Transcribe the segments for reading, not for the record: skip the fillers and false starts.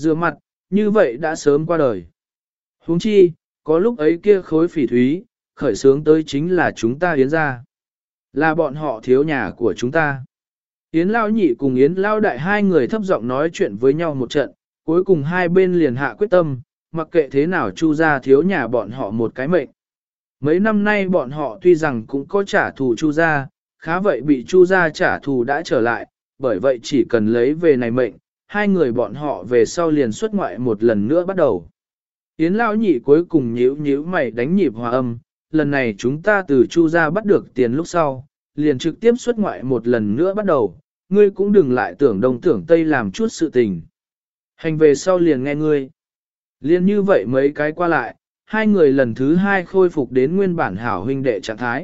Rửa mặt, như vậy đã sớm qua đời. Huống chi, có lúc ấy kia khối phỉ thúy, khởi sướng tới chính là chúng ta Yến gia. Là bọn họ thiếu nhà của chúng ta. Yến Lao Nhị cùng Yến Lao Đại hai người thấp giọng nói chuyện với nhau một trận, cuối cùng hai bên liền hạ quyết tâm, mặc kệ thế nào Chu gia thiếu nhà bọn họ một cái mệnh. Mấy năm nay bọn họ tuy rằng cũng có trả thù Chu gia, khá vậy bị Chu gia trả thù đã trở lại, bởi vậy chỉ cần lấy về này mệnh, hai người bọn họ về sau liền xuất ngoại một lần nữa bắt đầu. Yến Lão Nhị cuối cùng nhíu nhíu mày đánh nhịp hòa âm, lần này chúng ta từ Chu gia bắt được tiền lúc sau, liền trực tiếp xuất ngoại một lần nữa bắt đầu, ngươi cũng đừng lại tưởng đông tưởng tây làm chút sự tình. Hành về sau liền nghe ngươi. Liên như vậy mấy cái qua lại, hai người lần thứ hai khôi phục đến nguyên bản hảo huynh đệ trạng thái.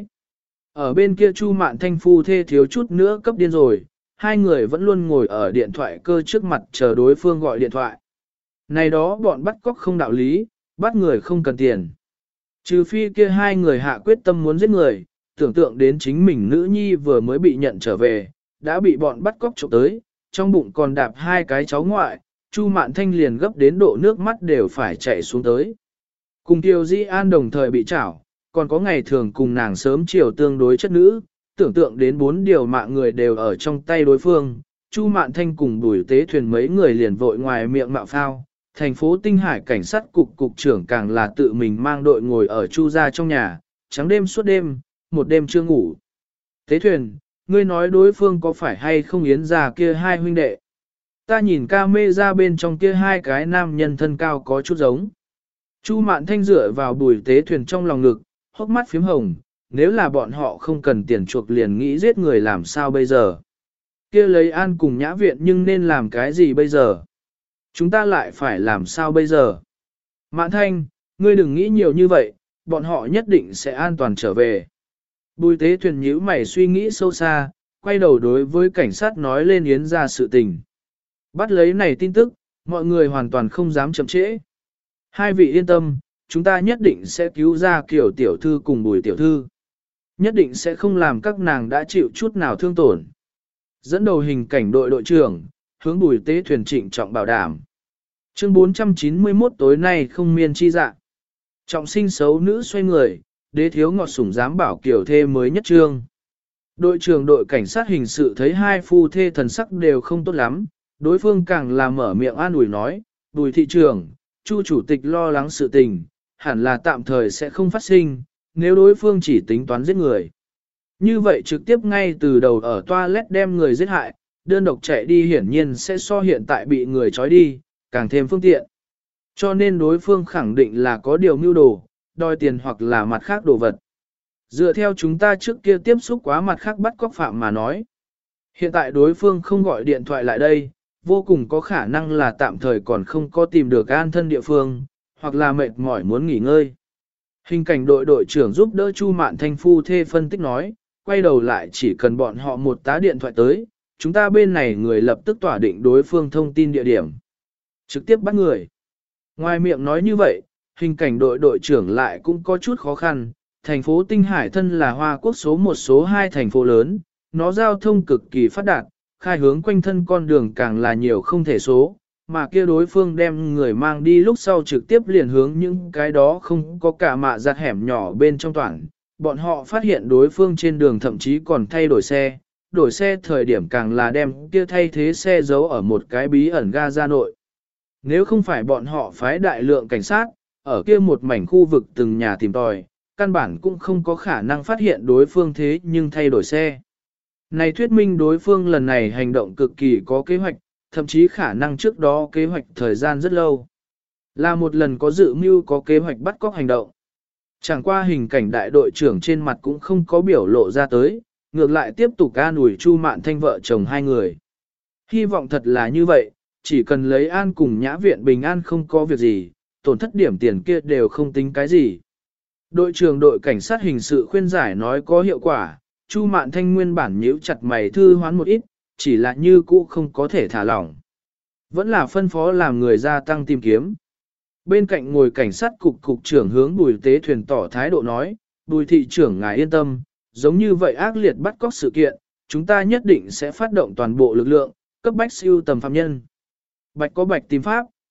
Ở bên kia Chu Mạn Thanh phu thê thiếu chút nữa cấp điên rồi, hai người vẫn luôn ngồi ở điện thoại cơ trước mặt chờ đối phương gọi điện thoại. Này đó bọn bắt cóc không đạo lý, bắt người không cần tiền. Trừ phi kia hai người hạ quyết tâm muốn giết người, tưởng tượng đến chính mình nữ nhi vừa mới bị nhận trở về, đã bị bọn bắt cóc trộm tới, trong bụng còn đạp hai cái cháu ngoại, Chu Mạn Thanh liền gấp đến độ nước mắt đều phải chảy xuống tới. Cùng Tiêu Di An đồng thời bị trảo, còn có ngày thường cùng nàng sớm chiều tương đối chất nữ, tưởng tượng đến 4 điều mạng người đều ở trong tay đối phương, Chu Mạn Thanh cùng Bùi Tế Thuyền mấy người liền vội ngoài miệng mạo phao. Thành phố Tinh Hải cảnh sát cục trưởng càng là tự mình mang đội ngồi ở Chu gia trong nhà, trắng đêm suốt đêm, một đêm chưa ngủ. Tế Thuyền, ngươi nói đối phương có phải hay không Yến gia kia hai huynh đệ? Ta nhìn ca mê ra bên trong kia hai cái nam nhân thân cao có chút giống. Chu Mạn Thanh dựa vào Bùi Tế Thuyền trong lòng ngực, hốc mắt phím hồng, nếu là bọn họ không cần tiền chuộc liền nghĩ giết người làm sao bây giờ? Kia lấy An cùng Nhã Viện nhưng nên làm cái gì bây giờ? Chúng ta lại phải làm sao bây giờ? Mạn Thanh, ngươi đừng nghĩ nhiều như vậy, bọn họ nhất định sẽ an toàn trở về. Bùi Tế Thuyền nhíu mày suy nghĩ sâu xa, quay đầu đối với cảnh sát nói lên Yến gia sự tình. Bắt lấy này tin tức, mọi người hoàn toàn không dám chậm trễ. Hai vị yên tâm, chúng ta nhất định sẽ cứu ra Kiều tiểu thư cùng Bùi tiểu thư. Nhất định sẽ không làm các nàng đã chịu chút nào thương tổn. Dẫn đầu hình cảnh đội đội trưởng, hướng Bùi Tế Thuyền trịnh trọng bảo đảm. Chương 491 tối nay không miên chi dạ. Trọng sinh xấu nữ xoay người, đế thiếu ngọt sủng dám bảo kiểu thê mới nhất trương. Đội trưởng đội cảnh sát hình sự thấy hai phu thê thần sắc đều không tốt lắm, đối phương càng là mở miệng an ủi nói, Bùi thị trưởng, Chu chủ tịch lo lắng sự tình, hẳn là tạm thời sẽ không phát sinh, nếu đối phương chỉ tính toán giết người. Như vậy trực tiếp ngay từ đầu ở toilet đem người giết hại, đơn độc chạy đi hiển nhiên sẽ so hiện tại bị người trói đi, càng thêm phương tiện. Cho nên đối phương khẳng định là có điều mưu đồ, đòi tiền hoặc là mặt khác đồ vật. Dựa theo chúng ta trước kia tiếp xúc quá mặt khác bắt cóc phạm mà nói. Hiện tại đối phương không gọi điện thoại lại đây, vô cùng có khả năng là tạm thời còn không có tìm được an thân địa phương, hoặc là mệt mỏi muốn nghỉ ngơi. Hình cảnh đội đội trưởng giúp đỡ Chu Mạn Thanh phu thê phân tích nói, quay đầu lại chỉ cần bọn họ một tá điện thoại tới, chúng ta bên này người lập tức tỏa định đối phương thông tin địa điểm. Trực tiếp bắt người. Ngoài miệng nói như vậy, hình cảnh đội đội trưởng lại cũng có chút khó khăn. Thành phố Tinh Hải thân là Hoa Quốc số 1 số 2 thành phố lớn, nó giao thông cực kỳ phát đạt, khai hướng quanh thân con đường càng là nhiều không thể số, mà kia đối phương đem người mang đi lúc sau trực tiếp liền hướng những cái đó không có cả mạ giặt hẻm nhỏ bên trong toàn. Bọn họ phát hiện đối phương trên đường thậm chí còn thay đổi xe thời điểm càng là đem kia thay thế xe giấu ở một cái bí ẩn ga ra nội. Nếu không phải bọn họ phái đại lượng cảnh sát, ở kia một mảnh khu vực từng nhà tìm tòi, căn bản cũng không có khả năng phát hiện đối phương thế nhưng thay đổi xe. Này thuyết minh đối phương lần này hành động cực kỳ có kế hoạch, thậm chí khả năng trước đó kế hoạch thời gian rất lâu. Là một lần có dự mưu có kế hoạch bắt cóc hành động. Chẳng qua hình cảnh đại đội trưởng trên mặt cũng không có biểu lộ ra tới, ngược lại tiếp tục an ủi Chu Mạn Thanh vợ chồng hai người. Hy vọng thật là như vậy, chỉ cần lấy An cùng Nhã Viện bình an không có việc gì, tổn thất điểm tiền kia đều không tính cái gì. Đội trưởng đội cảnh sát hình sự khuyên giải nói có hiệu quả, Chu Mạn Thanh nguyên bản nhíu chặt mày thư hoán một ít, chỉ là như cũ không có thể thả lỏng. Vẫn là phân phó làm người gia tăng tìm kiếm. Bên cạnh ngồi cảnh sát cục trưởng hướng Bùi Tế Thuyền tỏ thái độ nói, Bùi thị trưởng ngài yên tâm, giống như vậy ác liệt bắt cóc sự kiện, chúng ta nhất định sẽ phát động toàn bộ lực lượng, cấp bách siêu tầm phạm nhân. Bạch có bạch tìm pháp,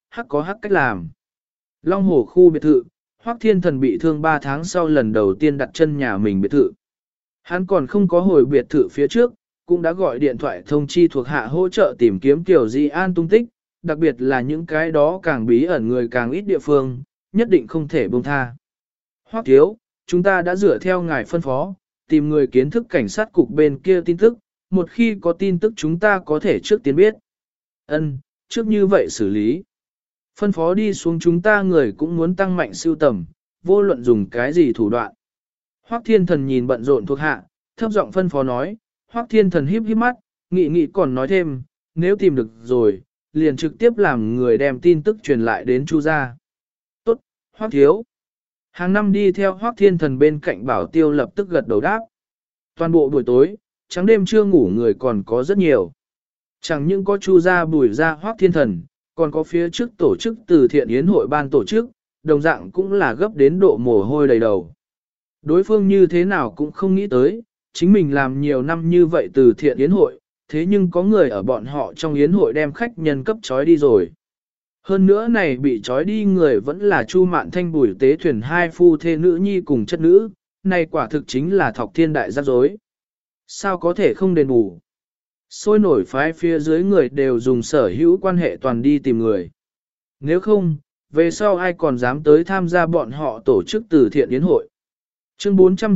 hắc có hắc cách làm. Long Hồ khu biệt thự, Hoắc Thiên Thần bị thương 3 tháng sau lần đầu tiên đặt chân nhà mình biệt thự. Hắn còn không có hồi biệt thự phía trước, cũng đã gọi điện thoại thông chi thuộc hạ hỗ trợ tìm kiếm Kiều Di An tung tích, đặc biệt là những cái đó càng bí ẩn người càng ít địa phương, nhất định không thể buông tha. Hoắc thiếu, chúng ta đã dựa theo ngài phân phó, tìm người kiến thức cảnh sát cục bên kia tin tức, một khi có tin tức chúng ta có thể trước tiên biết. Ân, trước như vậy xử lý. Phân phó đi xuống chúng ta người cũng muốn tăng mạnh siêu tầm, vô luận dùng cái gì thủ đoạn. Hoắc Thiên Thần nhìn bận rộn thuộc hạ, thấp giọng phân phó nói, Hoắc Thiên Thần híp híp mắt, nghĩ còn nói thêm, nếu tìm được rồi, liền trực tiếp làm người đem tin tức truyền lại đến Chu gia. Tốt, Hoắc thiếu. Hàng năm đi theo Hoắc Thiên Thần bên cạnh Bảo Tiêu lập tức gật đầu đáp. Toàn bộ buổi tối, trắng đêm chưa ngủ người còn có rất nhiều. Chẳng những có Chu gia Bùi gia Hoắc Thiên Thần, còn có phía trước tổ chức từ thiện yến hội ban tổ chức, đồng dạng cũng là gấp đến độ mồ hôi đầy đầu. Đối phương như thế nào cũng không nghĩ tới, chính mình làm nhiều năm như vậy từ thiện yến hội, thế nhưng có người ở bọn họ trong yến hội đem khách nhân cấp trói đi rồi. Hơn nữa này bị trói đi người vẫn là Chu Mạn Thanh Bùi Tế Thuyền hai phu thê nữ nhi cùng chất nữ, này quả thực chính là thọc thiên đại rắc rối. Sao có thể không đền bù? Sôi nổi phái phía dưới người đều dùng sở hữu quan hệ toàn đi tìm người. Nếu không, về sau ai còn dám tới tham gia bọn họ tổ chức từ thiện yến hội. Chương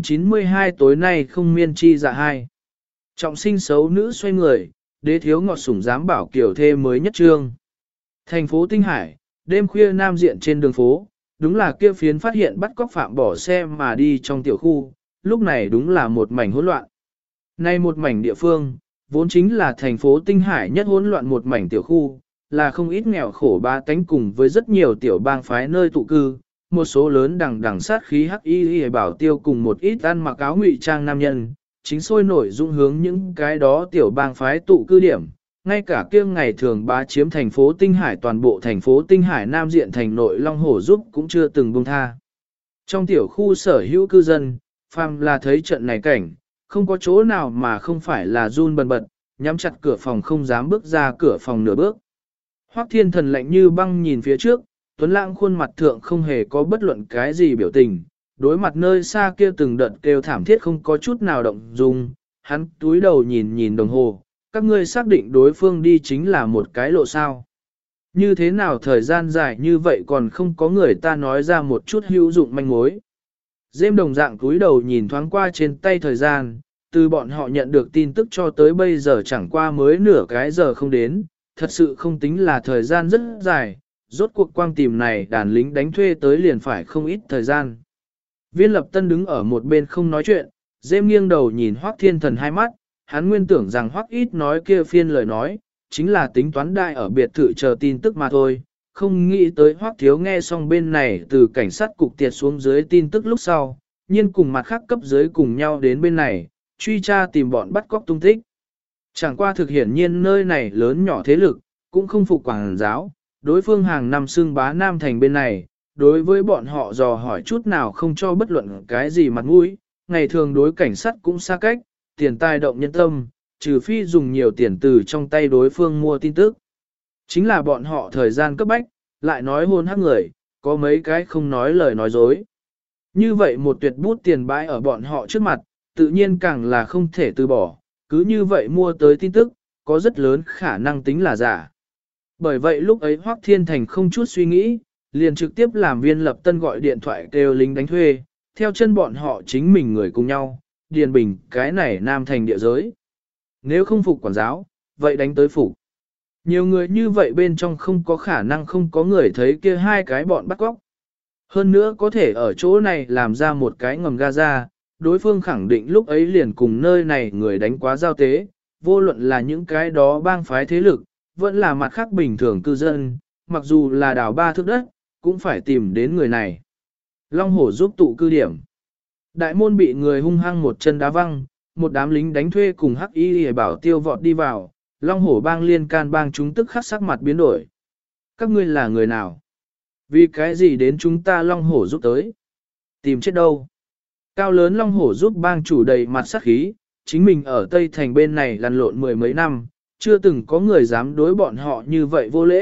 492 tối nay không miên chi dạ hai. Trọng sinh xấu nữ xoay người, đế thiếu ngọt sủng dám bảo kiểu thê mới nhất trương. Thành phố Tinh Hải, đêm khuya nam diện trên đường phố, đúng là kia phiến phát hiện bắt cóc phạm bỏ xe mà đi trong tiểu khu, lúc này đúng là một mảnh hỗn loạn. Nay một mảnh địa phương, vốn chính là thành phố Tinh Hải nhất hỗn loạn một mảnh tiểu khu, là không ít nghèo khổ ba tánh cùng với rất nhiều tiểu bang phái nơi tụ cư, một số lớn đằng sát khí hắc y bảo tiêu cùng một ít ăn mặc áo ngụy trang nam nhân, chính sôi nổi dung hướng những cái đó tiểu bang phái tụ cư điểm. Ngay cả kia ngày thường bá chiếm thành phố Tinh Hải toàn bộ thành phố Tinh Hải Nam diện thành nội Long Hổ giúp cũng chưa từng buông tha. Trong tiểu khu sở hữu cư dân, phàm là thấy trận này cảnh, không có chỗ nào mà không phải là run bần bật, nhắm chặt cửa phòng không dám bước ra cửa phòng nửa bước. Hoắc Thiên Thần lạnh như băng nhìn phía trước, Tuấn Lãng khuôn mặt thượng không hề có bất luận cái gì biểu tình, đối mặt nơi xa kia từng đợt kêu thảm thiết không có chút nào động dung, hắn túi đầu nhìn đồng hồ, các ngươi xác định đối phương đi chính là một cái lộ sao. Như thế nào thời gian dài như vậy còn không có người ta nói ra một chút hữu dụng manh mối. Dêm đồng dạng túi đầu nhìn thoáng qua trên tay thời gian, từ bọn họ nhận được tin tức cho tới bây giờ chẳng qua mới nửa cái giờ không đến, thật sự không tính là thời gian rất dài, rốt cuộc quang tìm này đàn lính đánh thuê tới liền phải không ít thời gian. Viên Lập Tân đứng ở một bên không nói chuyện, Dêm nghiêng đầu nhìn Hoắc Thiên Thần hai mắt, hắn nguyên tưởng rằng Hoắc ít nói kia phiên lời nói, chính là tính toán đại ở biệt thự chờ tin tức mà thôi, không nghĩ tới Hoắc thiếu nghe xong bên này từ cảnh sát cục tiệt xuống dưới tin tức lúc sau, nhiên cùng mặt khác cấp dưới cùng nhau đến bên này, truy tra tìm bọn bắt cóc tung tích. Chẳng qua thực hiển nhiên nơi này lớn nhỏ thế lực, cũng không phục quảng giáo, đối phương hàng năm xưng bá Nam Thành bên này, đối với bọn họ dò hỏi chút nào không cho bất luận cái gì mặt mũi, ngày thường đối cảnh sát cũng xa cách, tiền tài động nhân tâm, trừ phi dùng nhiều tiền từ trong tay đối phương mua tin tức. Chính là bọn họ thời gian cấp bách, lại nói hôn hắc người, có mấy cái không nói lời nói dối. Như vậy một tuyệt bút tiền bãi ở bọn họ trước mặt, tự nhiên càng là không thể từ bỏ, cứ như vậy mua tới tin tức, có rất lớn khả năng tính là giả. Bởi vậy lúc ấy Hoắc Thiên Thành không chút suy nghĩ, liền trực tiếp làm Viên Lập Tân gọi điện thoại kêu lính đánh thuê, theo chân bọn họ chính mình người cùng nhau, điền bình cái này Nam Thành địa giới. Nếu không phục quản giáo, vậy đánh tới phục. Nhiều người như vậy bên trong không có khả năng không có người thấy kia hai cái bọn bắt cóc. Hơn nữa có thể ở chỗ này làm ra một cái ngầm Gaza, đối phương khẳng định lúc ấy liền cùng nơi này người đánh quá giao tế, vô luận là những cái đó bang phái thế lực, vẫn là mặt khác bình thường cư dân, mặc dù là đào 3 thước đất, cũng phải tìm đến người này. Long Hổ giúp tụ cư điểm. Đại môn bị người hung hăng một chân đá văng, một đám lính đánh thuê cùng hắc y bảo tiêu vọt đi vào, Long Hổ bang liên can bang chúng tức khắc sắc mặt biến đổi. Các ngươi là người nào? Vì cái gì đến chúng ta Long Hổ giúp tới? Tìm chết đâu? Cao lớn Long Hổ giúp bang chủ đầy mặt sắc khí, chính mình ở Tây Thành bên này lăn lộn 10 mấy năm, chưa từng có người dám đối bọn họ như vậy vô lễ,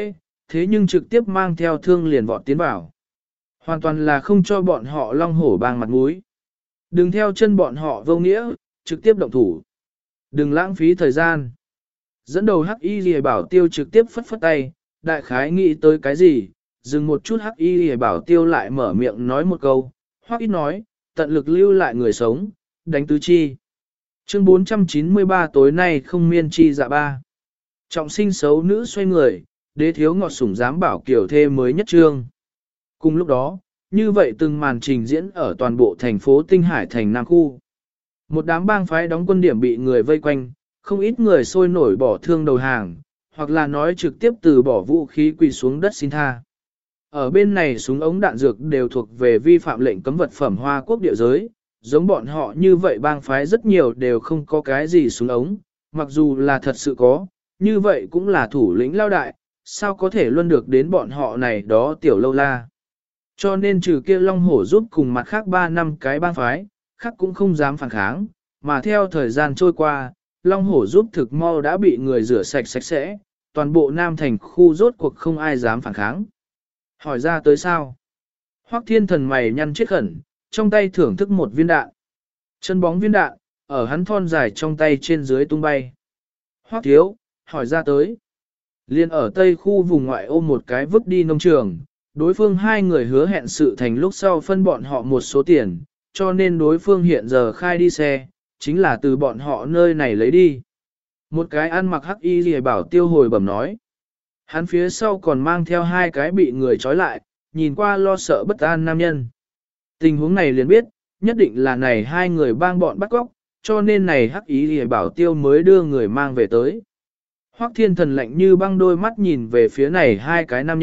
thế nhưng trực tiếp mang theo thương liền vọt tiến vào. Hoàn toàn là không cho bọn họ long hổ bang mặt mũi. Đừng theo chân bọn họ vô nghĩa, trực tiếp động thủ. Đừng lãng phí thời gian. Dẫn đầu Hắc Y Lìa Bảo Tiêu trực tiếp phất phất tay, đại khái nghĩ tới cái gì, dừng một chút Hắc Y Lìa Bảo Tiêu lại mở miệng nói một câu, Hoắc ít nói, tận lực lưu lại người sống, đánh tứ chi. Chương 493 tối nay không miên chi dạ ba. Trọng sinh xấu nữ xoay người, đế thiếu ngọt sủng dám bảo kiểu thê mới nhất trương. Cùng lúc đó, như vậy từng màn trình diễn ở toàn bộ thành phố Tinh Hải thành Nam Khu. Một đám bang phái đóng quân điểm bị người vây quanh, không ít người sôi nổi bỏ thương đầu hàng, hoặc là nói trực tiếp từ bỏ vũ khí quỳ xuống đất xin tha. Ở bên này súng ống đạn dược đều thuộc về vi phạm lệnh cấm vật phẩm Hoa Quốc địa giới, giống bọn họ như vậy bang phái rất nhiều đều không có cái gì súng ống, mặc dù là thật sự có, như vậy cũng là thủ lĩnh lao đại, sao có thể luôn được đến bọn họ này đó tiểu lâu la. Cho nên trừ kia Long Hổ giúp cùng mặt khác 3 năm cái bang phái, khác cũng không dám phản kháng, mà theo thời gian trôi qua, Long Hổ giúp thực mau đã bị người rửa sạch sạch sẽ, toàn bộ Nam thành khu rốt cuộc không ai dám phản kháng. Hỏi ra tới sao? Hoắc Thiên Thần mày nhăn chết khẩn, trong tay thưởng thức một viên đạn. Chân bóng viên đạn, ở hắn thon dài trong tay trên dưới tung bay. Hoắc thiếu, hỏi ra tới. Liên ở tây khu vùng ngoại ô một cái vứt đi nông trường, đối phương hai người hứa hẹn sự thành lúc sau phân bọn họ một số tiền, cho nên đối phương hiện giờ khai đi xe, chính là từ bọn họ nơi này lấy đi. Một cái ăn mặc hắc y lìa bảo tiêu hồi bẩm nói. Hắn phía sau còn mang theo hai cái bị người trói lại, nhìn qua lo sợ bất an nam nhân. Tình huống này liền biết, nhất định là này hai người bang bọn bắt cóc, cho nên này hắc y lìa bảo tiêu mới đưa người mang về tới. Hoắc Thiên Thần lạnh như băng đôi mắt nhìn về phía này hai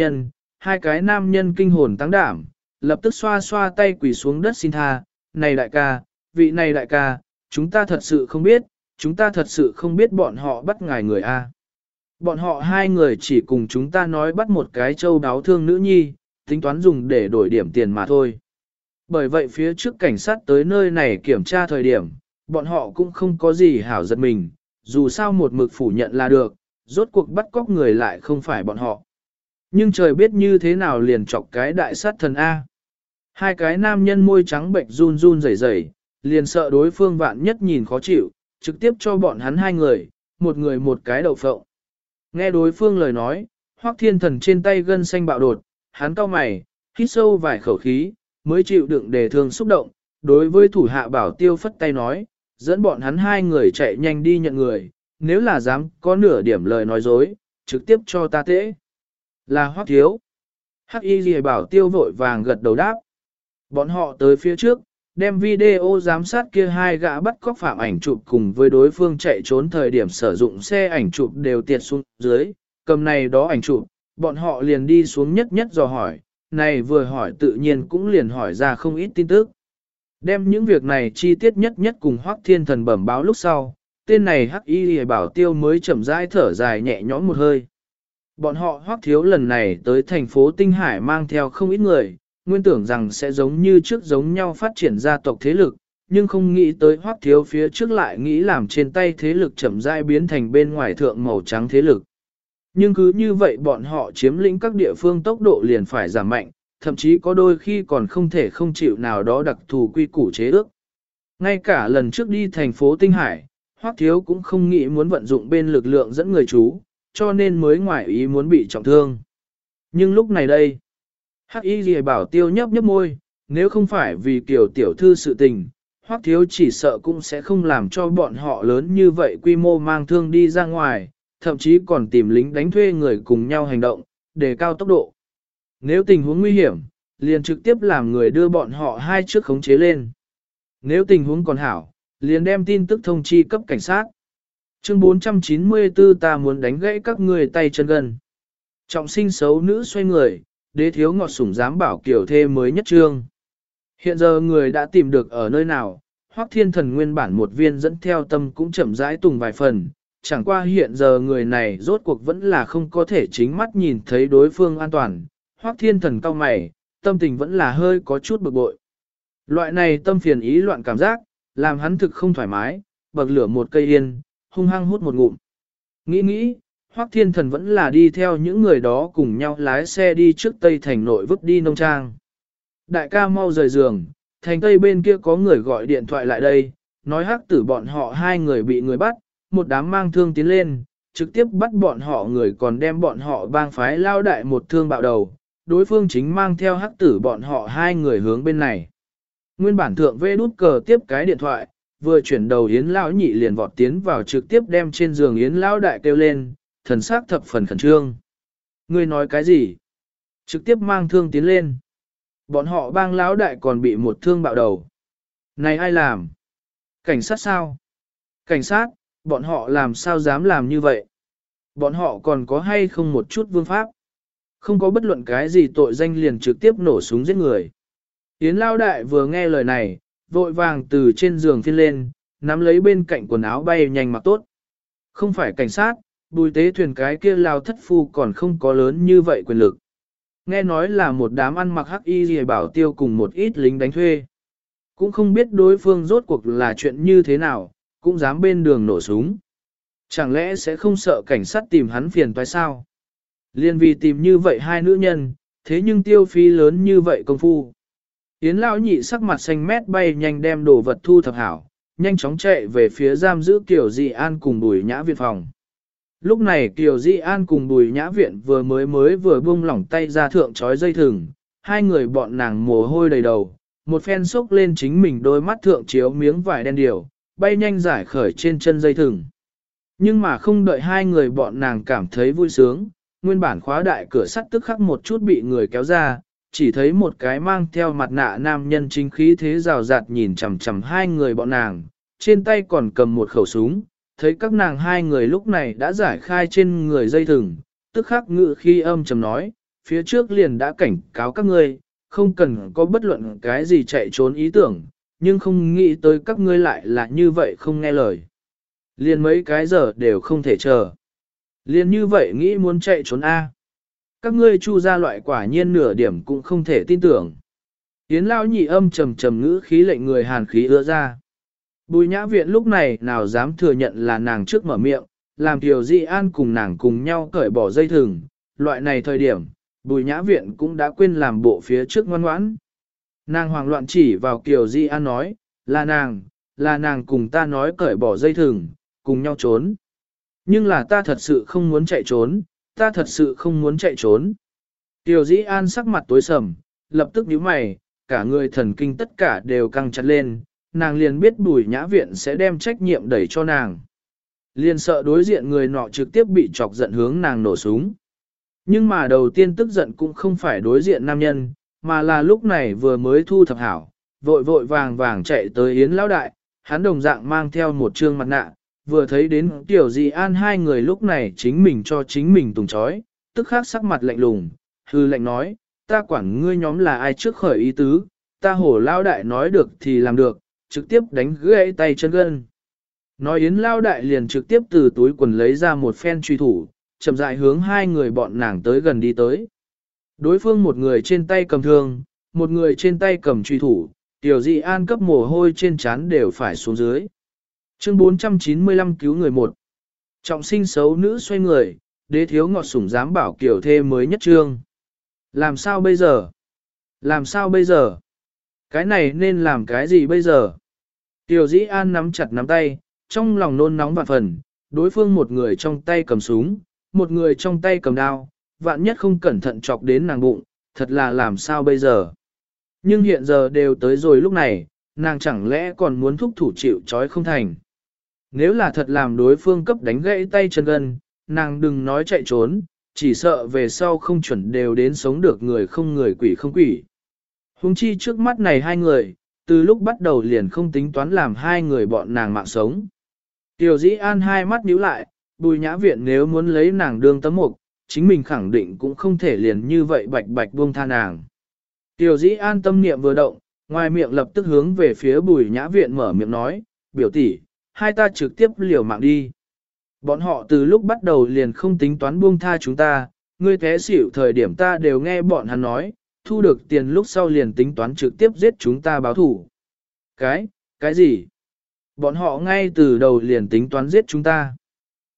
cái nam nhân kinh hồn tăng đảm, lập tức xoa xoa tay quỳ xuống đất xin tha, này đại ca, vị này đại ca, chúng ta thật sự không biết bọn họ bắt ngài người A. Bọn họ hai người chỉ cùng chúng ta nói bắt một cái châu đáo thương nữ nhi, tính toán dùng để đổi điểm tiền mà thôi. Bởi vậy phía trước cảnh sát tới nơi này kiểm tra thời điểm, bọn họ cũng không có gì hảo giật mình, dù sao một mực phủ nhận là được, rốt cuộc bắt cóc người lại không phải bọn họ. Nhưng trời biết như thế nào liền chọc cái đại sát thần A. Hai cái nam nhân môi trắng bệnh run run rẩy rẩy, liền sợ đối phương vạn nhất nhìn khó chịu, trực tiếp cho bọn hắn hai người một cái đậu phộng. Nghe đối phương lời nói, Hoắc Thiên Thần trên tay gân xanh bạo đột, hắn cau mày, hít sâu vài khẩu khí, mới chịu đựng đề thương xúc động, đối với thủ hạ bảo tiêu phất tay nói, dẫn bọn hắn hai người chạy nhanh đi nhận người, nếu là dám có nửa điểm lời nói dối, trực tiếp cho ta tễ. Là Hoắc thiếu. Hắc Y Lìa Bảo Tiêu vội vàng gật đầu đáp. Bọn họ tới phía trước, đem video giám sát kia hai gã bắt cóc phạm ảnh chụp cùng với đối phương chạy trốn thời điểm sử dụng xe ảnh chụp đều tiệt xuống dưới, cầm này đó ảnh chụp, bọn họ liền đi xuống nhất nhất dò hỏi, này vừa hỏi tự nhiên cũng liền hỏi ra không ít tin tức. Đem những việc này chi tiết nhất nhất cùng Hoắc Thiên Thần bẩm báo lúc sau, tên này Hắc Y Lìa Bảo Tiêu mới chậm rãi thở dài nhẹ nhõm một hơi. Bọn họ Hoắc thiếu lần này tới thành phố Tinh Hải mang theo không ít người, nguyên tưởng rằng sẽ giống như trước giống nhau phát triển gia tộc thế lực, nhưng không nghĩ tới Hoắc thiếu phía trước lại nghĩ làm trên tay thế lực chậm rãi biến thành bên ngoài thượng màu trắng thế lực. Nhưng cứ như vậy bọn họ chiếm lĩnh các địa phương tốc độ liền phải giảm mạnh, thậm chí có đôi khi còn không thể không chịu nào đó đặc thù quy củ chế ước. Ngay cả lần trước đi thành phố Tinh Hải, Hoắc thiếu cũng không nghĩ muốn vận dụng bên lực lượng dẫn người chú, cho nên mới ngoại ý muốn bị trọng thương. Nhưng lúc này đây, Hắc Y Lìa Bảo Tiêu nhấp nhấp môi, nếu không phải vì Kiều tiểu thư sự tình, Hoắc thiếu chỉ sợ cũng sẽ không làm cho bọn họ lớn như vậy quy mô mang thương đi ra ngoài, thậm chí còn tìm lính đánh thuê người cùng nhau hành động, để cao tốc độ. Nếu tình huống nguy hiểm, liền trực tiếp làm người đưa bọn họ hai trước khống chế lên. Nếu tình huống còn hảo, liền đem tin tức thông chi cấp cảnh sát. Chương 494 ta muốn đánh gãy các người tay chân gần. Trọng sinh xấu nữ xoay người, đế thiếu ngọt sủng dám bảo kiểu thê mới nhất trương. Hiện giờ người đã tìm được ở nơi nào, Hoắc Thiên Thần nguyên bản một viên dẫn theo tâm cũng chậm rãi tùng vài phần, chẳng qua hiện giờ người này rốt cuộc vẫn là không có thể chính mắt nhìn thấy đối phương an toàn. Hoắc Thiên Thần cau mày, tâm tình vẫn là hơi có chút bực bội. Loại này tâm phiền ý loạn cảm giác, làm hắn thực không thoải mái, bậc lửa một cây yên, hung hăng hút một ngụm. Nghĩ, Hoắc Thiên Thần vẫn là đi theo những người đó cùng nhau lái xe đi trước Tây Thành nội vứt đi nông trang. Đại ca mau rời giường, thành Tây bên kia có người gọi điện thoại lại đây, nói Hắc Tử bọn họ hai người bị người bắt, một đám mang thương tiến lên, trực tiếp bắt bọn họ người còn đem bọn họ bang phái lao đại một thương bạo đầu, đối phương chính mang theo Hắc Tử bọn họ hai người hướng bên này. Nguyên bản thượng vê đút cờ tiếp cái điện thoại, vừa chuyển đầu Yến lão nhị liền vọt tiến vào trực tiếp đem trên giường Yến lão đại kêu lên, thần sắc thập phần khẩn trương. Ngươi nói cái gì? Trực tiếp mang thương tiến lên. Bọn họ bang lão đại còn bị một thương bạo đầu. Này ai làm? Cảnh sát sao? Cảnh sát, bọn họ làm sao dám làm như vậy? Bọn họ còn có hay không một chút vương pháp? Không có bất luận cái gì tội danh liền trực tiếp nổ súng giết người. Yến lão đại vừa nghe lời này, vội vàng từ trên giường phiên lên, nắm lấy bên cạnh quần áo bay nhanh mặc tốt. Không phải cảnh sát, Bùi Tế Thuyền cái kia lao thất phu còn không có lớn như vậy quyền lực. Nghe nói là một đám ăn mặc hắc y gì bảo tiêu cùng một ít lính đánh thuê. Cũng không biết đối phương rốt cuộc là chuyện như thế nào, cũng dám bên đường nổ súng. Chẳng lẽ sẽ không sợ cảnh sát tìm hắn phiền toái sao? Liên vì tìm như vậy hai nữ nhân, thế nhưng tiêu phí lớn như vậy công phu. Yến lão nhị sắc mặt xanh mét bay nhanh đem đồ vật thu thập hảo, nhanh chóng chạy về phía giam giữ Kiều Di An cùng Bùi Nhã Viện phòng. Lúc này Kiều Di An cùng Bùi Nhã Viện vừa buông lỏng tay ra thượng trói dây thừng, hai người bọn nàng mồ hôi đầy đầu, một phen xốc lên chính mình đôi mắt thượng chiếu miếng vải đen điều, bay nhanh giải khởi trên chân dây thừng. Nhưng mà không đợi hai người bọn nàng cảm thấy vui sướng, nguyên bản khóa đại cửa sắt tức khắc một chút bị người kéo ra, chỉ thấy một cái mang theo mặt nạ nam nhân chính khí thế rào rạt nhìn chằm chằm hai người bọn nàng, trên tay còn cầm một khẩu súng, thấy các nàng hai người lúc này đã giải khai trên người dây thừng, tức khắc ngự khi âm trầm nói, phía trước liền đã cảnh cáo các ngươi, không cần có bất luận cái gì chạy trốn ý tưởng, nhưng không nghĩ tới các ngươi lại là như vậy không nghe lời. Liền mấy cái giờ đều không thể chờ. Liền như vậy nghĩ muốn chạy trốn A. Các ngươi chu ra loại quả nhiên nửa điểm cũng không thể tin tưởng. Yến lão nhị âm trầm trầm ngữ khí lệnh người hàn khí ưa ra. Bùi Nhã Viện lúc này nào dám thừa nhận là nàng trước mở miệng, làm Kiều Di An cùng nàng cùng nhau cởi bỏ dây thừng. Loại này thời điểm, Bùi Nhã Viện cũng đã quên làm bộ phía trước ngoan ngoãn. Nàng hoảng loạn chỉ vào Kiều Di An nói, là nàng cùng ta nói cởi bỏ dây thừng, cùng nhau trốn. Nhưng là ta thật sự không muốn chạy trốn, ta thật sự không muốn chạy trốn. Kiều Di An sắc mặt tối sầm, lập tức nhíu mày, cả người thần kinh tất cả đều căng chặt lên, nàng liền biết Bùi Nhã Viện sẽ đem trách nhiệm đẩy cho nàng. Liền sợ đối diện người nọ trực tiếp bị chọc giận hướng nàng nổ súng. Nhưng mà đầu tiên tức giận cũng không phải đối diện nam nhân, mà là lúc này vừa mới thu thập hảo, vội vội vàng vàng chạy tới Yến lão đại, hắn đồng dạng mang theo một trương mặt nạ, vừa thấy đến Tiểu Di An hai người lúc này chính mình cho chính mình tùng trói, tức khắc sắc mặt lạnh lùng, hư lạnh nói, ta quản ngươi nhóm là ai trước khởi ý tứ, ta hổ lão đại nói được thì làm được, trực tiếp đánh gãy tay chân gân. Nói Yến lão đại liền trực tiếp từ túi quần lấy ra một phen truy thủ, chậm rãi hướng hai người bọn nàng tới gần đi tới. Đối phương một người trên tay cầm thương, một người trên tay cầm truy thủ, Tiểu Di An cấp mồ hôi trên trán đều phải xuống dưới. Chương 495 cứu người một. Trọng sinh xấu nữ xoay người, đế thiếu ngọt sủng dám bảo kiểu thê mới nhất trương. Làm sao bây giờ? Làm sao bây giờ? Cái này nên làm cái gì bây giờ? Tiểu Dĩ An nắm chặt nắm tay, trong lòng nôn nóng vạn phần, đối phương một người trong tay cầm súng, một người trong tay cầm đao, vạn nhất không cẩn thận chọc đến nàng bụng, thật là làm sao bây giờ? Nhưng hiện giờ đều tới rồi lúc này, nàng chẳng lẽ còn muốn thúc thủ chịu trói không thành? Nếu là thật làm đối phương cấp đánh gãy tay chân gân, nàng đừng nói chạy trốn, chỉ sợ về sau không chuẩn đều đến sống được người không người quỷ không quỷ. Huống chi trước mắt này hai người, từ lúc bắt đầu liền không tính toán làm hai người bọn nàng mạng sống. Tiểu Dĩ An hai mắt nhíu lại, Bùi Nhã Viện nếu muốn lấy nàng đương tấm mục, chính mình khẳng định cũng không thể liền như vậy bạch bạch buông tha nàng. Tiểu Dĩ An tâm niệm vừa động, ngoài miệng lập tức hướng về phía Bùi Nhã Viện mở miệng nói, biểu tỷ, hai ta trực tiếp liều mạng đi. Bọn họ từ lúc bắt đầu liền không tính toán buông tha chúng ta, ngươi té xỉu thời điểm ta đều nghe bọn hắn nói, thu được tiền lúc sau liền tính toán trực tiếp giết chúng ta báo thủ. Cái gì? Bọn họ ngay từ đầu liền tính toán giết chúng ta.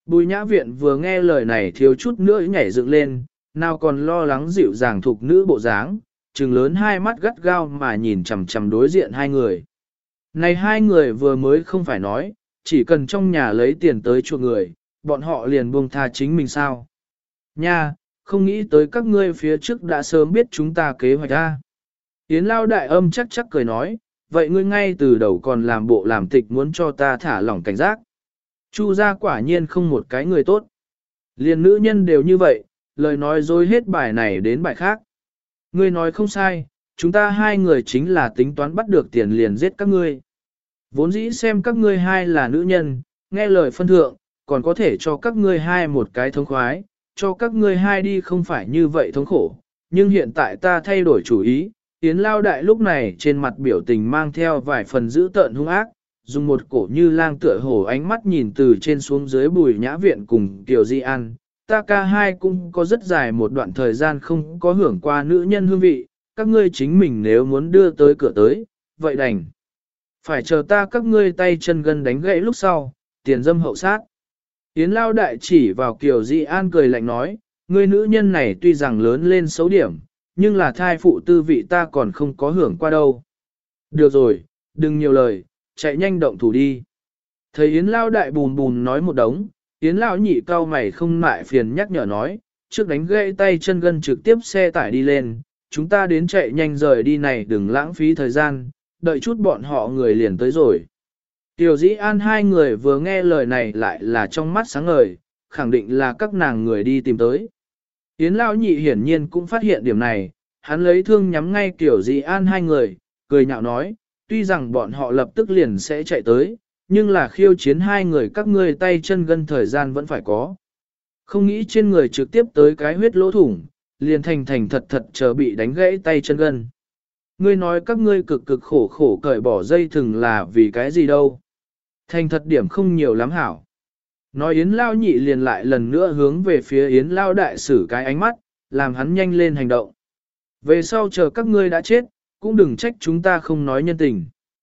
Bùi nhã viện vừa nghe lời này thiếu chút nữa nhảy dựng lên, nào còn lo lắng dịu dàng thục nữ bộ dáng, trừng lớn hai mắt gắt gao mà nhìn chằm chằm đối diện hai người. Này hai người vừa mới không phải nói, chỉ cần trong nhà lấy tiền tới chuộc người, bọn họ liền buông tha chính mình sao. Nha, không nghĩ tới các ngươi phía trước đã sớm biết chúng ta kế hoạch ra. Yến Lao đại âm chắc chắc cười nói, vậy ngươi ngay từ đầu còn làm bộ làm tịch muốn cho ta thả lỏng cảnh giác. Chu gia quả nhiên không một cái người tốt. Liền nữ nhân đều như vậy, lời nói dối hết bài này đến bài khác. Ngươi nói không sai, chúng ta hai người chính là tính toán bắt được tiền liền giết các ngươi. Vốn dĩ xem các ngươi hai là nữ nhân, nghe lời phân thượng, còn có thể cho các ngươi hai một cái thống khoái, cho các ngươi hai đi không phải như vậy thống khổ. Nhưng hiện tại ta thay đổi chủ ý, Yến Lao đại lúc này trên mặt biểu tình mang theo vài phần dữ tợn hung ác, dùng một cổ như lang tựa hổ ánh mắt nhìn từ trên xuống dưới Bùi Nhã Viện cùng Kiều Di An. Ta ca hai cũng có rất dài một đoạn thời gian không có hưởng qua nữ nhân hương vị, các ngươi chính mình nếu muốn đưa tới cửa tới, vậy đành. Phải chờ ta các ngươi tay chân gân đánh gãy lúc sau, tiền dâm hậu sát. Yến Lao đại chỉ vào Kiều Di An cười lạnh nói, ngươi nữ nhân này tuy rằng lớn lên xấu điểm, nhưng là thai phụ tư vị ta còn không có hưởng qua đâu. Được rồi, đừng nhiều lời, chạy nhanh động thủ đi. Thấy Yến Lao đại bùn bùn nói một đống, Yến Lao nhị cao mày không mại phiền nhắc nhở nói, trước đánh gãy tay chân gân trực tiếp xe tải đi lên, chúng ta đến chạy nhanh rời đi này đừng lãng phí thời gian, đợi chút bọn họ người liền tới rồi. Tiểu Dĩ An hai người vừa nghe lời này lại là trong mắt sáng ngời, khẳng định là các nàng người đi tìm tới. Yến Lao nhị hiển nhiên cũng phát hiện điểm này, hắn lấy thương nhắm ngay Tiểu Dĩ An hai người, cười nhạo nói, tuy rằng bọn họ lập tức liền sẽ chạy tới, nhưng là khiêu chiến hai người các ngươi tay chân gân thời gian vẫn phải có. Không nghĩ trên người trực tiếp tới cái huyết lỗ thủng, liền thành thật thật chờ bị đánh gãy tay chân gân. Ngươi nói các ngươi cực cực khổ khổ cởi bỏ dây thừng là vì cái gì đâu. Thành thật điểm không nhiều lắm hảo. Nói Yến Lao nhị liền lại lần nữa hướng về phía Yến Lao đại sử cái ánh mắt, làm hắn nhanh lên hành động. Về sau chờ các ngươi đã chết, cũng đừng trách chúng ta không nói nhân tình.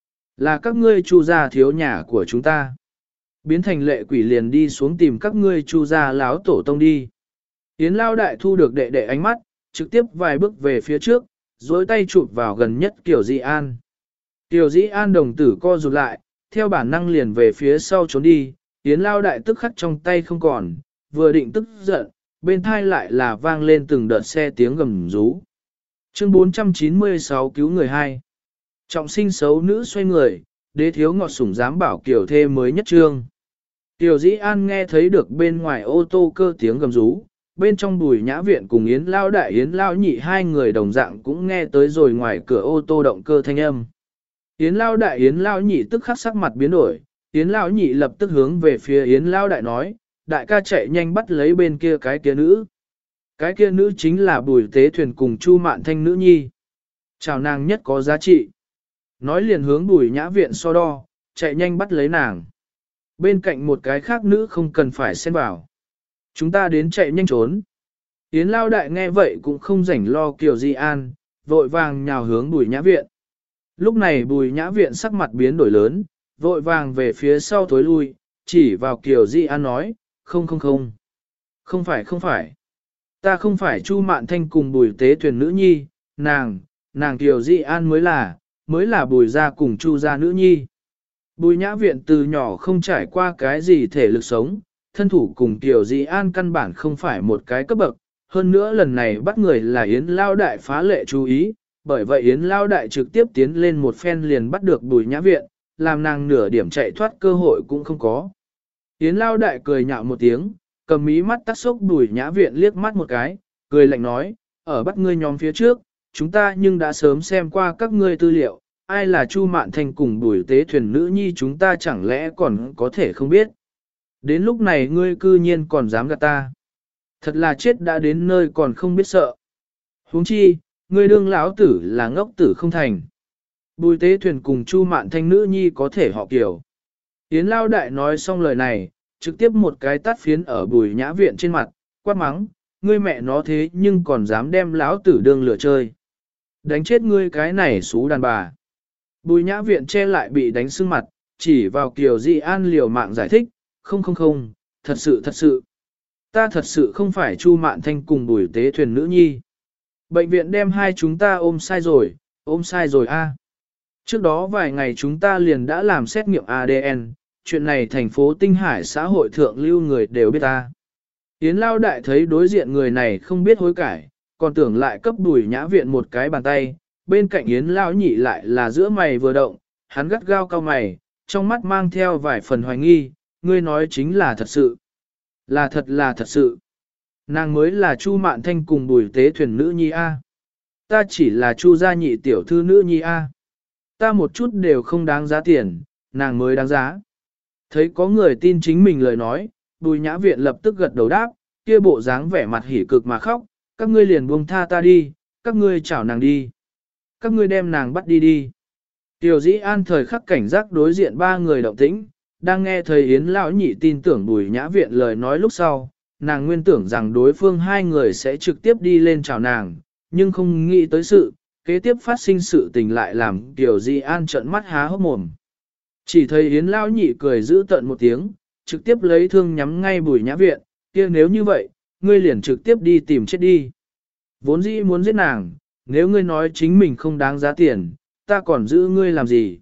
Là các ngươi Chu gia thiếu nhà của chúng ta. Biến thành lệ quỷ liền đi xuống tìm các ngươi Chu gia láo tổ tông đi. Yến Lao đại thu được đệ đệ ánh mắt, trực tiếp vài bước về phía trước, dối tay chụp vào gần nhất Kiều Di An. Kiều Di An đồng tử co rụt lại, theo bản năng liền về phía sau trốn đi, Yến Lao đại tức khắc trong tay không còn, vừa định tức giận, bên thai lại là vang lên từng đợt xe tiếng gầm rú. Chương 496 cứu người hai. Trọng sinh xấu nữ xoay người, đế thiếu ngọt sủng dám bảo Kiều thê mới nhất trương. Kiều Dĩ An nghe thấy được bên ngoài ô tô cơ tiếng gầm rú, bên trong Bùi Nhã Viện cùng Yến Lao đại Yến Lao nhị hai người đồng dạng cũng nghe tới rồi ngoài cửa ô tô động cơ thanh âm. Yến Lao đại Yến Lao nhị tức khắc sắc mặt biến đổi, Yến Lao nhị lập tức hướng về phía Yến Lao đại nói, đại ca chạy nhanh bắt lấy bên kia cái kia nữ. Cái kia nữ chính là Bùi Tế Thuyền cùng Chu Mạn Thanh nữ nhi. Chào nàng nhất có giá trị. Nói liền hướng Bùi Nhã Viện so đo, chạy nhanh bắt lấy nàng. Bên cạnh một cái khác nữ không cần phải xen vào. Chúng ta đến chạy nhanh trốn. Yến Lao đại nghe vậy cũng không rảnh lo Kiều Di An, vội vàng nhào hướng Bùi Nhã Viện. Lúc này Bùi Nhã Viện sắc mặt biến đổi lớn, vội vàng về phía sau thối lui, chỉ vào Kiều Di An nói, không. Không phải. Ta không phải Chu Mạn Thanh cùng Bùi Tế Thuyền nữ nhi, nàng Kiều Di An mới là Bùi gia cùng Chu gia nữ nhi. Bùi Nhã Viện từ nhỏ không trải qua cái gì thể lực sống, thân thủ cùng Kiều Di An căn bản không phải một cái cấp bậc, hơn nữa lần này bắt người là Yến Lao đại phá lệ chú ý, bởi vậy Yến Lao đại trực tiếp tiến lên một phen liền bắt được Bùi Nhã Viện, làm nàng nửa điểm chạy thoát cơ hội cũng không có. Yến Lao đại cười nhạo một tiếng, cầm mí mắt tắt sốc Bùi Nhã Viện liếc mắt một cái, cười lạnh nói, ở bắt ngươi nhóm phía trước, chúng ta nhưng đã sớm xem qua các ngươi tư liệu, ai là Chu Mạn Thanh cùng Bùi Tế Thuyền nữ nhi chúng ta chẳng lẽ còn có thể không biết. Đến lúc này ngươi cư nhiên còn dám gạt ta. Thật là chết đã đến nơi còn không biết sợ. Huống chi, ngươi đương lão tử là ngốc tử không thành. Bùi Tế Thuyền cùng Chu Mạn Thanh nữ nhi có thể họ Kiều. Yến Lao đại nói xong lời này, trực tiếp một cái tát phiến ở Bùi Nhã Viện trên mặt, quát mắng, ngươi mẹ nó thế nhưng còn dám đem lão tử đương lửa chơi. Đánh chết ngươi cái này xú đàn bà. Bùi Nhã Viện che lại bị đánh sưng mặt, chỉ vào Kiều Di An liều mạng giải thích, không, thật sự, ta thật sự không phải Chu Mạn Thanh cùng Bùi Tế Thuyền nữ nhi. Bệnh viện đem hai chúng ta ôm sai rồi a. Trước đó vài ngày chúng ta liền đã làm xét nghiệm ADN, chuyện này thành phố Tinh Hải xã hội thượng lưu người đều biết ta. Yến Lao Đại thấy đối diện người này không biết hối cải, còn tưởng lại cấp Bùi Nhã Viện một cái bàn tay, bên cạnh Yến Lao Nhị lại là giữa mày vừa động, hắn gắt gao cao mày, trong mắt mang theo vài phần hoài nghi, ngươi nói chính là thật sự. Là thật sự. Nàng mới là Chu Mạn Thanh cùng Bùi Tế Thuyền nữ nhi A. Ta chỉ là Chu gia nhị tiểu thư nữ nhi A. Ta một chút đều không đáng giá tiền, nàng mới đáng giá. Thấy có người tin chính mình lời nói, Bùi Nhã Viện lập tức gật đầu đáp, kia bộ dáng vẻ mặt hỉ cực mà khóc, các ngươi liền buông tha ta đi, các ngươi chảo nàng đi. Các ngươi đem nàng bắt đi đi. Tiểu Dĩ An thời khắc cảnh giác đối diện ba người động tĩnh, đang nghe thầy Yến lão nhị tin tưởng Bùi Nhã Viện lời nói lúc sau, nàng nguyên tưởng rằng đối phương hai người sẽ trực tiếp đi lên chào nàng, nhưng không nghĩ tới sự, kế tiếp phát sinh sự tình lại làm Tiểu Dĩ An trợn mắt há hốc mồm. Chỉ thấy Yến lão nhị cười giữ tận một tiếng, trực tiếp lấy thương nhắm ngay Bùi Nhã Viện, kia nếu như vậy, ngươi liền trực tiếp đi tìm chết đi. Vốn dĩ muốn giết nàng, nếu ngươi nói chính mình không đáng giá tiền, ta còn giữ ngươi làm gì?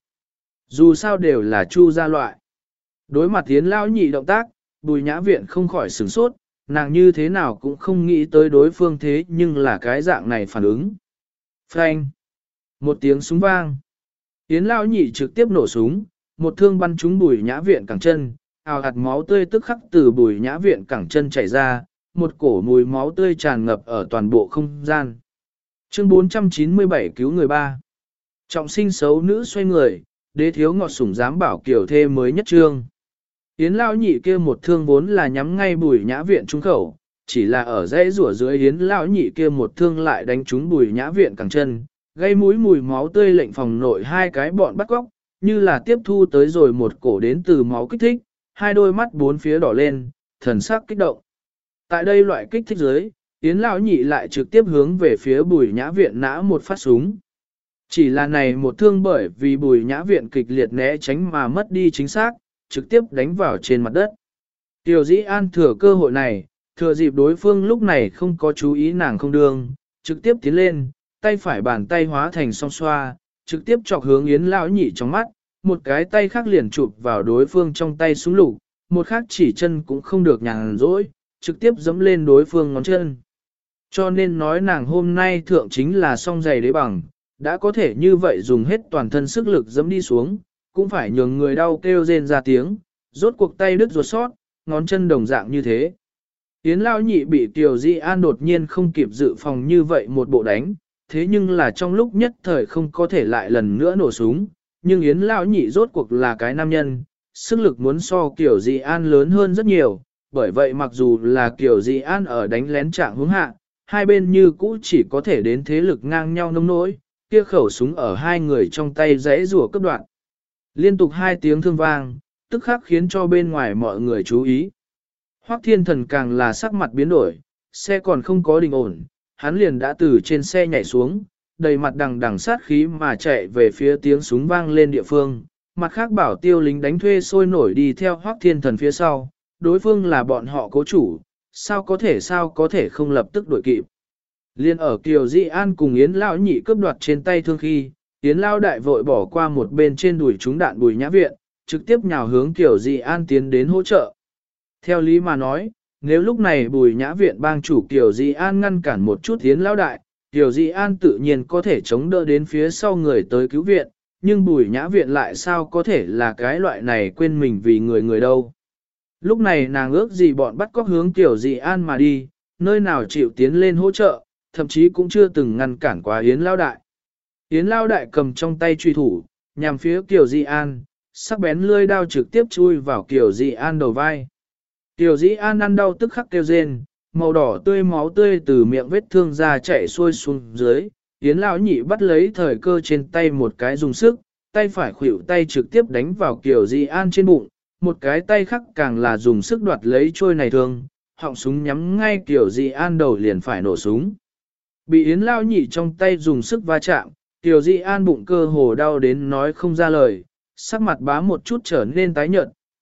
Dù sao đều là Chu gia loại. Đối mặt Yến lão nhị động tác, Bùi Nhã Viện không khỏi sửng sốt, nàng như thế nào cũng không nghĩ tới đối phương thế nhưng là cái dạng này phản ứng. Phanh! Một tiếng súng vang. Yến lão nhị trực tiếp nổ súng, một thương bắn trúng Bùi Nhã Viện cẳng chân, ào hạt máu tươi tức khắc từ Bùi Nhã Viện cẳng chân chảy ra, một cổ mùi máu tươi tràn ngập ở toàn bộ không gian. Chương 497 cứu người ba. Trọng sinh xấu nữ xoay người, đế thiếu ngọt sủng dám bảo kiểu thê mới nhất trương. Yến Lao Nhị kia một thương vốn là nhắm ngay Bùi Nhã Viện trúng khẩu, chỉ là ở dãy rủa dưới Yến Lao Nhị kia một thương lại đánh trúng Bùi Nhã Viện cẳng chân, gây mũi mùi máu tươi lệnh phòng nội hai cái bọn bắt góc, như là tiếp thu tới rồi một cổ đến từ máu kích thích, hai đôi mắt bốn phía đỏ lên, thần sắc kích động. Tại đây loại kích thích dưới, Yến Lão Nhị lại trực tiếp hướng về phía Bùi Nhã Viện nã một phát súng. Chỉ là này một thương bởi vì Bùi Nhã Viện kịch liệt né tránh mà mất đi chính xác, trực tiếp đánh vào trên mặt đất. Tiểu Dĩ An thừa cơ hội này, thừa dịp đối phương lúc này không có chú ý nàng không đương, trực tiếp tiến lên, tay phải bàn tay hóa thành song xoa, trực tiếp chọc hướng Yến Lão Nhị trong mắt, một cái tay khác liền chụp vào đối phương trong tay súng lục, một khác chỉ chân cũng không được nhàn rỗi, trực tiếp dẫm lên đối phương ngón chân. Cho nên nói nàng hôm nay thượng chính là song giày đế bằng, đã có thể như vậy dùng hết toàn thân sức lực dẫm đi xuống, cũng phải nhường người đau kêu rên ra tiếng, rốt cuộc tay đứt ruột sót, ngón chân đồng dạng như thế. Yến Lão Nhị bị Tiểu Dĩ An đột nhiên không kịp dự phòng như vậy một bộ đánh, thế nhưng là trong lúc nhất thời không có thể lại lần nữa nổ súng, nhưng Yến Lão Nhị rốt cuộc là cái nam nhân, sức lực muốn so Tiểu Dĩ An lớn hơn rất nhiều, bởi vậy mặc dù là Tiểu Dĩ An ở đánh lén trạng hướng hạ, hai bên như cũ chỉ có thể đến thế lực ngang nhau nông nỗi, kia khẩu súng ở hai người trong tay rẽ rùa cấp đoạn. Liên tục hai tiếng thương vang, tức khắc khiến cho bên ngoài mọi người chú ý. Hoắc Thiên Thần càng là sắc mặt biến đổi, xe còn không có đình ổn, hắn liền đã từ trên xe nhảy xuống, đầy mặt đằng đằng sát khí mà chạy về phía tiếng súng vang lên địa phương. Mặt khác bảo tiêu lính đánh thuê sôi nổi đi theo Hoắc Thiên Thần phía sau, đối phương là bọn họ cố chủ, sao có thể không lập tức đuổi kịp. Liên ở Kiều Dĩ An cùng Yến Lão Nhị cướp đoạt trên tay thương khi, Yến Lão Đại vội bỏ qua một bên trên đùi trúng đạn Bùi Nhã Viện, trực tiếp nhào hướng Kiều Dĩ An tiến đến hỗ trợ. Theo lý mà nói, nếu lúc này Bùi Nhã Viện bang chủ Kiều Dĩ An ngăn cản một chút Yến Lão Đại, Kiều Dĩ An tự nhiên có thể chống đỡ đến phía sau người tới cứu viện, nhưng Bùi Nhã Viện lại sao có thể là cái loại này quên mình vì người đâu. Lúc này nàng ước gì bọn bắt cóc hướng Kiều Dĩ An mà đi, nơi nào chịu tiến lên hỗ trợ, thậm chí cũng chưa từng ngăn cản quá Yến Lão Đại. Yến Lão Đại cầm trong tay truy thủ, nhằm phía Kiều Dĩ An, sắc bén lưỡi đao trực tiếp chui vào Kiều Dĩ An đầu vai. Kiều Dĩ An ăn đau tức khắc kêu rên, màu đỏ tươi máu tươi từ miệng vết thương ra chảy xuôi xuống dưới. Yến Lão Nhị bắt lấy thời cơ trên tay một cái dùng sức, tay phải khuỷu tay trực tiếp đánh vào Kiều Dĩ An trên bụng, một cái tay khác càng là dùng sức đoạt lấy trôi này thương, họng súng nhắm ngay Kiều Dĩ An đầu liền phải nổ súng. Bị Yến Lão Nhị trong tay dùng sức va chạm, Kiều Dĩ An bụng cơ hồ đau đến nói không ra lời, sắc mặt bá một chút trở nên tái nhợt,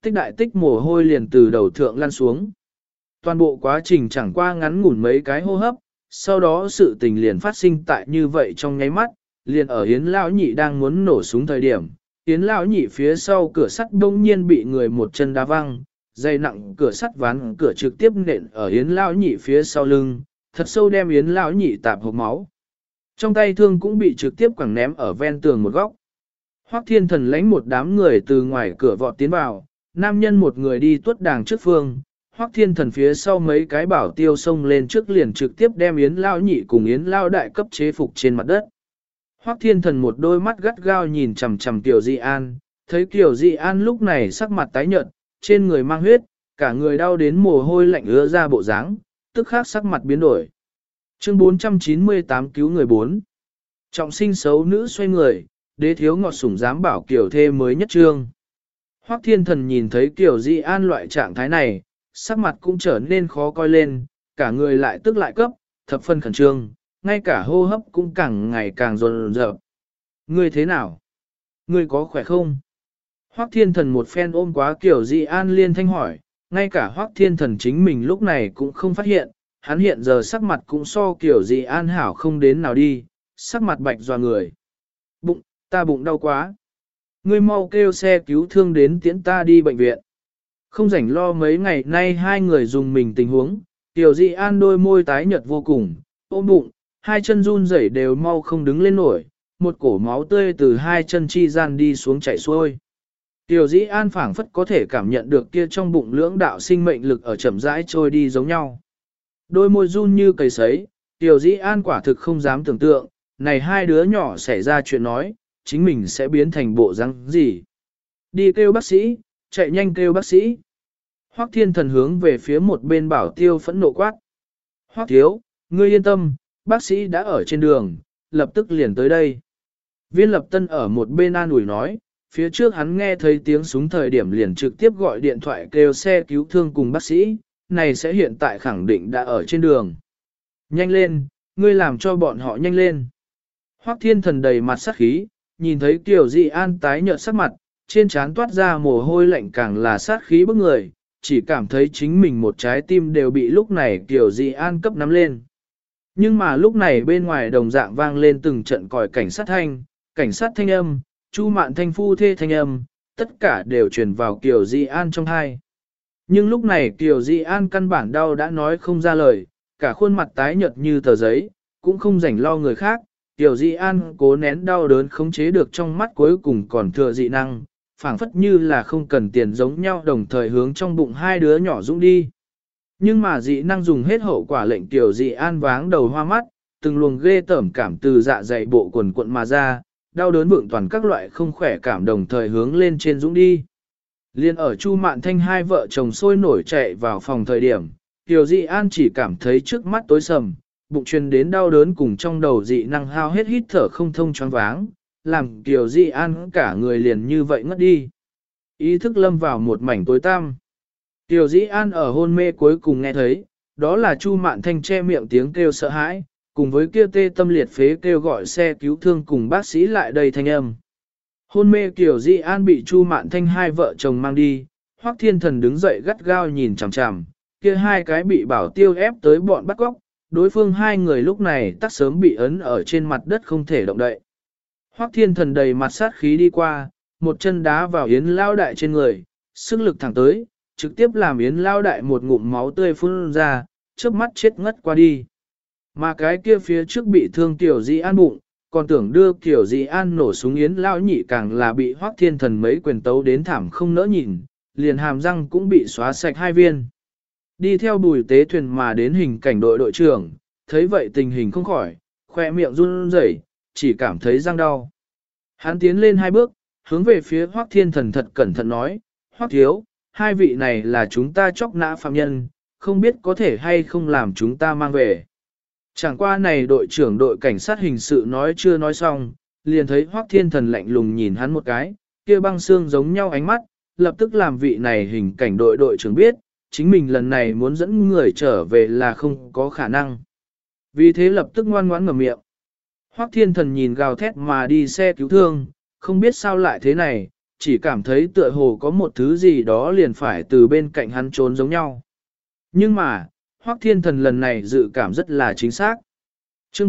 tích đại tích mồ hôi liền từ đầu thượng lăn xuống. Toàn bộ quá trình chẳng qua ngắn ngủn mấy cái hô hấp, sau đó sự tình liền phát sinh tại như vậy trong nháy mắt, liền ở Yến Lão Nhị đang muốn nổ súng thời điểm. Yến Lão Nhị phía sau cửa sắt đông nhiên bị người một chân đá văng, dây nặng cửa sắt ván cửa trực tiếp nện ở Yến Lão Nhị phía sau lưng, thật sâu đem Yến Lão Nhị tạp hộc máu. Trong tay thương cũng bị trực tiếp quẳng ném ở ven tường một góc. Hoắc Thiên Thần lãnh một đám người từ ngoài cửa vọt tiến vào, nam nhân một người đi tuốt đàng trước phương, Hoắc Thiên Thần phía sau mấy cái bảo tiêu xông lên trước liền trực tiếp đem Yến Lão Nhị cùng Yến Lão Đại cấp chế phục trên mặt đất. Hoắc Thiên Thần một đôi mắt gắt gao nhìn chằm chằm Kiều Di An, thấy Kiều Di An lúc này sắc mặt tái nhợt, trên người mang huyết, cả người đau đến mồ hôi lạnh ứa ra bộ dáng, tức khắc sắc mặt biến đổi. Chương 498 cứu người 4. Trọng sinh xấu nữ xoay người, đế thiếu ngọt sủng dám bảo Kiều thê mới nhất trương. Hoắc Thiên Thần nhìn thấy Kiều Di An loại trạng thái này, sắc mặt cũng trở nên khó coi lên, cả người lại tức lại cấp, thập phân khẩn trương, ngay cả hô hấp cũng càng ngày càng dồn dập. Ngươi thế nào? Ngươi có khỏe không? Hoắc Thiên Thần một phen ôm quá Kiều Di An liên thanh hỏi, ngay cả Hoắc Thiên Thần chính mình lúc này cũng không phát hiện, hắn hiện giờ sắc mặt cũng so Kiều Di An hảo không đến nào đi, sắc mặt bạch doa người. Ta bụng đau quá. Ngươi mau kêu xe cứu thương đến tiễn ta đi bệnh viện. Không rảnh lo mấy ngày nay hai người dùng mình tình huống, Kiều Di An đôi môi tái nhợt vô cùng, ôm bụng, hai chân run rẩy đều mau không đứng lên nổi, một cổ máu tươi từ hai chân chi gian đi xuống chảy xuôi. Kiều Di An phảng phất có thể cảm nhận được kia trong bụng lưỡng đạo sinh mệnh lực ở chậm rãi trôi đi giống nhau. Đôi môi run như cầy sấy, Kiều Di An quả thực không dám tưởng tượng, này hai đứa nhỏ xảy ra chuyện nói, chính mình sẽ biến thành bộ răng gì. Đi kêu bác sĩ, chạy nhanh kêu bác sĩ. Hoắc Thiên Thần hướng về phía một bên bảo tiêu phẫn nộ quát. Hoắc thiếu, ngươi yên tâm, bác sĩ đã ở trên đường, lập tức liền tới đây. Viên Lập Tân ở một bên an ủi nói, phía trước hắn nghe thấy tiếng súng thời điểm liền trực tiếp gọi điện thoại kêu xe cứu thương cùng bác sĩ, này sẽ hiện tại khẳng định đã ở trên đường. Nhanh lên, ngươi làm cho bọn họ nhanh lên. Hoắc Thiên Thần đầy mặt sát khí, nhìn thấy Kiều Di An tái nhợt sắc mặt, trên trán toát ra mồ hôi lạnh càng là sát khí bức người, chỉ cảm thấy chính mình một trái tim đều bị lúc này Kiều Di An cấp nắm lên. Nhưng mà lúc này bên ngoài đồng dạng vang lên từng trận còi cảnh sát thanh âm, Chu Mạn Thanh phu thê thanh âm, tất cả đều truyền vào Kiều Di An trong tai. Nhưng lúc này Kiều Di An căn bản đau đã nói không ra lời, cả khuôn mặt tái nhợt như tờ giấy, cũng không rảnh lo người khác. Kiều Di An cố nén đau đớn khống chế được trong mắt cuối cùng còn thừa dị năng, phảng phất như là không cần tiền giống nhau đồng thời hướng trong bụng hai đứa nhỏ dũng đi. Nhưng mà dị năng dùng hết hậu quả lệnh Kiều Di An váng đầu hoa mắt, từng luồng ghê tởm cảm từ dạ dày bộ quần cuộn mà ra, đau đớn vượng toàn các loại không khỏe cảm đồng thời hướng lên trên dũng đi. Liên ở Chu Mạn Thanh hai vợ chồng sôi nổi chạy vào phòng thời điểm, Kiều Di An chỉ cảm thấy trước mắt tối sầm, bụng truyền đến đau đớn cùng trong đầu dị năng hao hết hít thở không thông choáng váng, làm Kiều Di An cả người liền như vậy ngất đi. Ý thức lâm vào một mảnh tối tăm. Kiều Di An ở hôn mê cuối cùng nghe thấy, đó là Chu Mạn Thanh che miệng tiếng kêu sợ hãi, cùng với kia tê tâm liệt phế kêu gọi xe cứu thương cùng bác sĩ lại đây thanh âm. Hôn mê Kiều Di An bị Chu Mạn Thanh hai vợ chồng mang đi, Hoắc Thiên Thần đứng dậy gắt gao nhìn chằm chằm, kia hai cái bị bảo tiêu ép tới bọn bắt cóc, đối phương hai người lúc này tắc sớm bị ấn ở trên mặt đất không thể động đậy. Hoắc Thiên Thần đầy mặt sát khí đi qua, một chân đá vào Yến Lao Đại trên người, sức lực thẳng tới, trực tiếp làm Yến Lao Đại một ngụm máu tươi phun ra, chớp mắt chết ngất qua đi. Mà cái kia phía trước bị thương Kiều Di An bụng, còn tưởng đưa Kiều Di An nổ súng Yến Lao Nhị càng là bị Hoắc Thiên Thần mấy quyền tấu đến thảm không nỡ nhìn, liền hàm răng cũng bị xóa sạch hai viên. Đi theo Bùi Tế Thuyền mà đến hình cảnh đội đội trưởng, thấy vậy tình hình không khỏi, khoe miệng run rẩy, chỉ cảm thấy răng đau. Hắn tiến lên hai bước, hướng về phía Hoắc Thiên Thần thật cẩn thận nói, Hoắc thiếu, hai vị này là chúng ta chóc nã phạm nhân, không biết có thể hay không làm chúng ta mang về. Chẳng qua này đội trưởng đội cảnh sát hình sự nói chưa nói xong, liền thấy Hoắc Thiên Thần lạnh lùng nhìn hắn một cái, kia băng xương giống nhau ánh mắt, lập tức làm vị này hình cảnh đội đội trưởng biết, chính mình lần này muốn dẫn người trở về là không có khả năng. Vì thế lập tức ngoan ngoãn ngậm miệng. Hoắc Thiên Thần nhìn gào thét mà đi xe cứu thương, không biết sao lại thế này, chỉ cảm thấy tựa hồ có một thứ gì đó liền phải từ bên cạnh hắn trốn giống nhau. Nhưng mà, Hoắc Thiên Thần lần này dự cảm rất là chính xác. Chương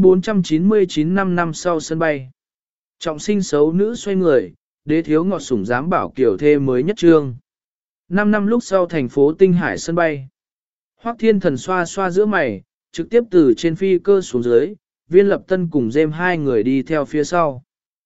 499 năm sau sân bay. Trọng sinh xấu nữ xoay người, đế thiếu ngọt sủng dám bảo kiểu thê mới nhất trương. 5 năm lúc sau thành phố Tinh Hải sân bay. Hoắc Thiên Thần xoa xoa giữa mày, trực tiếp từ trên phi cơ xuống dưới, Viên Lập Tân cùng Dêm hai người đi theo phía sau.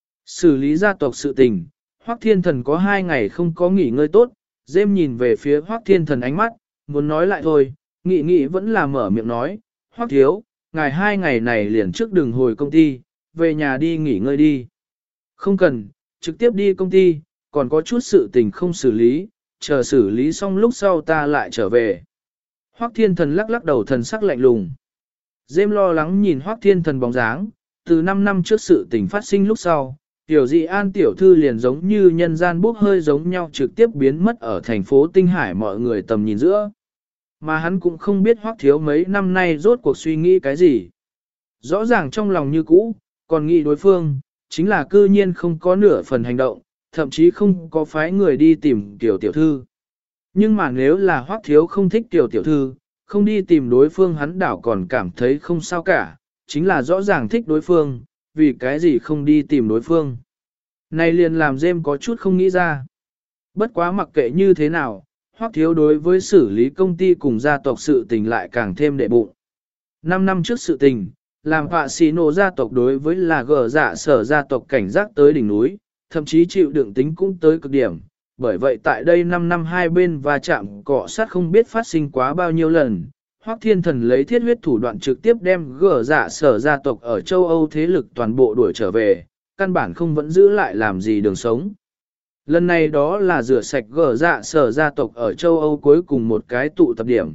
Xử lý gia tộc sự tình, Hoắc Thiên Thần có 2 ngày không có nghỉ ngơi tốt, Dêm nhìn về phía Hoắc Thiên Thần ánh mắt, muốn nói lại thôi, nghĩ vẫn là mở miệng nói, Hoắc thiếu, ngài 2 ngày này liền trước đừng hồi công ty, về nhà đi nghỉ ngơi đi. Không cần, trực tiếp đi công ty, còn có chút sự tình không xử lý, chờ xử lý xong lúc sau ta lại trở về. Hoắc Thiên Thần lắc lắc đầu thần sắc lạnh lùng. Dêm lo lắng nhìn Hoắc Thiên Thần bóng dáng, từ 5 năm trước sự tình phát sinh lúc sau, tiểu dị an tiểu thư liền giống như nhân gian bốc hơi giống nhau trực tiếp biến mất ở thành phố Tinh Hải mọi người tầm nhìn giữa. Mà hắn cũng không biết Hoắc thiếu mấy năm nay rốt cuộc suy nghĩ cái gì. Rõ ràng trong lòng như cũ, còn nghĩ đối phương, chính là cư nhiên không có nửa phần hành động, thậm chí không có phái người đi tìm tiểu tiểu thư. Nhưng mà nếu là Hoắc thiếu không thích tiểu tiểu thư, không đi tìm đối phương hắn đảo còn cảm thấy không sao cả, chính là rõ ràng thích đối phương, vì cái gì không đi tìm đối phương. Này liền làm Dêm có chút không nghĩ ra. Bất quá mặc kệ như thế nào, Hoắc thiếu đối với xử lý công ty cùng gia tộc sự tình lại càng thêm đệ bụng. 5 năm trước sự tình, làm họa xì nổ gia tộc đối với là gờ dạ sở gia tộc cảnh giác tới đỉnh núi, thậm chí chịu đựng tính cũng tới cực điểm. Bởi vậy tại đây 5 năm hai bên va chạm cọ sát không biết phát sinh quá bao nhiêu lần, Hoắc Thiên Thần lấy thiết huyết thủ đoạn trực tiếp đem gờ dạ sở gia tộc ở châu Âu thế lực toàn bộ đuổi trở về, căn bản không vẫn giữ lại làm gì đường sống. Lần này đó là rửa sạch gờ dạ sở gia tộc ở châu Âu cuối cùng một cái tụ tập điểm.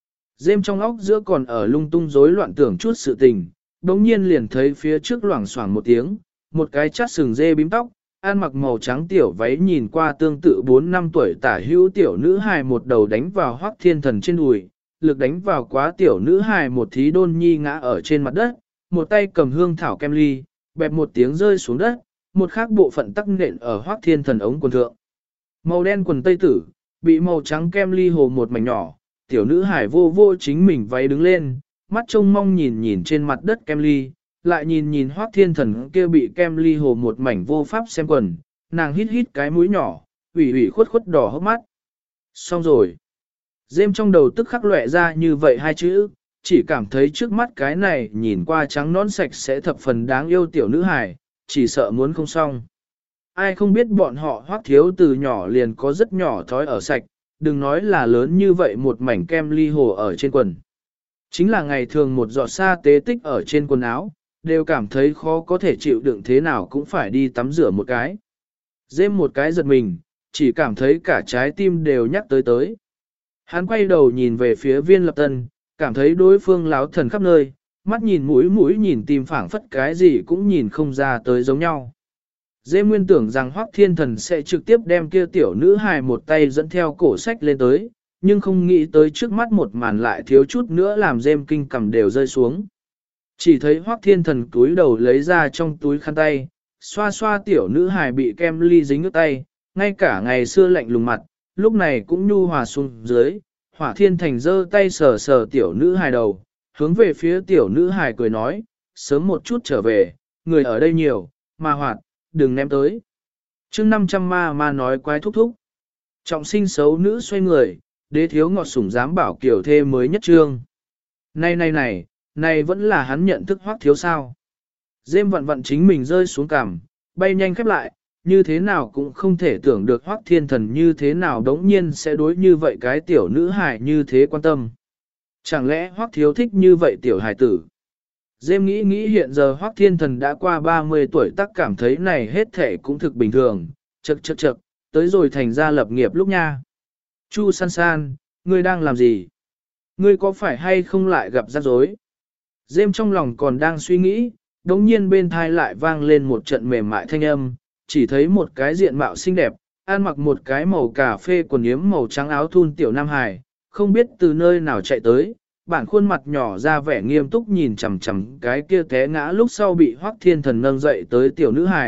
Dêm trong óc giữa còn ở lung tung rối loạn tưởng chút sự tình, đống nhiên liền thấy phía trước loảng xoảng một tiếng, một cái chát sừng dê bím tóc, ăn mặc màu trắng tiểu váy nhìn qua tương tự 4 năm tuổi tả hữu tiểu nữ hài một đầu đánh vào Hoắc Thiên Thần trên đùi, lực đánh vào quá tiểu nữ hài một thí đôn nhi ngã ở trên mặt đất, một tay cầm hương thảo kem ly, bẹp một tiếng rơi xuống đất, một khác bộ phận tắc nện ở Hoắc Thiên Thần ống quần thượng. Màu đen quần tây tử, bị màu trắng kem ly hồ một mảnh nhỏ, tiểu nữ hài vô vô chính mình váy đứng lên, mắt trông mong nhìn nhìn trên mặt đất kem ly, lại nhìn nhìn Hoắc Thiên Thần kia bị kem ly hồ một mảnh vô pháp xem quần, nàng hít hít cái mũi nhỏ, ủy khuất khuất đỏ hốc mắt. Xong rồi. Dêm trong đầu tức khắc lóe ra như vậy hai chữ, chỉ cảm thấy trước mắt cái này nhìn qua trắng nón sạch sẽ thập phần đáng yêu tiểu nữ hài, chỉ sợ muốn không xong. Ai không biết bọn họ Hoắc thiếu từ nhỏ liền có rất nhỏ thói ở sạch, đừng nói là lớn như vậy một mảnh kem ly hồ ở trên quần. Chính là ngày thường một giọt sa tế tích ở trên quần áo, đều cảm thấy khó có thể chịu đựng thế nào cũng phải đi tắm rửa một cái. Dêm một cái giật mình, chỉ cảm thấy cả trái tim đều nhắc tới. Hắn quay đầu nhìn về phía Viên Lập Tân, cảm thấy đối phương láo thần khắp nơi, mắt nhìn mũi nhìn tim phảng phất cái gì cũng nhìn không ra tới giống nhau. Dêm nguyên tưởng rằng Hoắc Thiên Thần sẽ trực tiếp đem kia tiểu nữ hài một tay dẫn theo cổ sách lên tới, nhưng không nghĩ tới trước mắt một màn lại thiếu chút nữa làm Dêm kinh cầm đều rơi xuống. Chỉ thấy Hoắc Thiên Thần túi đầu lấy ra trong túi khăn tay, xoa xoa tiểu nữ hài bị kem ly dính nước tay, ngay cả ngày xưa lạnh lùng mặt, lúc này cũng nhu hòa xuống dưới. Hỏa Thiên Thành giơ tay sờ sờ tiểu nữ hài đầu, hướng về phía tiểu nữ hài cười nói, sớm một chút trở về, người ở đây nhiều, mà Hoạt, đừng ném tới. Chương 500 ma nói quái thúc thúc. Trọng sinh xấu nữ xoay người, đế thiếu ngọt sủng dám bảo kiểu thê mới nhất trương. Này vẫn là hắn nhận thức Hoắc thiếu sao. Dêm vặn chính mình rơi xuống cằm, bay nhanh khép lại, như thế nào cũng không thể tưởng được Hoắc Thiên Thần như thế nào đống nhiên sẽ đối như vậy cái tiểu nữ hài như thế quan tâm. Chẳng lẽ Hoắc thiếu thích như vậy tiểu hài tử? Dêm nghĩ hiện giờ Hoắc Thiên Thần đã qua 30 tuổi tắc cảm thấy này hết thể cũng thực bình thường, chậc, tới rồi thành ra lập nghiệp lúc nha. Chu San San, ngươi đang làm gì? Ngươi có phải hay không lại gặp rắc rối? Dêm trong lòng còn đang suy nghĩ, đống nhiên bên thai lại vang lên một trận mềm mại thanh âm, chỉ thấy một cái diện mạo xinh đẹp, ăn mặc một cái màu cà phê quần yếm màu trắng áo thun tiểu nam hài, không biết từ nơi nào chạy tới, bản khuôn mặt nhỏ ra vẻ nghiêm túc nhìn chằm chằm cái kia té ngã lúc sau bị Hoắc Thiên Thần nâng dậy tới tiểu nữ hài,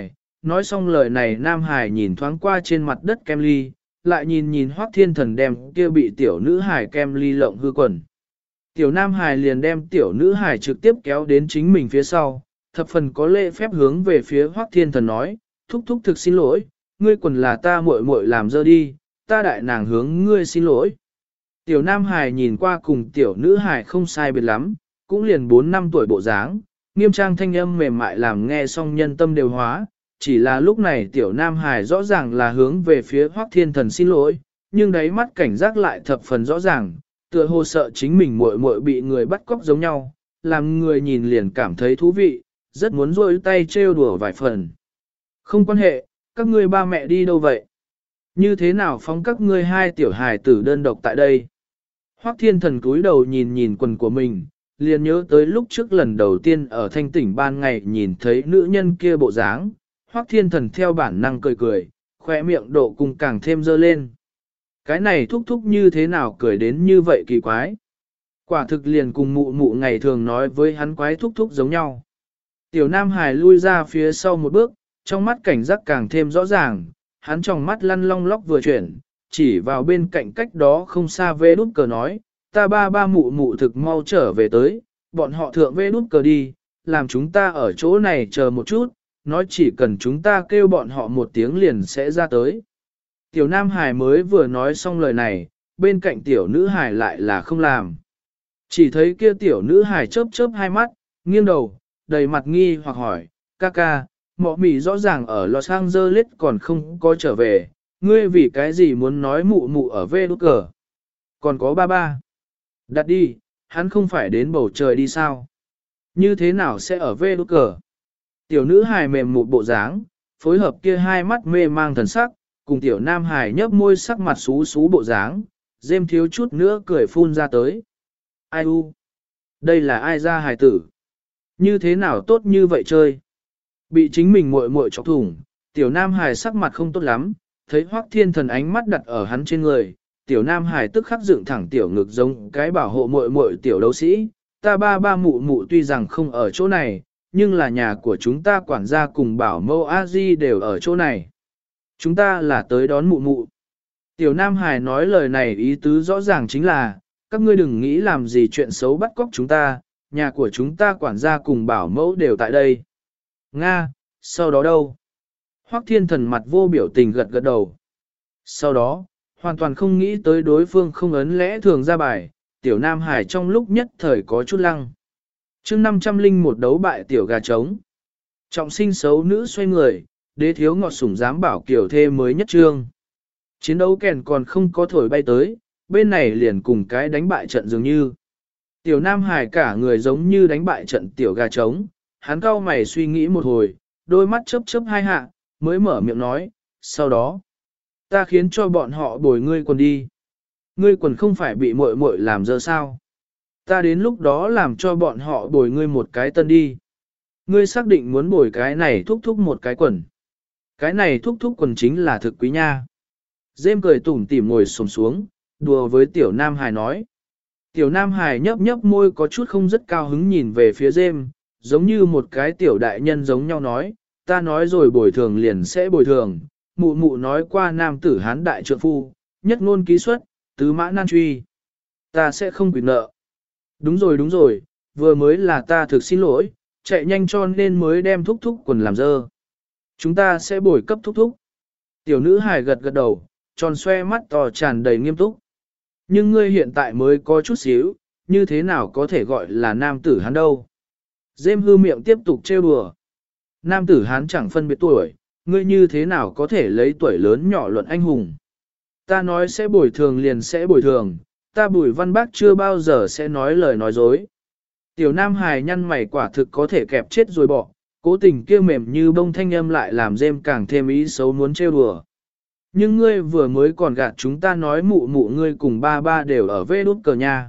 Nói xong lời này Nam Hải nhìn thoáng qua trên mặt đất kem ly, lại nhìn nhìn Hoắc Thiên Thần đem kia bị tiểu nữ hải kem ly lộng hư quần. Tiểu Nam Hải liền đem tiểu nữ hải trực tiếp kéo đến chính mình phía sau, thập phần có lễ phép hướng về phía Hoắc Thiên Thần nói, thúc thúc thực xin lỗi, ngươi quần là ta muội muội làm dơ đi, ta đại nàng hướng ngươi xin lỗi. Tiểu Nam Hải nhìn qua cùng tiểu nữ hải không sai biệt lắm, cũng liền 4 năm tuổi bộ dáng, nghiêm trang thanh âm mềm mại làm nghe xong nhân tâm đều hóa, chỉ là lúc này tiểu Nam Hải rõ ràng là hướng về phía Hoắc Thiên Thần xin lỗi, nhưng đáy mắt cảnh giác lại thập phần rõ ràng, tựa hồ sợ chính mình muội muội bị người bắt cóc giống nhau, làm người nhìn liền cảm thấy thú vị, rất muốn rôi tay trêu đùa vài phần. Không quan hệ, các ngươi ba mẹ đi đâu vậy? Như thế nào phóng các ngươi hai tiểu hài tử đơn độc tại đây? Hoắc Thiên Thần cúi đầu nhìn nhìn quần của mình, liền nhớ tới lúc trước lần đầu tiên ở thanh tỉnh ban ngày nhìn thấy nữ nhân kia bộ dáng. Hoắc Thiên Thần theo bản năng cười cười, khỏe miệng độ cùng càng thêm dơ lên. Cái này thúc thúc như thế nào cười đến như vậy kỳ quái? Quả thực liền cùng mụ mụ ngày thường nói với hắn quái thúc thúc giống nhau. Tiểu Nam Hải lui ra phía sau một bước, trong mắt cảnh giác càng thêm rõ ràng, hắn trong mắt lăn long lóc vừa chuyển, chỉ vào bên cạnh cách đó không xa vê đút cờ nói, ta ba mụ mụ thực mau trở về tới, bọn họ thượng vê đút cờ đi, làm chúng ta ở chỗ này chờ một chút, nói chỉ cần chúng ta kêu bọn họ một tiếng liền sẽ ra tới. Tiểu Nam Hải mới vừa nói xong lời này, bên cạnh tiểu nữ Hải lại là không làm. Chỉ thấy kia tiểu nữ Hải chớp chớp hai mắt, nghiêng đầu, đầy mặt nghi hoặc hỏi, ca ca, mọ mì rõ ràng ở Los Angeles còn không có trở về, ngươi vì cái gì muốn nói mụ mụ ở vê đút cờ? Còn có ba. Đặt đi, hắn không phải đến bầu trời đi sao? Như thế nào sẽ ở vê đút cờ? Tiểu nữ hài mềm mụt bộ dáng, phối hợp kia hai mắt mê mang thần sắc, cùng tiểu nam hài nhấp môi sắc mặt xú xú bộ dáng, dêm thiếu chút nữa cười phun ra tới. Ai u? Đây là ai ra hài tử? Như thế nào tốt như vậy chơi? Bị chính mình muội muội chọc thủng, tiểu nam hài sắc mặt không tốt lắm, thấy Hoắc Thiên Thần ánh mắt đặt ở hắn trên người, tiểu nam hài tức khắc dựng thẳng tiểu ngực giống cái bảo hộ muội muội tiểu đấu sĩ, ta ba mụ mụ tuy rằng không ở chỗ này, nhưng là nhà của chúng ta quản gia cùng bảo mẫu a di đều ở chỗ này. Chúng ta là tới đón mụ mụ. Tiểu nam hài nói lời này ý tứ rõ ràng chính là, các ngươi đừng nghĩ làm gì chuyện xấu bắt cóc chúng ta, nhà của chúng ta quản gia cùng bảo mẫu đều tại đây. Nga, sau đó đâu? Hoắc Thiên Thần mặt vô biểu tình gật gật đầu. Sau đó, hoàn toàn không nghĩ tới đối phương không ấn lẽ thường ra bài, tiểu Nam Hải trong lúc nhất thời có chút lăng. chương 501 đấu bại tiểu gà trống. Trọng sinh xấu nữ xoay người, đế thiếu ngọt sủng dám bảo kiểu thê mới nhất trương. Chiến đấu kèn còn không có thổi bay tới, bên này liền cùng cái đánh bại trận dường như. Tiểu Nam Hải cả người giống như đánh bại trận tiểu gà trống, hắn cau mày suy nghĩ một hồi, đôi mắt chớp chớp hai hạ, mới mở miệng nói, sau đó, ta khiến cho bọn họ bồi ngươi quần đi. Ngươi quần không phải bị muội muội làm dơ sao? Ta đến lúc đó làm cho bọn họ bồi ngươi một cái tân đi. Ngươi xác định muốn bồi cái này thúc thúc một cái quần. Cái này thúc thúc quần chính là thực quý nha. Dêm cười tủm tỉm ngồi xổm xuống, đùa với tiểu Nam Hải nói. Tiểu Nam Hải nhấp nhấp môi có chút không rất cao hứng nhìn về phía Dêm, giống như một cái tiểu đại nhân giống nhau nói, ta nói rồi bồi thường liền sẽ bồi thường, mụ mụ nói qua nam tử hán đại trượng phu, nhất ngôn ký xuất, tứ mã nan truy. Ta sẽ không quyền nợ. Đúng rồi, vừa mới là ta thực xin lỗi, chạy nhanh cho nên mới đem thúc thúc quần làm dơ. Chúng ta sẽ bồi cấp thúc thúc. Tiểu nữ hài gật gật đầu, tròn xoe mắt to tràn đầy nghiêm túc. Nhưng ngươi hiện tại mới có chút xíu, như thế nào có thể gọi là nam tử hán đâu. Dêm hư miệng tiếp tục trêu đùa. Nam tử hán chẳng phân biệt tuổi, ngươi như thế nào có thể lấy tuổi lớn nhỏ luận anh hùng. Ta nói sẽ bồi thường liền sẽ bồi thường, ta Bùi Văn Bác chưa bao giờ sẽ nói lời nói dối. Tiểu Nam Hải nhăn mày quả thực có thể kẹp chết rồi bỏ, cố tình kia mềm như bông thanh âm lại làm Dêm càng thêm ý xấu muốn trêu đùa. Nhưng ngươi vừa mới còn gạt chúng ta nói mụ mụ ngươi cùng ba đều ở vê đút cờ nhà.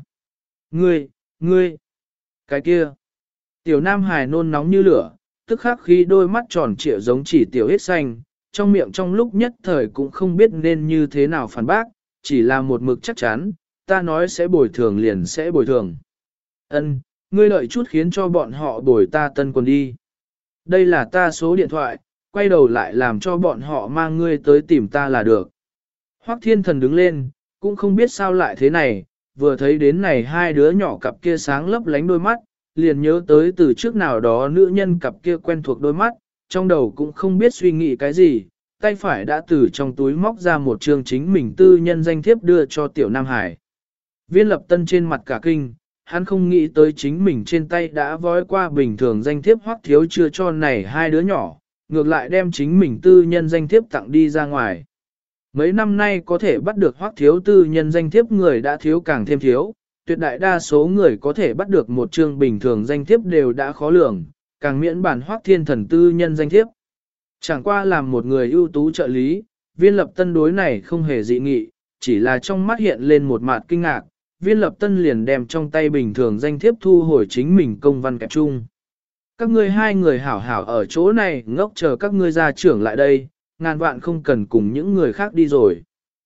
Ngươi, cái kia. Tiểu Nam Hải nôn nóng như lửa, tức khắc khi đôi mắt tròn trịa giống chỉ tiểu hết xanh, trong miệng trong lúc nhất thời cũng không biết nên như thế nào phản bác, chỉ là một mực chắc chắn, ta nói sẽ bồi thường liền sẽ bồi thường. Ân, ngươi đợi chút khiến cho bọn họ bồi ta tân quần đi. Đây là ta số điện thoại, quay đầu lại làm cho bọn họ mang ngươi tới tìm ta là được. Hoắc Thiên Thần đứng lên, cũng không biết sao lại thế này, vừa thấy đến này hai đứa nhỏ cặp kia sáng lấp lánh đôi mắt, liền nhớ tới từ trước nào đó nữ nhân cặp kia quen thuộc đôi mắt, trong đầu cũng không biết suy nghĩ cái gì, tay phải đã từ trong túi móc ra một chương chính mình tư nhân danh thiếp đưa cho Tiểu Nam Hải. Viên Lập Tân trên mặt cả kinh, hắn không nghĩ tới chính mình trên tay đã vói qua bình thường danh thiếp Hoắc Thiếu chưa cho này hai đứa nhỏ, ngược lại đem chính mình tư nhân danh thiếp tặng đi ra ngoài. Mấy năm nay có thể bắt được Hoắc Thiếu tư nhân danh thiếp người đã thiếu càng thêm thiếu, tuyệt đại đa số người có thể bắt được một chương bình thường danh thiếp đều đã khó lường, càng miễn bản Hoắc Thiên Thần tư nhân danh thiếp. Chẳng qua làm một người ưu tú trợ lý, Viên Lập Tân đối này không hề dị nghị, chỉ là trong mắt hiện lên một mặt kinh ngạc, Viên Lập Tân liền đem trong tay bình thường danh thiếp thu hồi chính mình công văn kẹp chung. Các ngươi hai người hảo hảo ở chỗ này ngốc chờ các ngươi gia trưởng lại đây, ngàn vạn không cần cùng những người khác đi rồi.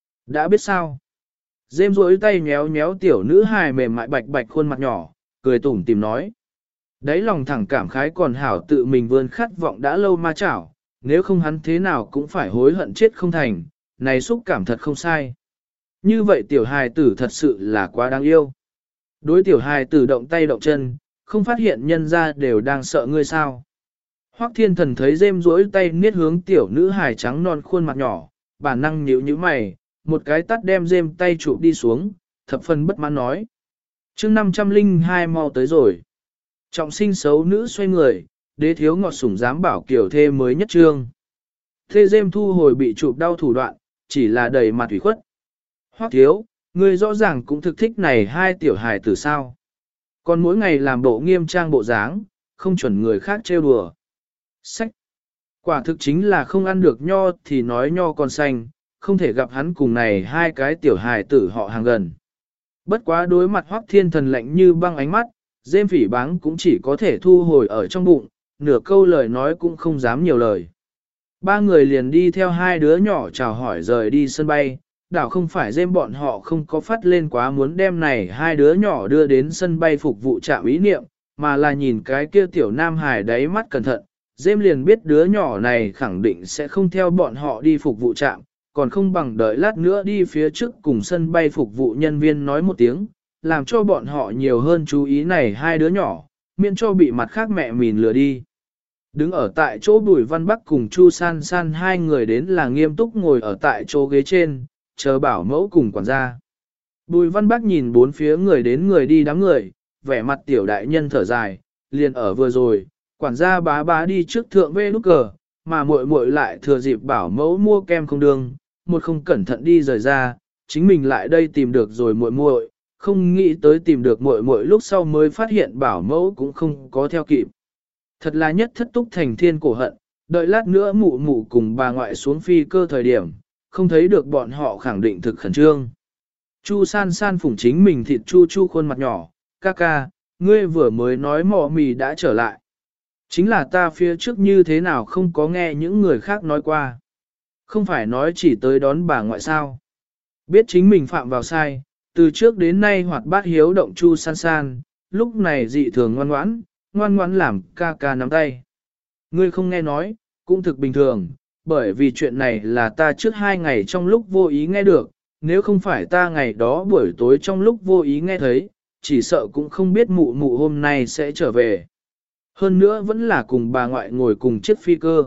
Đã biết sao? Dêm rỗi tay nhéo nhéo tiểu nữ hài mềm mại bạch bạch khuôn mặt nhỏ, cười tủm tìm nói. Đấy lòng thẳng cảm khái còn hảo tự mình vươn khát vọng đã lâu ma chảo, nếu không hắn thế nào cũng phải hối hận chết không thành, này xúc cảm thật không sai. Như vậy tiểu hài tử thật sự là quá đáng yêu. Đối tiểu hài tử động tay động chân, không phát hiện nhân ra đều đang sợ ngươi sao. Hoắc Thiên Thần thấy dêm rỗi tay niết hướng tiểu nữ hài trắng non khuôn mặt nhỏ, bản năng nhíu nhíu mày, một cái tắt đem dêm tay chụp đi xuống, thập phần bất mãn nói. Chương 502 mau tới rồi. Trọng sinh xấu nữ xoay người, đế thiếu ngọt sủng dám bảo kiểu thê mới nhất trương. Thê dêm thu hồi bị chụp đau thủ đoạn, chỉ là đầy mặt ủy khuất. Hoắc thiếu, ngươi rõ ràng cũng thực thích này hai tiểu hài tử sao. Còn mỗi ngày làm bộ nghiêm trang bộ dáng, không chuẩn người khác trêu đùa. Sách! Quả thực chính là không ăn được nho thì nói nho còn xanh, không thể gặp hắn cùng này hai cái tiểu hài tử họ hàng gần. Bất quá đối mặt Hoắc Thiên Thần lạnh như băng ánh mắt, dêm phỉ báng cũng chỉ có thể thu hồi ở trong bụng, nửa câu lời nói cũng không dám nhiều lời. Ba người liền đi theo hai đứa nhỏ chào hỏi rời đi sân bay, đảo không phải dêm bọn họ không có phát lên quá muốn đem này hai đứa nhỏ đưa đến sân bay phục vụ trạm ý niệm, mà là nhìn cái kia tiểu nam hài đáy mắt cẩn thận, dêm liền biết đứa nhỏ này khẳng định sẽ không theo bọn họ đi phục vụ trạm, còn không bằng đợi lát nữa đi phía trước cùng sân bay phục vụ nhân viên nói một tiếng, làm cho bọn họ nhiều hơn chú ý này hai đứa nhỏ, miễn cho bị mặt khác mẹ mìn lừa đi. Đứng ở tại chỗ Bùi Văn Bắc cùng Chu San San hai người đến là nghiêm túc ngồi ở tại chỗ ghế trên, chờ bảo mẫu cùng quản gia. Bùi Văn Bắc nhìn bốn phía người đến người đi đám người, vẻ mặt tiểu đại nhân thở dài, liền ở vừa rồi, quản gia bá bá đi trước thượng vê nút cờ, mà muội muội lại thừa dịp bảo mẫu mua kem không đường, một không cẩn thận đi rời ra, chính mình lại đây tìm được rồi muội muội, không nghĩ tới tìm được muội muội lúc sau mới phát hiện bảo mẫu cũng không có theo kịp. Thật là nhất thất túc thành thiên cổ hận, đợi lát nữa mụ mụ cùng bà ngoại xuống phi cơ thời điểm, không thấy được bọn họ khẳng định thực khẩn trương. Chu San San phủng chính mình thịt chu chu khuôn mặt nhỏ, ca ca, ngươi vừa mới nói mọ mì đã trở lại. Chính là ta phía trước như thế nào không có nghe những người khác nói qua. Không phải nói chỉ tới đón bà ngoại sao. Biết chính mình phạm vào sai, từ trước đến nay hoạt bát hiếu động Chu San San, lúc này dị thường ngoan ngoãn làm ca ca nắm tay. Ngươi không nghe nói, cũng thực bình thường, bởi vì chuyện này là ta trước 2 ngày trong lúc vô ý nghe được, nếu không phải ta ngày đó buổi tối trong lúc vô ý nghe thấy, chỉ sợ cũng không biết mụ mụ hôm nay sẽ trở về. Hơn nữa vẫn là cùng bà ngoại ngồi cùng chiếc phi cơ.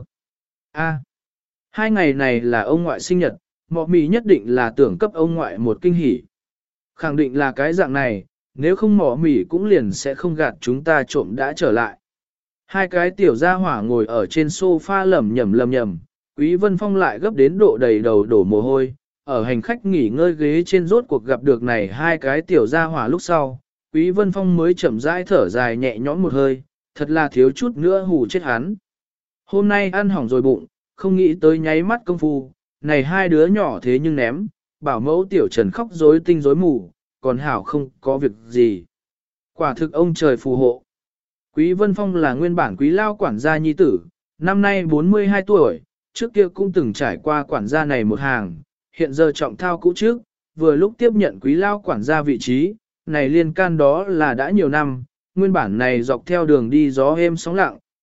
2 ngày này là ông ngoại sinh nhật, mọ mì nhất định là tưởng cấp ông ngoại một kinh hỉ. Khẳng định là cái dạng này, nếu không mỏ mì cũng liền sẽ không gạt chúng ta trộm đã trở lại. Hai cái tiểu gia hỏa ngồi ở trên sofa lẩm nhẩm, Quý Vân Phong lại gấp đến độ đầy đầu đổ mồ hôi, ở hành khách nghỉ ngơi ghế trên rốt cuộc gặp được này hai cái tiểu gia hỏa lúc sau, Quý Vân Phong mới chậm rãi thở dài nhẹ nhõm một hơi, thật là thiếu chút nữa hù chết hắn. Hôm nay ăn hỏng rồi bụng, không nghĩ tới nháy mắt công phu, này hai đứa nhỏ thế nhưng ném, bảo mẫu tiểu Trần khóc rối tinh rối mù, còn hảo không có việc gì. Quả thực ông trời phù hộ. Quý Vân Phong là nguyên bản quý lao quản gia nhi tử, năm nay 42 tuổi, trước kia cũng từng trải qua quản gia này một hàng, hiện giờ trọng thao cũ trước, vừa lúc tiếp nhận quý lao quản gia vị trí, này liên can đó là đã nhiều năm, nguyên bản này dọc theo đường đi gió êm sóng lặng,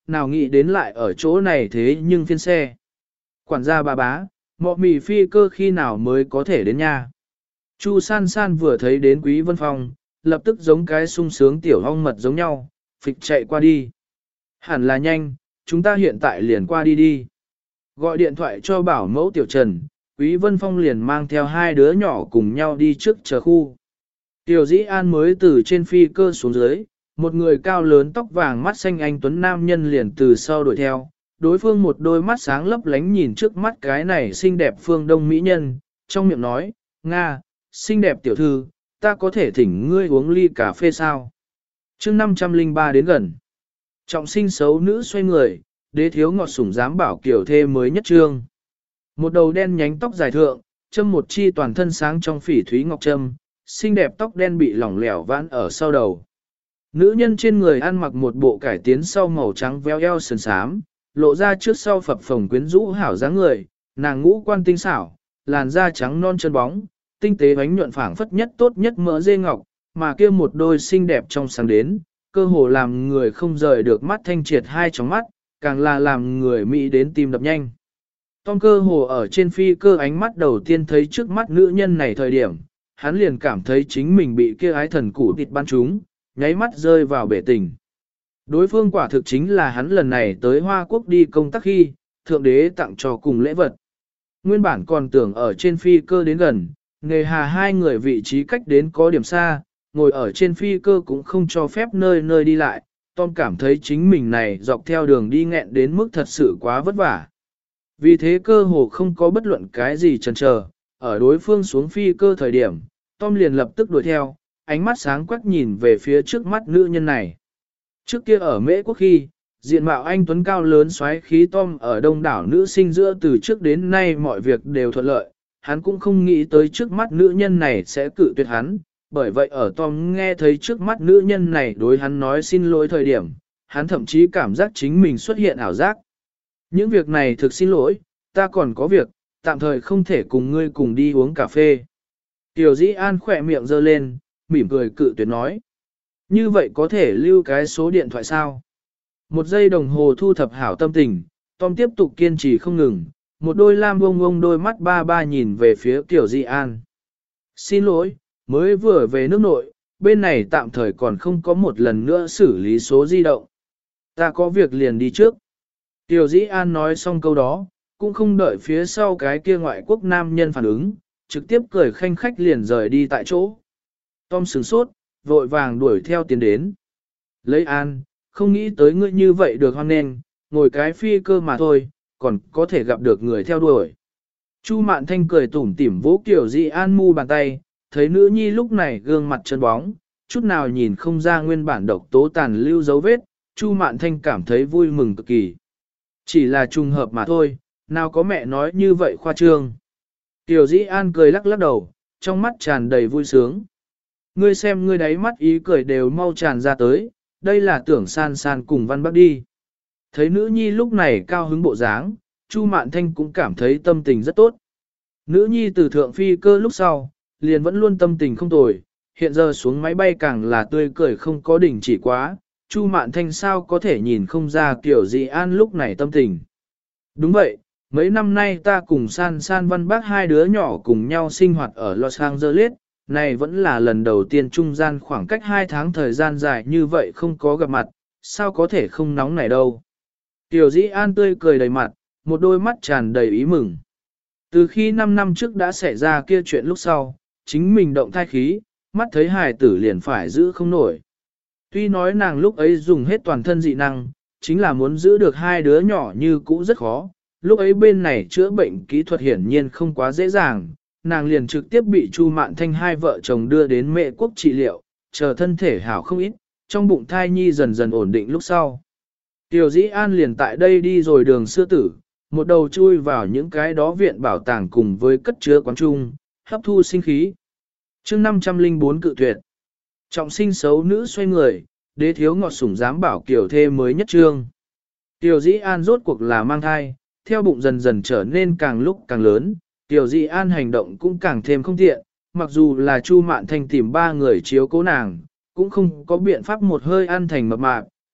nào nghĩ đến lại ở chỗ này thế nhưng phiên xe. Quản gia bà bá, mọ mì phi cơ khi nào mới có thể đến nha. Chu san san vừa thấy đến Quý Vân Phong, lập tức giống cái sung sướng tiểu ong mật giống nhau, phịch chạy qua đi. Hẳn là nhanh, chúng ta hiện tại liền qua đi đi. Gọi điện thoại cho bảo mẫu tiểu Trần, Quý Vân Phong liền mang theo hai đứa nhỏ cùng nhau đi trước chờ khu. Tiểu Dĩ An mới từ trên phi cơ xuống dưới, một người cao lớn tóc vàng mắt xanh anh tuấn nam nhân liền từ sau đuổi theo. Đối phương một đôi mắt sáng lấp lánh nhìn trước mắt cái này xinh đẹp phương đông mỹ nhân, trong miệng nói, Nga, xinh đẹp tiểu thư, ta có thể thỉnh ngươi uống ly cà phê sao? chương 503 đến gần. Trọng sinh xấu nữ xoay người, đế thiếu ngọt sủng dám bảo kiểu thê mới nhất trương. Một đầu đen nhánh tóc dài thượng, châm một chi toàn thân sáng trong phỉ thúy ngọc trâm, xinh đẹp tóc đen bị lỏng lẻo vãn ở sau đầu. Nữ nhân trên người ăn mặc một bộ cải tiến sau màu trắng véo eo sườn xám, lộ ra trước sau phập phồng quyến rũ hảo dáng người, nàng ngũ quan tinh xảo, làn da trắng non chân bóng, tinh tế bánh nhuận phảng phất nhất tốt nhất mỡ dê ngọc, mà kia một đôi xinh đẹp trong sáng đến, cơ hồ làm người không rời được mắt thanh triệt hai tròng mắt, càng là làm người mỹ đến tim đập nhanh. Tom cơ hồ ở trên phi cơ ánh mắt đầu tiên thấy trước mắt nữ nhân này thời điểm, hắn liền cảm thấy chính mình bị kia ái thần củ thịt ban trúng, nháy mắt rơi vào bể tình. Đối phương quả thực chính là hắn lần này tới Hoa Quốc đi công tác khi, thượng đế tặng cho cùng lễ vật. Nguyên bản còn tưởng ở trên phi cơ đến gần, nghề hà hai người vị trí cách đến có điểm xa, ngồi ở trên phi cơ cũng không cho phép nơi nơi đi lại, Tom cảm thấy chính mình này dọc theo đường đi nghẹn đến mức thật sự quá vất vả. Vì thế cơ hồ không có bất luận cái gì chần chờ, ở đối phương xuống phi cơ thời điểm, Tom liền lập tức đuổi theo, ánh mắt sáng quắc nhìn về phía trước mắt nữ nhân này. Trước kia ở Mễ Quốc khi, diện mạo anh tuấn cao lớn xoáy khí Tom ở đông đảo nữ sinh giữa từ trước đến nay mọi việc đều thuận lợi, hắn cũng không nghĩ tới trước mắt nữ nhân này sẽ cự tuyệt hắn, bởi vậy ở Tom nghe thấy trước mắt nữ nhân này đối hắn nói xin lỗi thời điểm, hắn thậm chí cảm giác chính mình xuất hiện ảo giác. Những việc này thực xin lỗi, ta còn có việc, tạm thời không thể cùng ngươi cùng đi uống cà phê. Tiểu Dĩ An khỏe miệng giơ lên, mỉm cười cự tuyệt nói. Như vậy có thể lưu cái số điện thoại sao? Một giây đồng hồ thu thập hảo tâm tình, Tom tiếp tục kiên trì không ngừng, một đôi lam bông bông đôi mắt ba ba nhìn về phía Tiểu Dĩ An. Xin lỗi, mới vừa về nước nội, bên này tạm thời còn không có một lần nữa xử lý số di động. Ta có việc liền đi trước. Tiểu Dĩ An nói xong câu đó, cũng không đợi phía sau cái kia ngoại quốc nam nhân phản ứng, trực tiếp cười khanh khách liền rời đi tại chỗ. Tom sửng sốt, vội vàng đuổi theo tiến đến. Lấy An, không nghĩ tới ngươi như vậy được hoan nghênh, ngồi cái phi cơ mà thôi, còn có thể gặp được người theo đuổi. Chu Mạn Thanh cười tủm tỉm vỗ Tiểu Dĩ An mu bàn tay, thấy nữ nhi lúc này gương mặt chân bóng, chút nào nhìn không ra nguyên bản độc tố tàn lưu dấu vết, Chu Mạn Thanh cảm thấy vui mừng cực kỳ. Chỉ là trùng hợp mà thôi, nào có mẹ nói như vậy khoa trương. Tiểu Dĩ An cười lắc lắc đầu, trong mắt tràn đầy vui sướng. Ngươi xem ngươi đáy mắt ý cười đều mau tràn ra tới, đây là tưởng san san cùng Văn Bắc đi. Thấy nữ nhi lúc này cao hứng bộ dáng, Chu Mạn Thanh cũng cảm thấy tâm tình rất tốt. Nữ nhi từ thượng phi cơ lúc sau, liền vẫn luôn tâm tình không tồi, hiện giờ xuống máy bay càng là tươi cười không có đỉnh chỉ quá, Chu Mạn Thanh sao có thể nhìn không ra Tiểu Dĩ An lúc này tâm tình. Đúng vậy, mấy năm nay ta cùng San San Văn Bác hai đứa nhỏ cùng nhau sinh hoạt ở Los Angeles, này vẫn là lần đầu tiên trung gian khoảng cách 2 tháng thời gian dài như vậy không có gặp mặt, sao có thể không nóng này đâu. Tiểu Dĩ An tươi cười đầy mặt, một đôi mắt tràn đầy ý mừng. Từ khi 5 năm trước đã xảy ra kia chuyện lúc sau, chính mình động thai khí, mắt thấy hài tử liền phải giữ không nổi. Tuy nói nàng lúc ấy dùng hết toàn thân dị năng, chính là muốn giữ được hai đứa nhỏ như cũ rất khó. Lúc ấy bên này chữa bệnh kỹ thuật hiển nhiên không quá dễ dàng, nàng liền trực tiếp bị Chu Mạn Thanh hai vợ chồng đưa đến Mễ Quốc trị liệu, chờ thân thể hảo không ít, trong bụng thai nhi dần dần ổn định lúc sau. Tiểu Dĩ An liền tại đây đi rồi đường xưa tử, một đầu chui vào những cái đó viện bảo tàng cùng với cất chứa quán trung, hấp thu sinh khí. chương 504 cự tuyệt. Trọng sinh xấu nữ xoay người, đế thiếu ngọt sủng dám bảo kiểu thê mới nhất trương. Tiểu Dĩ An rốt cuộc là mang thai, theo bụng dần dần trở nên càng lúc càng lớn, Tiểu Dĩ An hành động cũng càng thêm không tiện, mặc dù là Chu Mạn Thanh tìm 3 người chiếu cố nàng, cũng không có biện pháp một hơi ăn thành mập mạp,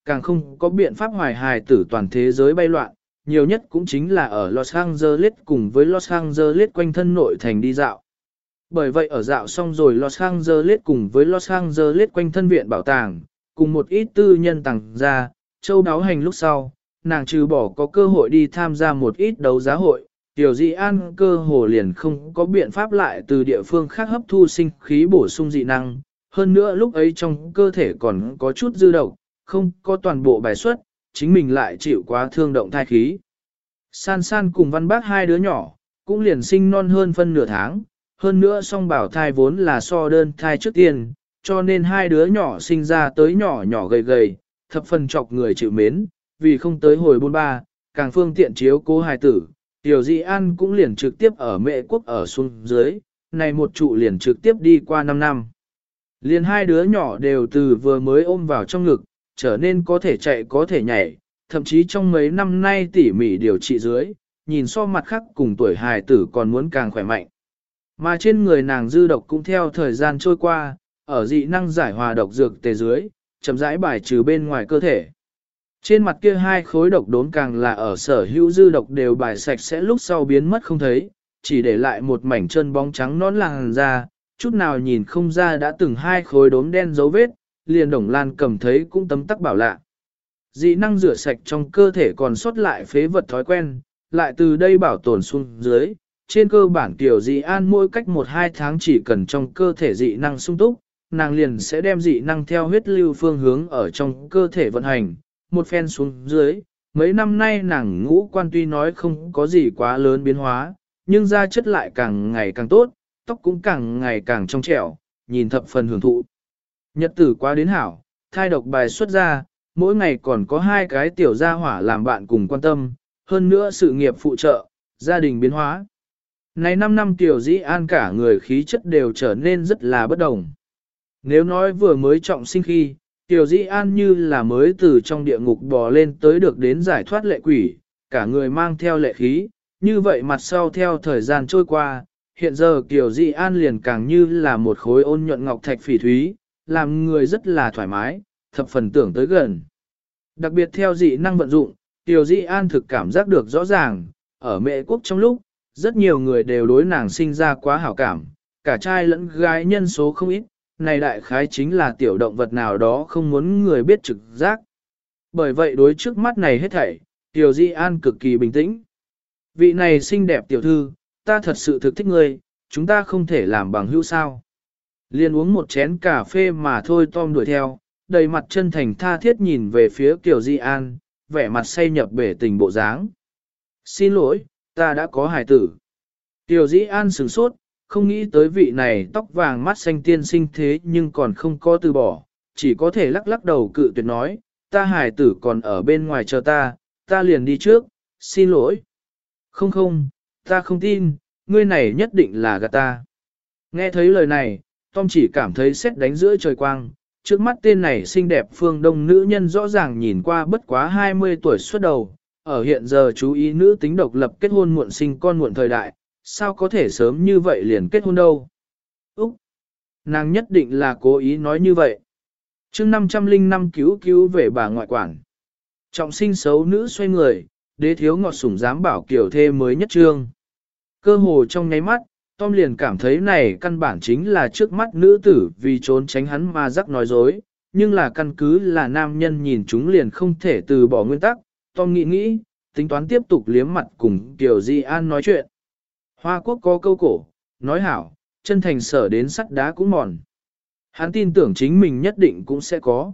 càng không có biện pháp hoài hài tử toàn thế giới bay loạn, nhiều nhất cũng chính là ở Los Angeles cùng với Los Angeles quanh thân nội thành đi dạo. Bởi vậy ở dạo xong rồi Los Angeles cùng với Los Angeles quanh thân viện bảo tàng, cùng một ít tư nhân tàng ra, châu đáo hành lúc sau, nàng trừ bỏ có cơ hội đi tham gia một ít đấu giá hội, Tiểu Dị An cơ hồ liền không có biện pháp lại từ địa phương khác hấp thu sinh khí bổ sung dị năng, hơn nữa lúc ấy trong cơ thể còn có chút dư độc, không có toàn bộ bài xuất, chính mình lại chịu quá thương động thai khí. San San cùng Văn Bác hai đứa nhỏ, cũng liền sinh non hơn phân nửa tháng, hơn nữa song bảo thai vốn là so đơn thai trước tiên, cho nên hai đứa nhỏ sinh ra tới nhỏ nhỏ gầy gầy, thập phần chọc người chịu mến, vì không tới hồi bôn ba, càng phương tiện chiếu cố hài tử, Tiểu Dị An cũng liền trực tiếp ở Mễ Quốc ở xuống dưới, này một trụ liền trực tiếp đi qua 5 năm. Liền hai đứa nhỏ đều từ vừa mới ôm vào trong ngực, trở nên có thể chạy có thể nhảy, thậm chí trong mấy năm nay tỉ mỉ điều trị dưới, nhìn so mặt khác cùng tuổi hài tử còn muốn càng khỏe mạnh. Mà trên người nàng dư độc cũng theo thời gian trôi qua, ở dị năng giải hòa độc dược tề dưới, chậm rãi bài trừ bên ngoài cơ thể. Trên mặt kia hai khối độc đốn càng là ở sở hữu dư độc đều bài sạch sẽ lúc sau biến mất không thấy, chỉ để lại một mảnh chân bóng trắng nón làn da, chút nào nhìn không ra đã từng hai khối đốm đen dấu vết, liền Đồng Lan cầm thấy cũng tấm tắc bảo lạ. Dị năng rửa sạch trong cơ thể còn sót lại phế vật thói quen, lại từ đây bảo tồn xuống dưới. Trên cơ bản Tiểu Dị An mỗi cách 1-2 tháng chỉ cần trong cơ thể dị năng sung túc, nàng liền sẽ đem dị năng theo huyết lưu phương hướng ở trong cơ thể vận hành, một phen xuống dưới. Mấy năm nay nàng ngũ quan tuy nói không có gì quá lớn biến hóa, nhưng da chất lại càng ngày càng tốt, tóc cũng càng ngày càng trong trẻo, nhìn thập phần hưởng thụ. Nhật tử quá đến hảo, thai độc bài xuất ra, mỗi ngày còn có 2 cái tiểu gia hỏa làm bạn cùng quan tâm, hơn nữa sự nghiệp phụ trợ, gia đình biến hóa. Này 5 năm Tiểu Dị An cả người khí chất đều trở nên rất là bất đồng. Nếu nói vừa mới trọng sinh khi, Tiểu Dị An như là mới từ trong địa ngục bò lên tới được đến giải thoát lệ quỷ, cả người mang theo lệ khí, như vậy mặt sau theo thời gian trôi qua, hiện giờ Tiểu Dị An liền càng như là một khối ôn nhuận ngọc thạch phỉ thúy, làm người rất là thoải mái, thập phần tưởng tới gần. Đặc biệt theo dị năng vận dụng, Tiểu Dị An thực cảm giác được rõ ràng, ở Mễ Quốc trong lúc, rất nhiều người đều đối nàng sinh ra quá hảo cảm, cả trai lẫn gái nhân số không ít, này đại khái chính là tiểu động vật nào đó không muốn người biết trực giác. Bởi vậy đối trước mắt này hết thảy, Tiểu Dị An cực kỳ bình tĩnh. Vị này xinh đẹp tiểu thư, ta thật sự thực thích ngươi, chúng ta không thể làm bằng hữu sao. Liên uống một chén cà phê mà thôi Tom đuổi theo, đầy mặt chân thành tha thiết nhìn về phía Tiểu Dị An, vẻ mặt say nhập bể tình bộ dáng. Xin lỗi, ta đã có hài tử. Tiểu Dị An sửng sốt, không nghĩ tới vị này tóc vàng mắt xanh tiên sinh thế nhưng còn không có từ bỏ, chỉ có thể lắc lắc đầu cự tuyệt nói, ta hài tử còn ở bên ngoài chờ ta liền đi trước, xin lỗi. Không, ta không tin, ngươi này nhất định là gạt ta. Nghe thấy lời này, Tom chỉ cảm thấy sét đánh giữa trời quang, trước mắt tên này xinh đẹp phương đông nữ nhân rõ ràng nhìn qua bất quá 20 tuổi xuất đầu, ở hiện giờ chú ý nữ tính độc lập kết hôn muộn sinh con muộn thời đại, sao có thể sớm như vậy liền kết hôn đâu. Úc! Nàng nhất định là cố ý nói như vậy. chương 505 cứu về bà ngoại quản. Trọng sinh xấu nữ xoay người, đế thiếu ngọt sủng dám bảo kiểu thê mới nhất trương. Cơ hồ trong nháy mắt, Tom liền cảm thấy này căn bản chính là trước mắt nữ tử vì trốn tránh hắn mà rắc nói dối, nhưng là căn cứ là nam nhân nhìn chúng liền không thể từ bỏ nguyên tắc. Tom nghĩ, tính toán tiếp tục liếm mặt cùng Tiểu Dị An nói chuyện. Hoa Quốc có câu cổ, nói hảo, chân thành sở đến sắt đá cũng mòn. Hắn tin tưởng chính mình nhất định cũng sẽ có.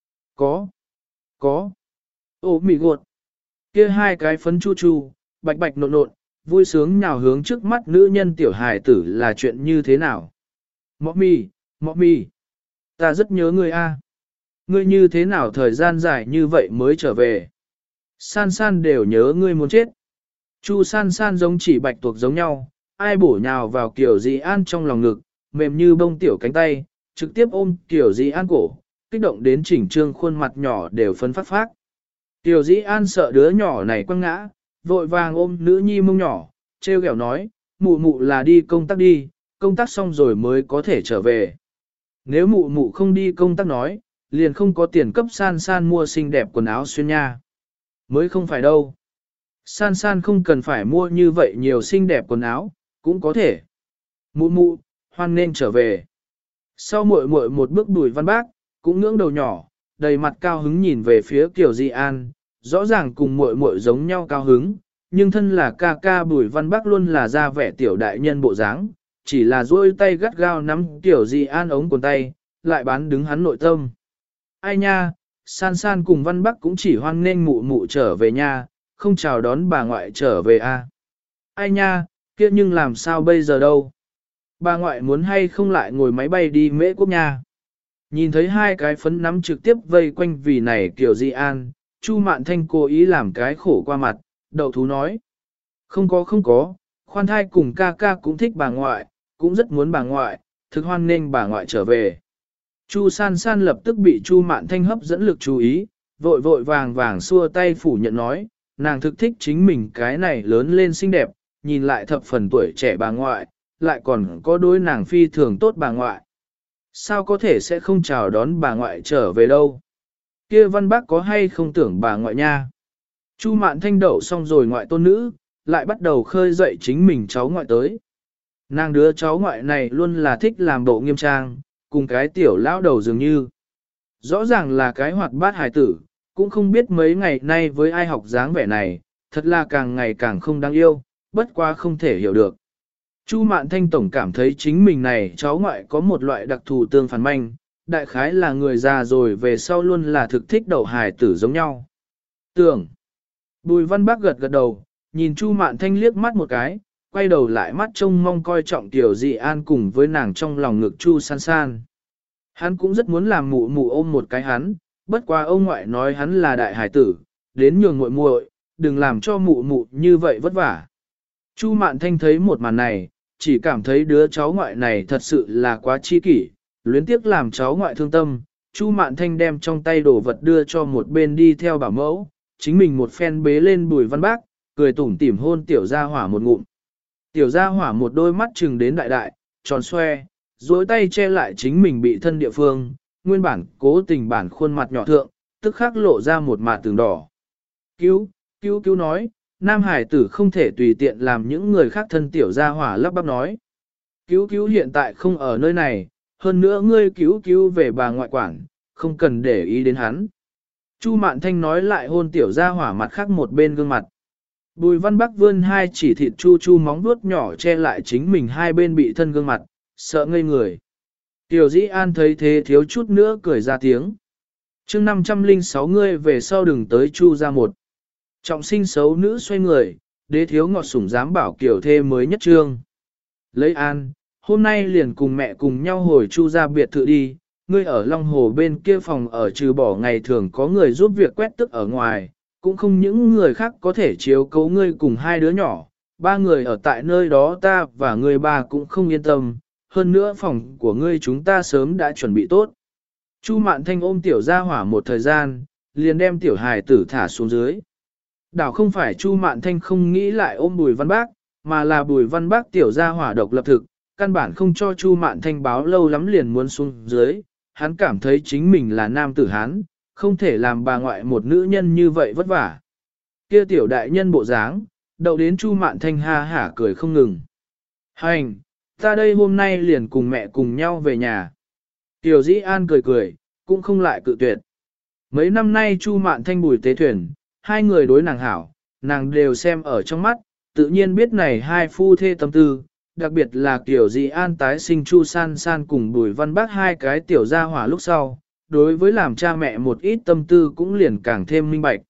Ô mì gột. Kia 2 cái phấn chu chu, bạch bạch nộn nộn, vui sướng nhào hướng trước mắt nữ nhân tiểu hài tử là chuyện như thế nào. Mọ mì, ta rất nhớ ngươi a. Ngươi như thế nào thời gian dài như vậy mới trở về. San San đều nhớ ngươi muốn chết. Chu San San giống chỉ bạch tuộc giống nhau, ai bổ nhào vào Tiểu Dị An trong lòng ngực, mềm như bông tiểu cánh tay, trực tiếp ôm Tiểu Dị An cổ, kích động đến chỉnh trương khuôn mặt nhỏ đều phấn phát phát. Tiểu Dị An sợ đứa nhỏ này quăng ngã, vội vàng ôm nữ nhi mông nhỏ, treo ghẹo nói, mụ mụ là đi công tác đi, công tác xong rồi mới có thể trở về. Nếu mụ mụ không đi công tác nói, liền không có tiền cấp san san mua xinh đẹp quần áo xuyên nha. Mới không phải đâu. San san không cần phải mua như vậy nhiều xinh đẹp quần áo, cũng có thể. Mụ mụ, hoan nên trở về. Sau muội muội một bước Bùi Văn Bác, cũng ngưỡng đầu nhỏ, đầy mặt cao hứng nhìn về phía Kiều Di An, rõ ràng cùng muội muội giống nhau cao hứng, nhưng thân là ca ca Bùi Văn Bác luôn là ra vẻ tiểu đại nhân bộ dáng, chỉ là duỗi tay gắt gao nắm Kiều Di An ống quần tay, lại bán đứng hắn nội tâm. Ai nha, San San cùng Văn Bắc cũng chỉ hoan nên mụ mụ trở về nha, không chào đón bà ngoại trở về a. Ai nha, kia nhưng làm sao bây giờ đâu? Bà ngoại muốn hay không lại ngồi máy bay đi Mễ Quốc nha. Nhìn thấy hai cái phấn nắm trực tiếp vây quanh vì này Kiều Di An, Chu Mạn Thanh cố ý làm cái khổ qua mặt, đậu thú nói. Không có, khoan thai cùng ca ca cũng thích bà ngoại, cũng rất muốn bà ngoại, thực hoan nên bà ngoại trở về. Chu San San lập tức bị Chu Mạn Thanh hấp dẫn lực chú ý, vội vội vàng vàng xua tay phủ nhận nói, nàng thực thích chính mình cái này lớn lên xinh đẹp, nhìn lại thập phần tuổi trẻ bà ngoại, lại còn có đối nàng phi thường tốt bà ngoại. Sao có thể sẽ không chào đón bà ngoại trở về đâu? Kia Văn Bác có hay không tưởng bà ngoại nha? Chu Mạn Thanh đậu xong rồi ngoại tôn nữ, lại bắt đầu khơi dậy chính mình cháu ngoại tới. Nàng đứa cháu ngoại này luôn là thích làm bộ nghiêm trang, cùng cái tiểu lão đầu dường như. Rõ ràng là cái hoạt bát hài tử, cũng không biết mấy ngày nay với ai học dáng vẻ này, thật là càng ngày càng không đáng yêu, bất quá không thể hiểu được. Chu Mạn Thanh tổng cảm thấy chính mình này cháu ngoại có một loại đặc thù tương phản manh, đại khái là người già rồi về sau luôn là thực thích đậu hài tử giống nhau. Tưởng. Bùi Văn Bác gật gật đầu, nhìn Chu Mạn Thanh liếc mắt một cái, quay đầu lại mắt trông mong coi trọng Tiểu Dị An cùng với nàng trong lòng ngực Chu San San. Hắn cũng rất muốn làm mụ mụ ôm một cái hắn, bất quá ông ngoại nói hắn là đại hải tử, đến nhường muội muội, đừng làm cho mụ mụ như vậy vất vả. Chu Mạn Thanh thấy một màn này, chỉ cảm thấy đứa cháu ngoại này thật sự là quá chi kỷ, luyến tiếc làm cháu ngoại thương tâm. Chu Mạn Thanh đem trong tay đồ vật đưa cho một bên đi theo bảo mẫu, chính mình một phen bế lên Bùi Văn Bác, cười tủm tỉm hôn tiểu gia hỏa một ngụm. Tiểu gia hỏa một đôi mắt trừng đến đại đại, tròn xoe, duỗi tay che lại chính mình bị thân địa phương, nguyên bản cố tình bản khuôn mặt nhỏ thượng, tức khắc lộ ra một mạt tường đỏ. Cứu nói, nam hải tử không thể tùy tiện làm những người khác thân tiểu gia hỏa lắp bắp nói. Cứu hiện tại không ở nơi này, hơn nữa ngươi cứu về bà ngoại quản, không cần để ý đến hắn. Chu Mạn Thanh nói lại hôn tiểu gia hỏa mặt khác một bên gương mặt. Bùi Văn Bắc vươn hai chỉ thịt chu móng vuốt nhỏ che lại chính mình hai bên bị thân gương mặt, sợ ngây người. Tiểu Dĩ An thấy thế thiếu chút nữa cười ra tiếng. Chương 506 ngươi về sau đừng tới Chu ra một. Trọng sinh xấu nữ xoay người, đế thiếu ngọt sủng dám bảo kiểu thê mới nhất trương. Lấy An, hôm nay liền cùng mẹ cùng nhau hồi Chu ra biệt thự đi, ngươi ở Long Hồ bên kia phòng ở trừ bỏ ngày thường có người giúp việc quét tức ở ngoài, cũng không những người khác có thể chiếu cố ngươi cùng hai đứa nhỏ, ba người ở tại nơi đó ta và ngươi ba cũng không yên tâm, hơn nữa phòng của ngươi chúng ta sớm đã chuẩn bị tốt. Chu Mạn Thanh ôm tiểu gia hỏa một thời gian, liền đem tiểu hài tử thả xuống dưới. Đảo không phải Chu Mạn Thanh không nghĩ lại ôm Bùi Văn Bác, mà là Bùi Văn Bác tiểu gia hỏa độc lập thực, căn bản không cho Chu Mạn Thanh báo lâu lắm liền muốn xuống dưới, hắn cảm thấy chính mình là nam tử hán, không thể làm bà ngoại một nữ nhân như vậy vất vả. Kia tiểu đại nhân bộ dáng, đậu đến Chu Mạn Thanh ha hả cười không ngừng. Hành, ta đây hôm nay liền cùng mẹ cùng nhau về nhà. Tiểu Dĩ An cười, cũng không lại cự tuyệt. Mấy năm nay Chu Mạn Thanh Bùi Tế Thuyền, hai người đối nàng hảo, nàng đều xem ở trong mắt, tự nhiên biết này hai phu thê tâm tư, đặc biệt là Tiểu Dĩ An tái sinh Chu San San cùng Bùi Văn Bác hai cái tiểu gia hỏa lúc sau, đối với làm cha mẹ một ít tâm tư cũng liền càng thêm minh bạch.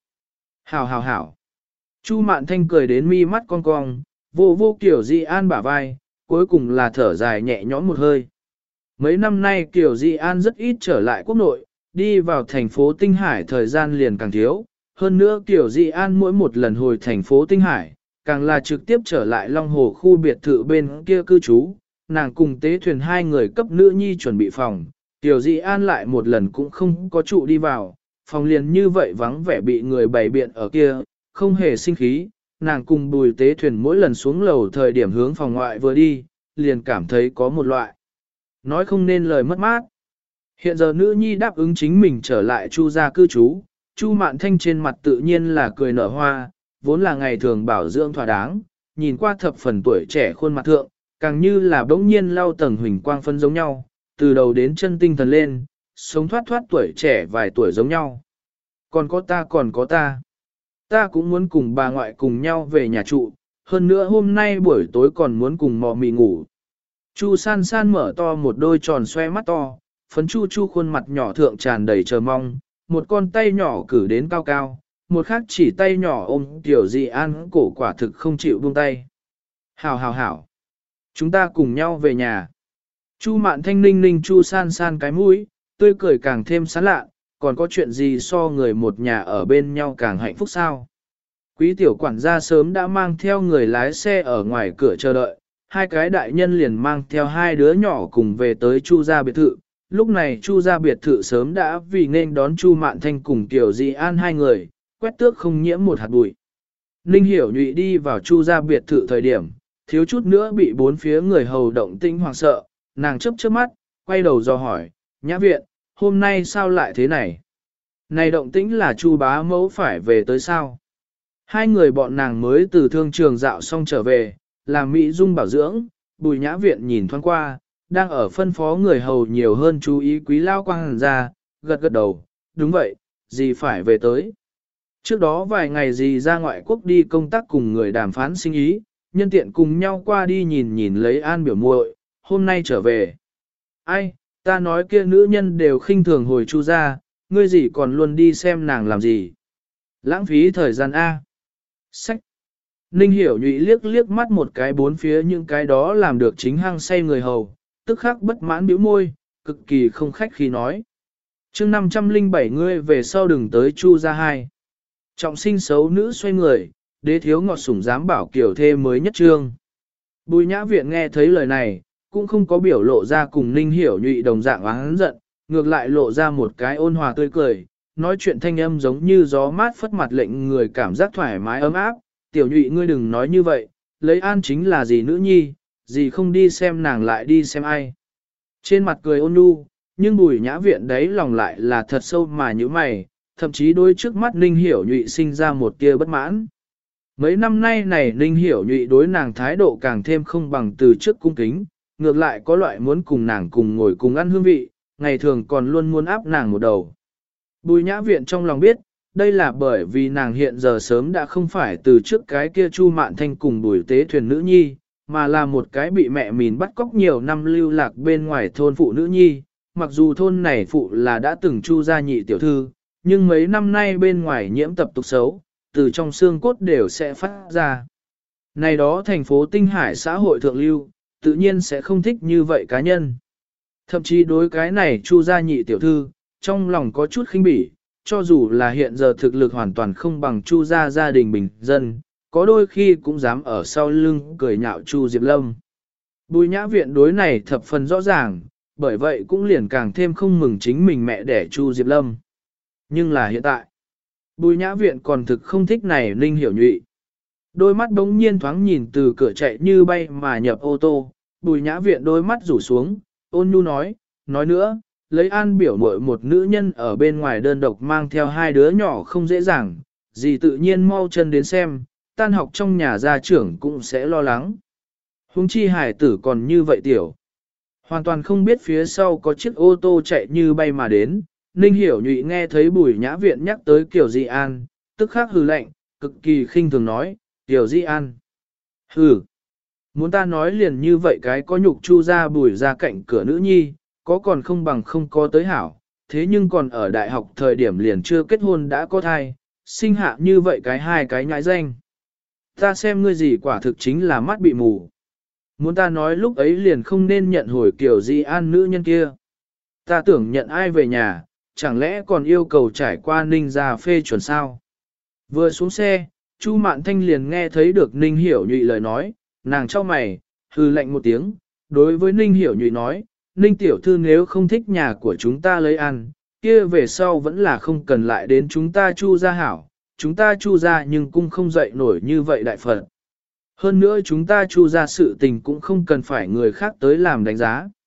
Hảo. Chu Mạn Thanh cười đến mi mắt cong cong, vô Tiểu Dĩ An bả vai, cuối cùng là thở dài nhẹ nhõm một hơi. Mấy năm nay Tiểu Dĩ An rất ít trở lại quốc nội, đi vào thành phố Tinh Hải thời gian liền càng thiếu. Hơn nữa Tiểu Dĩ An mỗi một lần hồi thành phố Tinh Hải, càng là trực tiếp trở lại Long Hồ khu biệt thự bên kia cư trú, nàng cùng Tế Thuyền hai người cấp nữ nhi chuẩn bị phòng. Tiểu Dĩ An lại một lần cũng không có trụ đi vào, phòng liền như vậy vắng vẻ bị người bày biện ở kia, không hề sinh khí, nàng cùng Bùi Tế Thuyền mỗi lần xuống lầu thời điểm hướng phòng ngoại vừa đi, liền cảm thấy có một loại nói không nên lời mất mát. Hiện giờ nữ nhi đáp ứng chính mình trở lại Chu gia cư trú, Chu Mạn Thanh trên mặt tự nhiên là cười nở hoa, vốn là ngày thường bảo dưỡng thỏa đáng, nhìn qua thập phần tuổi trẻ khuôn mặt thượng, càng như là bỗng nhiên lau tầng huỳnh quang phân giống nhau, từ đầu đến chân tinh thần lên, sống thoát thoát tuổi trẻ vài tuổi giống nhau. Còn có ta. Ta cũng muốn cùng bà ngoại cùng nhau về nhà trụ, hơn nữa hôm nay buổi tối còn muốn cùng mò mì ngủ. Chu san san mở to một đôi tròn xoe mắt to, phấn chu chu khuôn mặt nhỏ thượng tràn đầy chờ mong, một con tay nhỏ cử đến cao cao, một khác chỉ tay nhỏ ôm tiểu dị an cổ quả thực không chịu buông tay. Hảo hảo hảo, chúng ta cùng nhau về nhà. Chu Mạn Thanh ninh ninh Chu san san cái mũi, tươi cười càng thêm sán lạ, còn có chuyện gì so người một nhà ở bên nhau càng hạnh phúc sao? Quý tiểu quản gia sớm đã mang theo người lái xe ở ngoài cửa chờ đợi, hai cái đại nhân liền mang theo hai đứa nhỏ cùng về tới Chu gia biệt thự. Lúc này Chu gia biệt thự sớm đã vì nên đón Chu Mạn Thanh cùng Tiểu Dị An hai người, quét tước không nhiễm một hạt bụi. Ninh Hiểu Nhụy đi vào Chu gia biệt thự thời điểm, thiếu chút nữa bị bốn phía người hầu động tĩnh hoảng sợ, nàng chớp chớp mắt, quay đầu dò hỏi, Nhã viện, hôm nay sao lại thế này? Này động tĩnh là Chu bá mẫu phải về tới sao? Hai người bọn nàng mới từ thương trường dạo xong trở về, làm Mỹ Dung bảo dưỡng, Bùi Nhã viện nhìn thoáng qua, đang ở phân phó người hầu nhiều hơn chú ý Quý lao quang ra, gật gật đầu, đúng vậy, dì phải về tới. Trước đó vài ngày dì ra ngoại quốc đi công tác cùng người đàm phán sinh ý, nhân tiện cùng nhau qua đi nhìn nhìn lấy An biểu muội, hôm nay trở về. Ai, ta nói kia nữ nhân đều khinh thường hồi Chu ra, ngươi gì còn luôn đi xem nàng làm gì. Lãng phí thời gian A. Sách. Ninh Hiểu Nhụy liếc liếc mắt một cái bốn phía những cái đó làm được chính hăng say người hầu, tức khắc bất mãn bĩu môi, cực kỳ không khách khi nói. Chương 507 ngươi về sau đừng tới Chu gia hai. Trọng sinh xấu nữ xoay người, đế thiếu ngọt sủng dám bảo kiểu thê mới nhất trương. Bùi Nhã viện nghe thấy lời này, cũng không có biểu lộ ra cùng Ninh Hiểu Nhụy đồng dạng oán giận, ngược lại lộ ra một cái ôn hòa tươi cười, nói chuyện thanh âm giống như gió mát phất mặt lệnh người cảm giác thoải mái ấm áp. Tiểu Nhụy ngươi đừng nói như vậy, lấy An chính là gì nữ nhi, gì không đi xem nàng lại đi xem ai. Trên mặt cười ôn nhu, nhưng Bùi Nhã viện đấy lòng lại là thật sâu mà như mày, thậm chí đôi trước mắt Ninh Hiểu Nhụy sinh ra một tia bất mãn. Mấy năm nay này Ninh Hiểu Nhụy đối nàng thái độ càng thêm không bằng từ trước cung kính, ngược lại có loại muốn cùng nàng cùng ngồi cùng ăn hương vị, ngày thường còn luôn muốn áp nàng một đầu. Bùi Nhã viện trong lòng biết, đây là bởi vì nàng hiện giờ sớm đã không phải từ trước cái kia Chu Mạn Thanh cùng Bùi Tế Thuyền nữ nhi, mà là một cái bị mẹ mìn bắt cóc nhiều năm lưu lạc bên ngoài thôn phụ nữ nhi. Mặc dù thôn này phụ là đã từng Chu gia nhị tiểu thư, nhưng mấy năm nay bên ngoài nhiễm tập tục xấu, từ trong xương cốt đều sẽ phát ra. Này đó thành phố Tinh Hải xã hội thượng lưu, tự nhiên sẽ không thích như vậy cá nhân. Thậm chí đối cái này Chu gia nhị tiểu thư, trong lòng có chút khinh bỉ, cho dù là hiện giờ thực lực hoàn toàn không bằng Chu gia gia đình bình dân, có đôi khi cũng dám ở sau lưng cười nhạo Chu Diệp Lâm. Bùi Nhã viện đối này thập phần rõ ràng, bởi vậy cũng liền càng thêm không mừng chính mình mẹ đẻ Chu Diệp Lâm. Nhưng là hiện tại, Bùi Nhã viện còn thực không thích này Ninh Hiểu Nhụy. Đôi mắt bỗng nhiên thoáng nhìn từ cửa chạy như bay mà nhập ô tô, Bùi Nhã viện đôi mắt rủ xuống, ôn nhu nói nữa, lấy An biểu muội một nữ nhân ở bên ngoài đơn độc mang theo hai đứa nhỏ không dễ dàng, gì tự nhiên mau chân đến xem, tan học trong nhà gia trưởng cũng sẽ lo lắng. Huống chi hải tử còn như vậy tiểu. Hoàn toàn không biết phía sau có chiếc ô tô chạy như bay mà đến, Ninh Hiểu Nhụy nghe thấy Bùi Nhã viện nhắc tới Kiều Di An, tức khắc hừ lạnh, cực kỳ khinh thường nói, Kiều Di An. Hừ, muốn ta nói liền như vậy cái có nhục Chu ra Bùi ra cạnh cửa nữ nhi, có còn không bằng không có tới hảo, thế nhưng còn ở đại học thời điểm liền chưa kết hôn đã có thai, sinh hạ như vậy cái hai cái nhãi danh. Ta xem ngươi gì quả thực chính là mắt bị mù. Muốn ta nói lúc ấy liền không nên nhận hồi Kiều Di An nữ nhân kia. Ta tưởng nhận ai về nhà, chẳng lẽ còn yêu cầu trải qua Ninh gia phê chuẩn sao? Vừa xuống xe, Chu Mạn Thanh liền nghe thấy được Ninh Hiểu Nhụy lời nói, nàng chau mày, hừ lạnh một tiếng, đối với Ninh Hiểu Nhụy nói, Ninh tiểu thư nếu không thích nhà của chúng ta lấy ăn, kia về sau vẫn là không cần lại đến chúng ta Chu gia hảo, chúng ta Chu gia nhưng cũng không dậy nổi như vậy đại phật. Hơn nữa chúng ta Chu gia sự tình cũng không cần phải người khác tới làm đánh giá.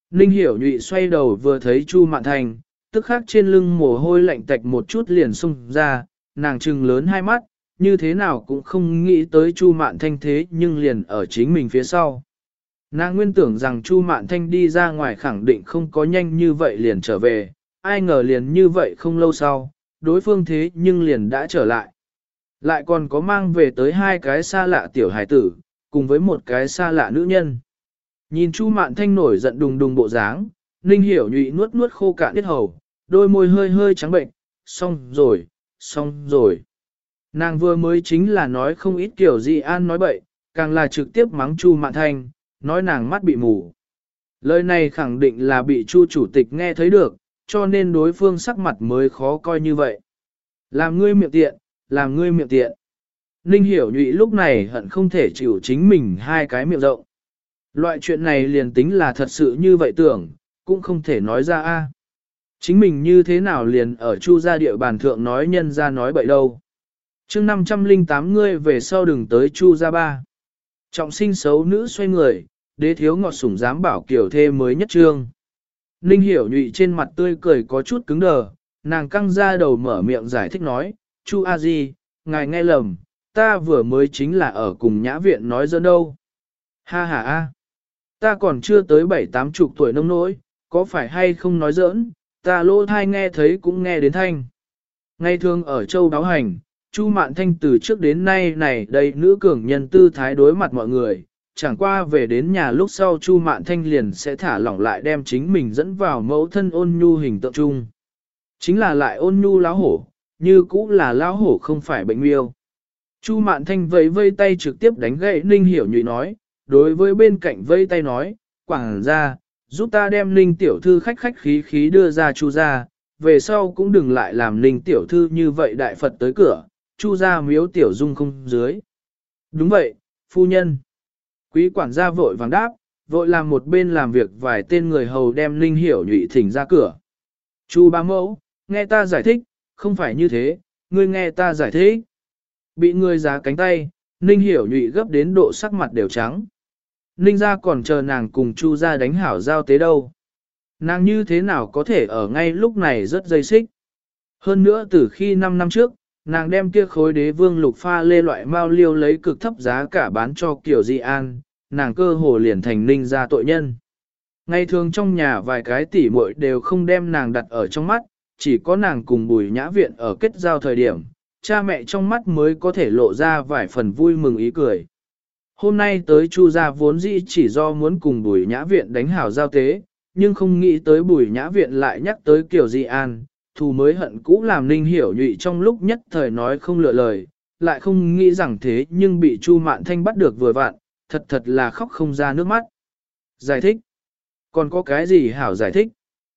Ninh Hiểu Nhụy xoay đầu vừa thấy Chu Mạn Thanh, tức khắc trên lưng mồ hôi lạnh tạch một chút liền xung ra, nàng trừng lớn hai mắt, như thế nào cũng không nghĩ tới Chu Mạn Thanh thế nhưng liền ở chính mình phía sau. Nàng nguyên tưởng rằng Chu Mạn Thanh đi ra ngoài khẳng định không có nhanh như vậy liền trở về, ai ngờ liền như vậy không lâu sau, đối phương thế nhưng liền đã trở lại. Lại còn có mang về tới hai cái xa lạ tiểu hài tử, cùng với một cái xa lạ nữ nhân. Nhìn Chu Mạn Thanh nổi giận đùng đùng bộ dáng, Ninh Hiểu Nhụy nuốt nuốt khô cạn tiết hầu, đôi môi hơi hơi trắng bệnh, xong rồi, xong rồi. Nàng vừa mới chính là nói không ít kiểu gì an nói bậy, càng là trực tiếp mắng Chu Mạn Thanh, nói nàng mắt bị mù. Lời này khẳng định là bị Chu chủ tịch nghe thấy được, cho nên đối phương sắc mặt mới khó coi như vậy. Làm ngươi miệng tiện, làm ngươi miệng tiện. Ninh Hiểu Nhụy lúc này hận không thể chịu chính mình hai cái miệng rộng. Loại chuyện này liền tính là thật sự như vậy tưởng, cũng không thể nói ra a. Chính mình như thế nào liền ở Chu gia địa bàn thượng nói nhân ra nói bậy đâu. Chương 508 ngươi về sau đừng tới Chu gia ba. Trọng sinh xấu nữ xoay người, đế thiếu ngọt sủng dám bảo kiểu thê mới nhất trương. Ninh Hiểu Nhụy trên mặt tươi cười có chút cứng đờ, nàng căng ra đầu mở miệng giải thích nói, Chu A Di, ngài nghe lầm, ta vừa mới chính là ở cùng nhã viện nói giỡn đâu. Ha ha a, ta còn chưa tới 7-80 tuổi nông nỗi, có phải hay không nói giỡn, ta lỗ thai nghe thấy cũng nghe đến thanh. Ngày thường ở châu Đáo Hành, Chu Mạn Thanh từ trước đến nay này đây nữ cường nhân tư thái đối mặt mọi người, chẳng qua về đến nhà lúc sau Chu Mạn Thanh liền sẽ thả lỏng lại đem chính mình dẫn vào mẫu thân ôn nhu hình tượng chung. Chính là lại ôn nhu láo hổ, như cũ là láo hổ không phải bệnh miêu. Chu Mạn Thanh vẫy vây tay trực tiếp đánh gậy Ninh Hiểu Nhụy nói, đối với bên cạnh vây tay nói, quảng ra, giúp ta đem Ninh tiểu thư khách khách khí khí đưa ra Chu ra, về sau cũng đừng lại làm Ninh tiểu thư như vậy đại Phật tới cửa, Chu ra miếu tiểu dung không dưới. Đúng vậy, phu nhân. Quý quản gia vội vàng đáp, vội làm một bên làm việc vài tên người hầu đem Ninh Hiểu Nhụy thỉnh ra cửa. Chu bá mẫu, nghe ta giải thích, không phải như thế, ngươi nghe ta giải thích. Bị người giá cánh tay, Ninh Hiểu Nhụy gấp đến độ sắc mặt đều trắng. Ninh ra còn chờ nàng cùng Chu ra đánh hảo giao tế đâu. Nàng như thế nào có thể ở ngay lúc này rất dây xích. Hơn nữa từ khi 5 năm trước, nàng đem kia khối đế vương lục pha lê loại mao liêu lấy cực thấp giá cả bán cho Kiều Di An, nàng cơ hồ liền thành Ninh ra tội nhân. Ngày thường trong nhà vài cái tỉ muội đều không đem nàng đặt ở trong mắt, chỉ có nàng cùng Bùi Nhã Viện ở kết giao thời điểm, cha mẹ trong mắt mới có thể lộ ra vài phần vui mừng ý cười. Hôm nay tới Chu gia vốn dĩ chỉ do muốn cùng Bùi Nhã Viện đánh hảo giao tế, nhưng không nghĩ tới Bùi Nhã Viện lại nhắc tới Kiều Di An, thù mới hận cũ làm Ninh Hiểu Nhụy trong lúc nhất thời nói không lựa lời, lại không nghĩ rằng thế nhưng bị Chu Mạn Thanh bắt được vừa vặn, thật thật là khóc không ra nước mắt. Giải thích? Còn có cái gì hảo giải thích?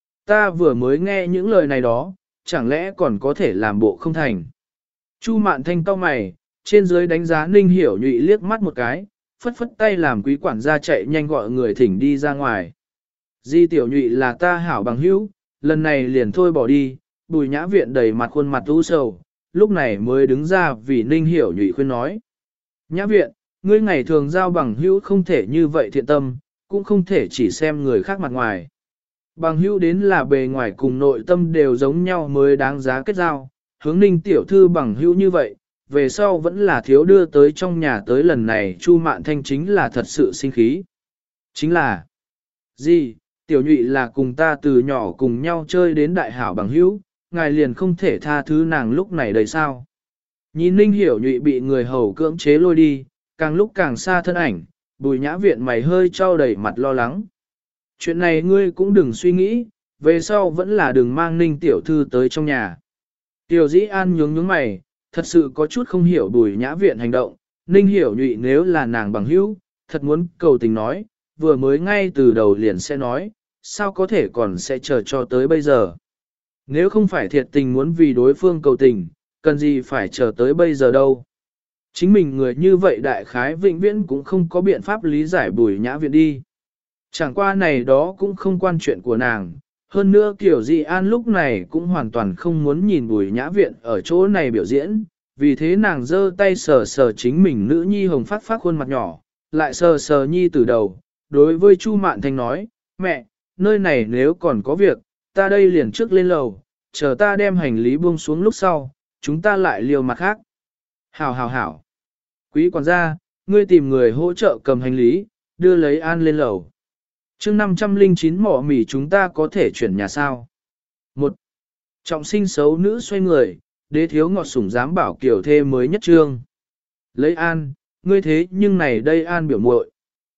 Ta vừa mới nghe những lời này đó, chẳng lẽ còn có thể làm bộ không thành? Chu Mạn Thanh cau mày, trên dưới đánh giá Ninh Hiểu Nhụy liếc mắt một cái, phất phất tay làm quý quản gia chạy nhanh gọi người thỉnh đi ra ngoài. Di Tiểu Nhụy là ta hảo bằng hữu, lần này liền thôi bỏ đi. Bùi Nhã Viện đầy mặt khuôn mặt u sầu, lúc này mới đứng ra vì Ninh Hiểu Nhụy khuyên nói. Nhã Viện, ngươi ngày thường giao bằng hữu không thể như vậy thiện tâm, cũng không thể chỉ xem người khác mặt ngoài. Bằng hữu đến là bề ngoài cùng nội tâm đều giống nhau mới đáng giá kết giao, hướng Ninh tiểu thư bằng hữu như vậy, về sau vẫn là thiếu đưa tới trong nhà tới lần này Chu Mạn Thanh chính là thật sự sinh khí. Chính là, gì, Tiểu Nhụy là cùng ta từ nhỏ cùng nhau chơi đến đại hảo bằng hữu, ngài liền không thể tha thứ nàng lúc này đầy sao. Nhìn Ninh Hiểu Nhụy bị người hầu cưỡng chế lôi đi, càng lúc càng xa thân ảnh, Bùi Nhã Viện mày hơi trao đầy mặt lo lắng. Chuyện này ngươi cũng đừng suy nghĩ, về sau vẫn là đừng mang Ninh tiểu thư tới trong nhà. Tiểu Dĩ An nhướng nhướng mày, thật sự có chút không hiểu Bùi Nhã Viện hành động, Ninh Hiểu Nhụy nếu là nàng bằng hữu, thật muốn cầu tình nói, vừa mới ngay từ đầu liền sẽ nói, sao có thể còn sẽ chờ cho tới bây giờ. Nếu không phải thiệt tình muốn vì đối phương cầu tình, cần gì phải chờ tới bây giờ đâu. Chính mình người như vậy đại khái vĩnh viễn cũng không có biện pháp lý giải Bùi Nhã Viện đi. Chẳng qua này đó cũng không quan chuyện của nàng. Hơn nữa Kiều Di An lúc này cũng hoàn toàn không muốn nhìn Bùi Nhã Viện ở chỗ này biểu diễn, vì thế nàng giơ tay sờ sờ chính mình nữ nhi hồng phát khuôn mặt nhỏ, lại sờ sờ nhi từ đầu, đối với Chu Mạn Thanh nói, mẹ, nơi này nếu còn có việc, ta đây liền trước lên lầu, chờ ta đem hành lý buông xuống lúc sau, chúng ta lại liều mặt khác. Hảo hảo hảo. Quý quản gia, ngươi tìm người hỗ trợ cầm hành lý, đưa lấy An lên lầu. chương 509 mỏ mỉ chúng ta có thể chuyển nhà sao. Một trọng sinh xấu nữ xoay người, đế thiếu ngọt sủng dám bảo kiểu thê mới nhất trương. Lấy An, ngươi thế nhưng này đây An biểu muội.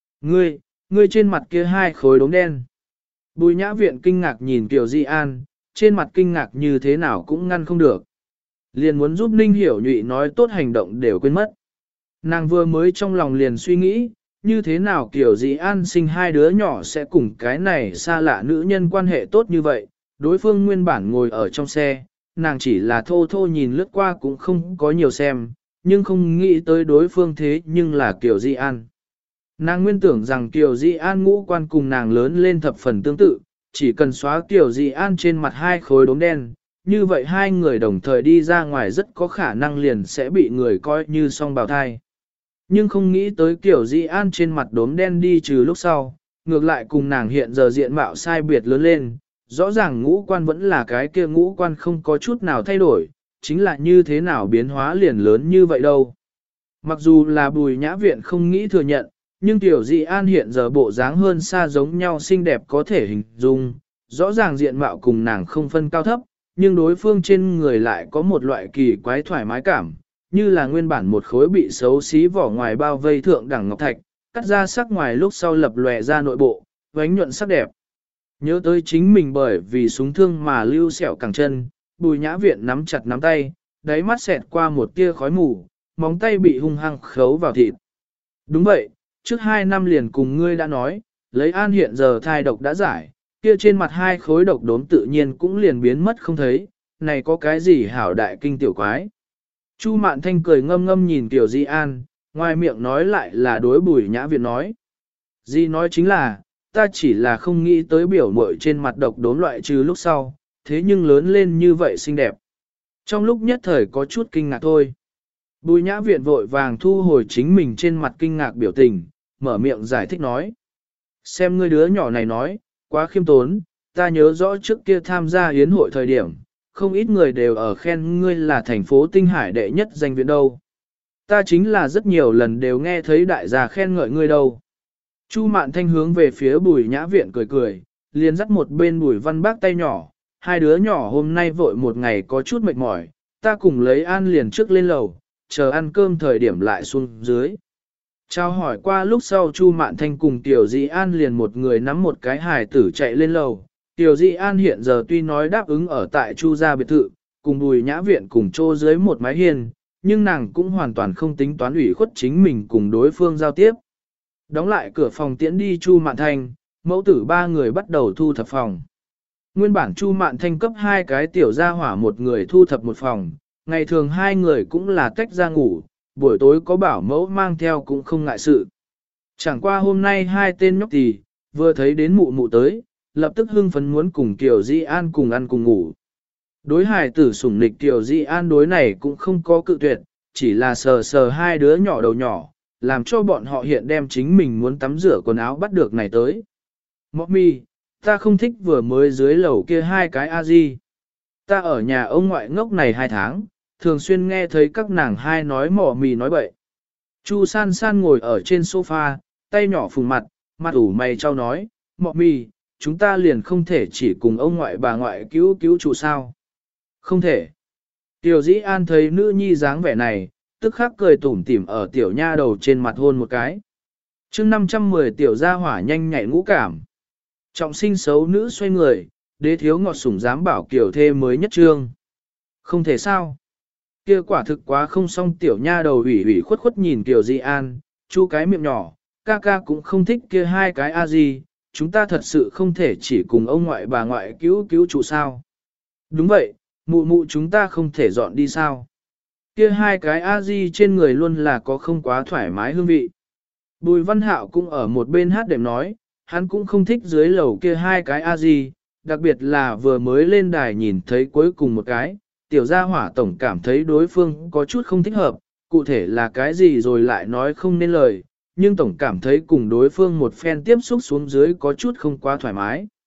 Ngươi trên mặt kia hai khối đốm đen. Bùi nhã viện kinh ngạc nhìn Kiều Di An, trên mặt kinh ngạc như thế nào cũng ngăn không được. Liền muốn giúp Ninh Hiểu Nhụy nói tốt hành động đều quên mất. Nàng vừa mới trong lòng liền suy nghĩ, như thế nào Kiều Di An sinh hai đứa nhỏ sẽ cùng cái này xa lạ nữ nhân quan hệ tốt như vậy. Đối phương nguyên bản ngồi ở trong xe, nàng chỉ là thô thô nhìn lướt qua cũng không có nhiều xem, nhưng không nghĩ tới đối phương thế nhưng là Kiều Di An. Nàng nguyên tưởng rằng Kiều Di An ngũ quan cùng nàng lớn lên thập phần tương tự, chỉ cần xóa Kiều Di An trên mặt hai khối đốm đen, như vậy hai người đồng thời đi ra ngoài rất có khả năng liền sẽ bị người coi như song bào thai. Nhưng không nghĩ tới Kiều Di An trên mặt đốm đen đi trừ lúc sau, ngược lại cùng nàng hiện giờ diện mạo sai biệt lớn lên, rõ ràng ngũ quan vẫn là cái kia ngũ quan không có chút nào thay đổi, chính là như thế nào biến hóa liền lớn như vậy đâu. Mặc dù là Bùi Nhã Viện không nghĩ thừa nhận, nhưng Tiểu Di An hiện giờ bộ dáng hơn xa giống nhau xinh đẹp có thể hình dung, rõ ràng diện mạo cùng nàng không phân cao thấp, nhưng đối phương trên người lại có một loại kỳ quái thoải mái cảm, như là nguyên bản một khối bị xấu xí vỏ ngoài bao vây thượng đẳng ngọc thạch, cắt ra sắc ngoài lúc sau lập lòe ra nội bộ, vánh nhuận sắc đẹp. Nhớ tới chính mình bởi vì súng thương mà lưu sẹo cẳng chân, Bùi Nhã Viện nắm chặt nắm tay, đáy mắt xẹt qua một tia khói mù, móng tay bị hung hăng khấu vào thịt. Đúng vậy, trước 2 năm liền cùng ngươi đã nói, lấy An hiện giờ thai độc đã giải, kia trên mặt hai khối độc đốm tự nhiên cũng liền biến mất không thấy, này có cái gì hảo đại kinh tiểu quái. Chu Mạn Thanh cười ngâm ngâm nhìn Tiểu Di An, ngoài miệng nói lại là đối Bùi Nhã Viện nói. Di nói chính là, ta chỉ là không nghĩ tới biểu muội trên mặt độc đốm loại trừ lúc sau, thế nhưng lớn lên như vậy xinh đẹp. Trong lúc nhất thời có chút kinh ngạc thôi. Bùi Nhã Viện vội vàng thu hồi chính mình trên mặt kinh ngạc biểu tình, mở miệng giải thích nói. Xem ngươi đứa nhỏ này nói, quá khiêm tốn, ta nhớ rõ trước kia tham gia yến hội thời điểm, không ít người đều ở khen ngươi là thành phố Tinh Hải đệ nhất danh viện đâu. Ta chính là rất nhiều lần đều nghe thấy đại gia khen ngợi ngươi đâu. Chu Mạn Thanh hướng về phía Bùi Nhã Viện cười cười, liền dắt một bên Bùi Văn Bác tay nhỏ, hai đứa nhỏ hôm nay vội một ngày có chút mệt mỏi, ta cùng lấy An liền trước lên lầu, chờ ăn cơm thời điểm lại xuống dưới. Chào hỏi qua lúc sau Chu Mạn Thanh cùng Tiểu Di An liền một người nắm một cái hài tử chạy lên lầu. Tiểu Di An hiện giờ tuy nói đáp ứng ở tại Chu gia biệt thự, cùng Bùi Nhã Viện cùng chô dưới một mái hiên, nhưng nàng cũng hoàn toàn không tính toán ủy khuất chính mình cùng đối phương giao tiếp. Đóng lại cửa phòng tiễn đi Chu Mạn Thanh, mẫu tử ba người bắt đầu thu thập phòng. Nguyên bản Chu Mạn Thanh cấp 2 cái tiểu gia hỏa một người thu thập một phòng, ngày thường 2 người cũng là tách ra ngủ, buổi tối có bảo mẫu mang theo cũng không ngại sự. Chẳng qua hôm nay 2 tên nhóc tỳ vừa thấy đến mụ mụ tới, lập tức hưng phấn muốn cùng Kiều Di An cùng ăn cùng ngủ. Đối hài tử sủng nịch Kiều Di An đối này cũng không có cự tuyệt, chỉ là sờ sờ hai đứa nhỏ đầu nhỏ, làm cho bọn họ hiện đem chính mình muốn tắm rửa quần áo bắt được này tới. Mommy, ta không thích vừa mới dưới lầu kia 2 cái a-di. Ta ở nhà ông ngoại ngốc này 2 tháng, thường xuyên nghe thấy các nàng hai nói mỏ mì nói bậy. Chu San San ngồi ở trên sofa, tay nhỏ phùng mặt, mặt ủ mày trao nói, mỏ mì, chúng ta liền không thể chỉ cùng ông ngoại bà ngoại cứu cứu trụ sao. Không thể. Tiểu Dĩ An thấy nữ nhi dáng vẻ này, tức khắc cười tủm tỉm ở tiểu nha đầu trên mặt hôn một cái. chương 510 tiểu gia hỏa nhanh nhạy ngũ cảm. Trọng sinh xấu nữ xoay người, đế thiếu ngọt sủng dám bảo kiểu thê mới nhất trương. Không thể sao. Kia quả thực quá không xong tiểu nha đầu ủy ủy khuất khuất nhìn Kiều Di An, chu cái miệng nhỏ, ca ca cũng không thích kia 2 cái a gì, chúng ta thật sự không thể chỉ cùng ông ngoại bà ngoại cứu cứu trụ sao. Đúng vậy, mụ mụ chúng ta không thể dọn đi sao. Kia 2 cái a di trên người luôn là có không quá thoải mái hương vị. Bùi Văn Hạo cũng ở một bên hát đệm nói, hắn cũng không thích dưới lầu kia 2 cái a di, đặc biệt là vừa mới lên đài nhìn thấy cuối cùng một cái, tiểu gia hỏa tổng cảm thấy đối phương có chút không thích hợp, cụ thể là cái gì rồi lại nói không nên lời, nhưng tổng cảm thấy cùng đối phương một phen tiếp xúc xuống dưới có chút không quá thoải mái.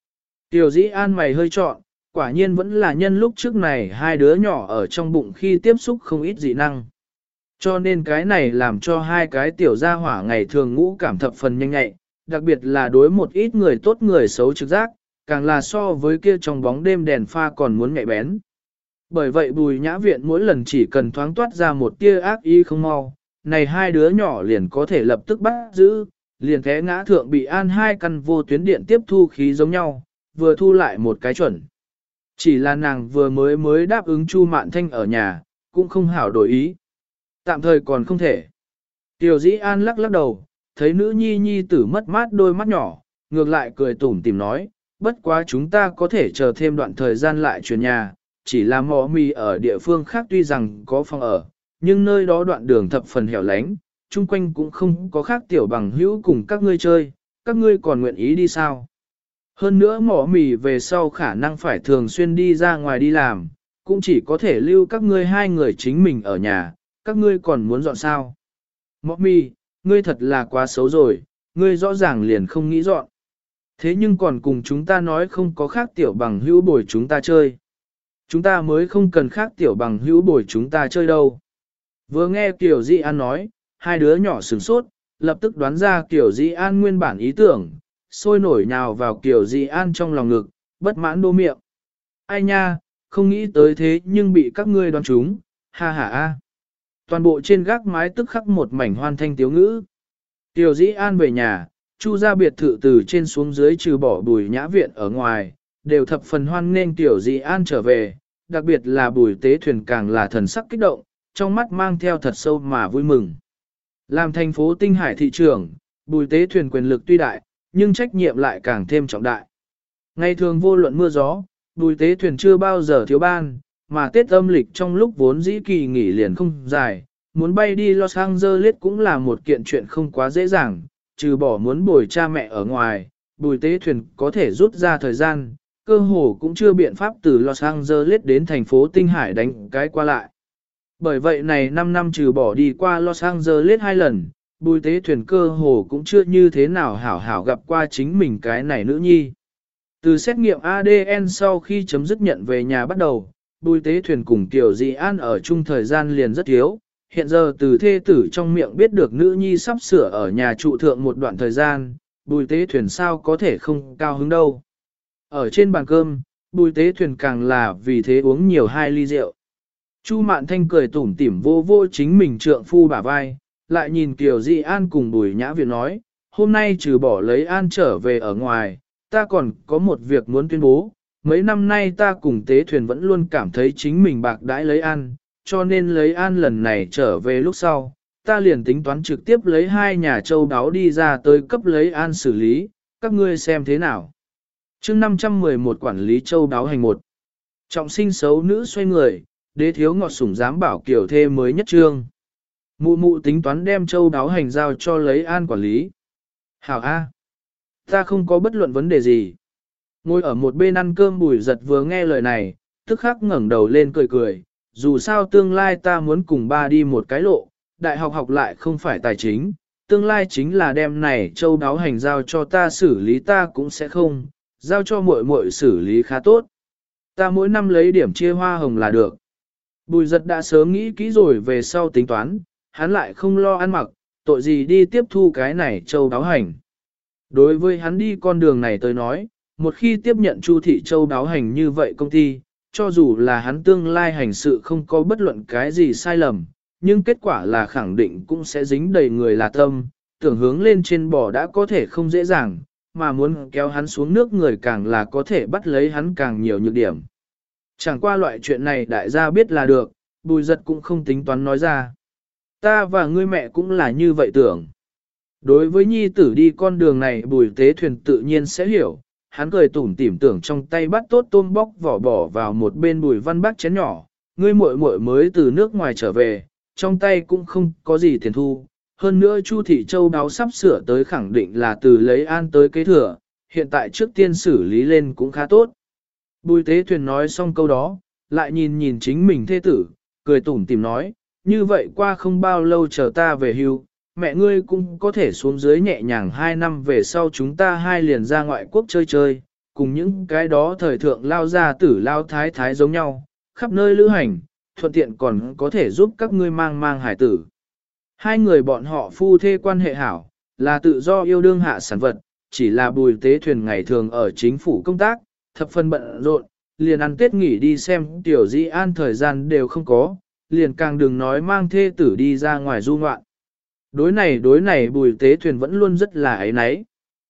Tiểu Dĩ An mày hơi trọn, quả nhiên vẫn là nhân lúc trước này hai đứa nhỏ ở trong bụng khi tiếp xúc không ít dị năng. Cho nên cái này làm cho hai cái tiểu gia hỏa ngày thường ngũ cảm thập phần nhanh nhạy, đặc biệt là đối một ít người tốt người xấu trực giác, càng là so với kia trong bóng đêm đèn pha còn muốn nhạy bén. Bởi vậy Bùi Nhã Viện mỗi lần chỉ cần thoáng toát ra một tia ác ý không mau, này hai đứa nhỏ liền có thể lập tức bắt giữ, liền thế ngã thượng bị an hai căn vô tuyến điện tiếp thu khí giống nhau, vừa thu lại một cái chuẩn. Chỉ là nàng vừa mới đáp ứng Chu Mạn Thanh ở nhà, cũng không hảo đổi ý. Tạm thời còn không thể. Tiểu Dĩ An lắc lắc đầu, thấy nữ nhi tử mất mát đôi mắt nhỏ, ngược lại cười tủm tìm nói, bất quá chúng ta có thể chờ thêm đoạn thời gian lại chuyển nhà, chỉ là mò mì ở địa phương khác tuy rằng có phòng ở, nhưng nơi đó đoạn đường thập phần hẻo lánh, chung quanh cũng không có khác tiểu bằng hữu cùng các ngươi chơi, các ngươi còn nguyện ý đi sao? Hơn nữa mỏ mì về sau khả năng phải thường xuyên đi ra ngoài đi làm, cũng chỉ có thể lưu các ngươi hai người chính mình ở nhà, các ngươi còn muốn dọn sao? Mỏ mì, ngươi thật là quá xấu rồi, ngươi rõ ràng liền không nghĩ dọn. Thế nhưng còn cùng chúng ta nói không có khác tiểu bằng hữu bồi chúng ta chơi. Chúng ta mới không cần khác tiểu bằng hữu bồi chúng ta chơi đâu. Vừa nghe Kiều Di An nói, hai đứa nhỏ sửng sốt, lập tức đoán ra Kiều Di An nguyên bản ý tưởng, sôi nổi nhào vào Kiều Di An trong lòng ngực, bất mãn đô miệng. Ai nha, không nghĩ tới thế nhưng bị các ngươi đoán trúng, ha ha a. Toàn bộ trên gác mái tức khắc một mảnh hoan thanh tiếu ngữ. Kiều Di An về nhà, Chu ra biệt thự từ trên xuống dưới trừ bỏ Bùi Nhã Viện ở ngoài, đều thập phần hoan nghênh Tiểu Di An trở về, đặc biệt là Bùi Tế Thuyền càng là thần sắc kích động, trong mắt mang theo thật sâu mà vui mừng. Làm thành phố Tinh Hải thị trưởng, Bùi Tế Thuyền quyền lực tuy đại, nhưng trách nhiệm lại càng thêm trọng đại. Ngày thường vô luận mưa gió, Bùi Tế Thuyền chưa bao giờ thiếu ban, mà Tết âm lịch trong lúc vốn dĩ kỳ nghỉ liền không dài, muốn bay đi Los Angeles cũng là một kiện chuyện không quá dễ dàng, trừ bỏ muốn bồi cha mẹ ở ngoài, Bùi Tế Thuyền có thể rút ra thời gian, cơ hồ cũng chưa biện pháp từ Los Angeles đến thành phố Tinh Hải đánh cái qua lại. Bởi vậy này 5 năm trừ bỏ đi qua Los Angeles 2 lần, Bùi Tế Thuyền cơ hồ cũng chưa như thế nào hảo hảo gặp qua chính mình cái này nữ nhi. Từ xét nghiệm ADN sau khi chấm dứt nhận về nhà bắt đầu, Bùi Tế Thuyền cùng Tiểu Di An ở chung thời gian liền rất thiếu. Hiện giờ từ thê tử trong miệng biết được nữ nhi sắp sửa ở nhà trụ thượng một đoạn thời gian, Bùi Tế Thuyền sao có thể không cao hứng đâu. Ở trên bàn cơm, Bùi Tế Thuyền càng là vì thế uống nhiều 2 ly rượu. Chu Mạn Thanh cười tủm tỉm vô vô chính mình trượng phu bả vai, lại nhìn Kiều Di An cùng Bùi Nhã Viện nói, hôm nay trừ bỏ lấy An trở về ở ngoài, ta còn có một việc muốn tuyên bố. Mấy năm nay ta cùng Tế Thuyền vẫn luôn cảm thấy chính mình bạc đãi lấy An, cho nên lấy An lần này trở về lúc sau, ta liền tính toán trực tiếp lấy 2 nhà châu đáo đi ra tới cấp lấy An xử lý, các ngươi xem thế nào. Chương 511 quản lý châu đáo hành 1. Trọng sinh xấu nữ xoay người, đế thiếu ngọt sủng dám bảo kiểu thê mới nhất trương. Mụ mụ tính toán đem châu đáo hành giao cho lấy An quản lý. Hảo A. Ta không có bất luận vấn đề gì. Ngồi ở một bên ăn cơm Bùi Giật vừa nghe lời này, tức khắc ngẩng đầu lên cười cười. Dù sao tương lai ta muốn cùng ba đi một cái lộ, đại học học lại không phải tài chính. Tương lai chính là đem này châu đáo hành giao cho ta xử lý ta cũng sẽ không, giao cho muội muội xử lý khá tốt. Ta mỗi năm lấy điểm chia hoa hồng là được. Bùi Giật đã sớm nghĩ kỹ rồi về sau tính toán, hắn lại không lo ăn mặc, tội gì đi tiếp thu cái này châu đáo hành. Đối với hắn đi con đường này tới nói, một khi tiếp nhận Chu Thị Châu đáo hành như vậy công ty, cho dù là hắn tương lai hành sự không có bất luận cái gì sai lầm, nhưng kết quả là khẳng định cũng sẽ dính đầy người là tâm, tưởng hướng lên trên bò đã có thể không dễ dàng, mà muốn kéo hắn xuống nước người càng là có thể bắt lấy hắn càng nhiều nhược điểm. Chẳng qua loại chuyện này đại gia biết là được, Bùi Giật cũng không tính toán nói ra. Ta và ngươi mẹ cũng là như vậy tưởng. Đối với nhi tử đi con đường này Bùi Tế Thuyền tự nhiên sẽ hiểu, hắn cười tủm tỉm tưởng trong tay bắt tốt tôm bóc vỏ bỏ vào một bên Bùi Văn Bác chén nhỏ, ngươi muội muội mới từ nước ngoài trở về, trong tay cũng không có gì tiền thu, hơn nữa Chu Thị Châu đáo sắp sửa tới khẳng định là từ lấy An tới kế thừa, hiện tại trước tiên xử lý lên cũng khá tốt. Bùi Tế Thuyền nói xong câu đó, lại nhìn nhìn chính mình thê tử, cười tủm tỉm nói, như vậy qua không bao lâu chờ ta về hưu, mẹ ngươi cũng có thể xuống dưới nhẹ nhàng 2 năm về sau chúng ta hai liền ra ngoại quốc chơi chơi, cùng những cái đó thời thượng lao gia tử lao thái thái giống nhau, khắp nơi lữ hành, thuận tiện còn có thể giúp các ngươi mang mang hải tử. Hai người bọn họ phu thê quan hệ hảo, là tự do yêu đương hạ sản vật, chỉ là Bùi Tế Thuyền ngày thường ở chính phủ công tác, thập phần bận rộn, liền ăn Tết nghỉ đi xem Tiểu Dĩ An thời gian đều không có, liền càng đừng nói mang thê tử đi ra ngoài du ngoạn. Đối này Bùi Tế Thuyền vẫn luôn rất là ấy náy.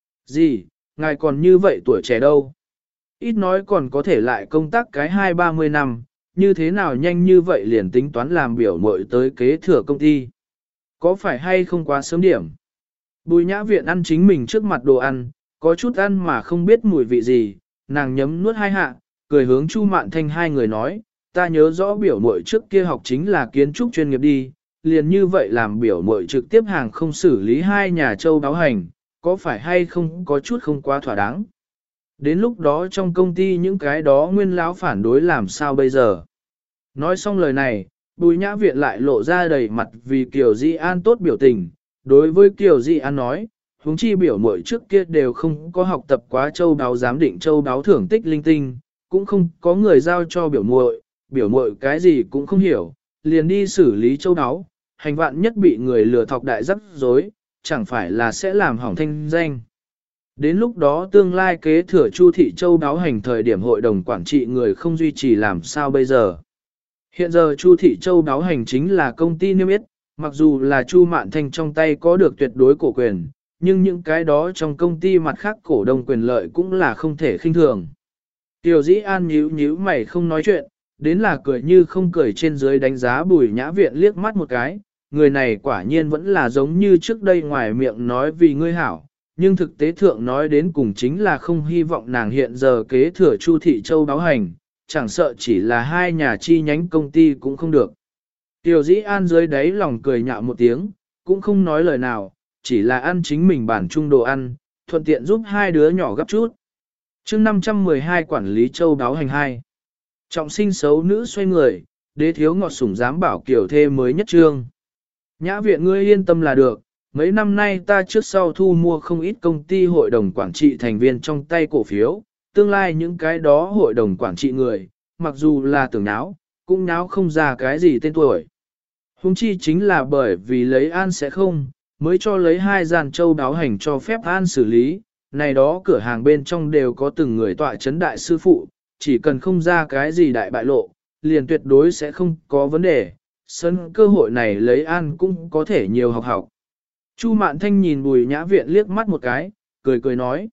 Gì, ngài còn như vậy tuổi trẻ đâu? Ít nói còn có thể lại công tác cái 20-30 năm, như thế nào nhanh như vậy liền tính toán làm biểu muội tới kế thừa công ty. Có phải hay không quá sớm điểm? Bùi Nhã Viện ăn chính mình trước mặt đồ ăn, có chút ăn mà không biết mùi vị gì, nàng nhấm nuốt hai hạ, cười hướng Chu Mạn Thanh hai người nói, ta nhớ rõ biểu muội trước kia học chính là kiến trúc chuyên nghiệp đi, liền như vậy làm biểu muội trực tiếp hàng không xử lý hai nhà châu đáo hành, có phải hay không có chút không quá thỏa đáng. Đến lúc đó trong công ty những cái đó nguyên lão phản đối làm sao bây giờ. Nói xong lời này, Bùi Nhã Viện lại lộ ra đầy mặt vì Kiều Di An tốt biểu tình, đối với Kiều Di An nói, huống chi biểu muội trước kia đều không có học tập quá châu đáo giám định châu đáo thưởng tích linh tinh, cũng không có người giao cho biểu muội cái gì cũng không hiểu, liền đi xử lý châu đáo, hành vạn nhất bị người lừa thọc đại rắc rối, chẳng phải là sẽ làm hỏng thanh danh. Đến lúc đó tương lai kế thừa Chu Thị Châu đáo hành thời điểm hội đồng quản trị người không duy trì làm sao bây giờ. Hiện giờ Chu Thị Châu đáo hành chính là công ty niêm yết, mặc dù là Chu Mạn Thanh trong tay có được tuyệt đối cổ quyền, nhưng những cái đó trong công ty mặt khác cổ đông quyền lợi cũng là không thể khinh thường. Tiểu Dĩ An nhíu mày không nói chuyện, đến là cười như không cười trên dưới đánh giá Bùi Nhã Viện liếc mắt một cái, người này quả nhiên vẫn là giống như trước đây ngoài miệng nói vì ngươi hảo, nhưng thực tế thượng nói đến cùng chính là không hy vọng nàng hiện giờ kế thừa Chu Thị Châu báo hành, chẳng sợ chỉ là hai nhà chi nhánh công ty cũng không được. Tiểu Dĩ An dưới đáy lòng cười nhạo một tiếng, cũng không nói lời nào, chỉ là ăn chính mình bản trung đồ ăn, thuận tiện giúp hai đứa nhỏ gấp chút. chương 512 quản lý châu đáo hành 2. Trọng sinh xấu nữ xoay người, đế thiếu ngọt sủng dám bảo kiểu thê mới nhất trương. Nhã Viện ngươi yên tâm là được, mấy năm nay ta trước sau thu mua không ít công ty hội đồng quản trị thành viên trong tay cổ phiếu, tương lai những cái đó hội đồng quản trị người, mặc dù là tưởng náo, cũng náo không ra cái gì tên tuổi. Hùng chi chính là bởi vì lấy an sẽ không, mới cho lấy hai gian châu đáo hành cho phép an xử lý, này đó cửa hàng bên trong đều có từng người tọa chấn đại sư phụ, chỉ cần không ra cái gì đại bại lộ, liền tuyệt đối sẽ không có vấn đề, sân cơ hội này lấy an cũng có thể nhiều học học. Chu Mạn Thanh nhìn Bùi Nhã Viện liếc mắt một cái, cười nói.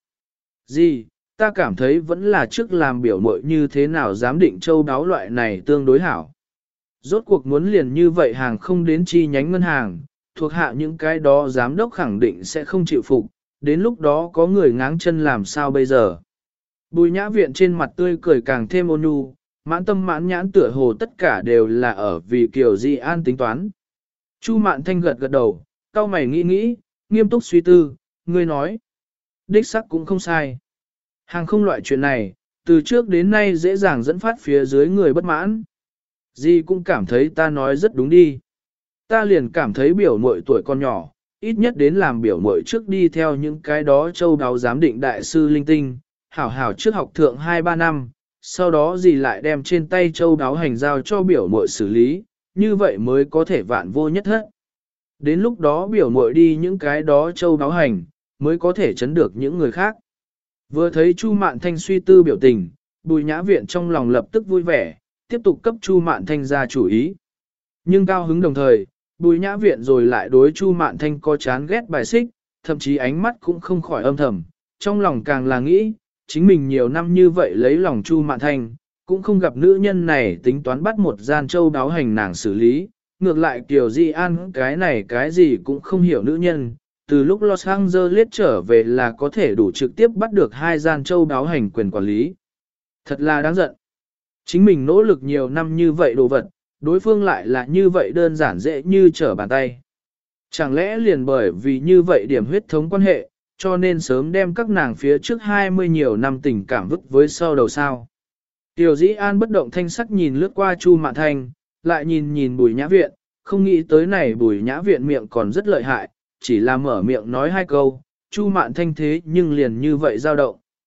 Gì, ta cảm thấy vẫn là trước làm biểu mội như thế nào giám định châu đáo loại này tương đối hảo. Rốt cuộc muốn liền như vậy hàng không đến chi nhánh ngân hàng, thuộc hạ những cái đó giám đốc khẳng định sẽ không chịu phục, đến lúc đó có người ngáng chân làm sao bây giờ. Bùi Nhã Viện trên mặt tươi cười càng thêm ôn nhu, mãn tâm mãn nhãn tựa hồ tất cả đều là ở vì Kiều Di An tính toán. Chu Mạn Thanh gật đầu, cau mày nghĩ, nghiêm túc suy tư, ngươi nói. Đích sắc cũng không sai. Hàng không loại chuyện này, từ trước đến nay dễ dàng dẫn phát phía dưới người bất mãn. Di cũng cảm thấy ta nói rất đúng đi. Ta liền cảm thấy biểu muội tuổi con nhỏ, ít nhất đến làm biểu muội trước đi theo những cái đó châu đáo giám định đại sư linh tinh, hảo trước học thượng 2-3 năm, sau đó gì lại đem trên tay châu đáo hành giao cho biểu muội xử lý, như vậy mới có thể vạn vô nhất hết. Đến lúc đó biểu muội đi những cái đó châu đáo hành, mới có thể chấn được những người khác. Vừa thấy Chu Mạn Thanh suy tư biểu tình, Bùi Nhã Viện trong lòng lập tức vui vẻ, tiếp tục cấp Chu Mạn Thanh ra chủ ý. Nhưng cao hứng đồng thời, Bùi Nhã Viện rồi lại đối Chu Mạn Thanh có chán ghét bài xích, thậm chí ánh mắt cũng không khỏi âm thầm, trong lòng càng là nghĩ, chính mình nhiều năm như vậy lấy lòng Chu Mạn Thanh, cũng không gặp nữ nhân này tính toán bắt một gian châu đáo hành nàng xử lý, ngược lại Kiều Di An cái này cái gì cũng không hiểu nữ nhân, từ lúc Los Angeles trở về là có thể đủ trực tiếp bắt được hai gian châu đáo hành quyền quản lý. Thật là đáng giận. Chính mình nỗ lực nhiều năm như vậy đồ vật, đối phương lại là như vậy đơn giản dễ như trở bàn tay. Chẳng lẽ liền bởi vì như vậy điểm huyết thống quan hệ, cho nên sớm đem các nàng phía trước 20 nhiều năm tình cảm vứt với sau đầu sao. Tiểu Dĩ An bất động thanh sắc nhìn lướt qua Chu Mạn Thanh, lại nhìn Bùi Nhã Viện, không nghĩ tới này Bùi Nhã Viện miệng còn rất lợi hại, chỉ là mở miệng nói hai câu, Chu Mạn Thanh thế nhưng liền như vậy dao động.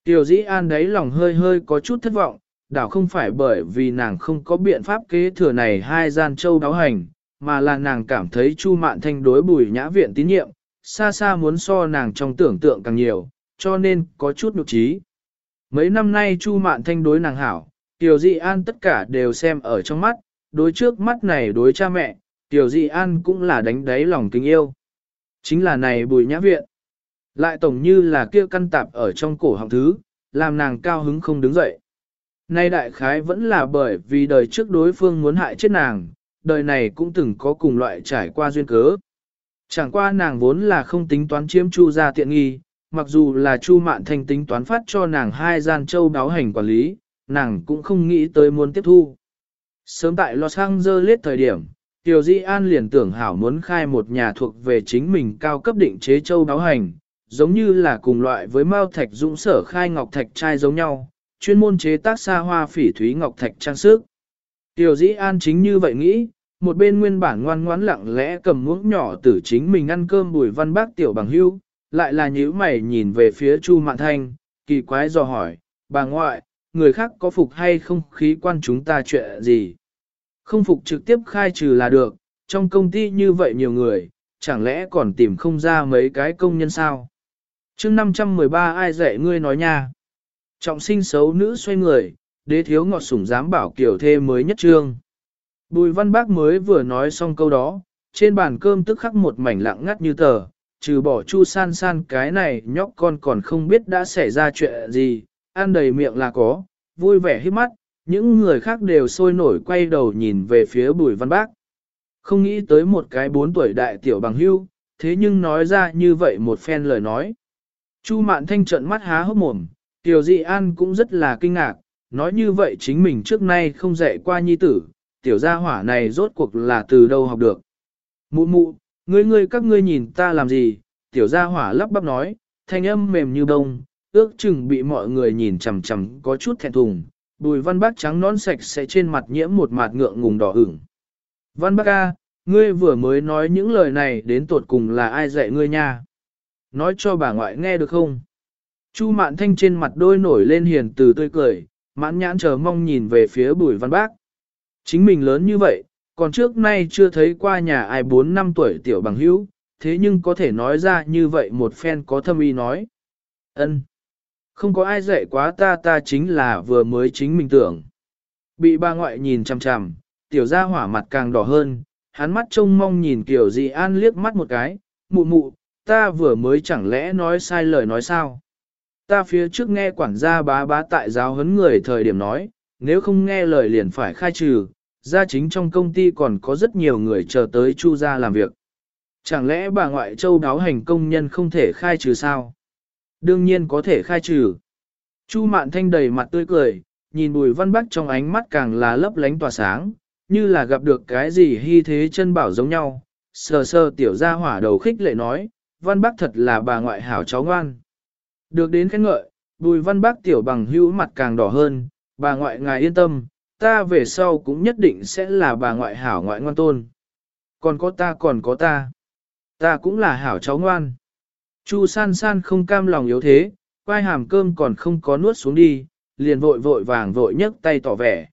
Tiểu Dĩ An đấy lòng hơi hơi có chút thất vọng, đảo không phải bởi vì nàng không có biện pháp kế thừa này hai gian châu đáo hành, mà là nàng cảm thấy Chu Mạn Thanh đối Bùi Nhã Viện tín nhiệm, xa xa muốn so nàng trong tưởng tượng càng nhiều, cho nên có chút nhục trí. Mấy năm nay Chu Mạn Thanh đối nàng hảo, Tiểu Dĩ An tất cả đều xem ở trong mắt, đối trước mắt này đối cha mẹ, Tiểu Dĩ An cũng là đánh đáy lòng kính yêu. Chính là này Bùi Nhã Viện. Lại tổng như là kia căn tạp ở trong cổ họng thứ, làm nàng cao hứng không đứng dậy. Nay đại khái vẫn là bởi vì đời trước đối phương muốn hại chết nàng, đời này cũng từng có cùng loại trải qua duyên cớ. Chẳng qua nàng vốn là không tính toán chiếm Chu ra tiện nghi, mặc dù là Chu Mạn Thanh tính toán phát cho nàng hai gian châu đáo hành quản lý, nàng cũng không nghĩ tới muốn tiếp thu. Sớm tại Los Angeles thời điểm, Tiểu Di An liền tưởng hảo muốn khai một nhà thuộc về chính mình cao cấp định chế châu đáo hành, giống như là cùng loại với Mao Thạch Dũng sở khai ngọc thạch trai giống nhau, chuyên môn chế tác xa hoa phỉ thúy ngọc thạch trang sức. Tiểu Dĩ An chính như vậy nghĩ, một bên nguyên bản ngoan ngoãn lặng lẽ cầm muỗng nhỏ tử chính mình ăn cơm Bùi Văn Bác tiểu bằng hưu, lại là nhíu mày nhìn về phía Chu Mạn Thanh, kỳ quái dò hỏi, bà ngoại, người khác có phục hay không khí quan chúng ta chuyện gì? Không phục trực tiếp khai trừ là được, trong công ty như vậy nhiều người, chẳng lẽ còn tìm không ra mấy cái công nhân sao? Chương 513 ai dạy ngươi nói nha? Trọng sinh xấu nữ xoay người, đế thiếu ngọt sủng dám bảo kiểu thê mới nhất trương. Bùi Văn Bác mới vừa nói xong câu đó, trên bàn cơm tức khắc một mảnh lặng ngắt như tờ, trừ bỏ Chu San San cái này nhóc con còn không biết đã xảy ra chuyện gì, ăn đầy miệng là có, vui vẻ hít mắt, những người khác đều sôi nổi quay đầu nhìn về phía Bùi Văn Bác. Không nghĩ tới một cái 4 tuổi đại tiểu bằng hưu, thế nhưng nói ra như vậy một phen lời nói. Chu Mạn Thanh trợn mắt há hốc mồm, Tiểu Dị An cũng rất là kinh ngạc, nói như vậy chính mình trước nay không dạy qua nhi tử, tiểu gia hỏa này rốt cuộc là từ đâu học được. Mụ mụ, ngươi các ngươi nhìn ta làm gì, tiểu gia hỏa lắp bắp nói, thanh âm mềm như bông, ước chừng bị mọi người nhìn chằm chằm có chút thẹn thùng. Bùi Văn Bác trắng nón sạch sẽ trên mặt nhiễm một mạt ngượng ngùng đỏ ửng. Văn Bác a, ngươi vừa mới nói những lời này đến tột cùng là ai dạy ngươi nha? Nói cho bà ngoại nghe được không? Chu Mạn Thanh trên mặt đôi nổi lên hiền từ tươi cười, mãn nhãn chờ mong nhìn về phía Bùi Văn Bác. Chính mình lớn như vậy, còn trước nay chưa thấy qua nhà ai 4-5 tuổi tiểu bằng hữu, thế nhưng có thể nói ra như vậy một phen có thâm ý nói. Ân, không có ai dạy quá ta chính là vừa mới chính mình tưởng. Bị bà ngoại nhìn chằm chằm, tiểu gia hỏa mặt càng đỏ hơn, hắn mắt trông mong nhìn Kiều Dị An liếc mắt một cái, mụ mụ, ta vừa mới chẳng lẽ nói sai lời nói sao? Ta phía trước nghe quản gia bá tại giáo huấn người thời điểm nói, nếu không nghe lời liền phải khai trừ, gia chính trong công ty còn có rất nhiều người chờ tới Chu gia làm việc. Chẳng lẽ bà ngoại châu đáo hành công nhân không thể khai trừ sao? Đương nhiên có thể khai trừ. Chu Mạn Thanh đầy mặt tươi cười, nhìn Bùi Văn Bác trong ánh mắt càng là lấp lánh tỏa sáng, như là gặp được cái gì hy thế chân bảo giống nhau. Sờ sờ tiểu gia hỏa đầu khích lệ nói, Văn Bác thật là bà ngoại hảo cháu ngoan. Được đến khen ngợi, Bùi Văn Bác tiểu bằng hữu mặt càng đỏ hơn, bà ngoại ngài yên tâm, ta về sau cũng nhất định sẽ là bà ngoại hảo ngoại ngoan tôn. Còn có ta cũng là hảo cháu ngoan. Chu San San không cam lòng yếu thế, quai hàm cơm còn không có nuốt xuống đi, liền vội vàng nhấc tay tỏ vẻ.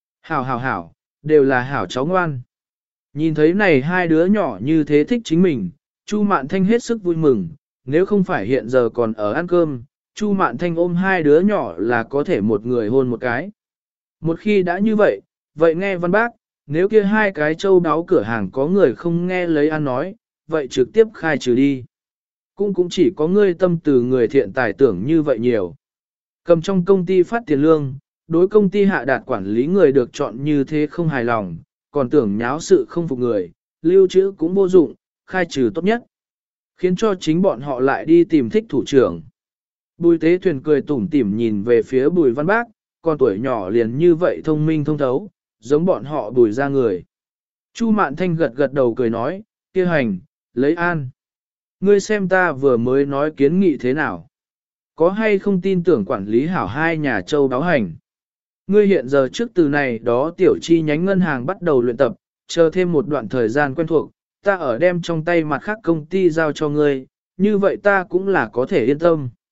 Hảo, đều là hảo cháu ngoan. Nhìn thấy này hai đứa nhỏ như thế thích chính mình, Chu Mạn Thanh hết sức vui mừng, nếu không phải hiện giờ còn ở ăn cơm, Chu Mạn Thanh ôm hai đứa nhỏ là có thể một người hôn một cái. Một khi đã như vậy, vậy nghe Văn Bác, nếu kia hai cái châu đáo cửa hàng có người không nghe lấy ăn nói, vậy trực tiếp khai trừ đi. Cũng chỉ có ngươi tâm từ người thiện tài tưởng như vậy nhiều. Cầm trong công ty phát tiền lương, đối công ty hạ đạt quản lý người được chọn như thế không hài lòng, còn tưởng nháo sự không phục người, lưu trữ cũng vô dụng, khai trừ tốt nhất. Khiến cho chính bọn họ lại đi tìm thích thủ trưởng. Bùi Tế Thuyền cười tủm tỉm nhìn về phía Bùi Văn Bác, con tuổi nhỏ liền như vậy thông minh thông thấu, giống bọn họ Bùi ra người. Chu Mạn Thanh gật đầu cười nói, kia hành, lấy an. Ngươi xem ta vừa mới nói kiến nghị thế nào? Có hay không tin tưởng quản lý hảo hai nhà châu đáo hành? Ngươi hiện giờ trước từ này đó tiểu chi nhánh ngân hàng bắt đầu luyện tập, chờ thêm một đoạn thời gian quen thuộc, ta ở đem trong tay mặt khác công ty giao cho ngươi, như vậy ta cũng là có thể yên tâm.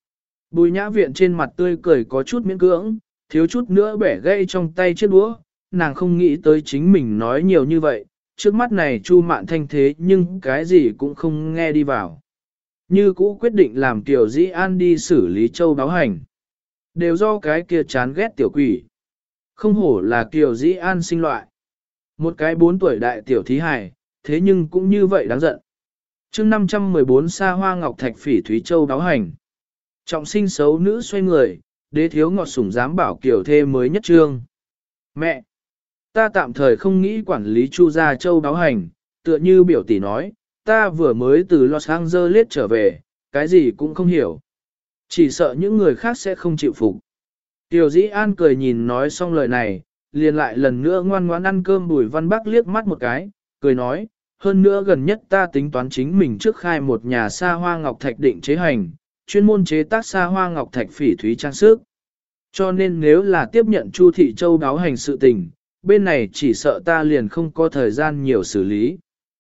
Bùi nhã viện trên mặt tươi cười có chút miễn cưỡng, thiếu chút nữa bẻ gãy trong tay chiếc đũa, nàng không nghĩ tới chính mình nói nhiều như vậy, trước mắt này Chu Mạn Thanh thế nhưng cái gì cũng không nghe đi vào. Như cũ quyết định làm Kiều Dĩ An đi xử lý châu đáo hành. Đều do cái kia chán ghét tiểu quỷ. Không hổ là Kiều Dĩ An sinh loại. Một cái 4 tuổi đại tiểu thí hài, thế nhưng cũng như vậy đáng giận. chương 514 Sa Hoa Ngọc Thạch Phỉ Thúy Châu đáo hành. Trọng sinh xấu nữ xoay người, đế thiếu ngọt sủng dám bảo Kiều thê mới nhất trương. Mẹ! Ta tạm thời không nghĩ quản lý Chu gia châu đáo hành, tựa như biểu tỷ nói, ta vừa mới từ Los Angeles trở về, cái gì cũng không hiểu. Chỉ sợ những người khác sẽ không chịu phục. Tiểu Dĩ An cười nhìn nói xong lời này, liền lại lần nữa ngoan ngoãn ăn cơm. Bùi Văn Bắc liếc mắt một cái, cười nói, hơn nữa gần nhất ta tính toán chính mình trước khai một nhà sa hoa ngọc thạch định chế hành, chuyên môn chế tác sa hoa ngọc thạch phỉ thúy trang sức. Cho nên nếu là tiếp nhận Chu Thị Châu đáo hành sự tình, bên này chỉ sợ ta liền không có thời gian nhiều xử lý.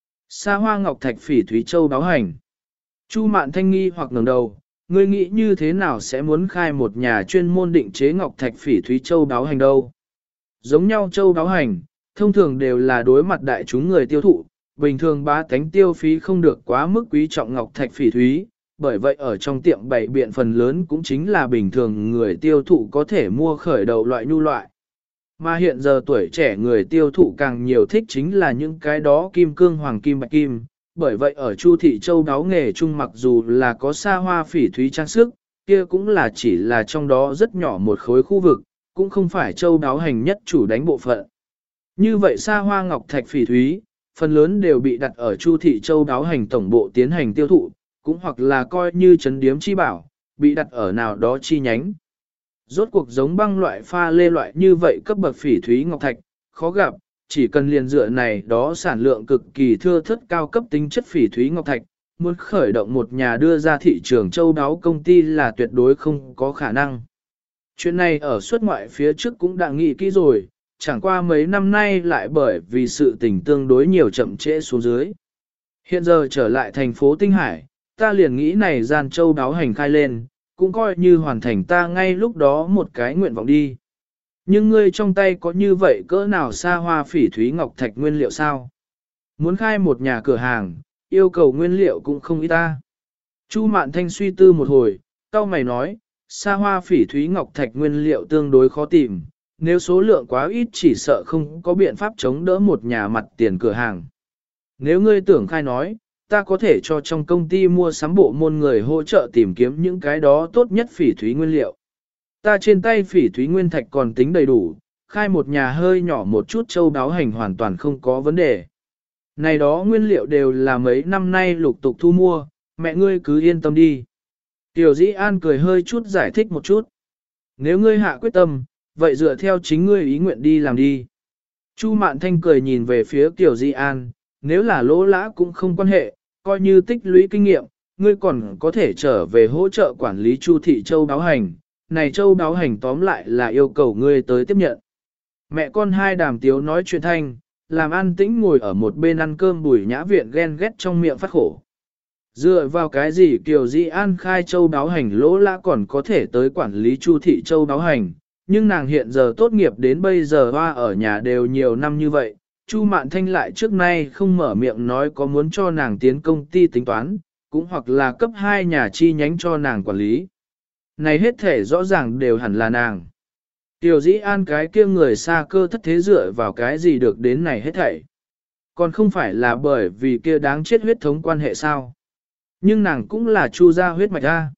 Sa hoa ngọc thạch phỉ thúy châu đáo hành. Chu Mạn Thanh nghi hoặc ngẩng đầu, ngươi nghĩ như thế nào sẽ muốn khai một nhà chuyên môn định chế ngọc thạch phỉ thúy châu đáo hành đâu? Giống nhau châu đáo hành, thông thường đều là đối mặt đại chúng người tiêu thụ, bình thường bá tánh tiêu phí không được quá mức quý trọng ngọc thạch phỉ thúy, bởi vậy ở trong tiệm bày biện phần lớn cũng chính là bình thường người tiêu thụ có thể mua khởi đầu loại nhu loại. Mà hiện giờ tuổi trẻ người tiêu thụ càng nhiều thích chính là những cái đó kim cương hoàng kim bạch kim, bởi vậy ở Chu Thị Châu đáo nghề chung mặc dù là có sa hoa phỉ thúy trang sức, kia cũng là chỉ là trong đó rất nhỏ một khối khu vực, cũng không phải châu đáo hành nhất chủ đánh bộ phận. Như vậy sa hoa ngọc thạch phỉ thúy, phần lớn đều bị đặt ở Chu Thị Châu đáo hành tổng bộ tiến hành tiêu thụ, cũng hoặc là coi như trấn điếm chi bảo, bị đặt ở nào đó chi nhánh. Rốt cuộc giống băng loại pha lê loại như vậy cấp bậc phỉ thúy ngọc thạch, khó gặp, chỉ cần liền dựa này đó sản lượng cực kỳ thưa thớt cao cấp tính chất phỉ thúy ngọc thạch, muốn khởi động một nhà đưa ra thị trường châu đáo công ty là tuyệt đối không có khả năng. Chuyện này ở xuất ngoại phía trước cũng đã nghĩ kỹ rồi, chẳng qua mấy năm nay lại bởi vì sự tình tương đối nhiều chậm trễ xuống dưới. Hiện giờ trở lại thành phố Tinh Hải, ta liền nghĩ này gian châu đáo hành khai lên, cũng coi như hoàn thành ta ngay lúc đó một cái nguyện vọng đi. Nhưng ngươi trong tay có như vậy cỡ nào xa hoa phỉ thúy ngọc thạch nguyên liệu sao? Muốn khai một nhà cửa hàng, yêu cầu nguyên liệu cũng không ít ta. Chu Mạn Thanh suy tư một hồi, cau mày nói, xa hoa phỉ thúy ngọc thạch nguyên liệu tương đối khó tìm, nếu số lượng quá ít chỉ sợ không có biện pháp chống đỡ một nhà mặt tiền cửa hàng. Nếu ngươi tưởng khai nói, ta có thể cho trong công ty mua sắm bộ môn người hỗ trợ tìm kiếm những cái đó tốt nhất phỉ thúy nguyên liệu. Ta trên tay phỉ thúy nguyên thạch còn tính đầy đủ, khai một nhà hơi nhỏ một chút châu đáo hành hoàn toàn không có vấn đề. Này đó nguyên liệu đều là mấy năm nay lục tục thu mua, mẹ ngươi cứ yên tâm đi. Tiểu Dĩ An cười hơi chút giải thích một chút. Nếu ngươi hạ quyết tâm, vậy dựa theo chính ngươi ý nguyện đi làm đi. Chu Mạn Thanh cười nhìn về phía Tiểu Dĩ An, nếu là lỗ lã cũng không quan hệ, coi như tích lũy kinh nghiệm, ngươi còn có thể trở về hỗ trợ quản lý Chu Thị Châu đáo hành. Này Châu đáo hành tóm lại là yêu cầu ngươi tới tiếp nhận. Mẹ con hai đàm tiếu nói chuyện thanh, làm an tĩnh ngồi ở một bên ăn cơm. Bùi Nhã Viện ghen ghét trong miệng phát khổ. Dựa vào cái gì Kiều Dĩ An khai Châu đáo hành lỗ lã còn có thể tới quản lý Chu Thị Châu đáo hành, nhưng nàng hiện giờ tốt nghiệp đến bây giờ hoa ở nhà đều nhiều năm như vậy. Chu Mạn Thanh lại trước nay không mở miệng nói có muốn cho nàng tiến công ty tính toán, cũng hoặc là cấp 2 nhà chi nhánh cho nàng quản lý. Này hết thể rõ ràng đều hẳn là nàng. Tiểu Dĩ An cái kia người xa cơ thất thế dựa vào cái gì được đến này hết thảy. Còn không phải là bởi vì kia đáng chết huyết thống quan hệ sao. Nhưng nàng cũng là Chu gia huyết mạch ra.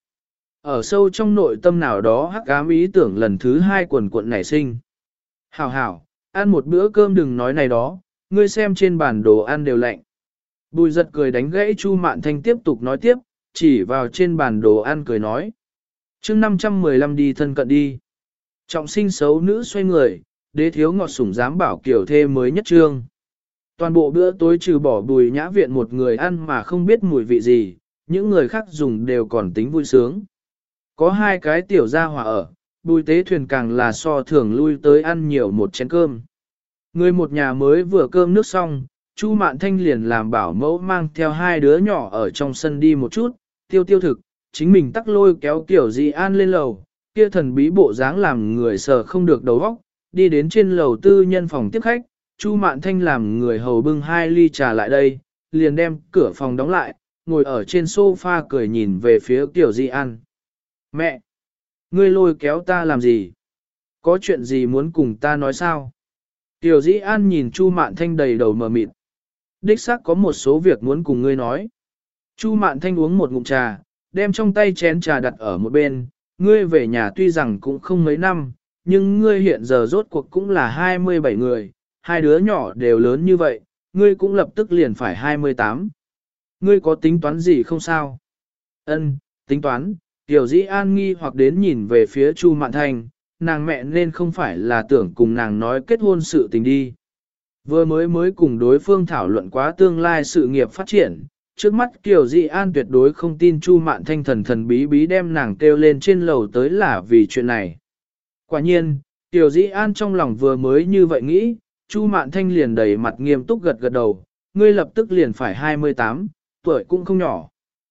Ở sâu trong nội tâm nào đó hắc ám ý tưởng lần thứ 2 quần cuộn nảy sinh. Hảo hảo, ăn một bữa cơm đừng nói này đó, ngươi xem trên bàn đồ ăn đều lạnh. Bùi giật cười đánh gãy Chu Mạn Thanh tiếp tục nói tiếp, chỉ vào trên bàn đồ ăn cười nói. chương 515 đi thân cận đi. Trọng sinh xấu nữ xoay người, đế thiếu ngọt sủng dám bảo kiểu thê mới nhất trương. Toàn bộ bữa tối trừ bỏ Bùi Nhã Viện một người ăn mà không biết mùi vị gì, những người khác dùng đều còn tính vui sướng. Có 2 cái tiểu gia hỏa ở, Bùi Tế Thuyền càng là so thường lui tới ăn nhiều một chén cơm. Người một nhà mới vừa cơm nước xong, Chu Mạn Thanh liền làm bảo mẫu mang theo 2 đứa nhỏ ở trong sân đi một chút, tiêu thực, chính mình tắc lôi kéo Kiều Di An lên lầu, kia thần bí bộ dáng làm người sờ không được đầu óc, đi đến trên lầu tư nhân phòng tiếp khách, Chu Mạn Thanh làm người hầu bưng 2 ly trà lại đây, liền đem cửa phòng đóng lại, ngồi ở trên sofa cười nhìn về phía Kiều Di An. Mẹ! Ngươi lôi kéo ta làm gì? Có chuyện gì muốn cùng ta nói sao? Kiều Di An nhìn Chu Mạn Thanh đầy đầu mờ mịt. Đích xác có một số việc muốn cùng ngươi nói. Chu Mạn Thanh uống một ngụm trà, đem trong tay chén trà đặt ở một bên. Ngươi về nhà tuy rằng cũng không mấy năm, nhưng ngươi hiện giờ rốt cuộc cũng là 27 người, 2 đứa nhỏ đều lớn như vậy, ngươi cũng lập tức liền phải 28. Ngươi có tính toán gì không sao? Ân, tính toán. Kiều Dĩ An nghi hoặc đến nhìn về phía Chu Mạn Thanh, nàng mẹ nên không phải là tưởng cùng nàng nói kết hôn sự tình đi. Vừa mới cùng đối phương thảo luận quá tương lai sự nghiệp phát triển, trước mắt Kiều Dĩ An tuyệt đối không tin Chu Mạn Thanh thần thần bí bí đem nàng kêu lên trên lầu tới là vì chuyện này. Quả nhiên, Kiều Dĩ An trong lòng vừa mới như vậy nghĩ, Chu Mạn Thanh liền đầy mặt nghiêm túc gật gật đầu, ngươi lập tức liền phải 28, tuổi cũng không nhỏ.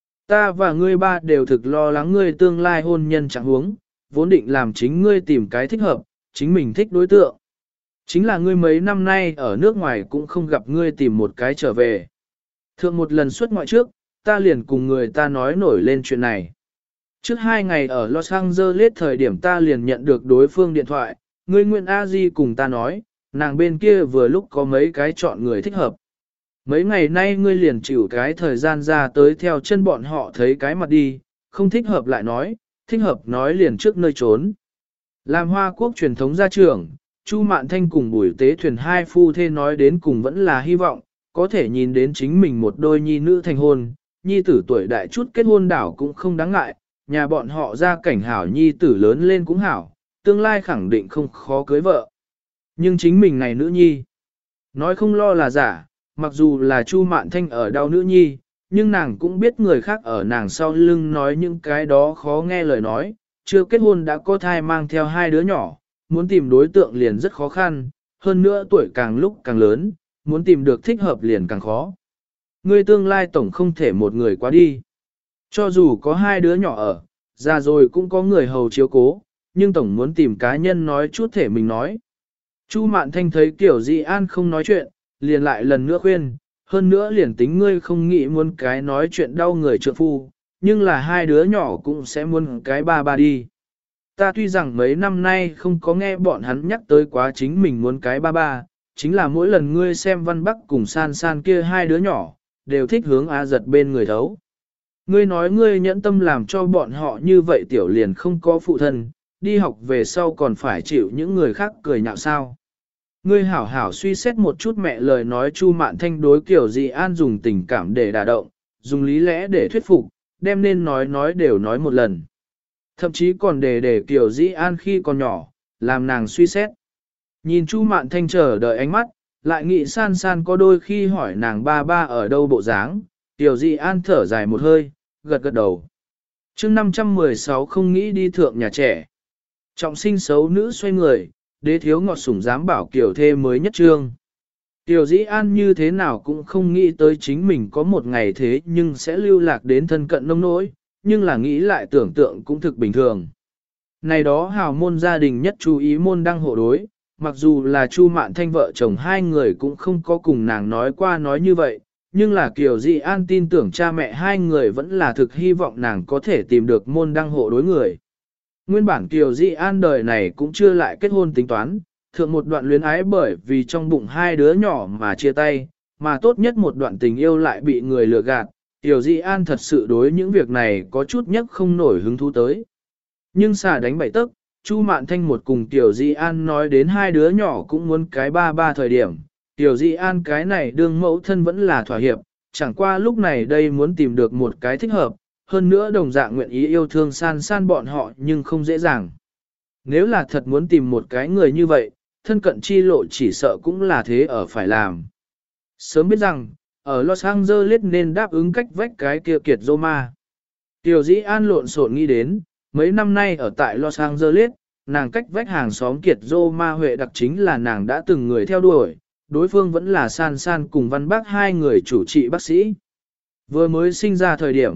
Ta và ngươi ba đều thực lo lắng ngươi tương lai hôn nhân chẳng huống, vốn định làm chính ngươi tìm cái thích hợp, chính mình thích đối tượng. Chính là ngươi mấy năm nay ở nước ngoài cũng không gặp ngươi tìm một cái trở về. Thượng một lần xuất ngoại trước, ta liền cùng người ta nói nổi lên chuyện này. Trước 2 ngày ở Los Angeles thời điểm ta liền nhận được đối phương điện thoại, ngươi Nguyễn A Di cùng ta nói, nàng bên kia vừa lúc có mấy cái chọn người thích hợp. Mấy ngày nay ngươi liền chịu cái thời gian ra tới theo chân bọn họ thấy cái mặt đi, không thích hợp lại nói, thích hợp nói liền trước nơi trốn. Làm Hoa Quốc truyền thống gia trưởng, Chu Mạn Thanh cùng Bùi Tế Thuyền hai phu thê nói đến cùng vẫn là hy vọng, có thể nhìn đến chính mình một đôi nhi nữ thành hôn, nhi tử tuổi đại chút kết hôn đảo cũng không đáng ngại, nhà bọn họ ra cảnh hảo nhi tử lớn lên cũng hảo, tương lai khẳng định không khó cưới vợ. Nhưng chính mình này nữ nhi, nói không lo là giả, mặc dù là Chu Mạn Thanh ở đau nữ nhi, nhưng nàng cũng biết người khác ở nàng sau lưng nói những cái đó khó nghe lời nói, chưa kết hôn đã có thai mang theo 2 đứa nhỏ, muốn tìm đối tượng liền rất khó khăn, hơn nữa tuổi càng lúc càng lớn, muốn tìm được thích hợp liền càng khó. Ngươi tương lai tổng không thể một người quá đi. Cho dù có 2 đứa nhỏ ở, già rồi cũng có người hầu chiếu cố, nhưng tổng muốn tìm cá nhân nói chút thể mình nói. Chu Mạn Thanh thấy Kiều Di An không nói chuyện, liền lại lần nữa khuyên, hơn nữa liền tính ngươi không nghĩ muốn cái nói chuyện đau người trượng phu, nhưng là 2 đứa nhỏ cũng sẽ muốn cái ba đi. Ta tuy rằng mấy năm nay không có nghe bọn hắn nhắc tới quá chính mình muốn cái ba, chính là mỗi lần ngươi xem Văn Bắc cùng San San kia 2 đứa nhỏ, đều thích hướng A giật bên người thấu. Ngươi nói ngươi nhẫn tâm làm cho bọn họ như vậy tiểu liền không có phụ thân, đi học về sau còn phải chịu những người khác cười nhạo sao. Ngươi hảo hảo suy xét một chút mẹ lời nói Chu Mạn Thanh đối Kiều Di An dùng tình cảm để đả động, dùng lý lẽ để thuyết phục, đem nên nói đều nói một lần. Thậm chí còn để Kiều Di An khi còn nhỏ, làm nàng suy xét. Nhìn Chu Mạn Thanh chờ đợi ánh mắt, lại nghĩ San San có đôi khi hỏi nàng ba ở đâu bộ dáng, Kiều Di An thở dài một hơi, gật gật đầu. chương 516 không nghĩ đi thượng nhà trẻ. Trọng sinh xấu nữ xoay người, đế thiếu ngọt sủng dám bảo Kiều thê mới nhất trương. Kiều Dĩ An như thế nào cũng không nghĩ tới chính mình có một ngày thế nhưng sẽ lưu lạc đến thân cận nông nỗi, nhưng là nghĩ lại tưởng tượng cũng thực bình thường. Này đó hào môn gia đình nhất chú ý môn đăng hộ đối, mặc dù là Chu Mạn Thanh vợ chồng 2 người cũng không có cùng nàng nói qua nói như vậy, nhưng là Kiều Dĩ An tin tưởng cha mẹ 2 người vẫn là thực hy vọng nàng có thể tìm được môn đăng hộ đối người. Nguyên bản Kiều Dĩ An đời này cũng chưa lại kết hôn tính toán, thượng một đoạn luyến ái bởi vì trong bụng 2 đứa nhỏ mà chia tay, mà tốt nhất một đoạn tình yêu lại bị người lừa gạt. Kiều Dĩ An thật sự đối những việc này có chút nhất không nổi hứng thú tới. Nhưng xả đánh bảy tức, Chu Mạn Thanh một cùng Kiều Dĩ An nói đến 2 đứa nhỏ cũng muốn cái ba thời điểm. Kiều Dĩ An cái này đương mẫu thân vẫn là thỏa hiệp, chẳng qua lúc này đây muốn tìm được một cái thích hợp, hơn nữa đồng dạng nguyện ý yêu thương San San bọn họ nhưng không dễ dàng. Nếu là thật muốn tìm một cái người như vậy, thân cận chi lộ chỉ sợ cũng là thế ở phải làm. Sớm biết rằng, ở Los Angeles nên đáp ứng cách vách cái kia kiệt Roma. Kiều Dĩ An lộn xộn nghĩ đến, mấy năm nay ở tại Los Angeles, nàng cách vách hàng xóm kiệt Roma Huệ đặc chính là nàng đã từng người theo đuổi, đối phương vẫn là San San cùng Văn Bác 2 người chủ trị bác sĩ. Vừa mới sinh ra thời điểm,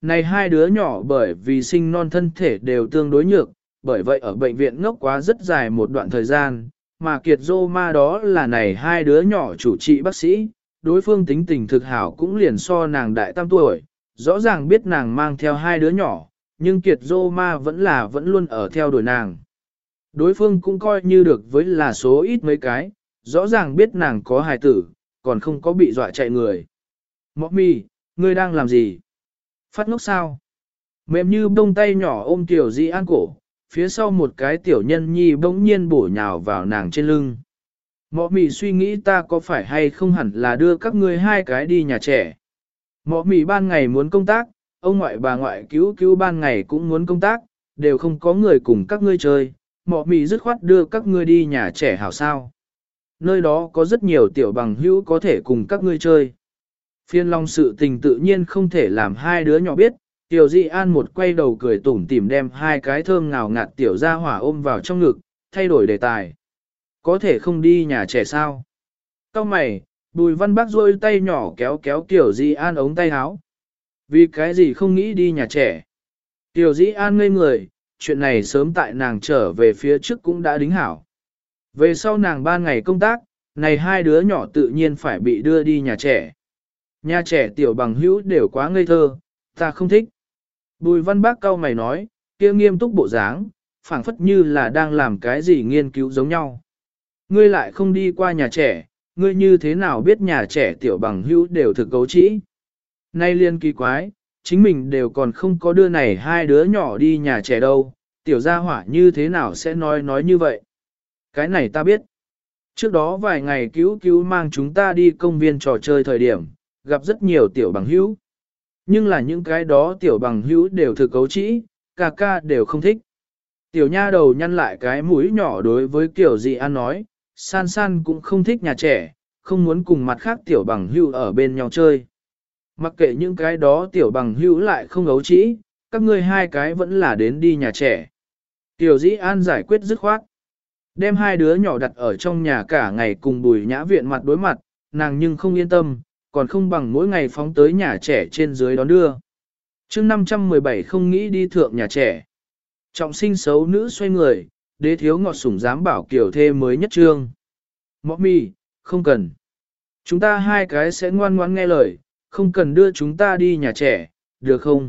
Này hai đứa nhỏ bởi vì sinh non thân thể đều tương đối nhược, bởi vậy ở bệnh viện ngốc quá rất dài một đoạn thời gian, mà Kiệt Dô Ma đó là này hai đứa nhỏ chủ trị bác sĩ, đối phương tính tình thực hảo cũng liền so nàng đại tam tuổi, rõ ràng biết nàng mang theo hai đứa nhỏ, nhưng Kiệt Dô Ma vẫn luôn ở theo đuổi nàng. Đối phương cũng coi như được với là số ít mấy cái, rõ ràng biết nàng có hài tử, còn không có bị dọa chạy người. Mọc mì, ngươi đang làm gì? Phát ngốc sao? Mềm như bông tay nhỏ ôm Tiểu Di An cổ, phía sau một cái tiểu nhân nhi bỗng nhiên bổ nhào vào nàng trên lưng. Mọ mì suy nghĩ ta có phải hay không hẳn là đưa các ngươi hai cái đi nhà trẻ. Mọ mì ban ngày muốn công tác, ông ngoại bà ngoại cứu ban ngày cũng muốn công tác, đều không có người cùng các ngươi chơi. Mọ mì dứt khoát đưa các ngươi đi nhà trẻ hảo sao. Nơi đó có rất nhiều tiểu bằng hữu có thể cùng các ngươi chơi. Phiên long sự tình tự nhiên không thể làm hai đứa nhỏ biết, Tiểu Di An một quay đầu cười tủm tỉm đem hai cái thơm ngào ngạt tiểu gia hỏa ôm vào trong ngực, thay đổi đề tài. Có thể không đi nhà trẻ sao? Cao mày, Bùi Văn Bác rôi tay nhỏ kéo kéo Tiểu Di An ống tay áo. Vì cái gì không nghĩ đi nhà trẻ? Tiểu Di An ngây người, chuyện này sớm tại nàng trở về phía trước cũng đã đính hảo. Về sau nàng 3 ngày công tác, này hai đứa nhỏ tự nhiên phải bị đưa đi nhà trẻ. Nhà trẻ tiểu bằng hữu đều quá ngây thơ, ta không thích. Bùi Văn Bác cau mày nói, kia nghiêm túc bộ dáng, phảng phất như là đang làm cái gì nghiên cứu giống nhau. Ngươi lại không đi qua nhà trẻ, ngươi như thế nào biết nhà trẻ tiểu bằng hữu đều thực cấu trĩ. Nay liên kỳ quái, chính mình đều còn không có đưa này hai đứa nhỏ đi nhà trẻ đâu, tiểu gia hỏa như thế nào sẽ nói như vậy. Cái này ta biết. Trước đó vài ngày cứu mang chúng ta đi công viên trò chơi thời điểm, gặp rất nhiều tiểu bằng hữu. Nhưng là những cái đó tiểu bằng hữu đều thực cấu trĩ, ca ca đều không thích. Tiểu nha đầu nhăn lại cái mũi nhỏ đối với Kiều Dị An nói, san san cũng không thích nhà trẻ, không muốn cùng mặt khác tiểu bằng hữu ở bên nhau chơi. Mặc kệ những cái đó tiểu bằng hữu lại không cấu trĩ, các ngươi hai cái vẫn là đến đi nhà trẻ. Tiểu Dĩ An giải quyết dứt khoát. Đem hai đứa nhỏ đặt ở trong nhà cả ngày cùng Bùi Nhã Viện mặt đối mặt, nàng nhưng không yên tâm, còn không bằng mỗi ngày phóng tới nhà trẻ trên dưới đón đưa. chương 517 không nghĩ đi thượng nhà trẻ. Trọng sinh xấu nữ xoay người, đế thiếu ngọt sủng dám bảo kiểu thê mới nhất trương. Mọ mì, không cần. Chúng ta hai cái sẽ ngoan ngoãn nghe lời, không cần đưa chúng ta đi nhà trẻ, được không?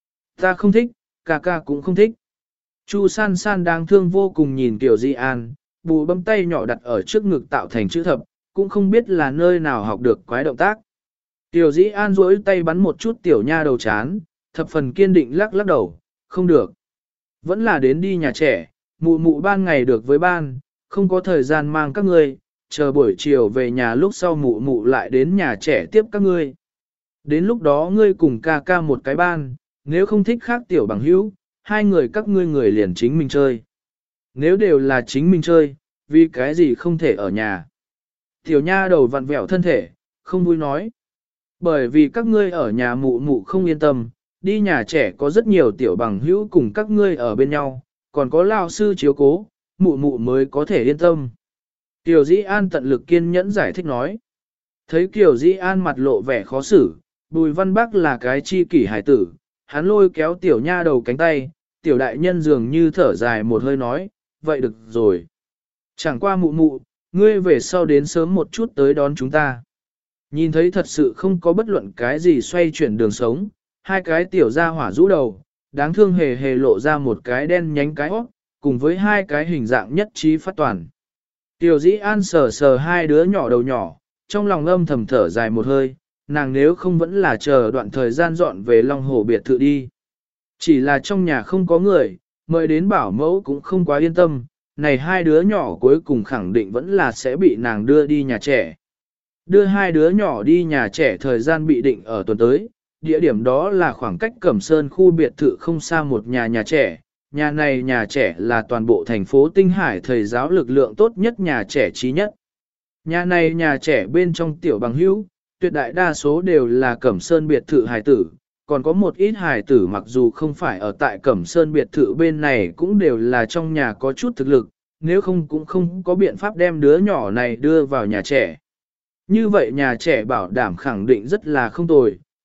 Ta không thích, ca ca cũng không thích. Chu san san đáng thương vô cùng nhìn Tiểu Di An, bù bấm tay nhỏ đặt ở trước ngực tạo thành chữ thập, cũng không biết là nơi nào học được quái động tác. Tiểu Di An duỗi tay bắn một chút tiểu nha đầu chán, thập phần kiên định lắc lắc đầu, không được. Vẫn là đến đi nhà trẻ, mụ mụ ban ngày được với ban, không có thời gian mang các ngươi, chờ buổi chiều về nhà lúc sau mụ mụ lại đến nhà trẻ tiếp các ngươi. Đến lúc đó ngươi cùng ca ca một cái ban, nếu không thích khác tiểu bằng hữu, hai người các ngươi người liền chính mình chơi. Nếu đều là chính mình chơi, vì cái gì không thể ở nhà. Tiểu nha đầu vặn vẹo thân thể, không vui nói. Bởi vì các ngươi ở nhà mụ mụ không yên tâm, đi nhà trẻ có rất nhiều tiểu bằng hữu cùng các ngươi ở bên nhau, còn có lao sư chiếu cố, mụ mụ mới có thể yên tâm. Tiểu Dĩ An tận lực kiên nhẫn giải thích nói. Thấy Tiểu Dĩ An mặt lộ vẻ khó xử, Bùi Văn Bắc là cái chi kỷ hải tử, hắn lôi kéo tiểu nha đầu cánh tay, tiểu đại nhân dường như thở dài một hơi nói, vậy được rồi. Chẳng qua mụ mụ, ngươi về sau đến sớm một chút tới đón chúng ta. Nhìn thấy thật sự không có bất luận cái gì xoay chuyển đường sống, hai cái tiểu ra hỏa rũ đầu, đáng thương hề hề lộ ra một cái đen nhánh cái hót, cùng với hai cái hình dạng nhất trí phát toàn. Tiểu Dĩ An sờ sờ hai đứa nhỏ đầu nhỏ, trong lòng âm thầm thở dài một hơi, nàng nếu không vẫn là chờ đoạn thời gian dọn về Long Hồ biệt thự đi. Chỉ là trong nhà không có người, mời đến bảo mẫu cũng không quá yên tâm, này hai đứa nhỏ cuối cùng khẳng định vẫn là sẽ bị nàng đưa đi nhà trẻ. Đưa hai đứa nhỏ đi nhà trẻ thời gian bị định ở tuần tới, địa điểm đó là khoảng cách Cẩm Sơn khu biệt thự không xa một nhà trẻ. Nhà này nhà trẻ là toàn bộ thành phố Tinh Hải thầy giáo lực lượng tốt nhất nhà trẻ trí nhất. Nhà này nhà trẻ bên trong tiểu bằng hữu, tuyệt đại đa số đều là Cẩm Sơn biệt thự hài tử, còn có một ít hài tử mặc dù không phải ở tại Cẩm Sơn biệt thự bên này cũng đều là trong nhà có chút thực lực, nếu không cũng không có biện pháp đem đứa nhỏ này đưa vào nhà trẻ. Như vậy nhà trẻ bảo đảm khẳng định rất là không tồi,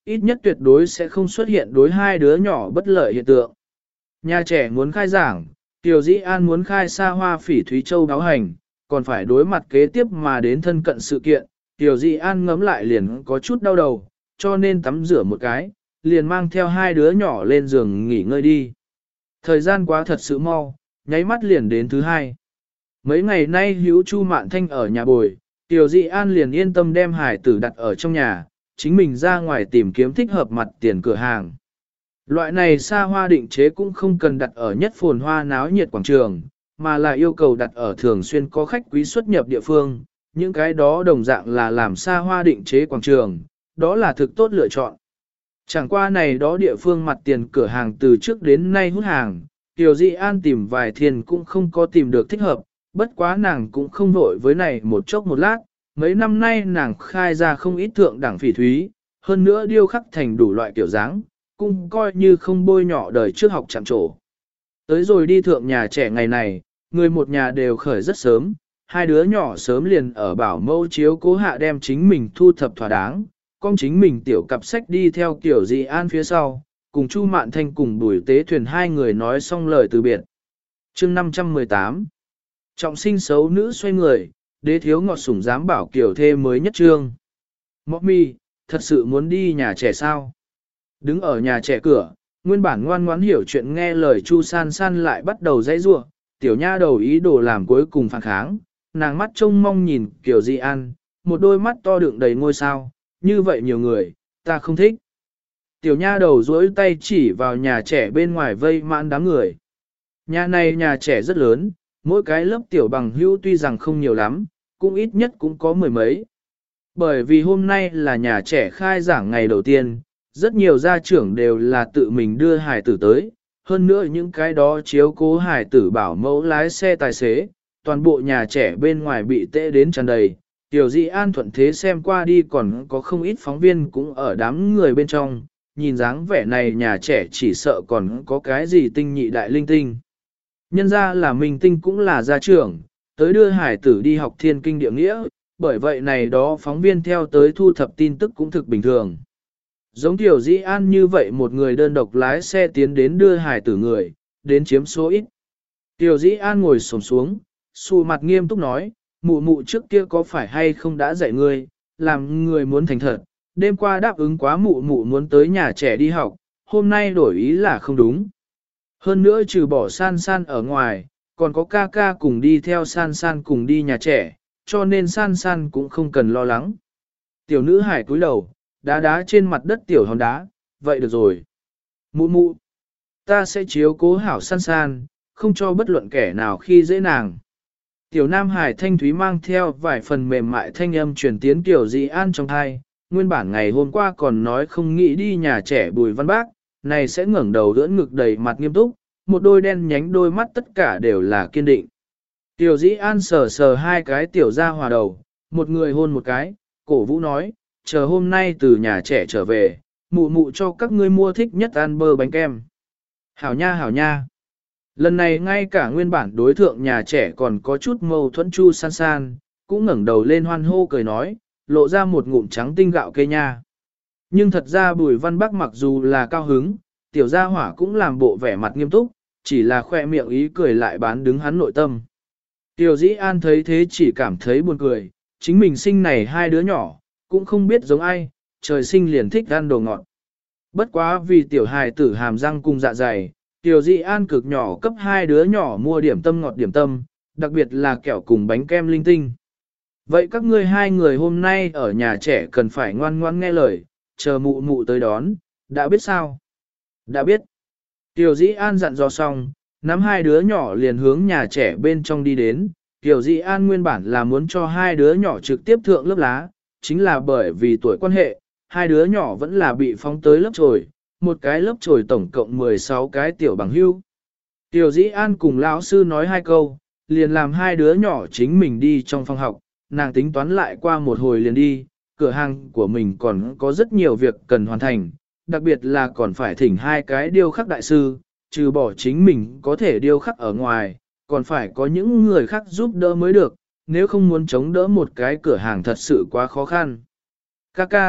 ít nhất tuyệt đối sẽ không xuất hiện đối hai đứa nhỏ bất lợi hiện tượng. Nhà trẻ muốn khai giảng, Tiểu Dĩ An muốn khai xa hoa phỉ Thúy Châu đáo hành, còn phải đối mặt kế tiếp mà đến thân cận sự kiện, Tiểu Dĩ An ngấm lại liền có chút đau đầu, cho nên tắm rửa một cái, liền mang theo hai đứa nhỏ lên giường nghỉ ngơi đi. Thời gian quá thật sự mau, nháy mắt liền đến thứ hai. Mấy ngày nay hữu Chu Mạn Thanh ở nhà bồi, Tiểu Dĩ An liền yên tâm đem hải tử đặt ở trong nhà, chính mình ra ngoài tìm kiếm thích hợp mặt tiền cửa hàng. Loại này xa hoa định chế cũng không cần đặt ở nhất phồn hoa náo nhiệt quảng trường, mà là yêu cầu đặt ở thường xuyên có khách quý xuất nhập địa phương, những cái đó đồng dạng là làm xa hoa định chế quảng trường, đó là thực tốt lựa chọn. Chẳng qua này đó địa phương mặt tiền cửa hàng từ trước đến nay hút hàng, Tiểu Dĩ An tìm vài thiên cũng không có tìm được thích hợp, bất quá nàng cũng không vội với này một chốc một lát, mấy năm nay nàng khai ra không ít thượng đẳng phỉ thúy, hơn nữa điêu khắc thành đủ loại kiểu dáng, cũng coi như không bôi nhỏ đời trước học chạm trổ. Tới rồi đi thượng nhà trẻ ngày này, người một nhà đều khởi rất sớm, hai đứa nhỏ sớm liền ở bảo mẫu chiếu cố hạ đem chính mình thu thập thỏa đáng, con chính mình tiểu cặp sách đi theo Tiểu Dĩ An phía sau, cùng Chu Mạn Thanh cùng Bùi Tế Thuyền hai người nói xong lời từ biệt. Chương 518 Trọng sinh xấu nữ xoay người, đế thiếu ngọt sủng dám bảo kiểu thê mới nhất trương. Mọc mi, thật sự muốn đi nhà trẻ sao? Đứng ở nhà trẻ cửa, nguyên bản ngoan ngoãn hiểu chuyện nghe lời Chu San San lại bắt đầu dãy rủa, tiểu nha đầu ý đồ làm cuối cùng phản kháng, nàng mắt trông mong nhìn Kiều Di An, một đôi mắt to đựng đầy ngôi sao, như vậy nhiều người, ta không thích. Tiểu nha đầu duỗi tay chỉ vào nhà trẻ bên ngoài vây mãn đám người. Nhà này nhà trẻ rất lớn, mỗi cái lớp tiểu bằng hữu tuy rằng không nhiều lắm, cũng ít nhất cũng có mười mấy. Bởi vì hôm nay là nhà trẻ khai giảng ngày đầu tiên, rất nhiều gia trưởng đều là tự mình đưa hài tử tới, hơn nữa những cái đó chiếu cố hài tử bảo mẫu lái xe tài xế, toàn bộ nhà trẻ bên ngoài bị tệ đến tràn đầy. Tiểu Dĩ An thuận thế xem qua đi còn có không ít phóng viên cũng ở đám người bên trong, nhìn dáng vẻ này nhà trẻ chỉ sợ còn có cái gì tinh nhị đại linh tinh. Nhân ra là minh tinh cũng là gia trưởng, tới đưa hải tử đi học thiên kinh địa nghĩa, bởi vậy này đó phóng viên theo tới thu thập tin tức cũng thực bình thường. Giống Tiểu Dĩ An như vậy một người đơn độc lái xe tiến đến đưa hải tử người, đến chiếm số ít. Tiểu Dĩ An ngồi xổm xuống, xù mặt nghiêm túc nói, mụ mụ trước kia có phải hay không đã dạy ngươi, làm người muốn thành thật, đêm qua đáp ứng quá mụ mụ muốn tới nhà trẻ đi học, hôm nay đổi ý là không đúng. Hơn nữa trừ bỏ San San ở ngoài, còn có ca ca cùng đi theo San San cùng đi nhà trẻ, cho nên San San cũng không cần lo lắng. Tiểu nữ hải cúi đầu, đá đá trên mặt đất tiểu hòn đá, vậy được rồi. Mụ mụ, ta sẽ chiếu cố hảo San San, không cho bất luận kẻ nào khi dễ nàng. Tiểu Nam Hải thanh thúy mang theo vài phần mềm mại thanh âm truyền tiến Tiểu Dĩ An trong thai, nguyên bản ngày hôm qua còn nói không nghĩ đi nhà trẻ Bùi Văn Bác, này sẽ ngẩng đầu đỡ ngực đầy mặt nghiêm túc, một đôi đen nhánh đôi mắt tất cả đều là kiên định. Tiểu Dĩ An sờ sờ hai cái tiểu ra hòa đầu, một người hôn một cái, cổ vũ nói, chờ hôm nay từ nhà trẻ trở về, mụ mụ cho các ngươi mua thích nhất ăn bơ bánh kem. Hảo nha hảo nha. Lần này ngay cả nguyên bản đối thượng nhà trẻ còn có chút mâu thuẫn Chu San San, cũng ngẩng đầu lên hoan hô cười nói, lộ ra một ngụm trắng tinh gạo cây nha. Nhưng thật ra Bùi Văn Bắc mặc dù là cao hứng, tiểu gia hỏa cũng làm bộ vẻ mặt nghiêm túc, chỉ là khoe miệng ý cười lại bán đứng hắn nội tâm. Tiểu Dĩ An thấy thế chỉ cảm thấy buồn cười, chính mình sinh này hai đứa nhỏ, cũng không biết giống ai, trời sinh liền thích ăn đồ ngọt. Bất quá vì tiểu hài tử hàm răng cùng dạ dày, Tiểu Dĩ An cực nhỏ cấp hai đứa nhỏ mua điểm tâm ngọt điểm tâm, đặc biệt là kẹo cùng bánh kem linh tinh. Vậy các ngươi hai người hôm nay ở nhà trẻ cần phải ngoan ngoan nghe lời, chờ mụ mụ tới đón, đã biết sao? Đã biết. Tiểu Dĩ An dặn dò xong, nắm hai đứa nhỏ liền hướng nhà trẻ bên trong đi đến. Tiểu Dĩ An nguyên bản là muốn cho hai đứa nhỏ trực tiếp thượng lớp lá, chính là bởi vì tuổi quan hệ, hai đứa nhỏ vẫn là bị phóng tới lớp trồi, một cái lớp trồi tổng cộng 16 cái tiểu bằng hưu. Tiểu Dĩ An cùng lão sư nói hai câu, liền làm hai đứa nhỏ chính mình đi trong phòng học, nàng tính toán lại qua một hồi liền đi, cửa hàng của mình còn có rất nhiều việc cần hoàn thành, đặc biệt là còn phải thỉnh hai cái điêu khắc đại sư, trừ bỏ chính mình có thể điêu khắc ở ngoài, còn phải có những người khác giúp đỡ mới được, nếu không muốn chống đỡ một cái cửa hàng thật sự quá khó khăn. Kaka,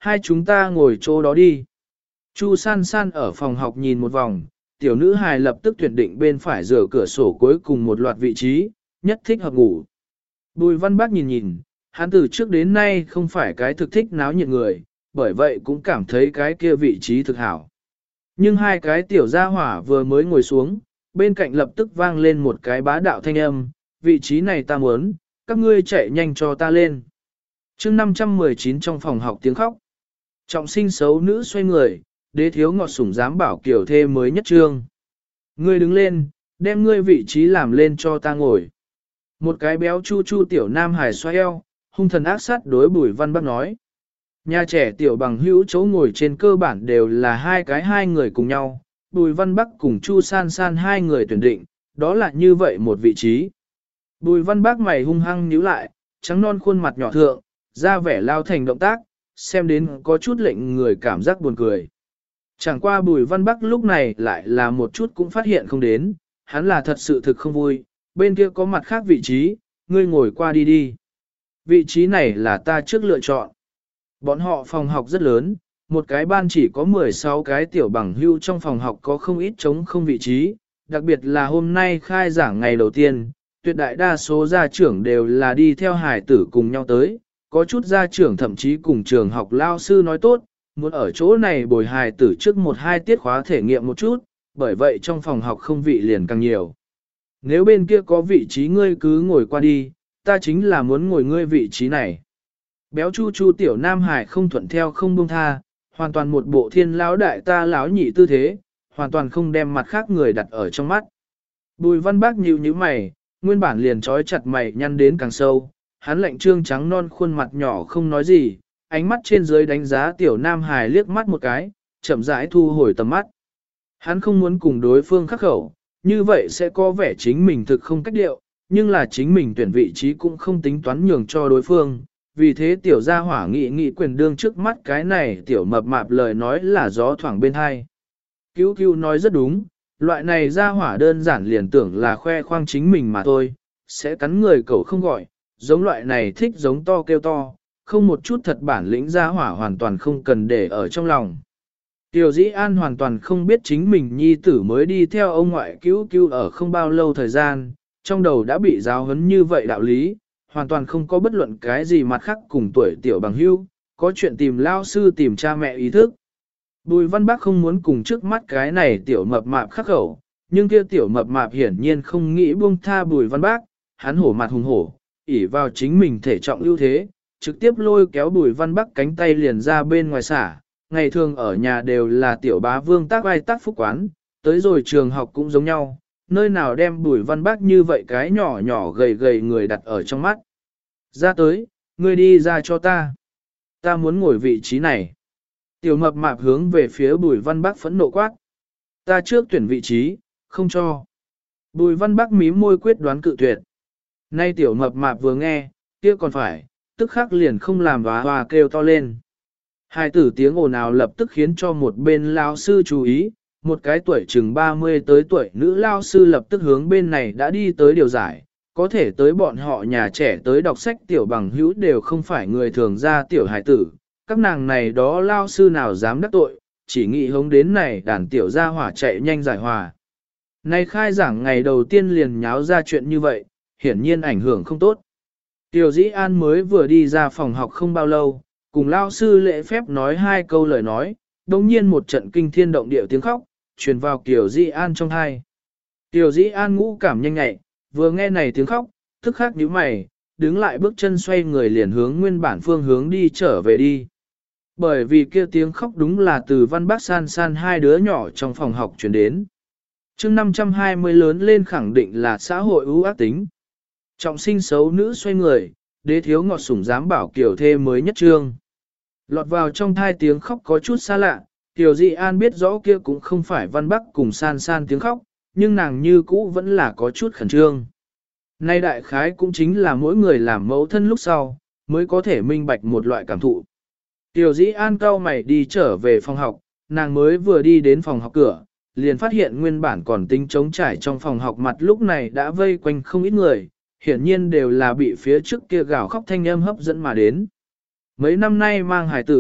hai chúng ta ngồi chỗ đó đi. Chu San San ở phòng học nhìn một vòng, tiểu nữ hài lập tức tuyển định bên phải rửa cửa sổ cuối cùng một loạt vị trí, nhất thích hợp ngủ. Bùi Văn Bác nhìn nhìn, hắn từ trước đến nay không phải cái thực thích náo nhiệt người, bởi vậy cũng cảm thấy cái kia vị trí thực hảo. Nhưng hai cái tiểu gia hỏa vừa mới ngồi xuống, bên cạnh lập tức vang lên một cái bá đạo thanh âm, vị trí này ta muốn, các ngươi chạy nhanh cho ta lên. chương 519 trong phòng học tiếng khóc. Trọng sinh xấu nữ xoay người, đế thiếu ngọt sủng dám bảo kiểu thê mới nhất trương. Ngươi đứng lên, đem ngươi vị trí làm lên cho ta ngồi. Một cái béo chu chu tiểu nam hài xoay eo, hung thần ác sát đối Bùi Văn Bắc nói. Nhà trẻ tiểu bằng hữu chỗ ngồi trên cơ bản đều là hai người cùng nhau, Bùi Văn Bắc cùng Chu San San hai người tuyển định, đó là như vậy một vị trí. Bùi Văn Bắc mày hung hăng nhíu lại, trắng non khuôn mặt nhỏ thượng, ra vẻ lao thành động tác, xem đến có chút lệnh người cảm giác buồn cười. Chẳng qua Bùi Văn Bắc lúc này lại là một chút cũng phát hiện không đến, hắn là thật sự thực không vui, bên kia có mặt khác vị trí, ngươi ngồi qua đi đi. Vị trí này là ta trước lựa chọn. Bọn họ phòng học rất lớn, một cái ban chỉ có 16 cái tiểu bằng hưu trong phòng học có không ít trống không vị trí, đặc biệt là hôm nay khai giảng ngày đầu tiên, tuyệt đại đa số gia trưởng đều là đi theo hải tử cùng nhau tới, có chút gia trưởng thậm chí cùng trường học lao sư nói tốt, muốn ở chỗ này bồi hài tử trước 1-2 tiết khóa thể nghiệm một chút, bởi vậy trong phòng học không vị liền càng nhiều. Nếu bên kia có vị trí ngươi cứ ngồi qua đi, ta chính là muốn ngồi ngươi vị trí này. Béo chu chu tiểu nam hải không thuận theo không buông tha, hoàn toàn một bộ thiên lão đại ta lão nhị tư thế, hoàn toàn không đem mặt khác người đặt ở trong mắt. Bùi Văn Bác nhíu nhíu mày, nguyên bản liền trói chặt mày nhăn đến càng sâu, hắn lạnh trương trắng non khuôn mặt nhỏ không nói gì, ánh mắt trên dưới đánh giá tiểu nam hài liếc mắt một cái, chậm rãi thu hồi tầm mắt. Hắn không muốn cùng đối phương khắc khẩu, như vậy sẽ có vẻ chính mình thực không cách điệu, nhưng là chính mình tuyển vị trí cũng không tính toán nhường cho đối phương, vì thế tiểu gia hỏa nghị quyền đương trước mắt cái này tiểu mập mạp lời nói là gió thoảng bên hai. Cứu cứu nói rất đúng, loại này gia hỏa đơn giản liền tưởng là khoe khoang chính mình mà thôi, sẽ cắn người cậu không gọi, giống loại này thích giống to kêu to, không một chút thật bản lĩnh gia hỏa hoàn toàn không cần để ở trong lòng. Tiểu Dĩ An hoàn toàn không biết chính mình nhi tử mới đi theo ông ngoại cứu cứu ở không bao lâu thời gian, trong đầu đã bị giáo huấn như vậy đạo lý, hoàn toàn không có bất luận cái gì mặt khác cùng tuổi tiểu bằng hưu, có chuyện tìm lao sư tìm cha mẹ ý thức. Bùi Văn Bác không muốn cùng trước mắt cái này tiểu mập mạp khắc khẩu, nhưng kia tiểu mập mạp hiển nhiên không nghĩ buông tha Bùi Văn Bác, hắn hổ mặt hùng hổ, ỷ vào chính mình thể trọng ưu thế, trực tiếp lôi kéo Bùi Văn Bác cánh tay liền ra bên ngoài xả. Ngày thường ở nhà đều là tiểu bá vương tác vai tác phúc quán, tới rồi trường học cũng giống nhau, nơi nào đem Bùi Văn Bác như vậy cái nhỏ nhỏ gầy gầy người đặt ở trong mắt. Ra tới, ngươi đi ra cho ta. Ta muốn ngồi vị trí này. Tiểu mập mạp hướng về phía Bùi Văn Bác phẫn nộ quát. Ta trước tuyển vị trí, không cho. Bùi Văn Bác mím môi quyết đoán cự tuyệt. Nay tiểu mập mạp vừa nghe, kia còn phải, tức khắc liền không làm và kêu to lên. Hai tử tiếng ồn ào lập tức khiến cho một bên lao sư chú ý, một cái tuổi chừng 30 tới tuổi nữ lao sư lập tức hướng bên này đã đi tới điều giải, có thể tới bọn họ nhà trẻ tới đọc sách tiểu bằng hữu đều không phải người thường ra tiểu hải tử, các nàng này đó lao sư nào dám đắc tội, chỉ nghĩ hống đến này đàn tiểu gia hỏa chạy nhanh giải hòa. Nay khai giảng ngày đầu tiên liền nháo ra chuyện như vậy, hiển nhiên ảnh hưởng không tốt. Tiểu Dĩ An mới vừa đi ra phòng học không bao lâu, cùng lao sư lễ phép nói 2 câu lời nói, đồng nhiên một trận kinh thiên động địa tiếng khóc, truyền vào Kiều Dĩ An trong tai. Kiều Dĩ An ngũ cảm nhanh nhạy, vừa nghe này tiếng khóc, tức khắc nhíu mày, đứng lại bước chân xoay người liền hướng nguyên bản phương hướng đi trở về đi. Bởi vì kia tiếng khóc đúng là từ Văn Bác San San hai đứa nhỏ trong phòng học truyền đến. chương 520 lớn lên khẳng định là xã hội ưu ác tính. Trọng sinh xấu nữ xoay người, đế thiếu ngọt sủng dám bảo Kiều thê mới nhất trương. Lọt vào trong thai tiếng khóc có chút xa lạ, Kiều Dị An biết rõ kia cũng không phải Văn Bắc cùng San San tiếng khóc, nhưng nàng như cũ vẫn là có chút khẩn trương. Nay đại khái cũng chính là mỗi người làm mẫu thân lúc sau, mới có thể minh bạch một loại cảm thụ. Kiều Dĩ An cau mày đi trở về phòng học, nàng mới vừa đi đến phòng học cửa, liền phát hiện nguyên bản còn tính trống trải trong phòng học mặt lúc này đã vây quanh không ít người, hiển nhiên đều là bị phía trước kia gào khóc thanh âm hấp dẫn mà đến. Mấy năm nay mang hài tử,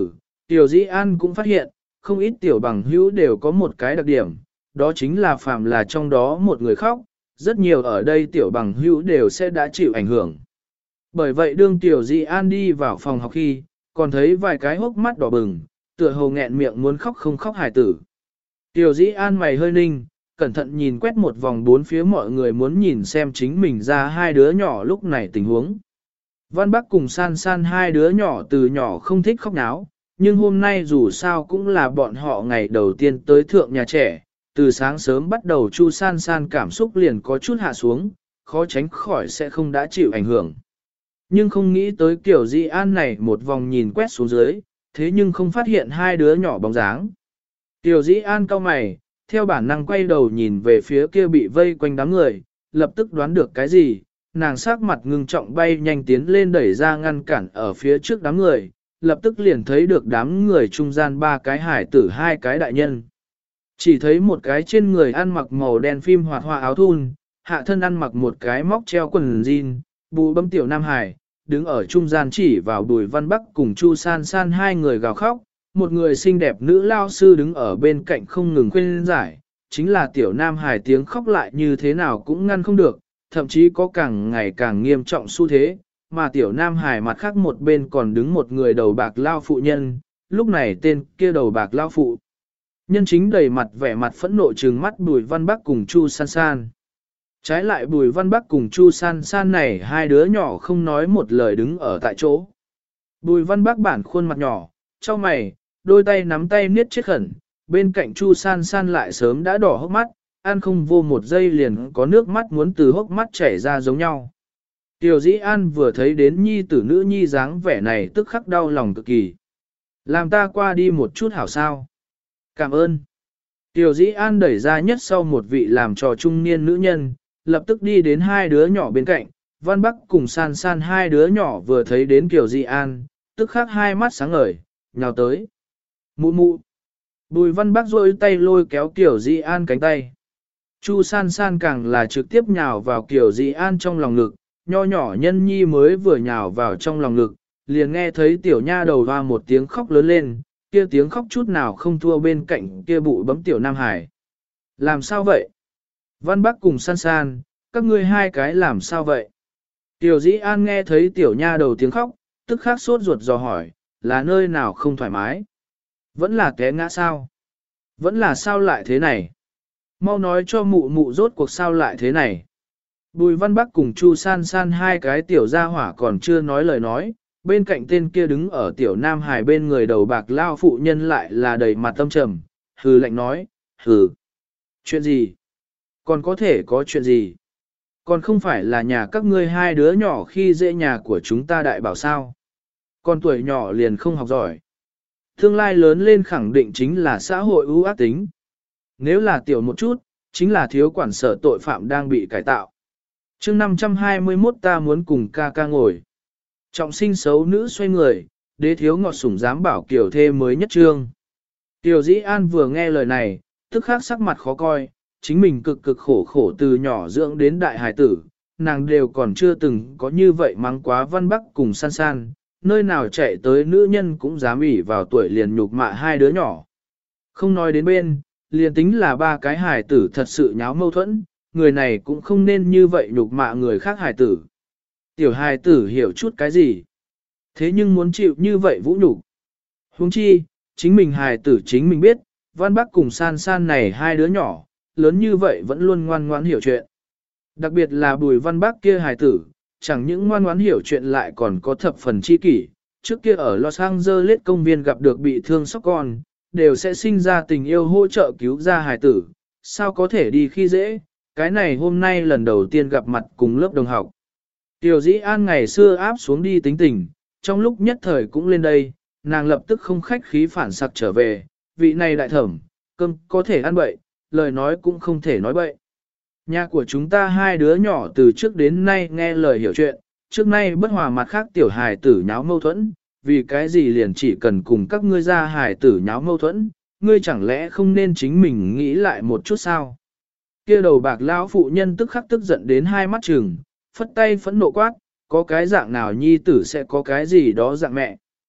Tiểu Dĩ An cũng phát hiện, không ít tiểu bằng hữu đều có một cái đặc điểm, đó chính là phàm là trong đó một người khóc, rất nhiều ở đây tiểu bằng hữu đều sẽ đã chịu ảnh hưởng. Bởi vậy đương Tiểu Dĩ An đi vào phòng học khi, còn thấy vài cái hốc mắt đỏ bừng, tựa hồ nghẹn miệng muốn khóc không khóc hài tử. Tiểu Dĩ An mày hơi ninh, cẩn thận nhìn quét một vòng bốn phía mọi người muốn nhìn xem chính mình ra hai đứa nhỏ lúc này tình huống. Văn Bắc cùng San San hai đứa nhỏ từ nhỏ không thích khóc náo, nhưng hôm nay dù sao cũng là bọn họ ngày đầu tiên tới thượng nhà trẻ, từ sáng sớm bắt đầu Chu San San cảm xúc liền có chút hạ xuống, khó tránh khỏi sẽ không đã chịu ảnh hưởng. Nhưng không nghĩ tới kiểu Dĩ An này một vòng nhìn quét xuống dưới, thế nhưng không phát hiện hai đứa nhỏ bóng dáng. Tiểu Dĩ An cau mày, theo bản năng quay đầu nhìn về phía kia bị vây quanh đám người, lập tức đoán được cái gì, nàng sắc mặt ngưng trọng bay nhanh tiến lên đẩy ra ngăn cản ở phía trước đám người, lập tức liền thấy được đám người trung gian ba cái hải tử hai cái đại nhân. Chỉ thấy một cái trên người ăn mặc màu đen phim hoạt họa áo thun, hạ thân ăn mặc một cái móc treo quần jean, bù bấm tiểu nam hải, đứng ở trung gian chỉ vào Bùi Văn Bắc cùng Chu San San hai người gào khóc, một người xinh đẹp nữ lao sư đứng ở bên cạnh không ngừng khuyên giải, chính là tiểu nam hải tiếng khóc lại như thế nào cũng ngăn không được, thậm chí có càng ngày càng nghiêm trọng xu thế, mà tiểu nam hải mặt khác một bên còn đứng một người đầu bạc lao phụ nhân, lúc này tên kia đầu bạc lao phụ. Nhân chính đầy mặt vẻ mặt phẫn nộ trừng mắt Bùi Văn Bắc cùng Chu San San. Trái lại Bùi Văn Bắc cùng Chu San San này hai đứa nhỏ không nói một lời đứng ở tại chỗ. Bùi Văn Bắc bản khuôn mặt nhỏ, cho mày, đôi tay nắm tay niết chết khẩn, bên cạnh Chu San San lại sớm đã đỏ hốc mắt, ăn không vô một giây liền có nước mắt muốn từ hốc mắt chảy ra giống nhau. Tiểu Dĩ An vừa thấy đến nhi tử nữ nhi dáng vẻ này tức khắc đau lòng cực kỳ. Làm ta qua đi một chút hảo sao. Cảm ơn. Tiểu Dĩ An đẩy ra nhất sau một vị làm trò trung niên nữ nhân, lập tức đi đến hai đứa nhỏ bên cạnh. Văn Bắc cùng San San hai đứa nhỏ vừa thấy đến Tiểu Dĩ An, tức khắc hai mắt sáng ngời, nhào tới. Mụ mụ. Bùi Văn Bắc rôi tay lôi kéo Tiểu Dĩ An cánh tay. Chu San San càng là trực tiếp nhào vào Tiểu Dĩ An trong lòng ngực, nho nhỏ nhân nhi mới vừa nhào vào trong lòng ngực, liền nghe thấy tiểu nha đầu hoa một tiếng khóc lớn lên, kia tiếng khóc chút nào không thua bên cạnh kia bụi bấm tiểu Nam Hải. Làm sao vậy? Văn Bắc cùng San San, các ngươi hai cái làm sao vậy? Tiểu Dĩ An nghe thấy tiểu nha đầu tiếng khóc, tức khắc sốt ruột dò hỏi, là nơi nào không thoải mái? Vẫn là té ngã sao? Vẫn là sao lại thế này? Mau nói cho mụ mụ rốt cuộc sao lại thế này? Bùi Văn Bắc cùng Chu San San hai cái tiểu gia hỏa còn chưa nói lời nói, bên cạnh tên kia đứng ở tiểu Nam Hải bên người đầu bạc lao phụ nhân lại là đầy mặt tâm trầm, hừ lạnh nói, hừ. Chuyện gì? Còn có thể có chuyện gì? Còn không phải là nhà các ngươi hai đứa nhỏ khi dễ nhà của chúng ta đại bảo sao? Con tuổi nhỏ liền không học giỏi. Tương lai lớn lên khẳng định chính là xã hội ưu ác tính. Nếu là tiểu một chút, chính là thiếu quản sở tội phạm đang bị cải tạo. chương 521 ta muốn cùng ca ca ngồi. Trọng sinh xấu nữ xoay người, đế thiếu ngọt sủng dám bảo kiểu thê mới nhất trương. Tiểu Dĩ An vừa nghe lời này, tức khắc sắc mặt khó coi, chính mình cực cực khổ khổ từ nhỏ dưỡng đến đại hài tử, nàng đều còn chưa từng có như vậy mắng quá Văn Bắc cùng San San, nơi nào chạy tới nữ nhân cũng dám ỉ vào tuổi liền nhục mạ hai đứa nhỏ. Không nói đến bên, liền tính là ba cái hài tử thật sự nháo mâu thuẫn, người này cũng không nên như vậy nhục mạ người khác hài tử. Tiểu hài tử hiểu chút cái gì? Thế nhưng muốn chịu như vậy vũ nhục. Huống chi, chính mình hài tử chính mình biết, Văn Bắc cùng San San này hai đứa nhỏ, lớn như vậy vẫn luôn ngoan ngoãn hiểu chuyện. Đặc biệt là Bùi Văn Bắc kia hài tử, chẳng những ngoan ngoãn hiểu chuyện lại còn có thập phần chi kỷ. Trước kia ở Los Angeles công viên gặp được bị thương sóc con, đều sẽ sinh ra tình yêu hỗ trợ cứu ra hài tử. Sao có thể đi khi dễ, cái này hôm nay lần đầu tiên gặp mặt cùng lớp đồng học. Tiểu Dĩ An ngày xưa áp xuống đi tính tình, trong lúc nhất thời cũng lên đây, nàng lập tức không khách khí phản sặc trở về, vị này đại thẩm, cơm có thể ăn bậy, lời nói cũng không thể nói bậy. Nhà của chúng ta hai đứa nhỏ từ trước đến nay nghe lời hiểu chuyện, trước nay bất hòa mặt khác tiểu hài tử nháo mâu thuẫn, vì cái gì liền chỉ cần cùng các ngươi ra hài tử nháo mâu thuẫn, ngươi chẳng lẽ không nên chính mình nghĩ lại một chút sao? Kia đầu bạc lão phụ nhân tức khắc tức giận đến hai mắt trừng, phất tay phẫn nộ quát, có cái dạng nào nhi tử sẽ có cái gì đó dạng mẹ.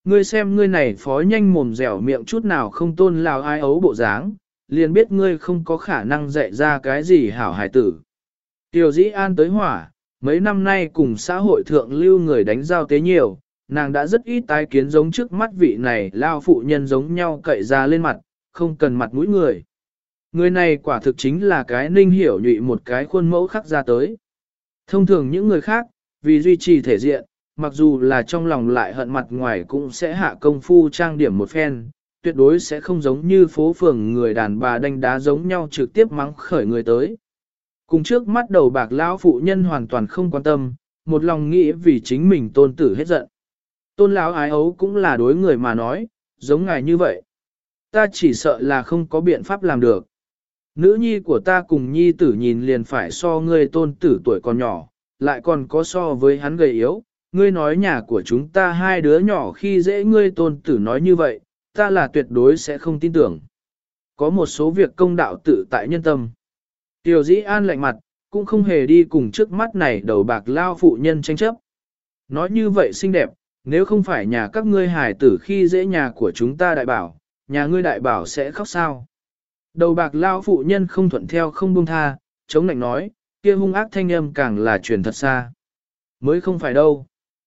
Ngươi xem ngươi này phó nhanh mồm dẻo miệng chút nào không tôn lão ai ấu bộ dáng, liền biết ngươi không có khả năng dạy ra cái gì hảo hài tử. Tiểu dĩ an tới hỏa, mấy năm nay cùng xã hội thượng lưu người đánh giao tế nhiều, nàng đã rất ít tái kiến giống trước mắt vị này lao phụ nhân giống nhau cậy ra lên mặt, không cần mặt mũi người. Người này quả thực chính là cái Ninh Hiểu nhụy một cái khuôn mẫu khắc ra tới. Thông thường những người khác, vì duy trì thể diện, mặc dù là trong lòng lại hận mặt ngoài cũng sẽ hạ công phu trang điểm một phen, tuyệt đối sẽ không giống như phố phường người đàn bà đánh đá giống nhau trực tiếp mắng khởi người tới. Cùng trước mắt đầu bạc lão phụ nhân hoàn toàn không quan tâm, một lòng nghĩ vì chính mình tôn tử hết giận. Tôn lão ái ấu cũng là đối người mà nói, giống ngài như vậy. Ta chỉ sợ là không có biện pháp làm được. Nữ nhi của ta cùng nhi tử nhìn liền phải so ngươi tôn tử tuổi còn nhỏ, lại còn có so với hắn gầy yếu. Ngươi nói nhà của chúng ta hai đứa nhỏ khi dễ ngươi tôn tử nói như vậy, ta là tuyệt đối sẽ không tin tưởng. Có một số việc công đạo tự tại nhân tâm. Tiểu dĩ an lạnh mặt, cũng không hề đi cùng trước mắt này đầu bạc lao phụ nhân tranh chấp. Nói như vậy xinh đẹp, nếu không phải nhà các ngươi hài tử khi dễ nhà của chúng ta đại bảo, nhà ngươi đại bảo sẽ khóc sao. Đầu bạc lao phụ nhân không thuận theo không buông tha, chống lạnh nói, kia hung ác thanh âm càng là truyền thật xa. Mới không phải đâu.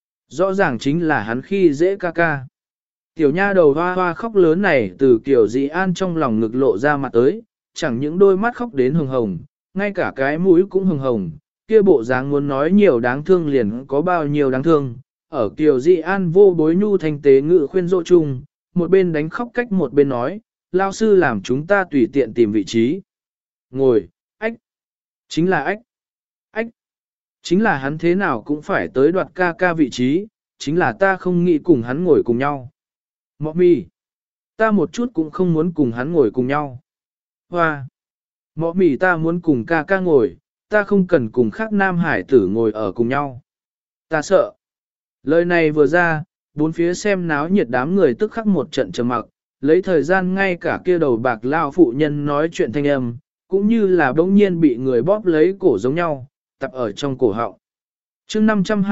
Rõ ràng chính là hắn khi dễ ca ca. Tiểu nha đầu hoa hoa khóc lớn này từ kiểu dị an trong lòng ngực lộ ra mặt tới, chẳng những đôi mắt khóc đến hồng hồng, ngay cả cái mũi cũng hồng hồng, kia bộ dáng muốn nói nhiều đáng thương liền có bao nhiêu đáng thương. Ở kiểu dị an vô bối nhu thanh tế ngự khuyên dỗ chung, một bên đánh khóc cách một bên nói, lao sư làm chúng ta tùy tiện tìm vị trí. Ngồi, ách, chính là ách, ách, chính là hắn thế nào cũng phải tới đoạt ca ca vị trí, chính là ta không nghĩ cùng hắn ngồi cùng nhau. Mọ mì, ta một chút cũng không muốn cùng hắn ngồi cùng nhau. Hoa, mọ mì ta muốn cùng ca ca ngồi, ta không cần cùng khác nam hải tử ngồi ở cùng nhau. Ta sợ. Lời này vừa ra, bốn phía xem náo nhiệt đám người tức khắc một trận trầm mặc, lấy thời gian ngay cả kia đầu bạc lao phụ nhân nói chuyện thanh âm, cũng như là bỗng nhiên bị người bóp lấy cổ giống nhau, tập ở trong cổ họng. chương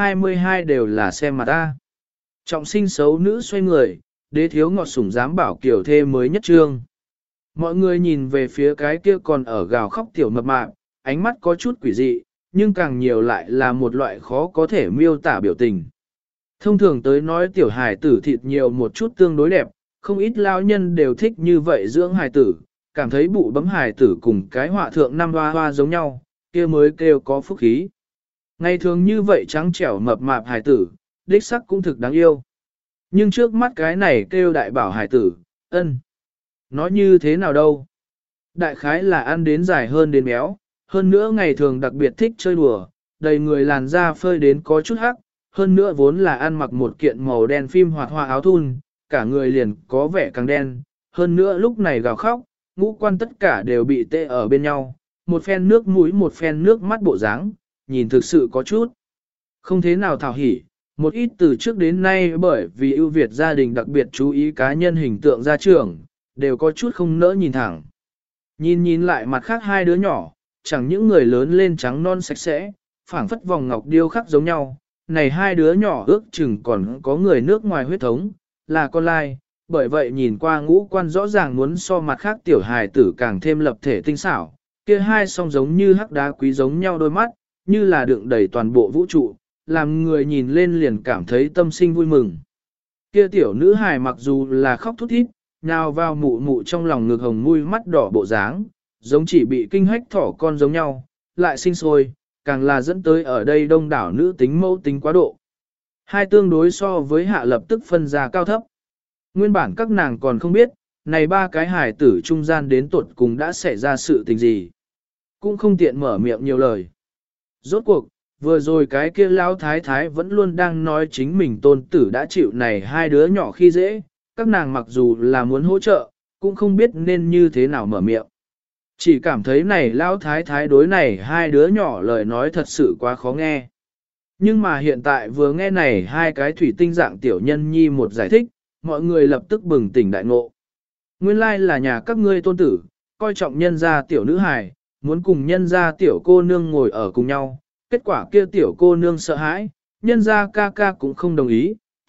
522 đều là xem mặt ta. Trọng sinh xấu nữ xoay người, đế thiếu ngọt sủng dám bảo kiểu thê mới nhất trương. Mọi người nhìn về phía cái kia còn ở gào khóc tiểu mập mạp, ánh mắt có chút quỷ dị, nhưng càng nhiều lại là một loại khó có thể miêu tả biểu tình. Thông thường tới nói tiểu hài tử thịt nhiều một chút tương đối đẹp, không ít lao nhân đều thích như vậy dưỡng hài tử, cảm thấy bụ bấm hài tử cùng cái họa thượng năm hoa hoa giống nhau, kia mới kêu có phúc khí. Ngày thường như vậy trắng trẻo mập mạp hài tử, đích sắc cũng thực đáng yêu. Nhưng trước mắt cái này kêu đại bảo hài tử, ân. Nói như thế nào đâu? Đại khái là ăn đến dài hơn đến béo, hơn nữa ngày thường đặc biệt thích chơi đùa, đầy người làn da phơi đến có chút hắc, hơn nữa vốn là ăn mặc một kiện màu đen phim hoạt hoa áo thun, cả người liền có vẻ càng đen, hơn nữa lúc này gào khóc, ngũ quan tất cả đều bị tê ở bên nhau, một phen nước mũi một phen nước mắt bộ dáng, nhìn thực sự có chút không thế nào thảo hỉ. Một ít từ trước đến nay bởi vì ưu việt gia đình đặc biệt chú ý cá nhân hình tượng gia trưởng, đều có chút không nỡ nhìn thẳng. Nhìn lại mặt khác hai đứa nhỏ, chẳng những người lớn lên trắng non sạch sẽ, phảng phất vòng ngọc điêu khắc giống nhau, này hai đứa nhỏ ước chừng còn có người nước ngoài huyết thống, là con lai, bởi vậy nhìn qua ngũ quan rõ ràng muốn so mặt khác tiểu hài tử càng thêm lập thể tinh xảo, kia hai song giống như hắc đá quý giống nhau đôi mắt, như là đựng đầy toàn bộ vũ trụ, làm người nhìn lên liền cảm thấy tâm sinh vui mừng. Kia tiểu nữ hài mặc dù là khóc thút thít, nhào vào mụ mụ trong lòng ngực hồng mũi mắt đỏ bộ dáng, giống chỉ bị kinh hách thỏ con giống nhau, lại sinh sôi, càng là dẫn tới ở đây đông đảo nữ tính mẫu tính quá độ. Hai tương đối so với hạ lập tức phân ra cao thấp. Nguyên bản các nàng còn không biết, này ba cái hài tử trung gian đến tuột cùng đã xảy ra sự tình gì. Cũng không tiện mở miệng nhiều lời. Rốt cuộc, vừa rồi cái kia lão thái thái vẫn luôn đang nói chính mình tôn tử đã chịu này hai đứa nhỏ khi dễ, các nàng mặc dù là muốn hỗ trợ, cũng không biết nên như thế nào mở miệng. Chỉ cảm thấy này lão thái thái đối này hai đứa nhỏ lời nói thật sự quá khó nghe. Nhưng mà hiện tại vừa nghe này hai cái thủy tinh dạng tiểu nhân nhi một giải thích, mọi người lập tức bừng tỉnh đại ngộ. Nguyên lai là nhà các ngươi tôn tử, coi trọng nhân gia tiểu nữ hài, muốn cùng nhân gia tiểu cô nương ngồi ở cùng nhau. Kết quả kia tiểu cô nương sợ hãi, nhân gia ca ca cũng không đồng ý,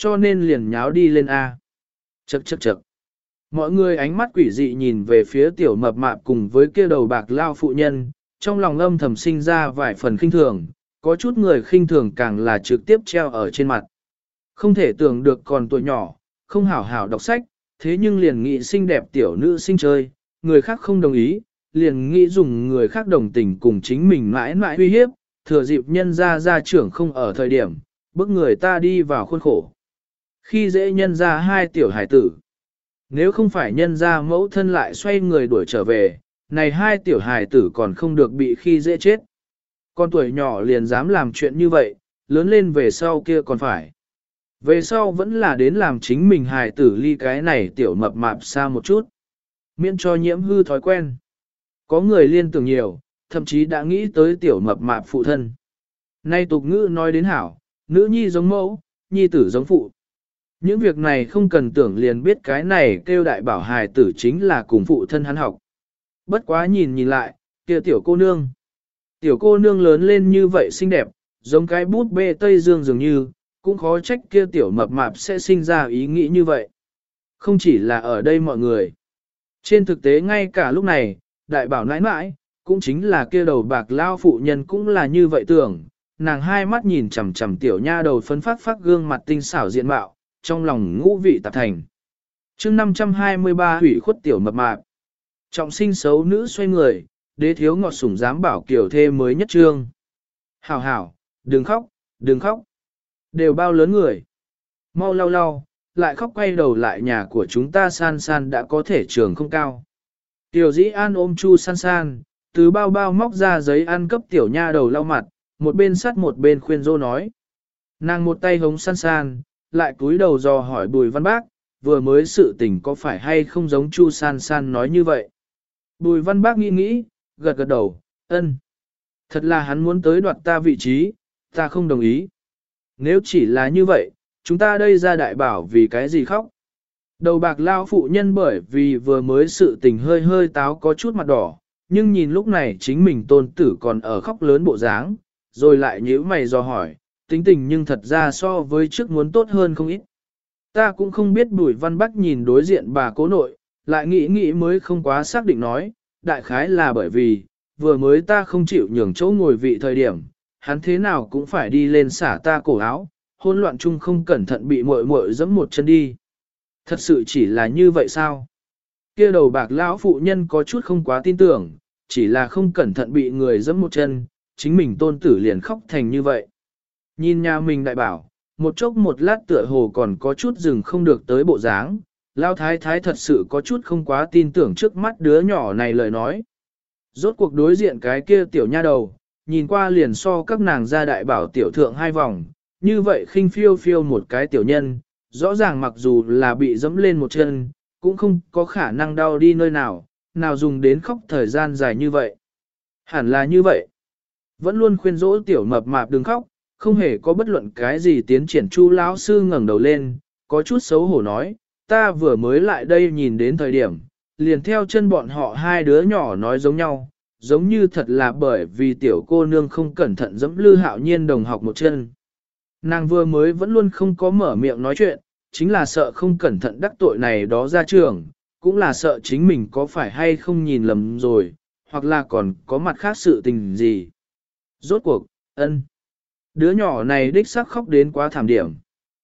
cho nên liền nháo đi lên A. Chậc chậc chậc. Mọi người ánh mắt quỷ dị nhìn về phía tiểu mập mạp cùng với kia đầu bạc lao phụ nhân, trong lòng âm thầm sinh ra vài phần khinh thường, có chút người khinh thường càng là trực tiếp treo ở trên mặt. Không thể tưởng được còn tuổi nhỏ, không hảo hảo đọc sách, thế nhưng liền nghĩ xinh đẹp tiểu nữ sinh chơi, người khác không đồng ý, liền nghĩ dùng người khác đồng tình cùng chính mình mãi mãi uy hiếp, thừa dịp nhân gia trưởng không ở thời điểm, bức người ta đi vào khuôn khổ. Khi dễ nhân gia hai tiểu hải tử, nếu không phải nhân gia mẫu thân lại xoay người đuổi trở về, này hai tiểu hải tử còn không được bị khi dễ chết. Con tuổi nhỏ liền dám làm chuyện như vậy, lớn lên về sau kia còn phải. Về sau vẫn là đến làm chính mình hài tử ly cái này tiểu mập mạp xa một chút. Miễn cho nhiễm hư thói quen. Có người liên tưởng nhiều, thậm chí đã nghĩ tới tiểu mập mạp phụ thân. Nay tục ngữ nói đến hảo, nữ nhi giống mẫu, nhi tử giống phụ. Những việc này không cần tưởng liền biết cái này kêu đại bảo hài tử chính là cùng phụ thân hắn học. Bất quá nhìn lại, kia tiểu cô nương. Tiểu cô nương lớn lên như vậy xinh đẹp, giống cái bút bê Tây Dương dường như, cũng khó trách kia tiểu mập mạp sẽ sinh ra ý nghĩ như vậy. Không chỉ là ở đây mọi người. Trên thực tế ngay cả lúc này, đại bảo nãi nãi, cũng chính là kia đầu bạc lao phụ nhân cũng là như vậy tưởng, nàng hai mắt nhìn chằm chằm tiểu nha đầu phấn phát phát gương mặt tinh xảo diện mạo, trong lòng ngũ vị tạp thành. chương 523 hủy khuất tiểu mập mạp. Trọng sinh xấu nữ xoay người, đế thiếu ngọt sủng dám bảo kiểu thê mới nhất trương. Hảo hảo, đừng khóc, đừng khóc. Đều bao lớn người. Mau lau lau, lại khóc quay đầu lại nhà của chúng ta san san đã có thể trường không cao. Tiểu dĩ an ôm chu san san, từ bao bao móc ra giấy ăn cấp tiểu nha đầu lau mặt, một bên sắt một bên khuyên dô nói. Nàng một tay hống san san, lại cúi đầu dò hỏi Bùi Văn Bác, vừa mới sự tình có phải hay không giống chu san san nói như vậy. Bùi Văn Bác nghĩ nghĩ, gật gật đầu, ân. Thật là hắn muốn tới đoạt ta vị trí, ta không đồng ý. Nếu chỉ là như vậy, chúng ta đây ra đại bảo vì cái gì khóc. Đầu bạc lao phụ nhân bởi vì vừa mới sự tình hơi hơi táo có chút mặt đỏ, nhưng nhìn lúc này chính mình tôn tử còn ở khóc lớn bộ dáng, rồi lại nhíu mày do hỏi, tính tình nhưng thật ra so với trước muốn tốt hơn không ít. Ta cũng không biết Bùi Văn Bắc nhìn đối diện bà cố nội, lại nghĩ nghĩ mới không quá xác định nói, đại khái là bởi vì, vừa mới ta không chịu nhường chỗ ngồi vị thời điểm, hắn thế nào cũng phải đi lên xả ta cổ áo, hỗn loạn chung không cẩn thận bị muội muội giẫm một chân đi. Thật sự chỉ là như vậy sao? Kia đầu bạc lão phụ nhân có chút không quá tin tưởng, chỉ là không cẩn thận bị người giẫm một chân, chính mình tôn tử liền khóc thành như vậy. Nhìn nhà mình đại bảo, một chốc một lát tựa hồ còn có chút dừng không được tới bộ dáng, Lão thái thái thật sự có chút không quá tin tưởng trước mắt đứa nhỏ này lời nói. Rốt cuộc đối diện cái kia tiểu nha đầu, nhìn qua liền so các nàng gia đại bảo tiểu thượng hai vòng, như vậy khinh phiêu phiêu một cái tiểu nhân, rõ ràng mặc dù là bị dẫm lên một chân, cũng không có khả năng đau đi nơi nào, nào dùng đến khóc thời gian dài như vậy. Hẳn là như vậy. Vẫn luôn khuyên dỗ tiểu mập mạp đừng khóc, không hề có bất luận cái gì tiến triển. Chu lão sư ngẩng đầu lên, có chút xấu hổ nói, ta vừa mới lại đây nhìn đến thời điểm, liền theo chân bọn họ hai đứa nhỏ nói giống nhau, giống như thật là bởi vì tiểu cô nương không cẩn thận giẫm Lư Hạo Nhiên đồng học một chân. Nàng vừa mới vẫn luôn không có mở miệng nói chuyện, chính là sợ không cẩn thận đắc tội này đó ra trường, cũng là sợ chính mình có phải hay không nhìn lầm rồi, hoặc là còn có mặt khác sự tình gì. Rốt cuộc, ân. Đứa nhỏ này đích xác khóc đến quá thảm điểm.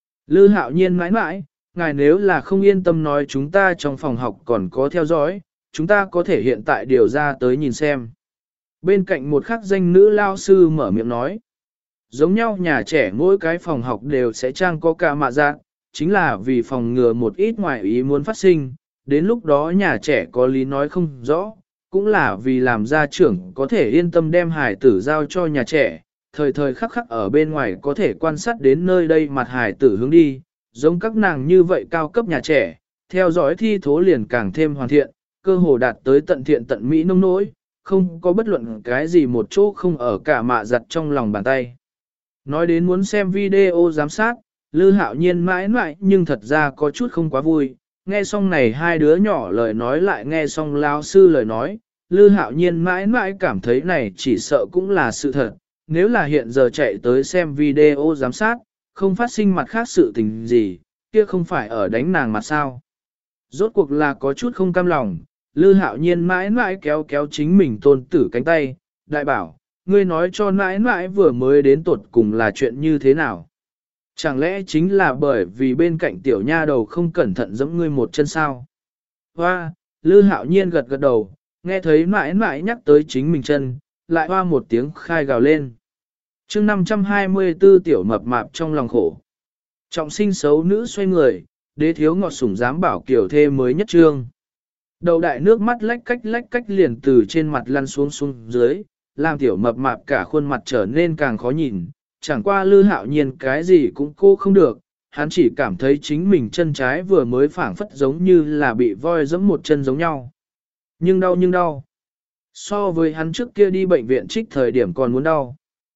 Lư Hạo Nhiên mãi mãi, ngài nếu là không yên tâm nói chúng ta trong phòng học còn có theo dõi, chúng ta có thể hiện tại điều ra tới nhìn xem. Bên cạnh một khắc danh nữ lao sư mở miệng nói. Giống nhau nhà trẻ mỗi cái phòng học đều sẽ trang có cả mạ giác, chính là vì phòng ngừa một ít ngoại ý muốn phát sinh, đến lúc đó nhà trẻ có lý nói không rõ, cũng là vì làm gia trưởng có thể yên tâm đem hài tử giao cho nhà trẻ, thời thời khắc khắc ở bên ngoài có thể quan sát đến nơi đây mặt hài tử hướng đi, giống các nàng như vậy cao cấp nhà trẻ, theo dõi thi thố liền càng thêm hoàn thiện, cơ hồ đạt tới tận thiện tận mỹ nông nỗi, không có bất luận cái gì một chỗ không ở cả mạ giặt trong lòng bàn tay. Nói đến muốn xem video giám sát, Lư Hạo Nhiên mãi mãi nhưng thật ra có chút không quá vui, nghe xong này hai đứa nhỏ lời nói lại nghe xong lao sư lời nói, Lư Hạo Nhiên mãi mãi cảm thấy này chỉ sợ cũng là sự thật, nếu là hiện giờ chạy tới xem video giám sát, không phát sinh mặt khác sự tình gì, kia không phải ở đánh nàng mặt sao. Rốt cuộc là có chút không cam lòng, Lư Hạo Nhiên mãi mãi kéo kéo chính mình tôn tử cánh tay, đại bảo, ngươi nói cho mãi mãi vừa mới đến tuột cùng là chuyện như thế nào. Chẳng lẽ chính là bởi vì bên cạnh tiểu nha đầu không cẩn thận giẫm ngươi một chân sao? Hoa, Lư Hạo Nhiên gật gật đầu, nghe thấy mãi mãi nhắc tới chính mình chân, lại hoa một tiếng khai gào lên. chương 524 tiểu mập mạp trong lòng khổ. Trọng sinh xấu nữ xoay người, đế thiếu ngọt sủng dám bảo kiểu thê mới nhất trương. Đầu đại nước mắt lách cách liền từ trên mặt lăn xuống dưới, làm tiểu mập mạp cả khuôn mặt trở nên càng khó nhìn, chẳng qua Lư Hạo Nhiên cái gì cũng cô không được, hắn chỉ cảm thấy chính mình chân trái vừa mới phảng phất giống như là bị voi giẫm một chân giống nhau. Nhưng đau. So với hắn trước kia đi bệnh viện trích thời điểm còn muốn đau.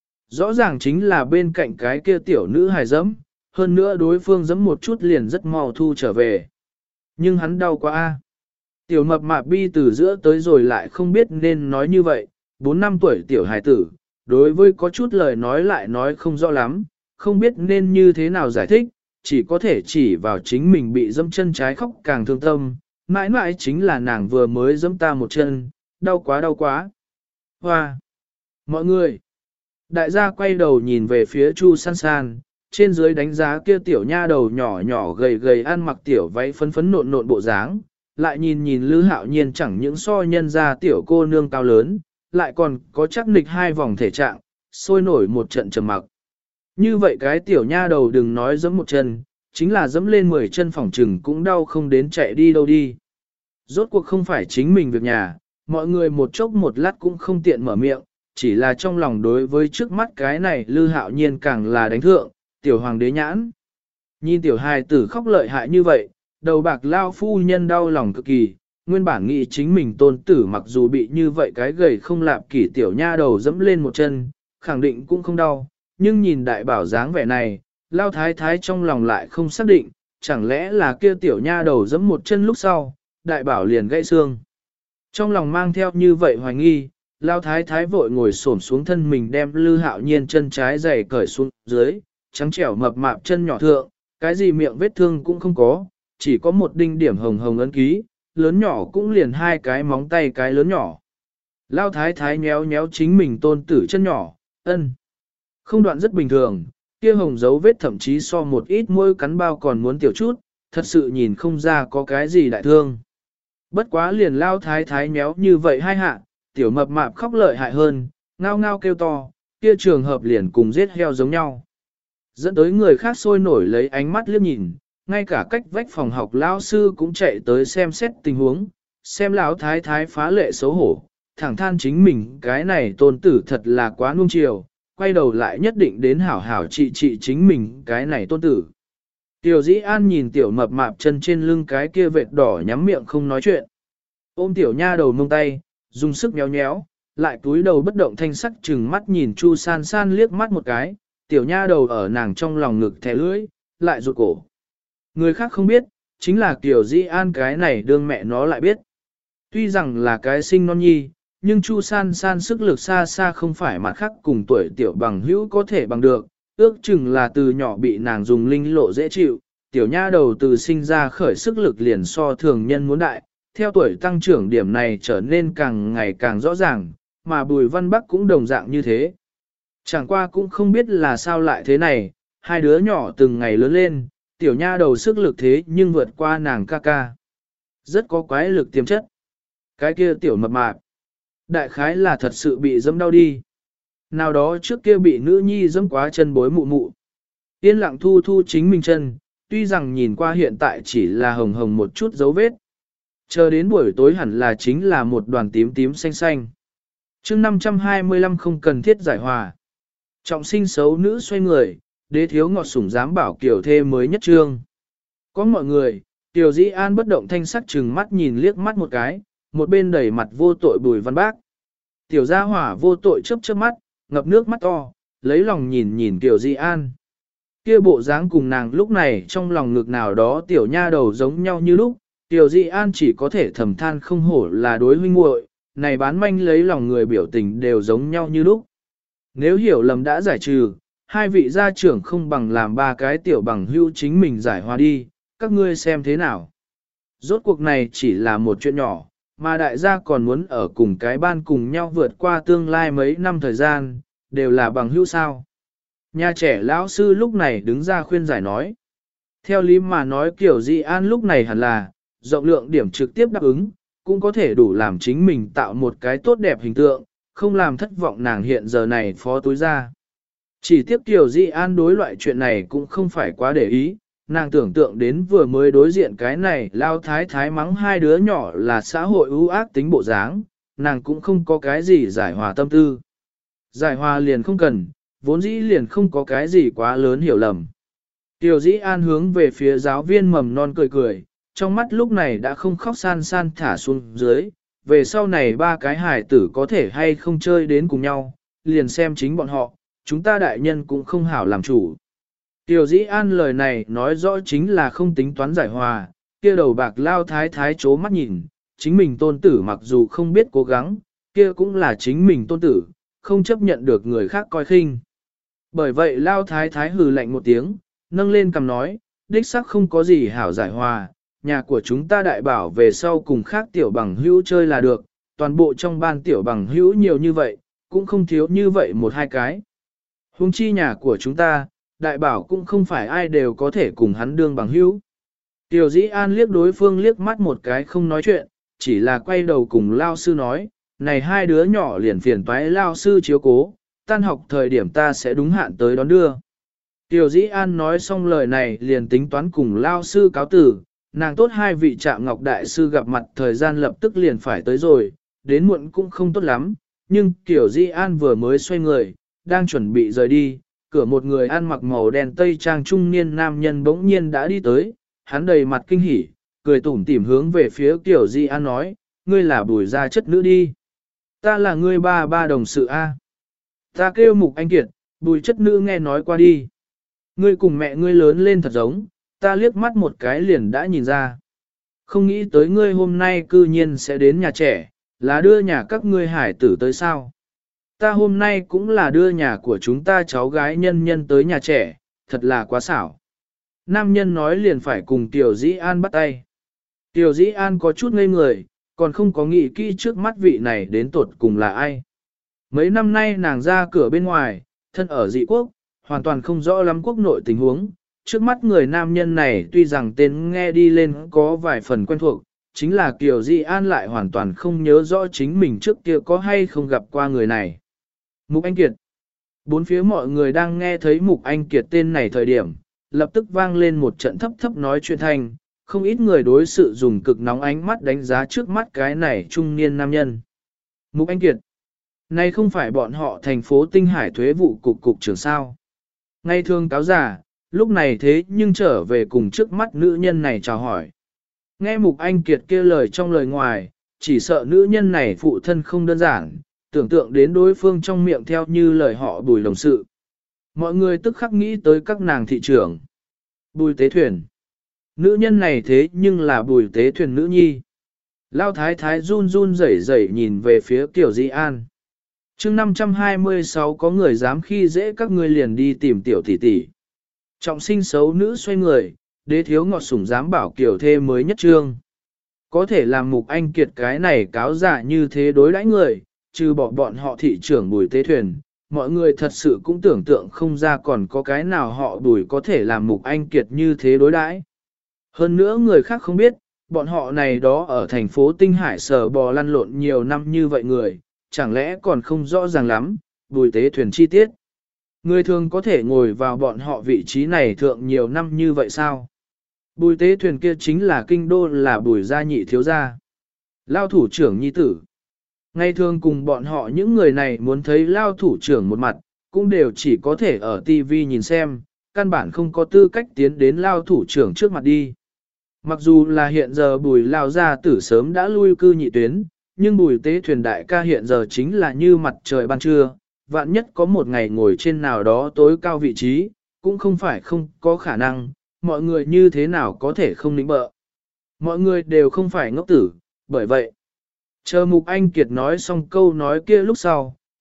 Rõ ràng chính là bên cạnh cái kia tiểu nữ hài giẫm, hơn nữa đối phương giẫm một chút liền rất mau thu trở về. Nhưng hắn đau quá a. Tiểu mập mạp bi từ giữa tới rồi lại không biết nên nói như vậy, 4 năm tuổi tiểu hài tử, đối với có chút lời nói lại nói không rõ lắm, không biết nên như thế nào giải thích, chỉ có thể chỉ vào chính mình bị dẫm chân trái khóc càng thương tâm, mãi mãi chính là nàng vừa mới dẫm ta một chân, đau quá. Hoa! Mọi người! Đại gia quay đầu nhìn về phía Chu San San, trên dưới đánh giá kia tiểu nha đầu nhỏ gầy ăn mặc tiểu váy phấn nộn bộ dáng, lại nhìn Lư Hạo Nhiên chẳng những so nhân ra tiểu cô nương cao lớn, lại còn có chắc nịch 2 vòng thể trạng, sôi nổi một trận trầm mặc. Như vậy cái tiểu nha đầu đừng nói giẫm một chân, chính là giẫm lên 10 chân phòng trừng cũng đau không đến chạy đi đâu đi. Rốt cuộc không phải chính mình việc nhà, mọi người một chốc một lát cũng không tiện mở miệng, chỉ là trong lòng đối với trước mắt cái này Lư Hạo Nhiên càng là đánh thượng, tiểu hoàng đế nhãn. Nhìn tiểu hài tử khóc lợi hại như vậy, đầu bạc lao phu nhân đau lòng cực kỳ, nguyên bản nghĩ chính mình tôn tử mặc dù bị như vậy cái gầy không lạp kỷ tiểu nha đầu dẫm lên một chân, khẳng định cũng không đau, nhưng nhìn đại bảo dáng vẻ này, lao thái thái trong lòng lại không xác định, chẳng lẽ là kia tiểu nha đầu dẫm một chân lúc sau, đại bảo liền gãy xương. Trong lòng mang theo như vậy hoài nghi, lao thái thái vội ngồi xổm xuống thân mình đem Lư Hạo Nhiên chân trái giày cởi xuống dưới, trắng trẻo mập mạp chân nhỏ thượng, cái gì miệng vết thương cũng không có, chỉ có một đinh điểm hồng ấn ký, lớn nhỏ cũng liền 2 cái móng tay cái lớn nhỏ. Lao thái thái nhéo chính mình tôn tử chân nhỏ, ân. Không đoạn rất bình thường, kia hồng dấu vết thậm chí so một ít môi cắn bao còn muốn tiểu chút, thật sự nhìn không ra có cái gì đại thương. Bất quá liền lao thái thái nhéo như vậy 2 hạ, tiểu mập mạp khóc lợi hại hơn, ngao kêu to, kia trường hợp liền cùng giết heo giống nhau. Dẫn tới người khác sôi nổi lấy ánh mắt liếc nhìn, ngay cả cách vách phòng học lão sư cũng chạy tới xem xét tình huống, xem lão thái thái phá lệ xấu hổ, thẳng than chính mình cái này tôn tử thật là quá nuông chiều, quay đầu lại nhất định đến hảo hảo trị chính mình cái này tôn tử. Tiểu Dĩ An nhìn tiểu mập mạp chân trên lưng cái kia vệt đỏ nhắm miệng không nói chuyện. Ôm tiểu nha đầu mông tay, dùng sức nhéo, lại túi đầu bất động thanh sắc chừng mắt nhìn Chu San San liếc mắt một cái, tiểu nha đầu ở nàng trong lòng ngực thẻ lưỡi, lại rụt cổ. Người khác không biết, chính là Kiều Dĩ An cái này đương mẹ nó lại biết. Tuy rằng là cái sinh non nhi, nhưng Chu San San sức lực xa không phải mặt khác cùng tuổi tiểu bằng hữu có thể bằng được, ước chừng là từ nhỏ bị nàng dùng linh lộ dễ chịu, tiểu nha đầu từ sinh ra khởi sức lực liền so thường nhân muốn đại, theo tuổi tăng trưởng điểm này trở nên càng ngày càng rõ ràng, mà Bùi Văn Bắc cũng đồng dạng như thế. Chẳng qua cũng không biết là sao lại thế này, 2 đứa nhỏ từng ngày lớn lên, tiểu nha đầu sức lực thế nhưng vượt qua nàng ca ca. Rất có quái lực tiềm chất. Cái kia tiểu mập mạp. Đại khái là thật sự bị dẫm đau đi. Nào đó trước kia bị nữ nhi dẫm quá chân bối mụ. Yên lặng thu chính mình chân, tuy rằng nhìn qua hiện tại chỉ là hồng một chút dấu vết. Chờ đến buổi tối hẳn là chính là một đoàn tím xanh. chương 525 không cần thiết giải hòa. Trọng sinh xấu nữ xoay người, đế thiếu ngọt sủng dám bảo kiểu thê mới nhất trương. Có mọi người, Tiểu Dĩ An bất động thanh sắc chừng mắt nhìn liếc mắt một cái, một bên đẩy mặt vô tội Bùi Văn Bác. Tiểu gia hỏa vô tội chớp mắt, ngập nước mắt to, lấy lòng nhìn Tiểu Dĩ An. Kia bộ dáng cùng nàng lúc này trong lòng ngực nào đó tiểu nha đầu giống nhau như lúc, Tiểu Dĩ An chỉ có thể thầm than không hổ là đối huynh muội, này bán manh lấy lòng người biểu tình đều giống nhau như lúc. Nếu hiểu lầm đã giải trừ, hai vị gia trưởng không bằng làm ba cái tiểu bằng hữu chính mình giải hòa đi, các ngươi xem thế nào. Rốt cuộc này chỉ là một chuyện nhỏ, mà đại gia còn muốn ở cùng cái ban cùng nhau vượt qua tương lai mấy năm thời gian, đều là bằng hữu sao. Nhà trẻ lão sư lúc này đứng ra khuyên giải nói. Theo lý mà nói kiểu Di An lúc này hẳn là, rộng lượng điểm trực tiếp đáp ứng, cũng có thể đủ làm chính mình tạo một cái tốt đẹp hình tượng, không làm thất vọng nàng hiện giờ này phó túi ra. Chỉ tiếp kiểu Di An đối loại chuyện này cũng không phải quá để ý, nàng tưởng tượng đến vừa mới đối diện cái này lao thái thái mắng hai đứa nhỏ là xã hội ưu ác tính bộ dáng, nàng cũng không có cái gì giải hòa tâm tư. Giải hòa liền không cần, vốn dĩ liền không có cái gì quá lớn hiểu lầm. Tiểu dĩ an hướng về phía giáo viên mầm non cười cười, trong mắt lúc này đã không khóc san san thả xuống dưới, về sau này ba cái hài tử có thể hay không chơi đến cùng nhau, liền xem chính bọn họ, chúng ta đại nhân cũng không hảo làm chủ. Tiểu dĩ an lời này nói rõ chính là không tính toán giải hòa, kia đầu bạc lao thái thái chố mắt nhìn, chính mình tôn tử mặc dù không biết cố gắng, kia cũng là chính mình tôn tử, không chấp nhận được người khác coi khinh. Bởi vậy lao thái thái hừ lạnh một tiếng, nâng lên cầm nói, đích sắc không có gì hảo giải hòa, nhà của chúng ta đại bảo về sau cùng khác tiểu bằng hữu chơi là được, toàn bộ trong ban tiểu bằng hữu nhiều như vậy, cũng không thiếu như vậy một hai cái. Huống chi nhà của chúng ta, đại bảo cũng không phải ai đều có thể cùng hắn đương bằng hữu. Tiểu dĩ an liếc đối phương liếc mắt một cái không nói chuyện, chỉ là quay đầu cùng lao sư nói, này hai đứa nhỏ liền phiền toái lao sư chiếu cố, tan học thời điểm ta sẽ đúng hạn tới đón đưa. Tiểu dĩ an nói xong lời này liền tính toán cùng lao sư cáo tử, nàng tốt hai vị Trạm Ngọc đại sư gặp mặt thời gian lập tức liền phải tới rồi, đến muộn cũng không tốt lắm, nhưng Tiểu dĩ an vừa mới xoay người, đang chuẩn bị rời đi, cửa một người ăn mặc màu đen tây trang trung niên nam nhân bỗng nhiên đã đi tới, hắn đầy mặt kinh hỉ, cười tủm tỉm hướng về phía Tiểu dĩ an nói, ngươi là Bùi gia chất nữ đi. Ta là ngươi ba đồng sự A. Ta kêu Mục Anh Kiệt, Bùi chất nữ nghe nói qua đi. Ngươi cùng mẹ ngươi lớn lên thật giống, ta liếc mắt một cái liền đã nhìn ra. Không nghĩ tới ngươi hôm nay cư nhiên sẽ đến nhà trẻ, là đưa nhà các ngươi hải tử tới sao. Ta hôm nay cũng là đưa nhà của chúng ta cháu gái nhân nhân tới nhà trẻ, thật là quá xảo. Nam nhân nói liền phải cùng Tiểu Dĩ An bắt tay. Tiểu Dĩ An có chút ngây người, còn không có nghĩ kỹ trước mắt vị này đến tột cùng là ai. Mấy năm nay nàng ra cửa bên ngoài, thân ở dị quốc, hoàn toàn không rõ lắm quốc nội tình huống. Trước mắt người nam nhân này tuy rằng tên nghe đi lên có vài phần quen thuộc, chính là Kiều Di An lại hoàn toàn không nhớ rõ chính mình trước kia có hay không gặp qua người này. Mục Anh Kiệt. Bốn phía mọi người đang nghe thấy Mục Anh Kiệt tên này thời điểm, lập tức vang lên một trận thấp thấp nói chuyện thành, không ít người đối sự dùng cực nóng ánh mắt đánh giá trước mắt cái này trung niên nam nhân. Mục Anh Kiệt. Này không phải bọn họ thành phố Tinh Hải thuế vụ cục trưởng sao. Ngay thường cáo giả, lúc này thế nhưng trở về cùng trước mắt nữ nhân này chào hỏi. Nghe Mục Anh Kiệt kia lời trong lời ngoài, chỉ sợ nữ nhân này phụ thân không đơn giản, tưởng tượng đến đối phương trong miệng theo như lời họ Bùi đồng sự. Mọi người tức khắc nghĩ tới các nàng thị trưởng. Bùi Tế Thuyền. Nữ nhân này thế nhưng là Bùi Tế Thuyền nữ nhi. Lao thái thái run run rẩy rẩy nhìn về phía Tiểu Di An. Chương 526 có người dám khi dễ các ngươi liền đi tìm tiểu tỷ tỷ. Trọng sinh xấu nữ xoay người, đế thiếu ngọt sủng dám bảo kiểu thê mới nhất trương. Có thể làm Mục Anh Kiệt cái này cáo giả như thế đối đãi người, trừ bỏ bọn họ thị trưởng Bùi Tế Thuyền, mọi người thật sự cũng tưởng tượng không ra còn có cái nào họ Bùi có thể làm Mục Anh Kiệt như thế đối đãi. Hơn nữa người khác không biết, bọn họ này đó ở thành phố Tinh Hải sờ bò lăn lộn nhiều năm như vậy người, chẳng lẽ còn không rõ ràng lắm, Bùi Tế Thuyền chi tiết. Người thường có thể ngồi vào bọn họ vị trí này thượng nhiều năm như vậy sao? Bùi Tế Thuyền kia chính là kinh đô là Bùi gia nhị thiếu gia. Lao thủ trưởng nhi tử. Ngày thường cùng bọn họ những người này muốn thấy Lao thủ trưởng một mặt, cũng đều chỉ có thể ở TV nhìn xem, căn bản không có tư cách tiến đến Lao thủ trưởng trước mặt đi. Mặc dù là hiện giờ Bùi Lao gia tử sớm đã lui cư nhị tuyến, nhưng Bùi Tế Thuyền đại ca hiện giờ chính là như mặt trời ban trưa, vạn nhất có một ngày ngồi trên nào đó tối cao vị trí, cũng không phải không có khả năng, mọi người như thế nào có thể không nịnh bợ. Mọi người đều không phải ngốc tử, bởi vậy. Chờ Mục Anh Kiệt nói xong câu nói kia lúc sau,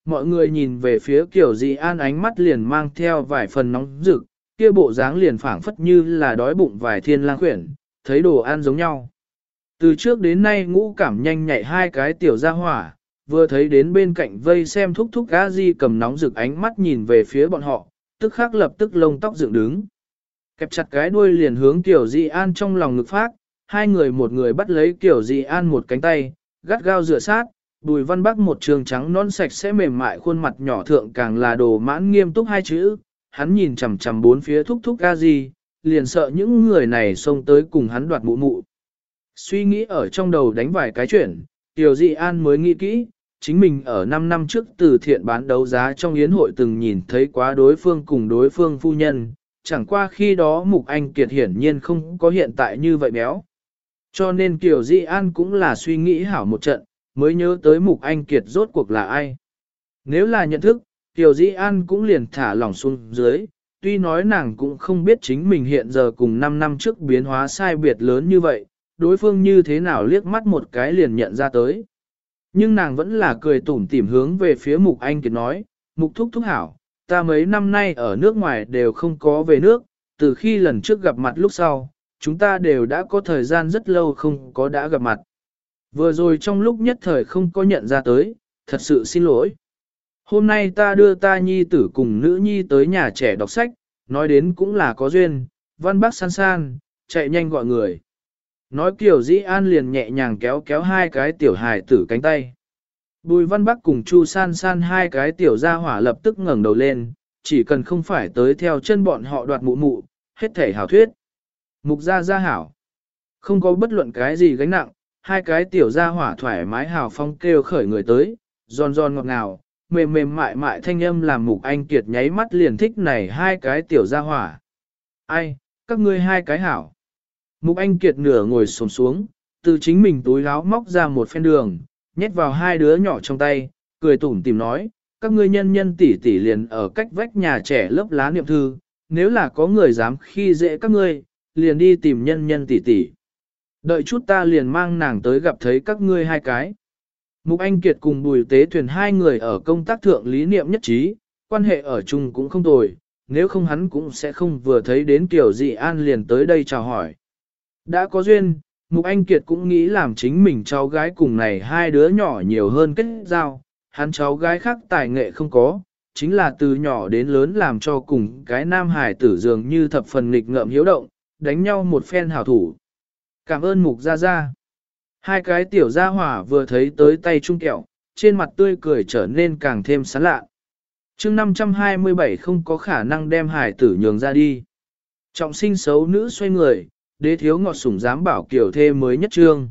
mọi người nhìn về phía Kiều Dị An ánh mắt liền mang theo vài phần nóng rực, kia bộ dáng liền phảng phất như là đói bụng vài thiên lang khuyển, thấy đồ ăn giống nhau. Từ trước đến nay ngũ cảm nhanh nhạy hai cái tiểu gia hỏa, vừa thấy đến bên cạnh vây xem thúc thúc gã di cầm nóng rực ánh mắt nhìn về phía bọn họ, tức khắc lập tức lông tóc dựng đứng. Kẹp chặt cái đuôi liền hướng Kiều Dị An trong lòng ngực phát, hai người một người bắt lấy Kiều Dị An một cánh tay, gắt gao dựa sát, Bùi Văn Bắc một trường trắng non sạch sẽ mềm mại khuôn mặt nhỏ thượng càng là đồ mãn nghiêm túc hai chữ, hắn nhìn chằm chằm bốn phía thúc thúc a di, liền sợ những người này xông tới cùng hắn đoạt mụ mụ. Suy nghĩ ở trong đầu đánh vài cái chuyện, Kiều Dị An mới nghĩ kỹ, chính mình ở 5 năm trước từ thiện bán đấu giá trong yến hội từng nhìn thấy quá đối phương cùng đối phương phu nhân, chẳng qua khi đó Mục Anh Kiệt hiển nhiên không có hiện tại như vậy béo. Cho nên Kiều Dị An cũng là suy nghĩ hảo một trận, mới nhớ tới Mục Anh Kiệt rốt cuộc là ai. Nếu là nhận thức, Kiều Dị An cũng liền thả lỏng xuống dưới, tuy nói nàng cũng không biết chính mình hiện giờ cùng 5 năm trước biến hóa sai biệt lớn như vậy, đối phương như thế nào liếc mắt một cái liền nhận ra tới. Nhưng nàng vẫn là cười tủm tỉm hướng về phía Mục Anh Kiệt nói, Mục thúc thúc hảo, ta mấy năm nay ở nước ngoài đều không có về nước, từ khi lần trước gặp mặt lúc sau, chúng ta đều đã có thời gian rất lâu không có đã gặp mặt. Vừa rồi trong lúc nhất thời không có nhận ra tới, thật sự xin lỗi. Hôm nay ta đưa ta nhi tử cùng nữ nhi tới nhà trẻ đọc sách, nói đến cũng là có duyên, Văn Bác san san, chạy nhanh gọi người. Nói Kiều Dĩ An liền nhẹ nhàng kéo kéo hai cái tiểu hài tử cánh tay. Bùi Văn Bắc cùng Chu san san hai cái tiểu gia hỏa lập tức ngẩng đầu lên, chỉ cần không phải tới theo chân bọn họ đoạt mụ mụ, hết thể hảo thuyết. Mục gia gia hảo. Không có bất luận cái gì gánh nặng, hai cái tiểu gia hỏa thoải mái hào phong kêu khởi người tới, giòn giòn ngọt ngào, mềm mềm mại mại thanh âm làm Mục Anh Kiệt nháy mắt liền thích này hai cái tiểu gia hỏa. Ai, các ngươi hai cái hảo. Mục Anh Kiệt nửa ngồi xổm xuống, từ chính mình túi áo móc ra một phen đường, nhét vào hai đứa nhỏ trong tay, cười tủm tỉm nói, các ngươi nhân nhân tỷ tỷ liền ở cách vách nhà trẻ lớp lá niệm thư, nếu là có người dám khi dễ các ngươi, liền đi tìm nhân nhân tỷ tỷ. Đợi chút ta liền mang nàng tới gặp thấy các ngươi hai cái. Mục Anh Kiệt cùng Bùi Tế Thuyền hai người ở công tác thượng lý niệm nhất trí, quan hệ ở chung cũng không tồi, nếu không hắn cũng sẽ không vừa thấy đến Kiều Dị An liền tới đây chào hỏi. Đã có duyên, Mục Anh Kiệt cũng nghĩ làm chính mình cháu gái cùng này hai đứa nhỏ nhiều hơn kết giao, hắn cháu gái khác tài nghệ không có, chính là từ nhỏ đến lớn làm cho cùng cái nam hải tử dường như thập phần nghịch ngợm hiếu động, đánh nhau một phen hảo thủ. Cảm ơn Mục Gia Gia. Hai cái tiểu gia hỏa vừa thấy tới tay trung kẹo, trên mặt tươi cười trở nên càng thêm sán lạ. chương 527 không có khả năng đem hải tử nhường ra đi. Trọng sinh xấu nữ xoay người, đế thiếu ngọt sủng dám bảo kiểu thê mới nhất trương.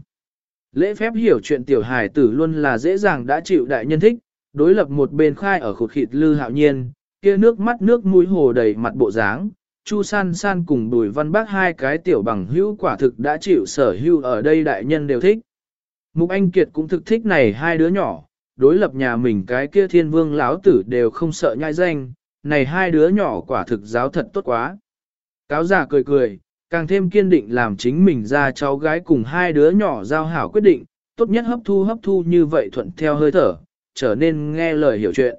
Lễ phép hiểu chuyện tiểu hài tử luôn là dễ dàng đã chịu đại nhân thích, đối lập một bên khai ở khụt khịt Lư Hạo Nhiên, kia nước mắt nước mũi hồ đầy mặt bộ dáng, Chu San San cùng Bùi Văn Bác hai cái tiểu bằng hữu quả thực đã chịu sở hữu ở đây đại nhân đều thích. Mục Anh Kiệt cũng thực thích này hai đứa nhỏ, đối lập nhà mình cái kia thiên vương lão tử đều không sợ nhai danh, này hai đứa nhỏ quả thực giáo thật tốt quá. Cáo giả cười cười, càng thêm kiên định làm chính mình ra cháu gái cùng hai đứa nhỏ giao hảo quyết định, tốt nhất hấp thu như vậy thuận theo hơi thở, trở nên nghe lời hiểu chuyện.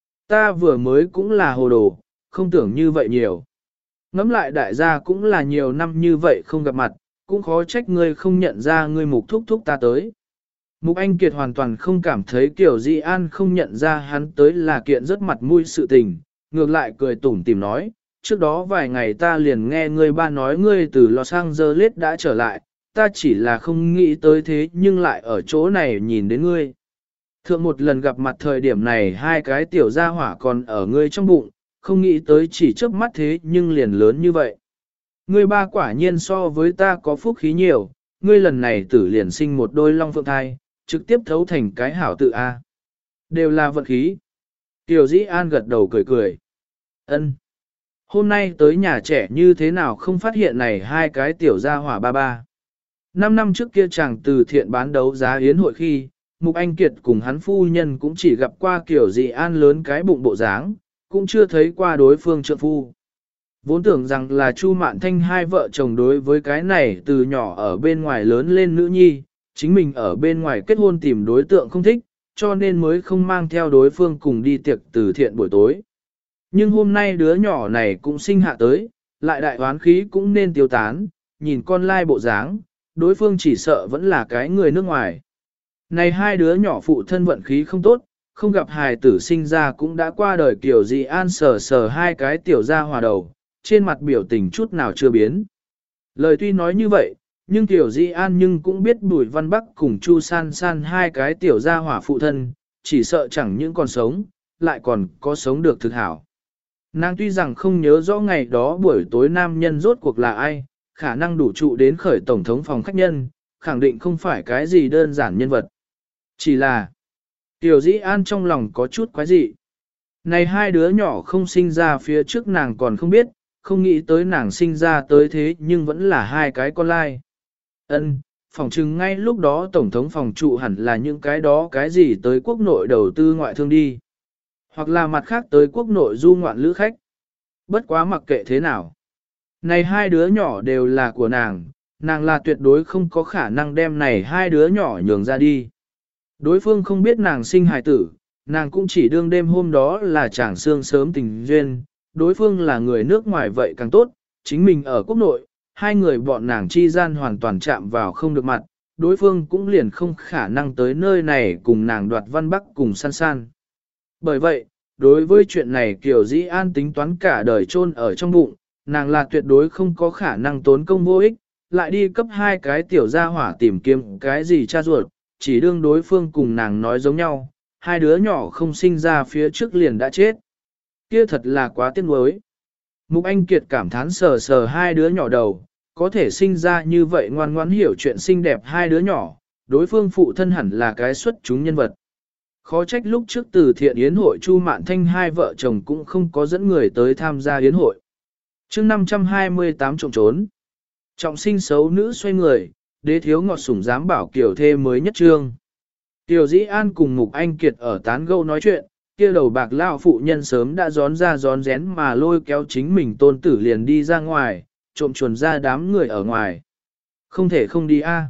Ta vừa mới cũng là hồ đồ, không tưởng như vậy nhiều. Ngắm lại đại gia cũng là nhiều năm như vậy không gặp mặt, cũng khó trách ngươi không nhận ra ngươi Mục thúc thúc ta tới. Mục Anh Kiệt hoàn toàn không cảm thấy Kiều Dị An không nhận ra hắn tới là kiện rất mặt mũi sự tình, ngược lại cười tủm tỉm nói, trước đó vài ngày ta liền nghe ngươi ba nói ngươi từ Los Angeles đã trở lại, ta chỉ là không nghĩ tới thế nhưng lại ở chỗ này nhìn đến ngươi. Thượng một lần gặp mặt thời điểm này hai cái tiểu gia hỏa còn ở ngươi trong bụng, không nghĩ tới chỉ chớp mắt thế nhưng liền lớn như vậy. Ngươi ba quả nhiên so với ta có phúc khí nhiều, ngươi lần này tử liền sinh một đôi long phượng thai, trực tiếp thấu thành cái hảo tự A. Đều là vận khí. Tiểu Dĩ An gật đầu cười cười. Ân. Hôm nay tới nhà trẻ như thế nào không phát hiện này hai cái tiểu gia hỏa ba ba. 5 năm trước kia chàng từ thiện bán đấu giá yến hội khi, Mục Anh Kiệt cùng hắn phu nhân cũng chỉ gặp qua Kiều Dị An lớn cái bụng bộ dáng, cũng chưa thấy qua đối phương trượng phu. Vốn tưởng rằng là Chu Mạn Thanh hai vợ chồng đối với cái này từ nhỏ ở bên ngoài lớn lên nữ nhi, chính mình ở bên ngoài kết hôn tìm đối tượng không thích, cho nên mới không mang theo đối phương cùng đi tiệc từ thiện buổi tối. Nhưng hôm nay đứa nhỏ này cũng sinh hạ tới, lại đại hoán khí cũng nên tiêu tán, nhìn con lai bộ dáng, đối phương chỉ sợ vẫn là cái người nước ngoài. Này hai đứa nhỏ phụ thân vận khí không tốt, không gặp hài tử sinh ra cũng đã qua đời. Kiểu Dị An sờ sờ hai cái tiểu gia hòa đầu, trên mặt biểu tình chút nào chưa biến. Lời tuy nói như vậy, nhưng Tiểu Dị An nhưng cũng biết Bùi Văn Bắc cùng Chu San San hai cái tiểu gia hỏa phụ thân, chỉ sợ chẳng những còn sống, lại còn có sống được thực hảo. Nàng tuy rằng không nhớ rõ ngày đó buổi tối nam nhân rốt cuộc là ai, khả năng đủ trụ đến khởi tổng thống phòng khách nhân, khẳng định không phải cái gì đơn giản nhân vật. Chỉ là, Tiểu Dĩ An trong lòng có chút quái dị. Này hai đứa nhỏ không sinh ra phía trước nàng còn không biết, không nghĩ tới nàng sinh ra tới thế nhưng vẫn là hai cái con lai. Phòng chừng ngay lúc đó tổng thống phòng trụ hẳn là những cái đó cái gì tới quốc nội đầu tư ngoại thương đi. Hoặc là mặt khác tới quốc nội du ngoạn lữ khách. Bất quá mặc kệ thế nào. Này hai đứa nhỏ đều là của nàng là tuyệt đối không có khả năng đem này hai đứa nhỏ nhường ra đi. Đối phương không biết nàng sinh hài tử, nàng cũng chỉ đương đêm hôm đó là chàng sương sớm tình duyên, đối phương là người nước ngoài vậy càng tốt, chính mình ở quốc nội, hai người bọn nàng chi gian hoàn toàn chạm vào không được mặt, đối phương cũng liền không khả năng tới nơi này cùng nàng Đoạt Văn Bắc cùng San San. Bởi vậy, đối với chuyện này Kiều Dĩ An tính toán cả đời chôn ở trong bụng, nàng là tuyệt đối không có khả năng tốn công vô ích, lại đi cấp hai cái tiểu gia hỏa tìm kiếm cái gì cha ruột, chỉ đương đối phương cùng nàng nói giống nhau, hai đứa nhỏ không sinh ra phía trước liền đã chết. Kia thật là quá tiếc nuối. Mục Anh Kiệt cảm thán sờ sờ hai đứa nhỏ đầu, có thể sinh ra như vậy ngoan ngoãn hiểu chuyện xinh đẹp hai đứa nhỏ, đối phương phụ thân hẳn là cái xuất chúng nhân vật. Khó trách lúc trước từ thiện yến hội Chu Mạn Thanh hai vợ chồng cũng không có dẫn người tới tham gia yến hội. chương 528 trộm trốn. Trọng sinh xấu nữ xoay người, đế thiếu ngọt sủng dám bảo kiểu thê mới nhất trương. Tiểu Dĩ An cùng Mục Anh Kiệt ở tán gẫu nói chuyện, kia đầu bạc lao phụ nhân sớm đã gión ra gión rén mà lôi kéo chính mình tôn tử liền đi ra ngoài, trộm chuồn ra đám người ở ngoài. Không thể không đi a.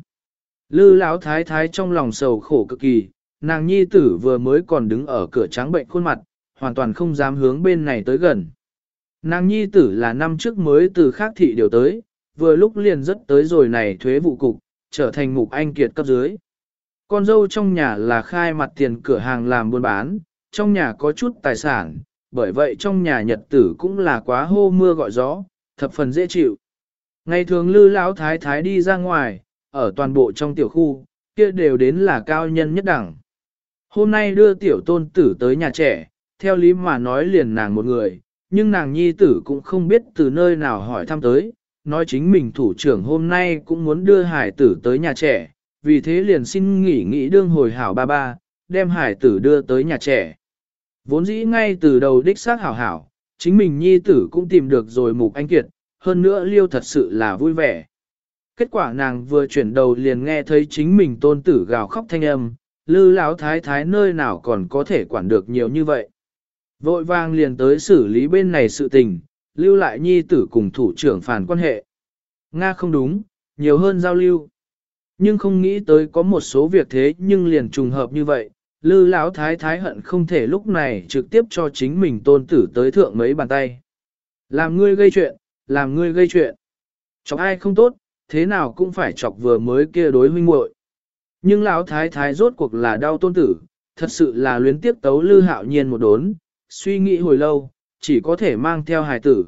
Lư lão thái thái trong lòng sầu khổ cực kỳ, nàng nhi tử vừa mới còn đứng ở cửa trắng bệnh khuôn mặt, hoàn toàn không dám hướng bên này tới gần. Nàng nhi tử là năm trước mới từ khác thị điều tới, vừa lúc liền rất tới rồi này thuế vụ cục, trở thành Mục Anh Kiệt cấp dưới. Con dâu trong nhà là khai mặt tiền cửa hàng làm buôn bán, trong nhà có chút tài sản, bởi vậy trong nhà nhật tử cũng là quá hô mưa gọi gió, thập phần dễ chịu. Ngày thường Lư lão thái thái đi ra ngoài, ở toàn bộ trong tiểu khu, kia đều đến là cao nhân nhất đẳng. Hôm nay đưa tiểu tôn tử tới nhà trẻ, theo lý mà nói liền nàng một người, nhưng nàng nhi tử cũng không biết từ nơi nào hỏi thăm tới, nói chính mình thủ trưởng hôm nay cũng muốn đưa hải tử tới nhà trẻ, vì thế liền xin nghỉ đương hồi hảo ba ba, đem hải tử đưa tới nhà trẻ. Vốn dĩ ngay từ đầu đích xác hảo hảo, chính mình nhi tử cũng tìm được rồi Mục Anh Kiệt, hơn nữa Liêu thật sự là vui vẻ. Kết quả nàng vừa chuyển đầu liền nghe thấy chính mình tôn tử gào khóc thanh âm, Lư lão thái thái nơi nào còn có thể quản được nhiều như vậy. Vội vàng liền tới xử lý bên này sự tình, lưu lại nhi tử cùng thủ trưởng phản quan hệ. Nga không đúng, nhiều hơn giao lưu. Nhưng không nghĩ tới có một số việc thế nhưng liền trùng hợp như vậy, Lư lão thái thái hận không thể lúc này trực tiếp cho chính mình tôn tử tới thượng mấy bàn tay. Làm ngươi gây chuyện, làm ngươi gây chuyện. Chọc ai không tốt, thế nào cũng phải chọc vừa mới kia đối huynh muội. Nhưng lão thái thái rốt cuộc là đau tôn tử, thật sự là luyến tiếc tấu Lư Hạo Nhiên một đốn, suy nghĩ hồi lâu, chỉ có thể mang theo hài tử,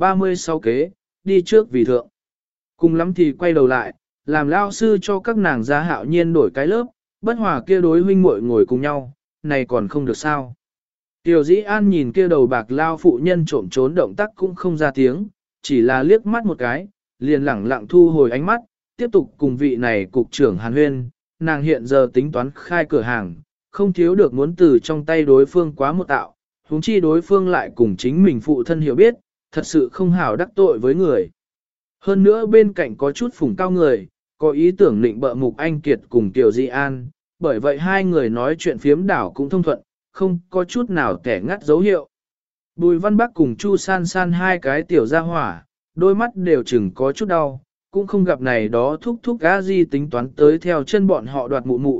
36 kế, đi trước vì thượng. Cùng lắm thì quay đầu lại, làm lao sư cho các nàng gia Hạo Nhiên đổi cái lớp, bất hòa kia đối huynh muội ngồi cùng nhau, này còn không được sao. Tiểu Dĩ An nhìn kia đầu bạc lao phụ nhân trộm trốn động tác cũng không ra tiếng, chỉ là liếc mắt một cái, liền lẳng lặng thu hồi ánh mắt, tiếp tục cùng vị này cục trưởng Hàn Huyên, nàng hiện giờ tính toán khai cửa hàng, không thiếu được muốn từ trong tay đối phương quá một tạo, huống chi đối phương lại cùng chính mình phụ thân hiểu biết, thật sự không hảo đắc tội với người. Hơn nữa bên cạnh có chút phủng cao người, có ý tưởng định bợ Mục Anh Kiệt cùng Tiểu Di An, bởi vậy hai người nói chuyện phiếm đảo cũng thông thuận, không có chút nào kẻ ngắt dấu hiệu. Bùi Văn Bắc cùng Chu San San hai cái tiểu gia hỏa, đôi mắt đều chừng có chút đau, cũng không gặp này đó thúc thúc gã di tính toán tới theo chân bọn họ đoạt mụ mụ,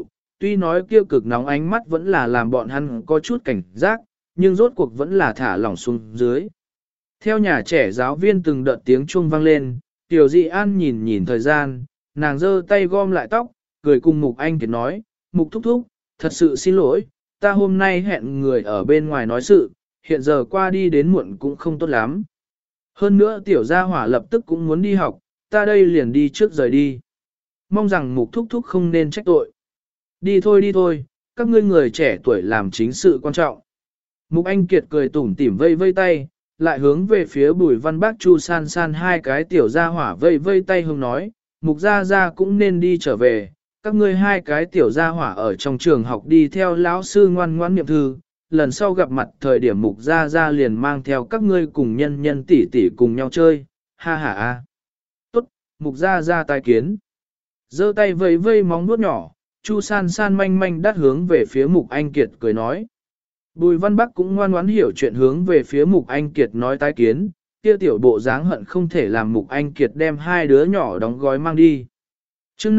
Tuy nói kia cực nóng ánh mắt vẫn là làm bọn hắn có chút cảnh giác, nhưng rốt cuộc vẫn là thả lỏng xuống dưới. Theo nhà trẻ giáo viên từng đợt tiếng chuông vang lên, Tiểu Dị An nhìn nhìn thời gian, nàng giơ tay gom lại tóc, cười cùng Mục Anh Kiệt nói, Mục thúc thúc, thật sự xin lỗi, ta hôm nay hẹn người ở bên ngoài nói sự, hiện giờ qua đi đến muộn cũng không tốt lắm. Hơn nữa Tiểu Gia Hỏa lập tức cũng muốn đi học, ta đây liền đi trước rời đi. Mong rằng Mục thúc thúc không nên trách tội. Đi thôi, các ngươi người trẻ tuổi làm chính sự quan trọng. Mục Anh Kiệt cười tủm tỉm vây vây tay, lại hướng về phía Bùi Văn Bác Chu San San hai cái tiểu gia hỏa vây vây tay hông nói, Mục Gia Gia cũng nên đi trở về, các ngươi hai cái tiểu gia hỏa ở trong trường học đi theo lão sư ngoan ngoãn niệm thư, lần sau gặp mặt thời điểm Mục Gia Gia liền mang theo các ngươi cùng nhân nhân tỷ tỷ cùng nhau chơi, ha ha a. Tốt, Mục Gia Gia tai kiến. Giơ tay vây vây móng vuốt nhỏ, Chu San San manh manh đắt hướng về phía Mục Anh Kiệt cười nói. Bùi Văn Bắc cũng ngoan ngoãn hiểu chuyện hướng về phía Mục Anh Kiệt nói tái kiến, kia tiểu bộ dáng hận không thể làm Mục Anh Kiệt đem hai đứa nhỏ đóng gói mang đi. chương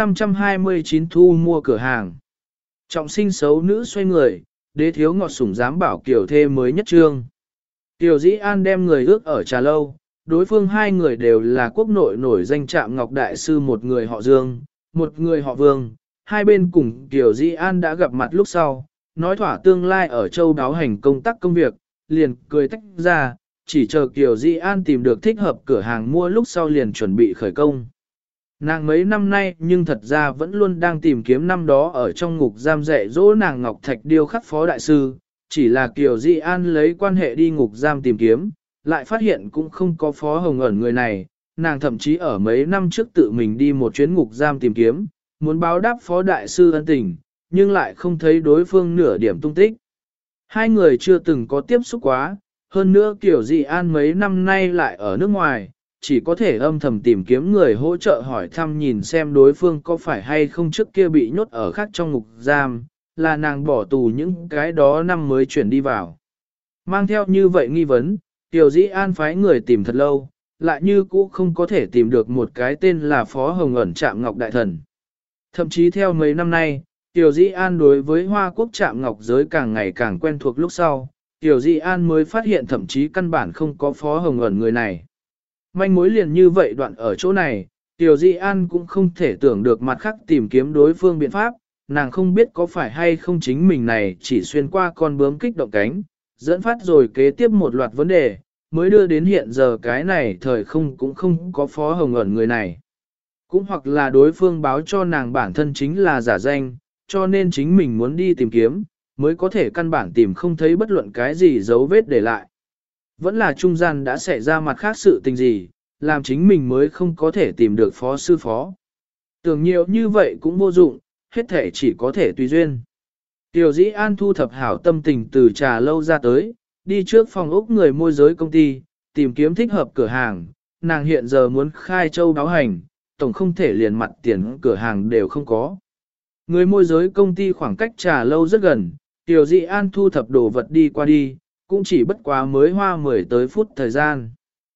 529 thu mua cửa hàng. Trọng sinh xấu nữ xoay người, đế thiếu ngọt sủng dám bảo kiểu thê mới nhất trương. Tiểu Dĩ An đem người ước ở trà lâu, đối phương hai người đều là quốc nội nổi danh Trạm Ngọc Đại Sư, một người họ Dương, một người họ Vương. Hai bên cùng Tiểu Dĩ An đã gặp mặt lúc sau, nói thỏa tương lai ở châu đáo hành công tác công việc, liền cười tách ra, chỉ chờ Kiều Di An tìm được thích hợp cửa hàng mua lúc sau liền chuẩn bị khởi công. Nàng mấy năm nay nhưng thật ra vẫn luôn đang tìm kiếm năm đó ở trong ngục giam dạy dỗ nàng Ngọc Thạch điêu khắc phó đại sư, chỉ là Kiều Di An lấy quan hệ đi ngục giam tìm kiếm, lại phát hiện cũng không có phó hồng ẩn người này, nàng thậm chí ở mấy năm trước tự mình đi một chuyến ngục giam tìm kiếm, muốn báo đáp phó đại sư ân tình, nhưng lại không thấy đối phương nửa điểm tung tích. Hai người chưa từng có tiếp xúc quá, hơn nữa Kiều Di An mấy năm nay lại ở nước ngoài, chỉ có thể âm thầm tìm kiếm người hỗ trợ hỏi thăm nhìn xem đối phương có phải hay không trước kia bị nhốt ở khác trong ngục giam, là nàng bỏ tù những cái đó năm mới chuyển đi vào. Mang theo như vậy nghi vấn, Kiều Di An phái người tìm thật lâu, lại như cũ không có thể tìm được một cái tên là Phó Hồng ẩn Trạm Ngọc Đại Thần. Thậm chí theo mấy năm nay, Tiểu Di An đối với Hoa Quốc Trạm Ngọc giới càng ngày càng quen thuộc lúc sau, Tiểu Di An mới phát hiện thậm chí căn bản không có Phó Hồng ẩn người này. Manh mối liền như vậy đoạn ở chỗ này, Tiểu Di An cũng không thể tưởng được mặt khác tìm kiếm đối phương biện pháp, nàng không biết có phải hay không chính mình này chỉ xuyên qua con bướm kích động cánh, dẫn phát rồi kế tiếp một loạt vấn đề, mới đưa đến hiện giờ cái này thời không cũng không có Phó Hồng ẩn người này. Cũng hoặc là đối phương báo cho nàng bản thân chính là giả danh, cho nên chính mình muốn đi tìm kiếm, mới có thể căn bản tìm không thấy bất luận cái gì dấu vết để lại. Vẫn là trung gian đã xảy ra mặt khác sự tình gì, làm chính mình mới không có thể tìm được phó sư phó. Tưởng nhiều như vậy cũng vô dụng, hết thể chỉ có thể tùy duyên. Tiểu Dĩ An thu thập hảo tâm tình từ trà lâu ra tới, đi trước phòng ốc người môi giới công ty, tìm kiếm thích hợp cửa hàng, nàng hiện giờ muốn khai châu báo hành, tổng không thể liền mặt tiền cửa hàng đều không có. Người môi giới công ty khoảng cách trà lâu rất gần, Tiểu Dị An thu thập đồ vật đi qua đi, cũng chỉ bất quá mới hoa 10 tới phút thời gian.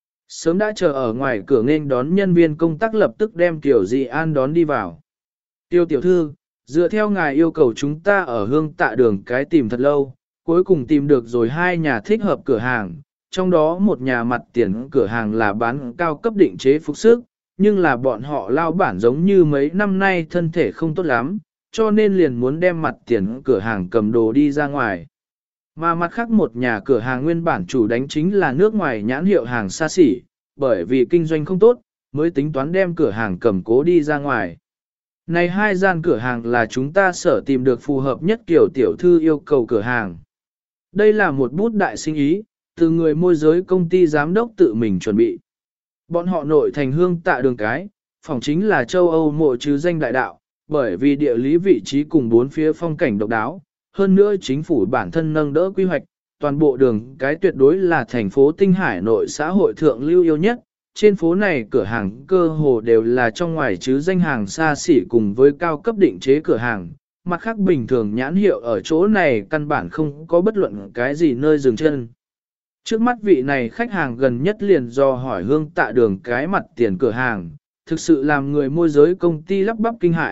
Sớm đã chờ ở ngoài cửa nghênh đón nhân viên công tác lập tức đem Tiểu Dị An đón đi vào. Tiêu tiểu thư, dựa theo ngài yêu cầu chúng ta ở Hương Tạ Đường cái tìm thật lâu, cuối cùng tìm được rồi hai nhà thích hợp cửa hàng, trong đó một nhà mặt tiền cửa hàng là bán cao cấp định chế phục sức, nhưng là bọn họ lao bản giống như mấy năm nay thân thể không tốt lắm, cho nên liền muốn đem mặt tiền cửa hàng cầm đồ đi ra ngoài. Mà mặt khác một nhà cửa hàng nguyên bản chủ đánh chính là nước ngoài nhãn hiệu hàng xa xỉ, bởi vì kinh doanh không tốt, mới tính toán đem cửa hàng cầm cố đi ra ngoài. Này hai gian cửa hàng là chúng ta sở tìm được phù hợp nhất kiểu tiểu thư yêu cầu cửa hàng. Đây là một bút đại sinh ý, từ người môi giới công ty giám đốc tự mình chuẩn bị. Bọn họ nội thành Hương Tạ Đường cái, phòng chính là châu Âu mộ chứ danh đại đạo, bởi vì địa lý vị trí cùng bốn phía phong cảnh độc đáo, hơn nữa chính phủ bản thân nâng đỡ quy hoạch, toàn bộ đường cái tuyệt đối là thành phố Tinh Hải nội xã hội thượng lưu yêu nhất. Trên phố này cửa hàng cơ hồ đều là trong ngoài chứ danh hàng xa xỉ cùng với cao cấp định chế cửa hàng, mặt khác bình thường nhãn hiệu ở chỗ này căn bản không có bất luận cái gì nơi dừng chân. Trước mắt vị này khách hàng gần nhất liền do hỏi Hương Tạ Đường cái mặt tiền cửa hàng, thực sự làm người môi giới công ty lắp bắp kinh hãi,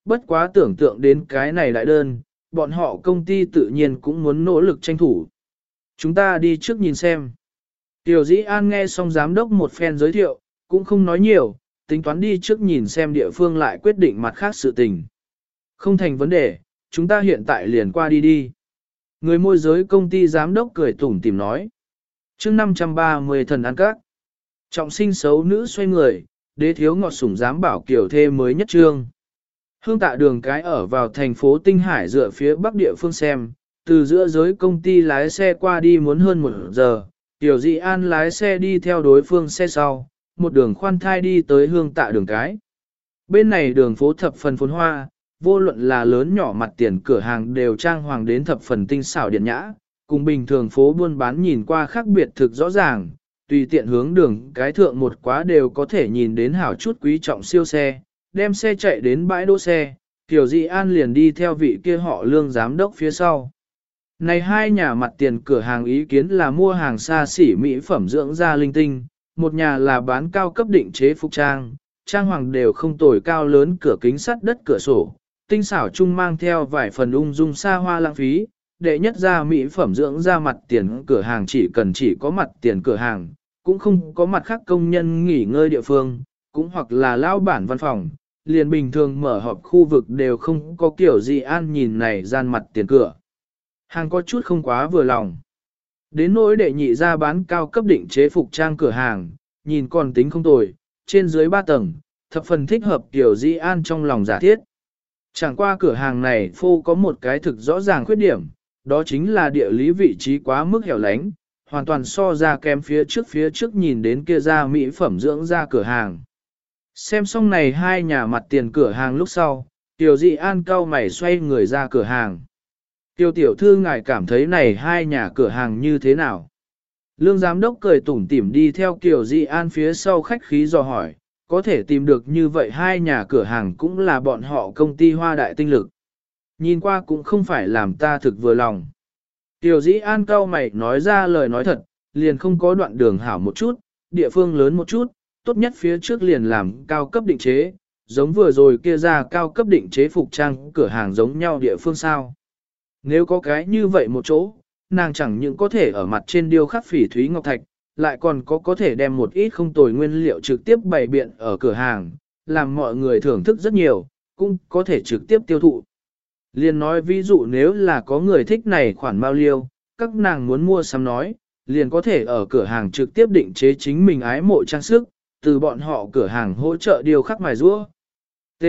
bất quá tưởng tượng đến cái này đại đơn, bọn họ công ty tự nhiên cũng muốn nỗ lực tranh thủ. Chúng ta đi trước nhìn xem. Tiểu Dĩ An nghe xong giám đốc một phen giới thiệu, cũng không nói nhiều, tính toán đi trước nhìn xem địa phương lại quyết định mặt khác sự tình. Không thành vấn đề, chúng ta hiện tại liền qua đi đi. Người môi giới công ty giám đốc cười tủm tỉm nói. Chương 530 thần ăn các. Trọng sinh xấu nữ xoay người, đế thiếu ngọt sủng dám bảo kiểu thê mới nhất trương. Hương Tạ đường cái ở vào thành phố Tinh Hải dựa phía bắc địa phương xem, từ giữa giới công ty lái xe qua đi muốn hơn 1 giờ, Tiểu Dị An lái xe đi theo đối phương xe sau, một đường khoan thai đi tới Hương Tạ đường cái. Bên này đường phố thập phần phồn hoa, vô luận là lớn nhỏ mặt tiền cửa hàng đều trang hoàng đến thập phần tinh xảo điện nhã, cùng bình thường phố buôn bán nhìn qua khác biệt thực rõ ràng, tùy tiện hướng đường cái thượng một quá đều có thể nhìn đến hảo chút quý trọng siêu xe, đem xe chạy đến bãi đỗ xe, Tiểu Dị An liền đi theo vị kia họ Lương giám đốc phía sau. Này hai nhà mặt tiền cửa hàng ý kiến là mua hàng xa xỉ mỹ phẩm dưỡng da linh tinh, một nhà là bán cao cấp định chế phục trang, trang hoàng đều không tồi cao lớn cửa kính sắt đất cửa sổ, tinh xảo chung mang theo vài phần ung dung xa hoa lãng phí, đệ nhất ra mỹ phẩm dưỡng da mặt tiền cửa hàng chỉ có mặt tiền cửa hàng, cũng không có mặt khác công nhân nghỉ ngơi địa phương, cũng hoặc là lao bản văn phòng, liền bình thường mở họp khu vực đều không có kiểu gì an nhìn này gian mặt tiền cửa. Hàng có chút không quá vừa lòng. Đến nỗi đệ nhị ra bán cao cấp định chế phục trang cửa hàng, nhìn còn tính không tồi, trên dưới 3 tầng, thập phần thích hợp kiểu Di An trong lòng giả thiết. Chẳng qua cửa hàng này phô có một cái thực rõ ràng khuyết điểm, đó chính là địa lý vị trí quá mức hẻo lánh, hoàn toàn so ra kém phía trước nhìn đến kia ra mỹ phẩm dưỡng da cửa hàng. Xem xong này hai nhà mặt tiền cửa hàng lúc sau, Tiểu Dị An cau mày xoay người ra cửa hàng. Tiêu tiểu thư ngài cảm thấy này hai nhà cửa hàng như thế nào? Lương giám đốc cười tủm tỉm đi theo Tiểu Dị An phía sau khách khí dò hỏi, có thể tìm được như vậy hai nhà cửa hàng cũng là bọn họ công ty hoa đại tinh lực. Nhìn qua cũng không phải làm ta thực vừa lòng. Tiểu Dĩ An cau mày nói ra lời nói thật, liền không có đoạn đường hảo một chút, địa phương lớn một chút, tốt nhất phía trước liền làm cao cấp định chế, giống vừa rồi kia ra cao cấp định chế phục trang cửa hàng giống nhau địa phương sao. Nếu có cái như vậy một chỗ, nàng chẳng những có thể ở mặt trên điêu khắc phỉ thúy ngọc thạch, lại còn có thể đem một ít không tồi nguyên liệu trực tiếp bày biện ở cửa hàng, làm mọi người thưởng thức rất nhiều, cũng có thể trực tiếp tiêu thụ. Liền nói ví dụ nếu là có người thích này khoản mao liêu, các nàng muốn mua sắm nói, liền có thể ở cửa hàng trực tiếp định chế chính mình ái mộ trang sức, từ bọn họ cửa hàng hỗ trợ điều khắc mài rũa. T.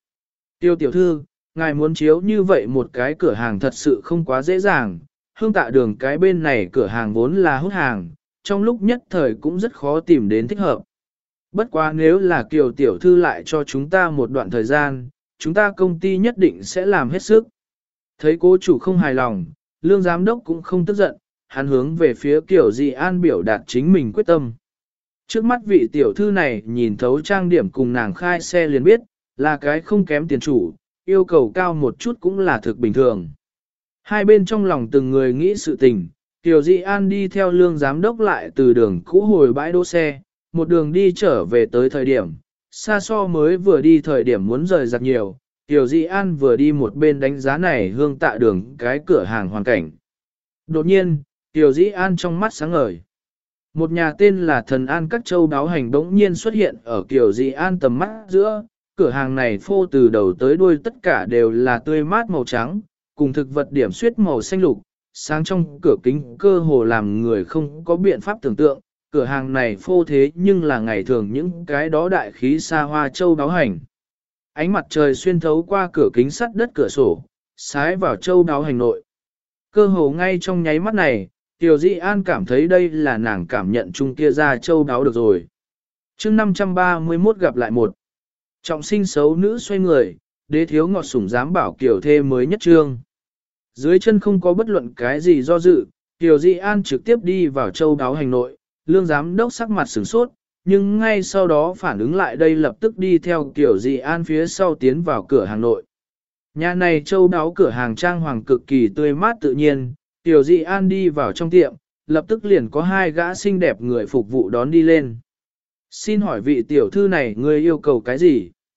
Tiêu tiểu thư, ngài muốn chiếu như vậy một cái cửa hàng thật sự không quá dễ dàng, Hương Tạ đường cái bên này cửa hàng vốn là hút hàng, trong lúc nhất thời cũng rất khó tìm đến thích hợp. Bất quá nếu là Kiều tiểu thư lại cho chúng ta một đoạn thời gian, chúng ta công ty nhất định sẽ làm hết sức. Thấy cố chủ không hài lòng, Lương giám đốc cũng không tức giận, hắn hướng về phía Kiều Dị An biểu đạt chính mình quyết tâm. Trước mắt vị tiểu thư này nhìn thấu trang điểm cùng nàng khai xe liền biết, là cái không kém tiền chủ, yêu cầu cao một chút cũng là thực bình thường. Hai bên trong lòng từng người nghĩ sự tình, Kiều Dị An đi theo Lương giám đốc lại từ đường cũ hồi bãi đỗ xe, một đường đi trở về tới thời điểm, xa so mới vừa đi thời điểm muốn rời giặt nhiều, Kiều Dị An vừa đi một bên đánh giá này Hương Tạ đường cái cửa hàng hoàn cảnh. Đột nhiên, Kiều Dị An trong mắt sáng ngời. Một nhà tên là Thần An Các Châu đáo hành bỗng nhiên xuất hiện ở Kiều Dị An tầm mắt giữa, cửa hàng này phô từ đầu tới đuôi tất cả đều là tươi mát màu trắng, cùng thực vật điểm xuyết màu xanh lục, sáng trong cửa kính cơ hồ làm người không có biện pháp tưởng tượng, cửa hàng này phô thế nhưng là ngày thường những cái đó đại khí xa hoa châu đáo hành. Ánh mặt trời xuyên thấu qua cửa kính sắt đất cửa sổ, sái vào châu đáo hành nội. Cơ hồ ngay trong nháy mắt này, Tiểu Dị An cảm thấy đây là nàng cảm nhận chung kia ra châu đáo được rồi. Chương 531 gặp lại một. Trọng sinh xấu nữ xoay người, đế thiếu ngọt sủng dám bảo kiểu thê mới nhất trương. Dưới chân không có bất luận cái gì do dự, Tiểu Dị An trực tiếp đi vào châu đáo hành nội, Lương giám đốc sắc mặt sửng sốt, nhưng ngay sau đó phản ứng lại đây lập tức đi theo Tiểu Dị An phía sau tiến vào cửa hàng nội. Nhà này châu đáo cửa hàng trang hoàng cực kỳ tươi mát tự nhiên, Tiểu Dị An đi vào trong tiệm, lập tức liền có hai gã xinh đẹp người phục vụ đón đi lên. Xin hỏi vị tiểu thư này ngươi yêu cầu cái gì?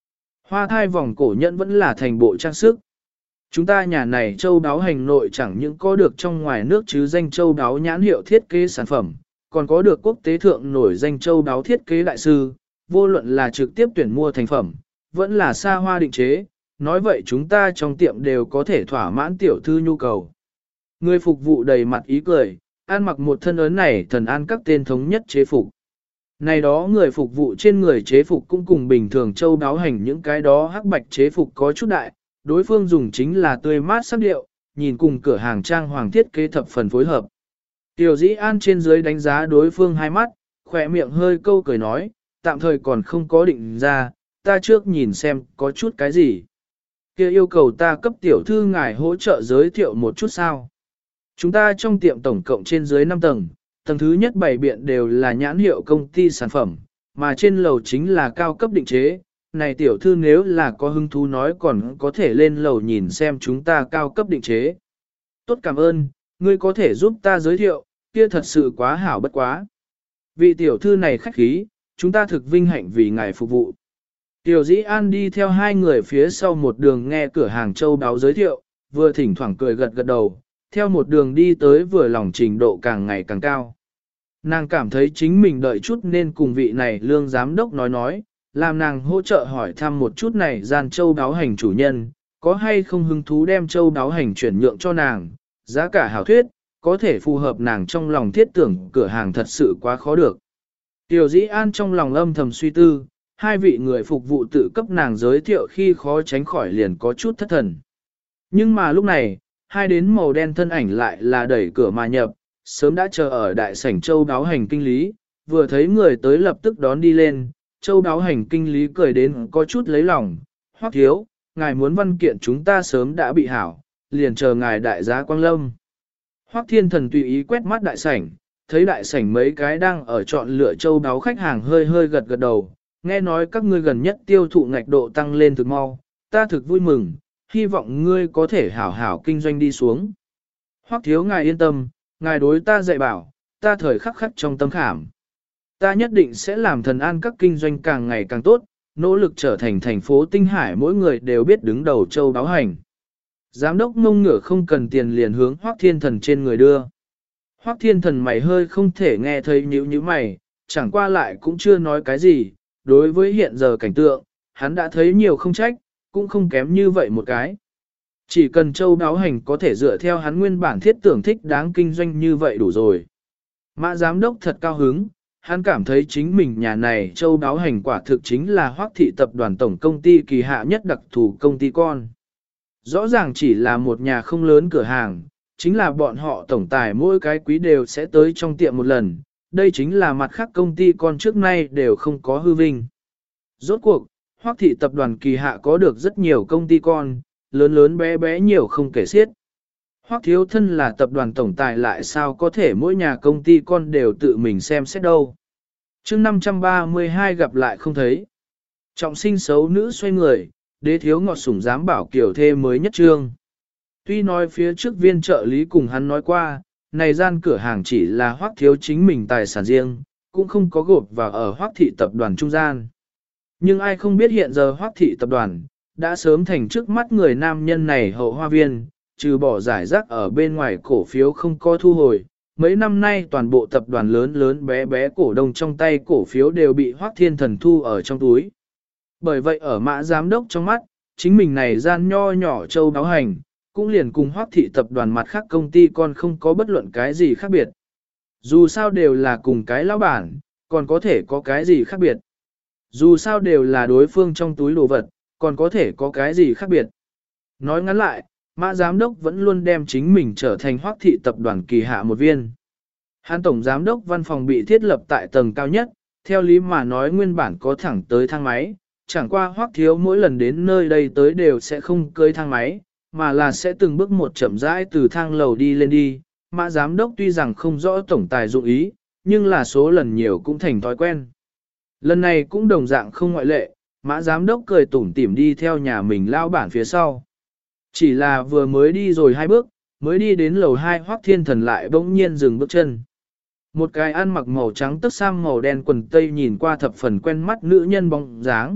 Hoa thai vòng cổ nhẫn vẫn là thành bộ trang sức. Chúng ta nhà này châu đáo hành nội chẳng những có được trong ngoài nước chứ danh châu đáo nhãn hiệu thiết kế sản phẩm, còn có được quốc tế thượng nổi danh châu đáo thiết kế đại sư, vô luận là trực tiếp tuyển mua thành phẩm, vẫn là xa hoa định chế, nói vậy chúng ta trong tiệm đều có thể thỏa mãn tiểu thư nhu cầu. Người phục vụ đầy mặt ý cười, ăn mặc một thân ớn này thần an các tên thống nhất chế phục. Này đó người phục vụ trên người chế phục cũng cùng bình thường châu đáo hành những cái đó hắc bạch chế phục có chút đại, đối phương dùng chính là tươi mát sắc điệu, nhìn cùng cửa hàng trang hoàng thiết kế thập phần phối hợp. Tiểu Dĩ An trên dưới đánh giá đối phương hai mắt, khỏe miệng hơi câu cười nói, tạm thời còn không có định ra, ta trước nhìn xem có chút cái gì. Kia yêu cầu ta cấp tiểu thư ngài hỗ trợ giới thiệu một chút sao. Chúng ta trong tiệm tổng cộng trên dưới 5 tầng, tầng thứ nhất bày biện đều là nhãn hiệu công ty sản phẩm, mà trên lầu chính là cao cấp định chế. Này tiểu thư nếu là có hứng thú nói còn có thể lên lầu nhìn xem chúng ta cao cấp định chế. Tốt cảm ơn, ngươi có thể giúp ta giới thiệu, kia thật sự quá hảo bất quá. Vị tiểu thư này khách khí, chúng ta thực vinh hạnh vì ngài phục vụ. Tiểu Dĩ An đi theo hai người phía sau một đường nghe cửa hàng châu đáo giới thiệu, vừa thỉnh thoảng cười gật gật đầu, theo một đường đi tới vừa lòng trình độ càng ngày càng cao. Nàng cảm thấy chính mình đợi chút nên cùng vị này lương giám đốc nói, làm nàng hỗ trợ hỏi thăm một chút này gian châu đáo hành chủ nhân, có hay không hứng thú đem châu đáo hành chuyển nhượng cho nàng, giá cả hảo thuyết, có thể phù hợp nàng trong lòng thiết tưởng cửa hàng thật sự quá khó được. Tiểu Dĩ An trong lòng âm thầm suy tư, hai vị người phục vụ tự cấp nàng giới thiệu khi khó tránh khỏi liền có chút thất thần. Nhưng mà lúc này, hai đến màu đen thân ảnh lại là đẩy cửa mà nhập, sớm đã chờ ở đại sảnh châu đáo hành kinh lý, vừa thấy người tới lập tức đón đi lên, châu đáo hành kinh lý cười đến có chút lấy lòng, Hoắc thiếu, ngài muốn văn kiện chúng ta sớm đã bị hảo, liền chờ ngài đại giá quang lâm. Hoắc Thiên Thần tùy ý quét mắt đại sảnh, thấy đại sảnh mấy cái đang ở chọn lựa châu đáo khách hàng hơi hơi gật gật đầu, nghe nói các ngươi gần nhất tiêu thụ ngạch độ tăng lên thực mau, ta thực vui mừng, hy vọng ngươi có thể hảo hảo kinh doanh đi xuống. Hoắc thiếu ngài yên tâm, ngài đối ta dạy bảo, ta thời khắc khắc trong tâm khảm. Ta nhất định sẽ làm thần an các kinh doanh càng ngày càng tốt, nỗ lực trở thành thành phố Tinh Hải mỗi người đều biết đứng đầu châu đáo hành. Giám đốc ngông ngửa không cần tiền liền hướng Hoắc Thiên Thần trên người đưa. Hoắc Thiên Thần mày hơi không thể nghe thấy nhíu mày, chẳng qua lại cũng chưa nói cái gì, đối với hiện giờ cảnh tượng, hắn đã thấy nhiều không trách, cũng không kém như vậy một cái. Chỉ cần châu đáo hành có thể dựa theo hắn nguyên bản thiết tưởng thích đáng kinh doanh như vậy đủ rồi. Mã giám đốc thật cao hứng, hắn cảm thấy chính mình nhà này châu đáo hành quả thực chính là Hoắc thị tập đoàn tổng công ty kỳ hạ nhất đặc thù công ty con. Rõ ràng chỉ là một nhà không lớn cửa hàng, chính là bọn họ tổng tài mỗi cái quý đều sẽ tới trong tiệm một lần, đây chính là mặt khác công ty con trước nay đều không có hư vinh. Rốt cuộc, Hoắc thị tập đoàn kỳ hạ có được rất nhiều công ty con, lớn lớn bé bé nhiều không kể xiết. Hoắc thiếu thân là tập đoàn tổng tài lại sao có thể mỗi nhà công ty con đều tự mình xem xét đâu. chương 532 gặp lại không thấy. Trọng sinh xấu nữ xoay người, đế thiếu ngọt sủng dám bảo kiểu thê mới nhất trương. Tuy nói phía trước viên trợ lý cùng hắn nói qua, này gian cửa hàng chỉ là Hoắc thiếu chính mình tài sản riêng, cũng không có gộp vào ở Hoắc thị tập đoàn trung gian. Nhưng ai không biết hiện giờ Hoắc thị tập đoàn đã sớm thành trước mắt người nam nhân này hậu hoa viên, trừ bỏ giải rác ở bên ngoài cổ phiếu không có thu hồi. Mấy năm nay toàn bộ tập đoàn lớn lớn bé bé cổ đông trong tay cổ phiếu đều bị Hoắc Thiên Thần thu ở trong túi. Bởi vậy ở Mã giám đốc trong mắt, chính mình này gian nho nhỏ châu đáo hành, cũng liền cùng Hoắc thị tập đoàn mặt khác công ty còn không có bất luận cái gì khác biệt. Dù sao đều là cùng cái lão bản, còn có thể có cái gì khác biệt. Dù sao đều là đối phương trong túi đồ vật, còn có thể có cái gì khác biệt. Nói ngắn lại, Mã giám đốc vẫn luôn đem chính mình trở thành Hoắc thị tập đoàn kỳ hạ một viên. Hàn tổng giám đốc văn phòng bị thiết lập tại tầng cao nhất, theo lý mà nói nguyên bản có thẳng tới thang máy, chẳng qua Hoắc thiếu mỗi lần đến nơi đây tới đều sẽ không cưới thang máy, mà là sẽ từng bước một chậm rãi từ thang lầu đi lên đi. Mã giám đốc tuy rằng không rõ tổng tài dụng ý, nhưng là số lần nhiều cũng thành thói quen. Lần này cũng đồng dạng không ngoại lệ, Mã giám đốc cười tủm tỉm đi theo nhà mình lao bản phía sau. Chỉ là vừa mới đi rồi 2 bước, mới đi đến lầu 2 Hoắc Thiên Thần lại bỗng nhiên dừng bước chân. Một cái ăn mặc màu trắng tất sam màu đen quần tây nhìn qua thập phần quen mắt nữ nhân bóng dáng,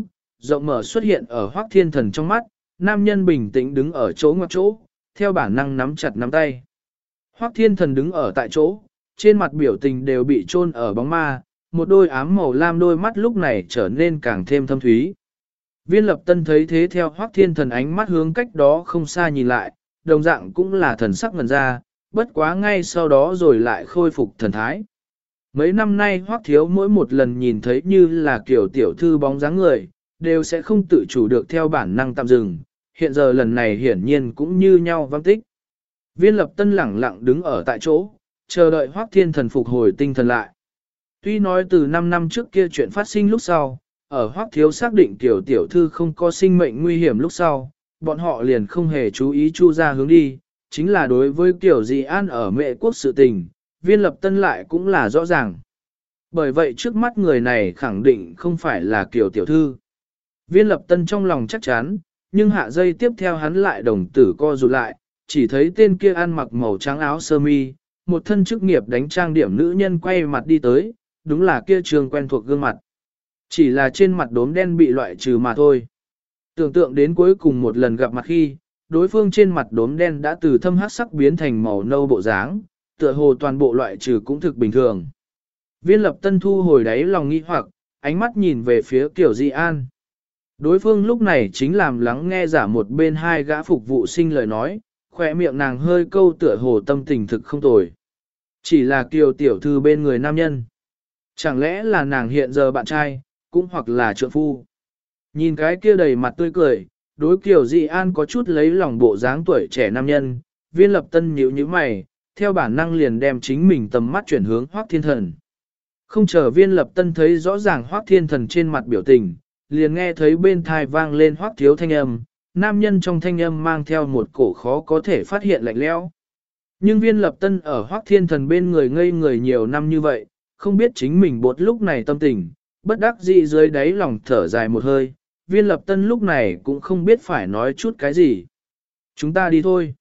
rộng mở xuất hiện ở Hoắc Thiên Thần trong mắt, nam nhân bình tĩnh đứng ở chỗ ngoặc chỗ, theo bản năng nắm chặt nắm tay. Hoắc Thiên Thần đứng ở tại chỗ, trên mặt biểu tình đều bị chôn ở bóng ma, một đôi ám màu lam đôi mắt lúc này trở nên càng thêm thâm thúy. Viên Lập Tân thấy thế theo Hoắc Thiên Thần ánh mắt hướng cách đó không xa nhìn lại, đồng dạng cũng là thần sắc ngần ra, bất quá ngay sau đó rồi lại khôi phục thần thái. Mấy năm nay Hoắc Thiếu mỗi một lần nhìn thấy như là kiểu tiểu thư bóng dáng người, đều sẽ không tự chủ được theo bản năng tạm dừng, hiện giờ lần này hiển nhiên cũng như nhau văng tích. Viên Lập Tân lẳng lặng đứng ở tại chỗ, chờ đợi Hoắc Thiên Thần phục hồi tinh thần lại. Tuy nói từ 5 năm trước kia chuyện phát sinh lúc sau, ở Hoắc Thiếu xác định tiểu tiểu thư không có sinh mệnh nguy hiểm lúc sau, bọn họ liền không hề chú ý chu ra hướng đi, chính là đối với Tiểu Dị An ở Mệ Quốc sự tình, Viên Lập Tân lại cũng là rõ ràng. Bởi vậy trước mắt người này khẳng định không phải là Kiều tiểu thư. Viên Lập Tân trong lòng chắc chắn, nhưng hạ giây tiếp theo hắn lại đồng tử co rụt lại, chỉ thấy tên kia ăn mặc màu trắng áo sơ mi, một thân chức nghiệp đánh trang điểm nữ nhân quay mặt đi tới, đúng là kia trường quen thuộc gương mặt. Chỉ là trên mặt đốm đen bị loại trừ mà thôi. Tưởng tượng đến cuối cùng một lần gặp mặt khi, đối phương trên mặt đốm đen đã từ thâm hắc sắc biến thành màu nâu bộ dáng, tựa hồ toàn bộ loại trừ cũng thực bình thường. Viên Lập Tân thu hồi đáy lòng nghi hoặc, ánh mắt nhìn về phía Kiều Dị An. Đối phương lúc này chính làm lắng nghe giả một bên hai gã phục vụ sinh lời nói, khỏe miệng nàng hơi câu tựa hồ tâm tình thực không tồi. Chỉ là Kiều tiểu thư bên người nam nhân. Chẳng lẽ là nàng hiện giờ bạn trai, cũng hoặc là trượng phu. Nhìn cái kia đầy mặt tươi cười, đối Kiều Dị An có chút lấy lòng bộ dáng tuổi trẻ nam nhân, Viên Lập Tân nhíu nhíu mày, theo bản năng liền đem chính mình tầm mắt chuyển hướng Hoắc Thiên Thần. Không chờ Viên Lập Tân thấy rõ ràng Hoắc Thiên Thần trên mặt biểu tình, liền nghe thấy bên thai vang lên Hoắc Thiếu thanh âm, nam nhân trong thanh âm mang theo một cổ khó có thể phát hiện lạnh lẽo. Nhưng Viên Lập Tân ở Hoắc Thiên Thần bên người ngây người nhiều năm như vậy, không biết chính mình bột lúc này tâm tình, bất đắc dĩ dưới đáy lòng thở dài một hơi, Viên Lập Tân lúc này cũng không biết phải nói chút cái gì. Chúng ta đi thôi.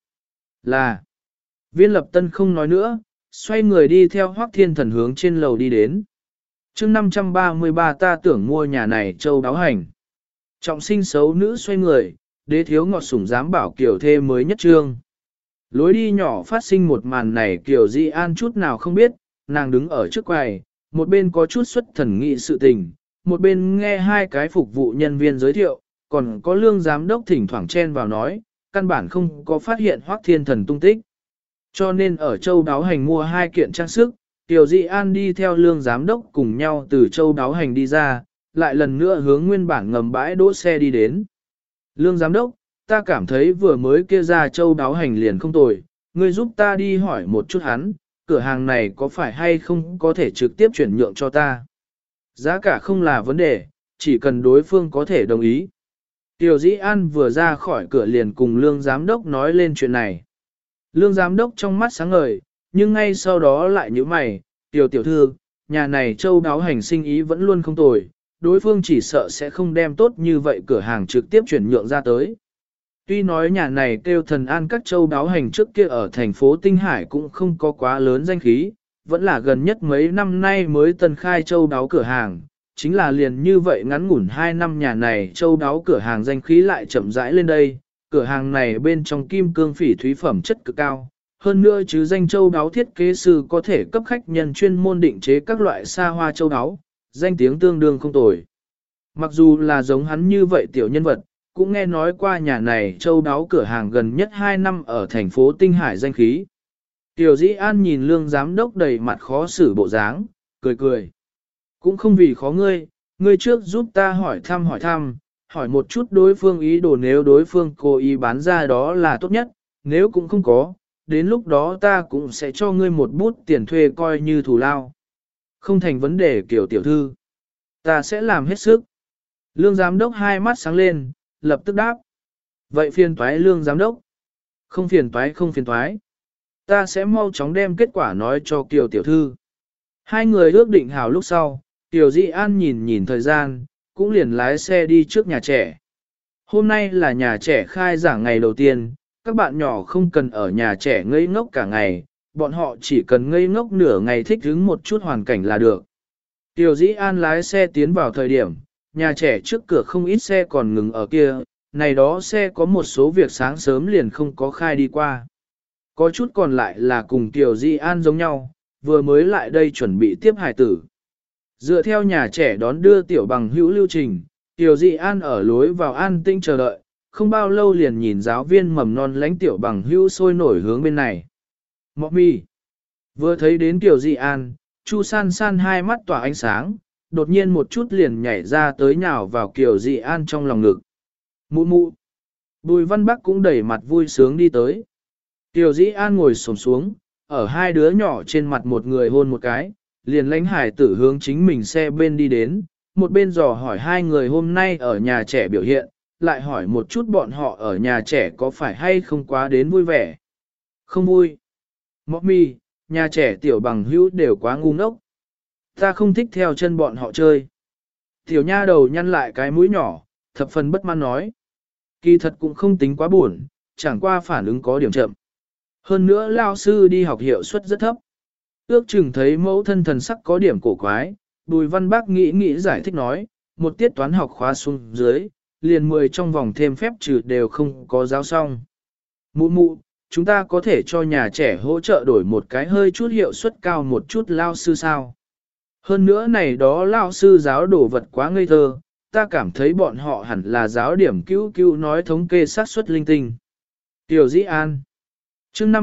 Là. Viên Lập Tân không nói nữa, xoay người đi theo Hoắc Thiên Thần hướng trên lầu đi đến. Chương 533 ta tưởng mua nhà này châu đáo hành. Trọng sinh xấu nữ xoay người, đế thiếu ngọt sủng dám bảo kiểu thê mới nhất trương. Lối đi nhỏ phát sinh một màn này Kiều Dị An chút nào không biết, nàng đứng ở trước quầy, một bên có chút xuất thần nghị sự tình, một bên nghe hai cái phục vụ nhân viên giới thiệu, còn có lương giám đốc thỉnh thoảng chen vào nói, căn bản không có phát hiện Hoắc Thiên Thần tung tích. Cho nên ở châu đáo hành mua hai kiện trang sức, Tiểu Dị An đi theo lương giám đốc cùng nhau từ châu đáo hành đi ra, lại lần nữa hướng nguyên bản ngầm bãi đỗ xe đi đến. Lương giám đốc, ta cảm thấy vừa mới kia ra châu đáo hành liền không tồi, ngươi giúp ta đi hỏi một chút hắn, cửa hàng này có phải hay không có thể trực tiếp chuyển nhượng cho ta. Giá cả không là vấn đề, chỉ cần đối phương có thể đồng ý. Tiểu Dĩ An vừa ra khỏi cửa liền cùng lương giám đốc nói lên chuyện này. Lương giám đốc trong mắt sáng ngời, nhưng ngay sau đó lại nhíu mày, tiểu tiểu thư, nhà này châu đáo hành sinh ý vẫn luôn không tồi, đối phương chỉ sợ sẽ không đem tốt như vậy cửa hàng trực tiếp chuyển nhượng ra tới. Tuy nói nhà này kêu Thần An các châu đáo hành trước kia ở thành phố Tinh Hải cũng không có quá lớn danh khí, vẫn là gần nhất mấy năm nay mới tân khai châu đáo cửa hàng, chính là liền như vậy ngắn ngủn 2 năm nhà này châu đáo cửa hàng danh khí lại chậm rãi lên đây, cửa hàng này bên trong kim cương phỉ thúy phẩm chất cực cao, hơn nữa chứ danh châu đáo thiết kế sư có thể cấp khách nhân chuyên môn định chế các loại xa hoa châu đáo, danh tiếng tương đương không tồi. Mặc dù là giống hắn như vậy tiểu nhân vật, cũng nghe nói qua nhà này châu đáo cửa hàng gần nhất 2 năm ở thành phố Tinh Hải danh khí. Tiểu Dĩ An nhìn lương giám đốc đầy mặt khó xử bộ dáng, cười cười. Cũng không vì khó ngươi, ngươi trước giúp ta hỏi thăm, hỏi một chút đối phương ý đồ, nếu đối phương cố ý bán ra đó là tốt nhất, nếu cũng không có, đến lúc đó ta cũng sẽ cho ngươi một bút tiền thuê coi như thù lao. Không thành vấn đề kiểu tiểu thư. Ta sẽ làm hết sức. Lương giám đốc hai mắt sáng lên, lập tức đáp. Vậy phiền toái lương giám đốc. Không phiền toái. Ta sẽ mau chóng đem kết quả nói cho Kiều tiểu thư. Hai người ước định hảo lúc sau, Tiểu Dĩ An nhìn thời gian, cũng liền lái xe đi trước nhà trẻ. Hôm nay là nhà trẻ khai giảng ngày đầu tiên, các bạn nhỏ không cần ở nhà trẻ ngây ngốc cả ngày, bọn họ chỉ cần ngây ngốc nửa ngày thích ứng một chút hoàn cảnh là được. Tiểu Dĩ An lái xe tiến vào thời điểm, nhà trẻ trước cửa không ít xe còn ngừng ở kia, này đó xe có một số việc sáng sớm liền không có khai đi qua. Có chút còn lại là cùng Tiểu Di An giống nhau, vừa mới lại đây chuẩn bị tiếp hài tử. Dựa theo nhà trẻ đón đưa tiểu bằng hữu lưu trình, Tiểu Di An ở lối vào an tinh chờ đợi, không bao lâu liền nhìn giáo viên mầm non lãnh tiểu bằng hữu sôi nổi hướng bên này. Mọ mi. Vừa thấy đến Tiểu Di An, Chu San San hai mắt tỏa ánh sáng, đột nhiên một chút liền nhảy ra tới nhào vào Kiều Di An trong lòng ngực. Mụ mụ. Bùi Văn Bắc cũng đẩy mặt vui sướng đi tới. Kiều Di An ngồi xổm xuống, ở hai đứa nhỏ trên mặt một người hôn một cái, liền lãnh hải tử hướng chính mình xe bên đi đến, một bên dò hỏi hai người hôm nay ở nhà trẻ biểu hiện, lại hỏi một chút bọn họ ở nhà trẻ có phải hay không quá đến vui vẻ. Không vui. Mọc mi, nhà trẻ tiểu bằng hữu đều quá ngu ngốc. Ta không thích theo chân bọn họ chơi. Tiểu nha đầu nhăn lại cái mũi nhỏ, thập phần bất mãn nói. Kỳ thật cũng không tính quá buồn, chẳng qua phản ứng có điểm chậm. Hơn nữa lao sư đi học hiệu suất rất thấp. Ước chừng thấy mẫu thân thần sắc có điểm cổ quái, Bùi Văn Bác nghĩ giải thích nói, một tiết toán học khóa xuống dưới, liền 10 trong vòng thêm phép trừ đều không có giáo xong. Mụ mụ, chúng ta có thể cho nhà trẻ hỗ trợ đổi một cái hơi chút hiệu suất cao một chút lao sư sao? Hơn nữa này đó lao sư giáo đồ vật quá ngây thơ, ta cảm thấy bọn họ hẳn là giáo điểm cứu nói thống kê xác suất linh tinh. Tiểu Dĩ An chương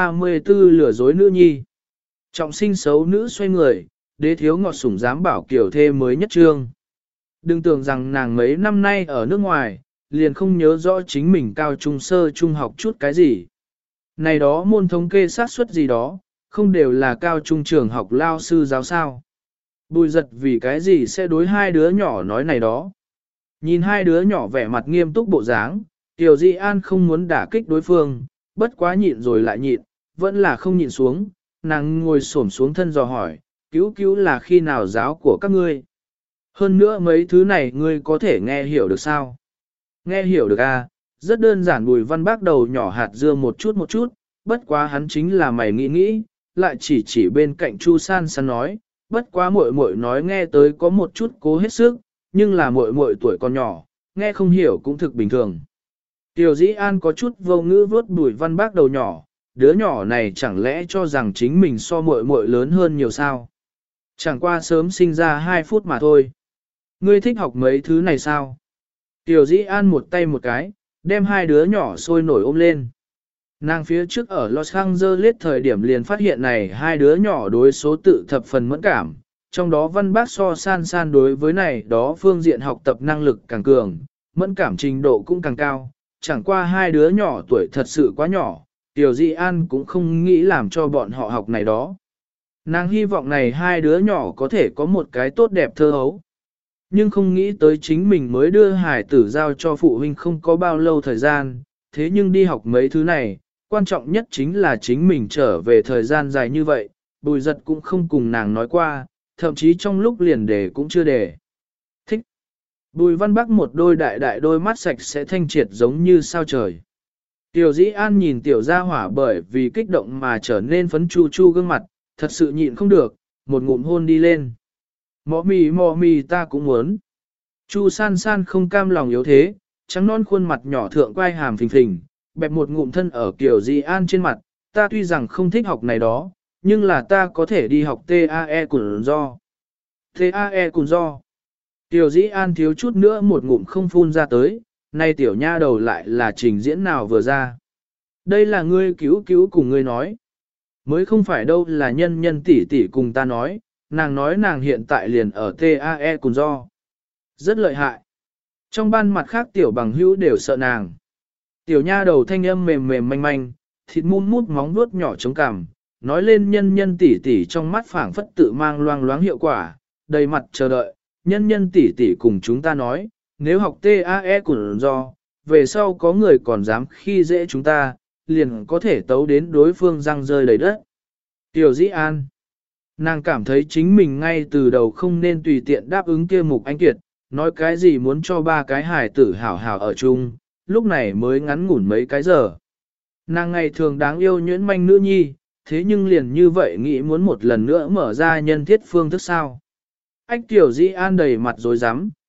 534 lừa dối nữ nhi. Trọng sinh xấu nữ xoay người, đế thiếu ngọt sủng dám bảo kiểu thê mới nhất trương. Đừng tưởng rằng nàng mấy năm nay ở nước ngoài, liền không nhớ rõ chính mình cao trung sơ trung học chút cái gì. Này đó môn thống kê xác suất gì đó, không đều là cao trung trường học lao sư giáo sao. Bùi giật vì cái gì sẽ đối hai đứa nhỏ nói này đó. Nhìn hai đứa nhỏ vẻ mặt nghiêm túc bộ dáng, Tiểu Di An không muốn đả kích đối phương, bất quá nhịn rồi lại nhịn, vẫn là không nhịn xuống, nàng ngồi xổm xuống thân dò hỏi, cứu là khi nào giáo của các ngươi. Hơn nữa mấy thứ này ngươi có thể nghe hiểu được sao? Nghe hiểu được à, rất đơn giản. Bùi Văn Bác đầu nhỏ hạt dưa một chút, bất quá hắn chính là mày nghĩ, lại chỉ bên cạnh Chu San San nói, bất quá muội muội nói nghe tới có một chút cố hết sức, nhưng là muội muội tuổi còn nhỏ, nghe không hiểu cũng thực bình thường. Tiểu Dĩ An có chút vô ngữ vuốt Bùi Văn Bác đầu nhỏ, đứa nhỏ này chẳng lẽ cho rằng chính mình so muội muội lớn hơn nhiều sao? Chẳng qua sớm sinh ra 2 phút mà thôi. Ngươi thích học mấy thứ này sao? Tiểu Dĩ An một tay một cái, đem hai đứa nhỏ sôi nổi ôm lên. Nàng phía trước ở Los Angeles thời điểm liền phát hiện này hai đứa nhỏ đối số tự thập phần mẫn cảm, trong đó Văn Bác so San San đối với này đó phương diện học tập năng lực càng cường, mẫn cảm trình độ cũng càng cao, chẳng qua hai đứa nhỏ tuổi thật sự quá nhỏ, Tiểu Di An cũng không nghĩ làm cho bọn họ học này đó. Nàng hy vọng này hai đứa nhỏ có thể có một cái tốt đẹp thơ hấu. Nhưng không nghĩ tới chính mình mới đưa hải tử giao cho phụ huynh không có bao lâu thời gian, thế nhưng đi học mấy thứ này, quan trọng nhất chính là chính mình trở về thời gian dài như vậy, Bùi Giật cũng không cùng nàng nói qua, thậm chí trong lúc liền đề cũng chưa đề. Thích. Bùi Văn Bắc một đôi đại đôi mắt sạch sẽ thanh triệt giống như sao trời. Tiểu Dĩ An nhìn tiểu gia hỏa bởi vì kích động mà trở nên phấn chu gương mặt, thật sự nhịn không được, một ngụm hôn đi lên. Mọ mì ta cũng muốn. Chu San San không cam lòng yếu thế, trắng non khuôn mặt nhỏ thượng quai hàm phình phình, bẹp một ngụm thân ở Kiều Di An trên mặt, ta tuy rằng không thích học này đó, nhưng là ta có thể đi học TAE cùng do. TAE cùng do. Kiều Di An thiếu chút nữa một ngụm không phun ra tới, nay tiểu nha đầu lại là trình diễn nào vừa ra. Đây là ngươi cứu cùng ngươi nói. Mới không phải đâu là nhân tỷ cùng ta nói nàng hiện tại liền ở TAE cùng do. Rất lợi hại. Trong ban mặt khác tiểu bằng hữu đều sợ nàng. Tiểu nha đầu thanh âm mềm manh, thịt mút móng vuốt nhỏ chống cằm, nói lên nhân tỷ trong mắt phảng phất tự mang loang loáng hiệu quả, đầy mặt chờ đợi, nhân tỷ cùng chúng ta nói, nếu học TAE cùng do, về sau có người còn dám khi dễ chúng ta, liền có thể tấu đến đối phương răng rơi đầy đất. Tiểu Dĩ An, nàng cảm thấy chính mình ngay từ đầu không nên tùy tiện đáp ứng kia Mục Anh Kiệt, nói cái gì muốn cho ba cái hài tử hảo ở chung, lúc này mới ngắn ngủn mấy cái giờ. Nàng ngày thường đáng yêu nhuyễn manh nữ nhi, thế nhưng liền như vậy nghĩ muốn một lần nữa mở ra nhân thiết phương thức sao. Ách Tiểu Dĩ An đầy mặt dối rắm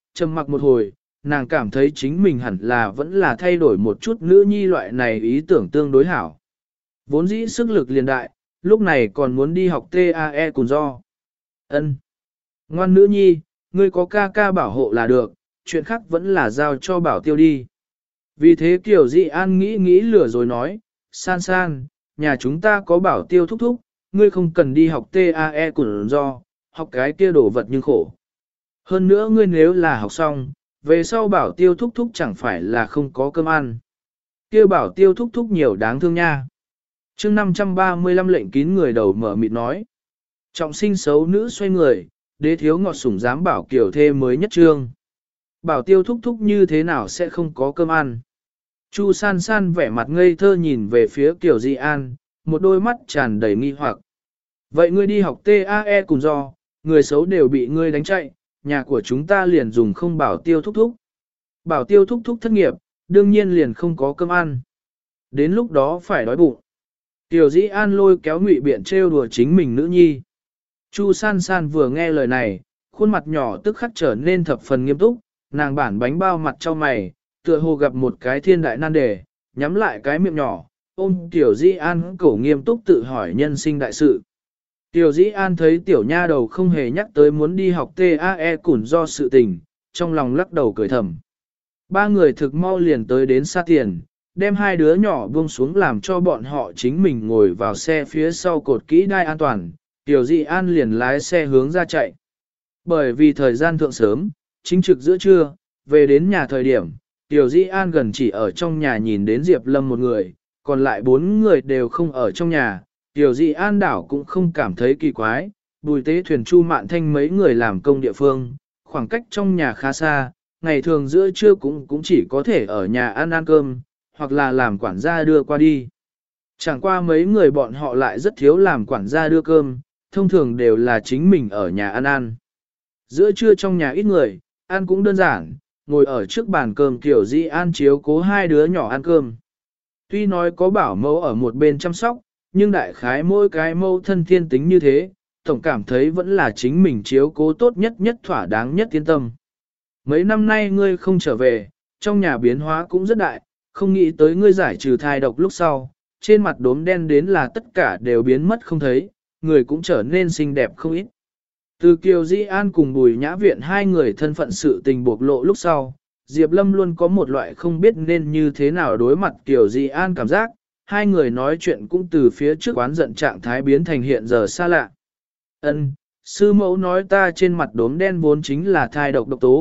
trầm mặc một hồi, nàng cảm thấy chính mình hẳn là vẫn là thay đổi một chút nữ nhi loại này ý tưởng tương đối hảo. Vốn dĩ sức lực liền đại, lúc này còn muốn đi học TAE cùng do. Ân, ngoan nữ nhi, ngươi có ca ca bảo hộ là được, chuyện khác vẫn là giao cho bảo tiêu đi. Vì thế Kiều Dị An nghĩ lửa rồi nói, san san, nhà chúng ta có bảo tiêu thúc thúc, ngươi không cần đi học TAE cùng do, học cái kia đổ vật nhưng khổ. Hơn nữa ngươi nếu là học xong, về sau bảo tiêu thúc thúc chẳng phải là không có cơm ăn. Kia bảo tiêu thúc thúc nhiều đáng thương nha. chương 535 lệnh kín người đầu mở mịt nói. Trọng sinh xấu nữ xoay người, đế thiếu ngọt sủng dám bảo kiểu thê mới nhất trương. Bảo tiêu thúc thúc như thế nào sẽ không có cơm ăn. Chu san san vẻ mặt ngây thơ nhìn về phía Kiều Dị An, một đôi mắt tràn đầy nghi hoặc. Vậy ngươi đi học TAE cùng do, người xấu đều bị ngươi đánh chạy, nhà của chúng ta liền dùng không bảo tiêu thúc thúc. Bảo tiêu thúc thúc thất nghiệp, đương nhiên liền không có cơm ăn. Đến lúc đó phải đói bụng. Tiểu Dĩ An lôi kéo Ngụy Biện trêu đùa chính mình nữ nhi. Chu San San vừa nghe lời này, khuôn mặt nhỏ tức khắc trở nên thập phần nghiêm túc, nàng bản bánh bao mặt cho mày, tựa hồ gặp một cái thiên đại nan đề, nhắm lại cái miệng nhỏ, ôm Tiểu Dĩ An cổ nghiêm túc tự hỏi nhân sinh đại sự. Tiểu Dĩ An thấy tiểu nha đầu không hề nhắc tới muốn đi học TAE củn do sự tình, trong lòng lắc đầu cười thầm. Ba người thực mau liền tới đến xa tiền, đem hai đứa nhỏ buông xuống làm cho bọn họ chính mình ngồi vào xe phía sau cột kỹ đai an toàn, Tiểu Dĩ An liền lái xe hướng ra chạy. Bởi vì thời gian thượng sớm, chính trực giữa trưa, về đến nhà thời điểm, Tiểu Dĩ An gần chỉ ở trong nhà nhìn đến Diệp Lâm một người, còn lại 4 người đều không ở trong nhà. Tiểu Dị An đảo cũng không cảm thấy kỳ quái, Bùi Tế Thuyền Chu Mạn Thanh mấy người làm công địa phương, khoảng cách trong nhà khá xa, ngày thường giữa trưa cũng chỉ có thể ở nhà ăn cơm, hoặc là làm quản gia đưa qua đi. Chẳng qua mấy người bọn họ lại rất thiếu làm quản gia đưa cơm, thông thường đều là chính mình ở nhà ăn. Giữa trưa trong nhà ít người, ăn cũng đơn giản, ngồi ở trước bàn cơm Tiểu Dị An chiếu cố hai đứa nhỏ ăn cơm. Tuy nói có bảo mẫu ở một bên chăm sóc, nhưng đại khái mỗi cái mâu thân thiên tính như thế, tổng cảm thấy vẫn là chính mình chiếu cố tốt nhất thỏa đáng nhất yên tâm. Mấy năm nay ngươi không trở về, trong nhà biến hóa cũng rất đại, không nghĩ tới ngươi giải trừ thai độc lúc sau, trên mặt đốm đen đến là tất cả đều biến mất không thấy, người cũng trở nên xinh đẹp không ít. Từ Kiều Dĩ An cùng Bùi Nhã Viện hai người thân phận sự tình bộc lộ lúc sau, Diệp Lâm luôn có một loại không biết nên như thế nào đối mặt Kiều Dĩ An cảm giác, hai người nói chuyện cũng từ phía trước quán giận trạng thái biến thành hiện giờ xa lạ. Ân, sư mẫu nói ta trên mặt đốm đen vốn chính là thai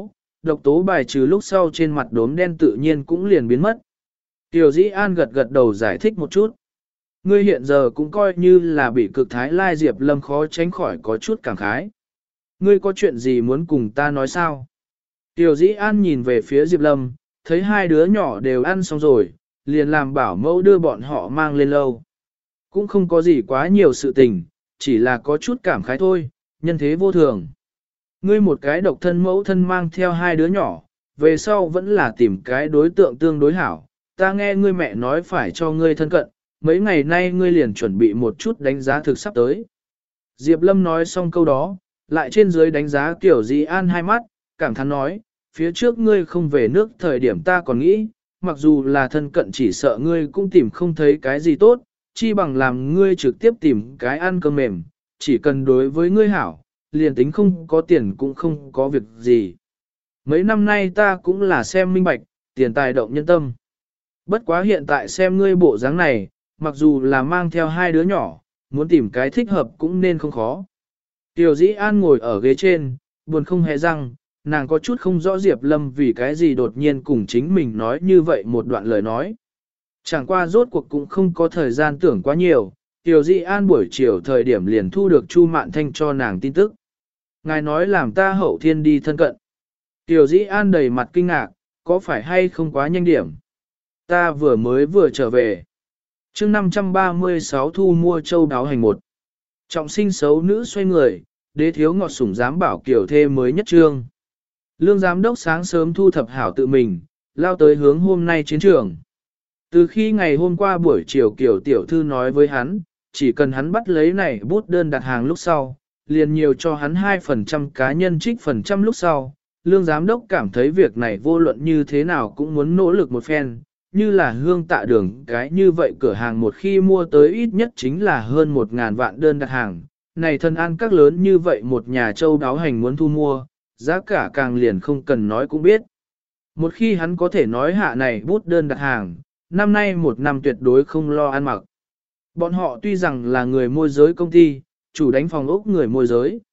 độc tố bài trừ lúc sau trên mặt đốm đen tự nhiên cũng liền biến mất. Tiểu Dĩ An gật đầu giải thích một chút. Ngươi hiện giờ cũng coi như là bị cực thái lai Diệp Lâm khó tránh khỏi có chút cảm khái. Ngươi có chuyện gì muốn cùng ta nói sao? Tiểu Dĩ An nhìn về phía Diệp Lâm, thấy hai đứa nhỏ đều ăn xong rồi, liền làm bảo mẫu đưa bọn họ mang lên lâu. Cũng không có gì quá nhiều sự tình, chỉ là có chút cảm khái thôi, nhân thế vô thường. Ngươi một cái độc thân mẫu thân mang theo hai đứa nhỏ, về sau vẫn là tìm cái đối tượng tương đối hảo. Ta nghe ngươi mẹ nói phải cho ngươi thân cận, mấy ngày nay ngươi liền chuẩn bị một chút đánh giá thực sắp tới. Diệp Lâm nói xong câu đó, lại trên dưới đánh giá Tiểu Dĩ An hai mắt, cảm thán nói, phía trước ngươi không về nước thời điểm ta còn nghĩ, mặc dù là thân cận chỉ sợ ngươi cũng tìm không thấy cái gì tốt, chi bằng làm ngươi trực tiếp tìm cái ăn cơm mềm, chỉ cần đối với ngươi hảo, liền tính không có tiền cũng không có việc gì. Mấy năm nay ta cũng là xem minh bạch, tiền tài động nhân tâm. Bất quá hiện tại xem ngươi bộ dáng này, mặc dù là mang theo hai đứa nhỏ, muốn tìm cái thích hợp cũng nên không khó. Tiểu Dĩ An ngồi ở ghế trên, buồn không hề răng, nàng có chút không rõ Diệp Lâm vì cái gì đột nhiên cùng chính mình nói như vậy một đoạn lời nói. Chẳng qua rốt cuộc cũng không có thời gian tưởng quá nhiều, Tiểu Dĩ An buổi chiều thời điểm liền thu được Chu Mạn Thanh cho nàng tin tức. Ngài nói làm ta hậu thiên đi thân cận. Tiểu Dĩ An đầy mặt kinh ngạc, có phải hay không quá nhanh điểm? Ta vừa trở về. chương 536 thu mua châu đáo hành một. Trọng sinh xấu nữ xoay người, đế thiếu ngọt sủng dám bảo kiểu thê mới nhất trương. Lương giám đốc sáng sớm thu thập hảo tự mình, lao tới hướng hôm nay chiến trường. Từ khi ngày hôm qua buổi chiều kiểu tiểu thư nói với hắn, chỉ cần hắn bắt lấy này bút đơn đặt hàng lúc sau, liền nhiều cho hắn 2% cá nhân trích phần trăm lúc sau, Lương giám đốc cảm thấy việc này vô luận như thế nào cũng muốn nỗ lực một phen, như là hương tạ đường cái như vậy cửa hàng một khi mua tới ít nhất chính là hơn 1.000 vạn đơn đặt hàng. Này thân an các lớn như vậy một nhà châu đáo hành muốn thu mua, giá cả càng liền không cần nói cũng biết. Một khi hắn có thể nói hạ này bút đơn đặt hàng, năm nay một năm tuyệt đối không lo ăn mặc. Bọn họ tuy rằng là người môi giới công ty, chủ đánh phòng ốc người môi giới.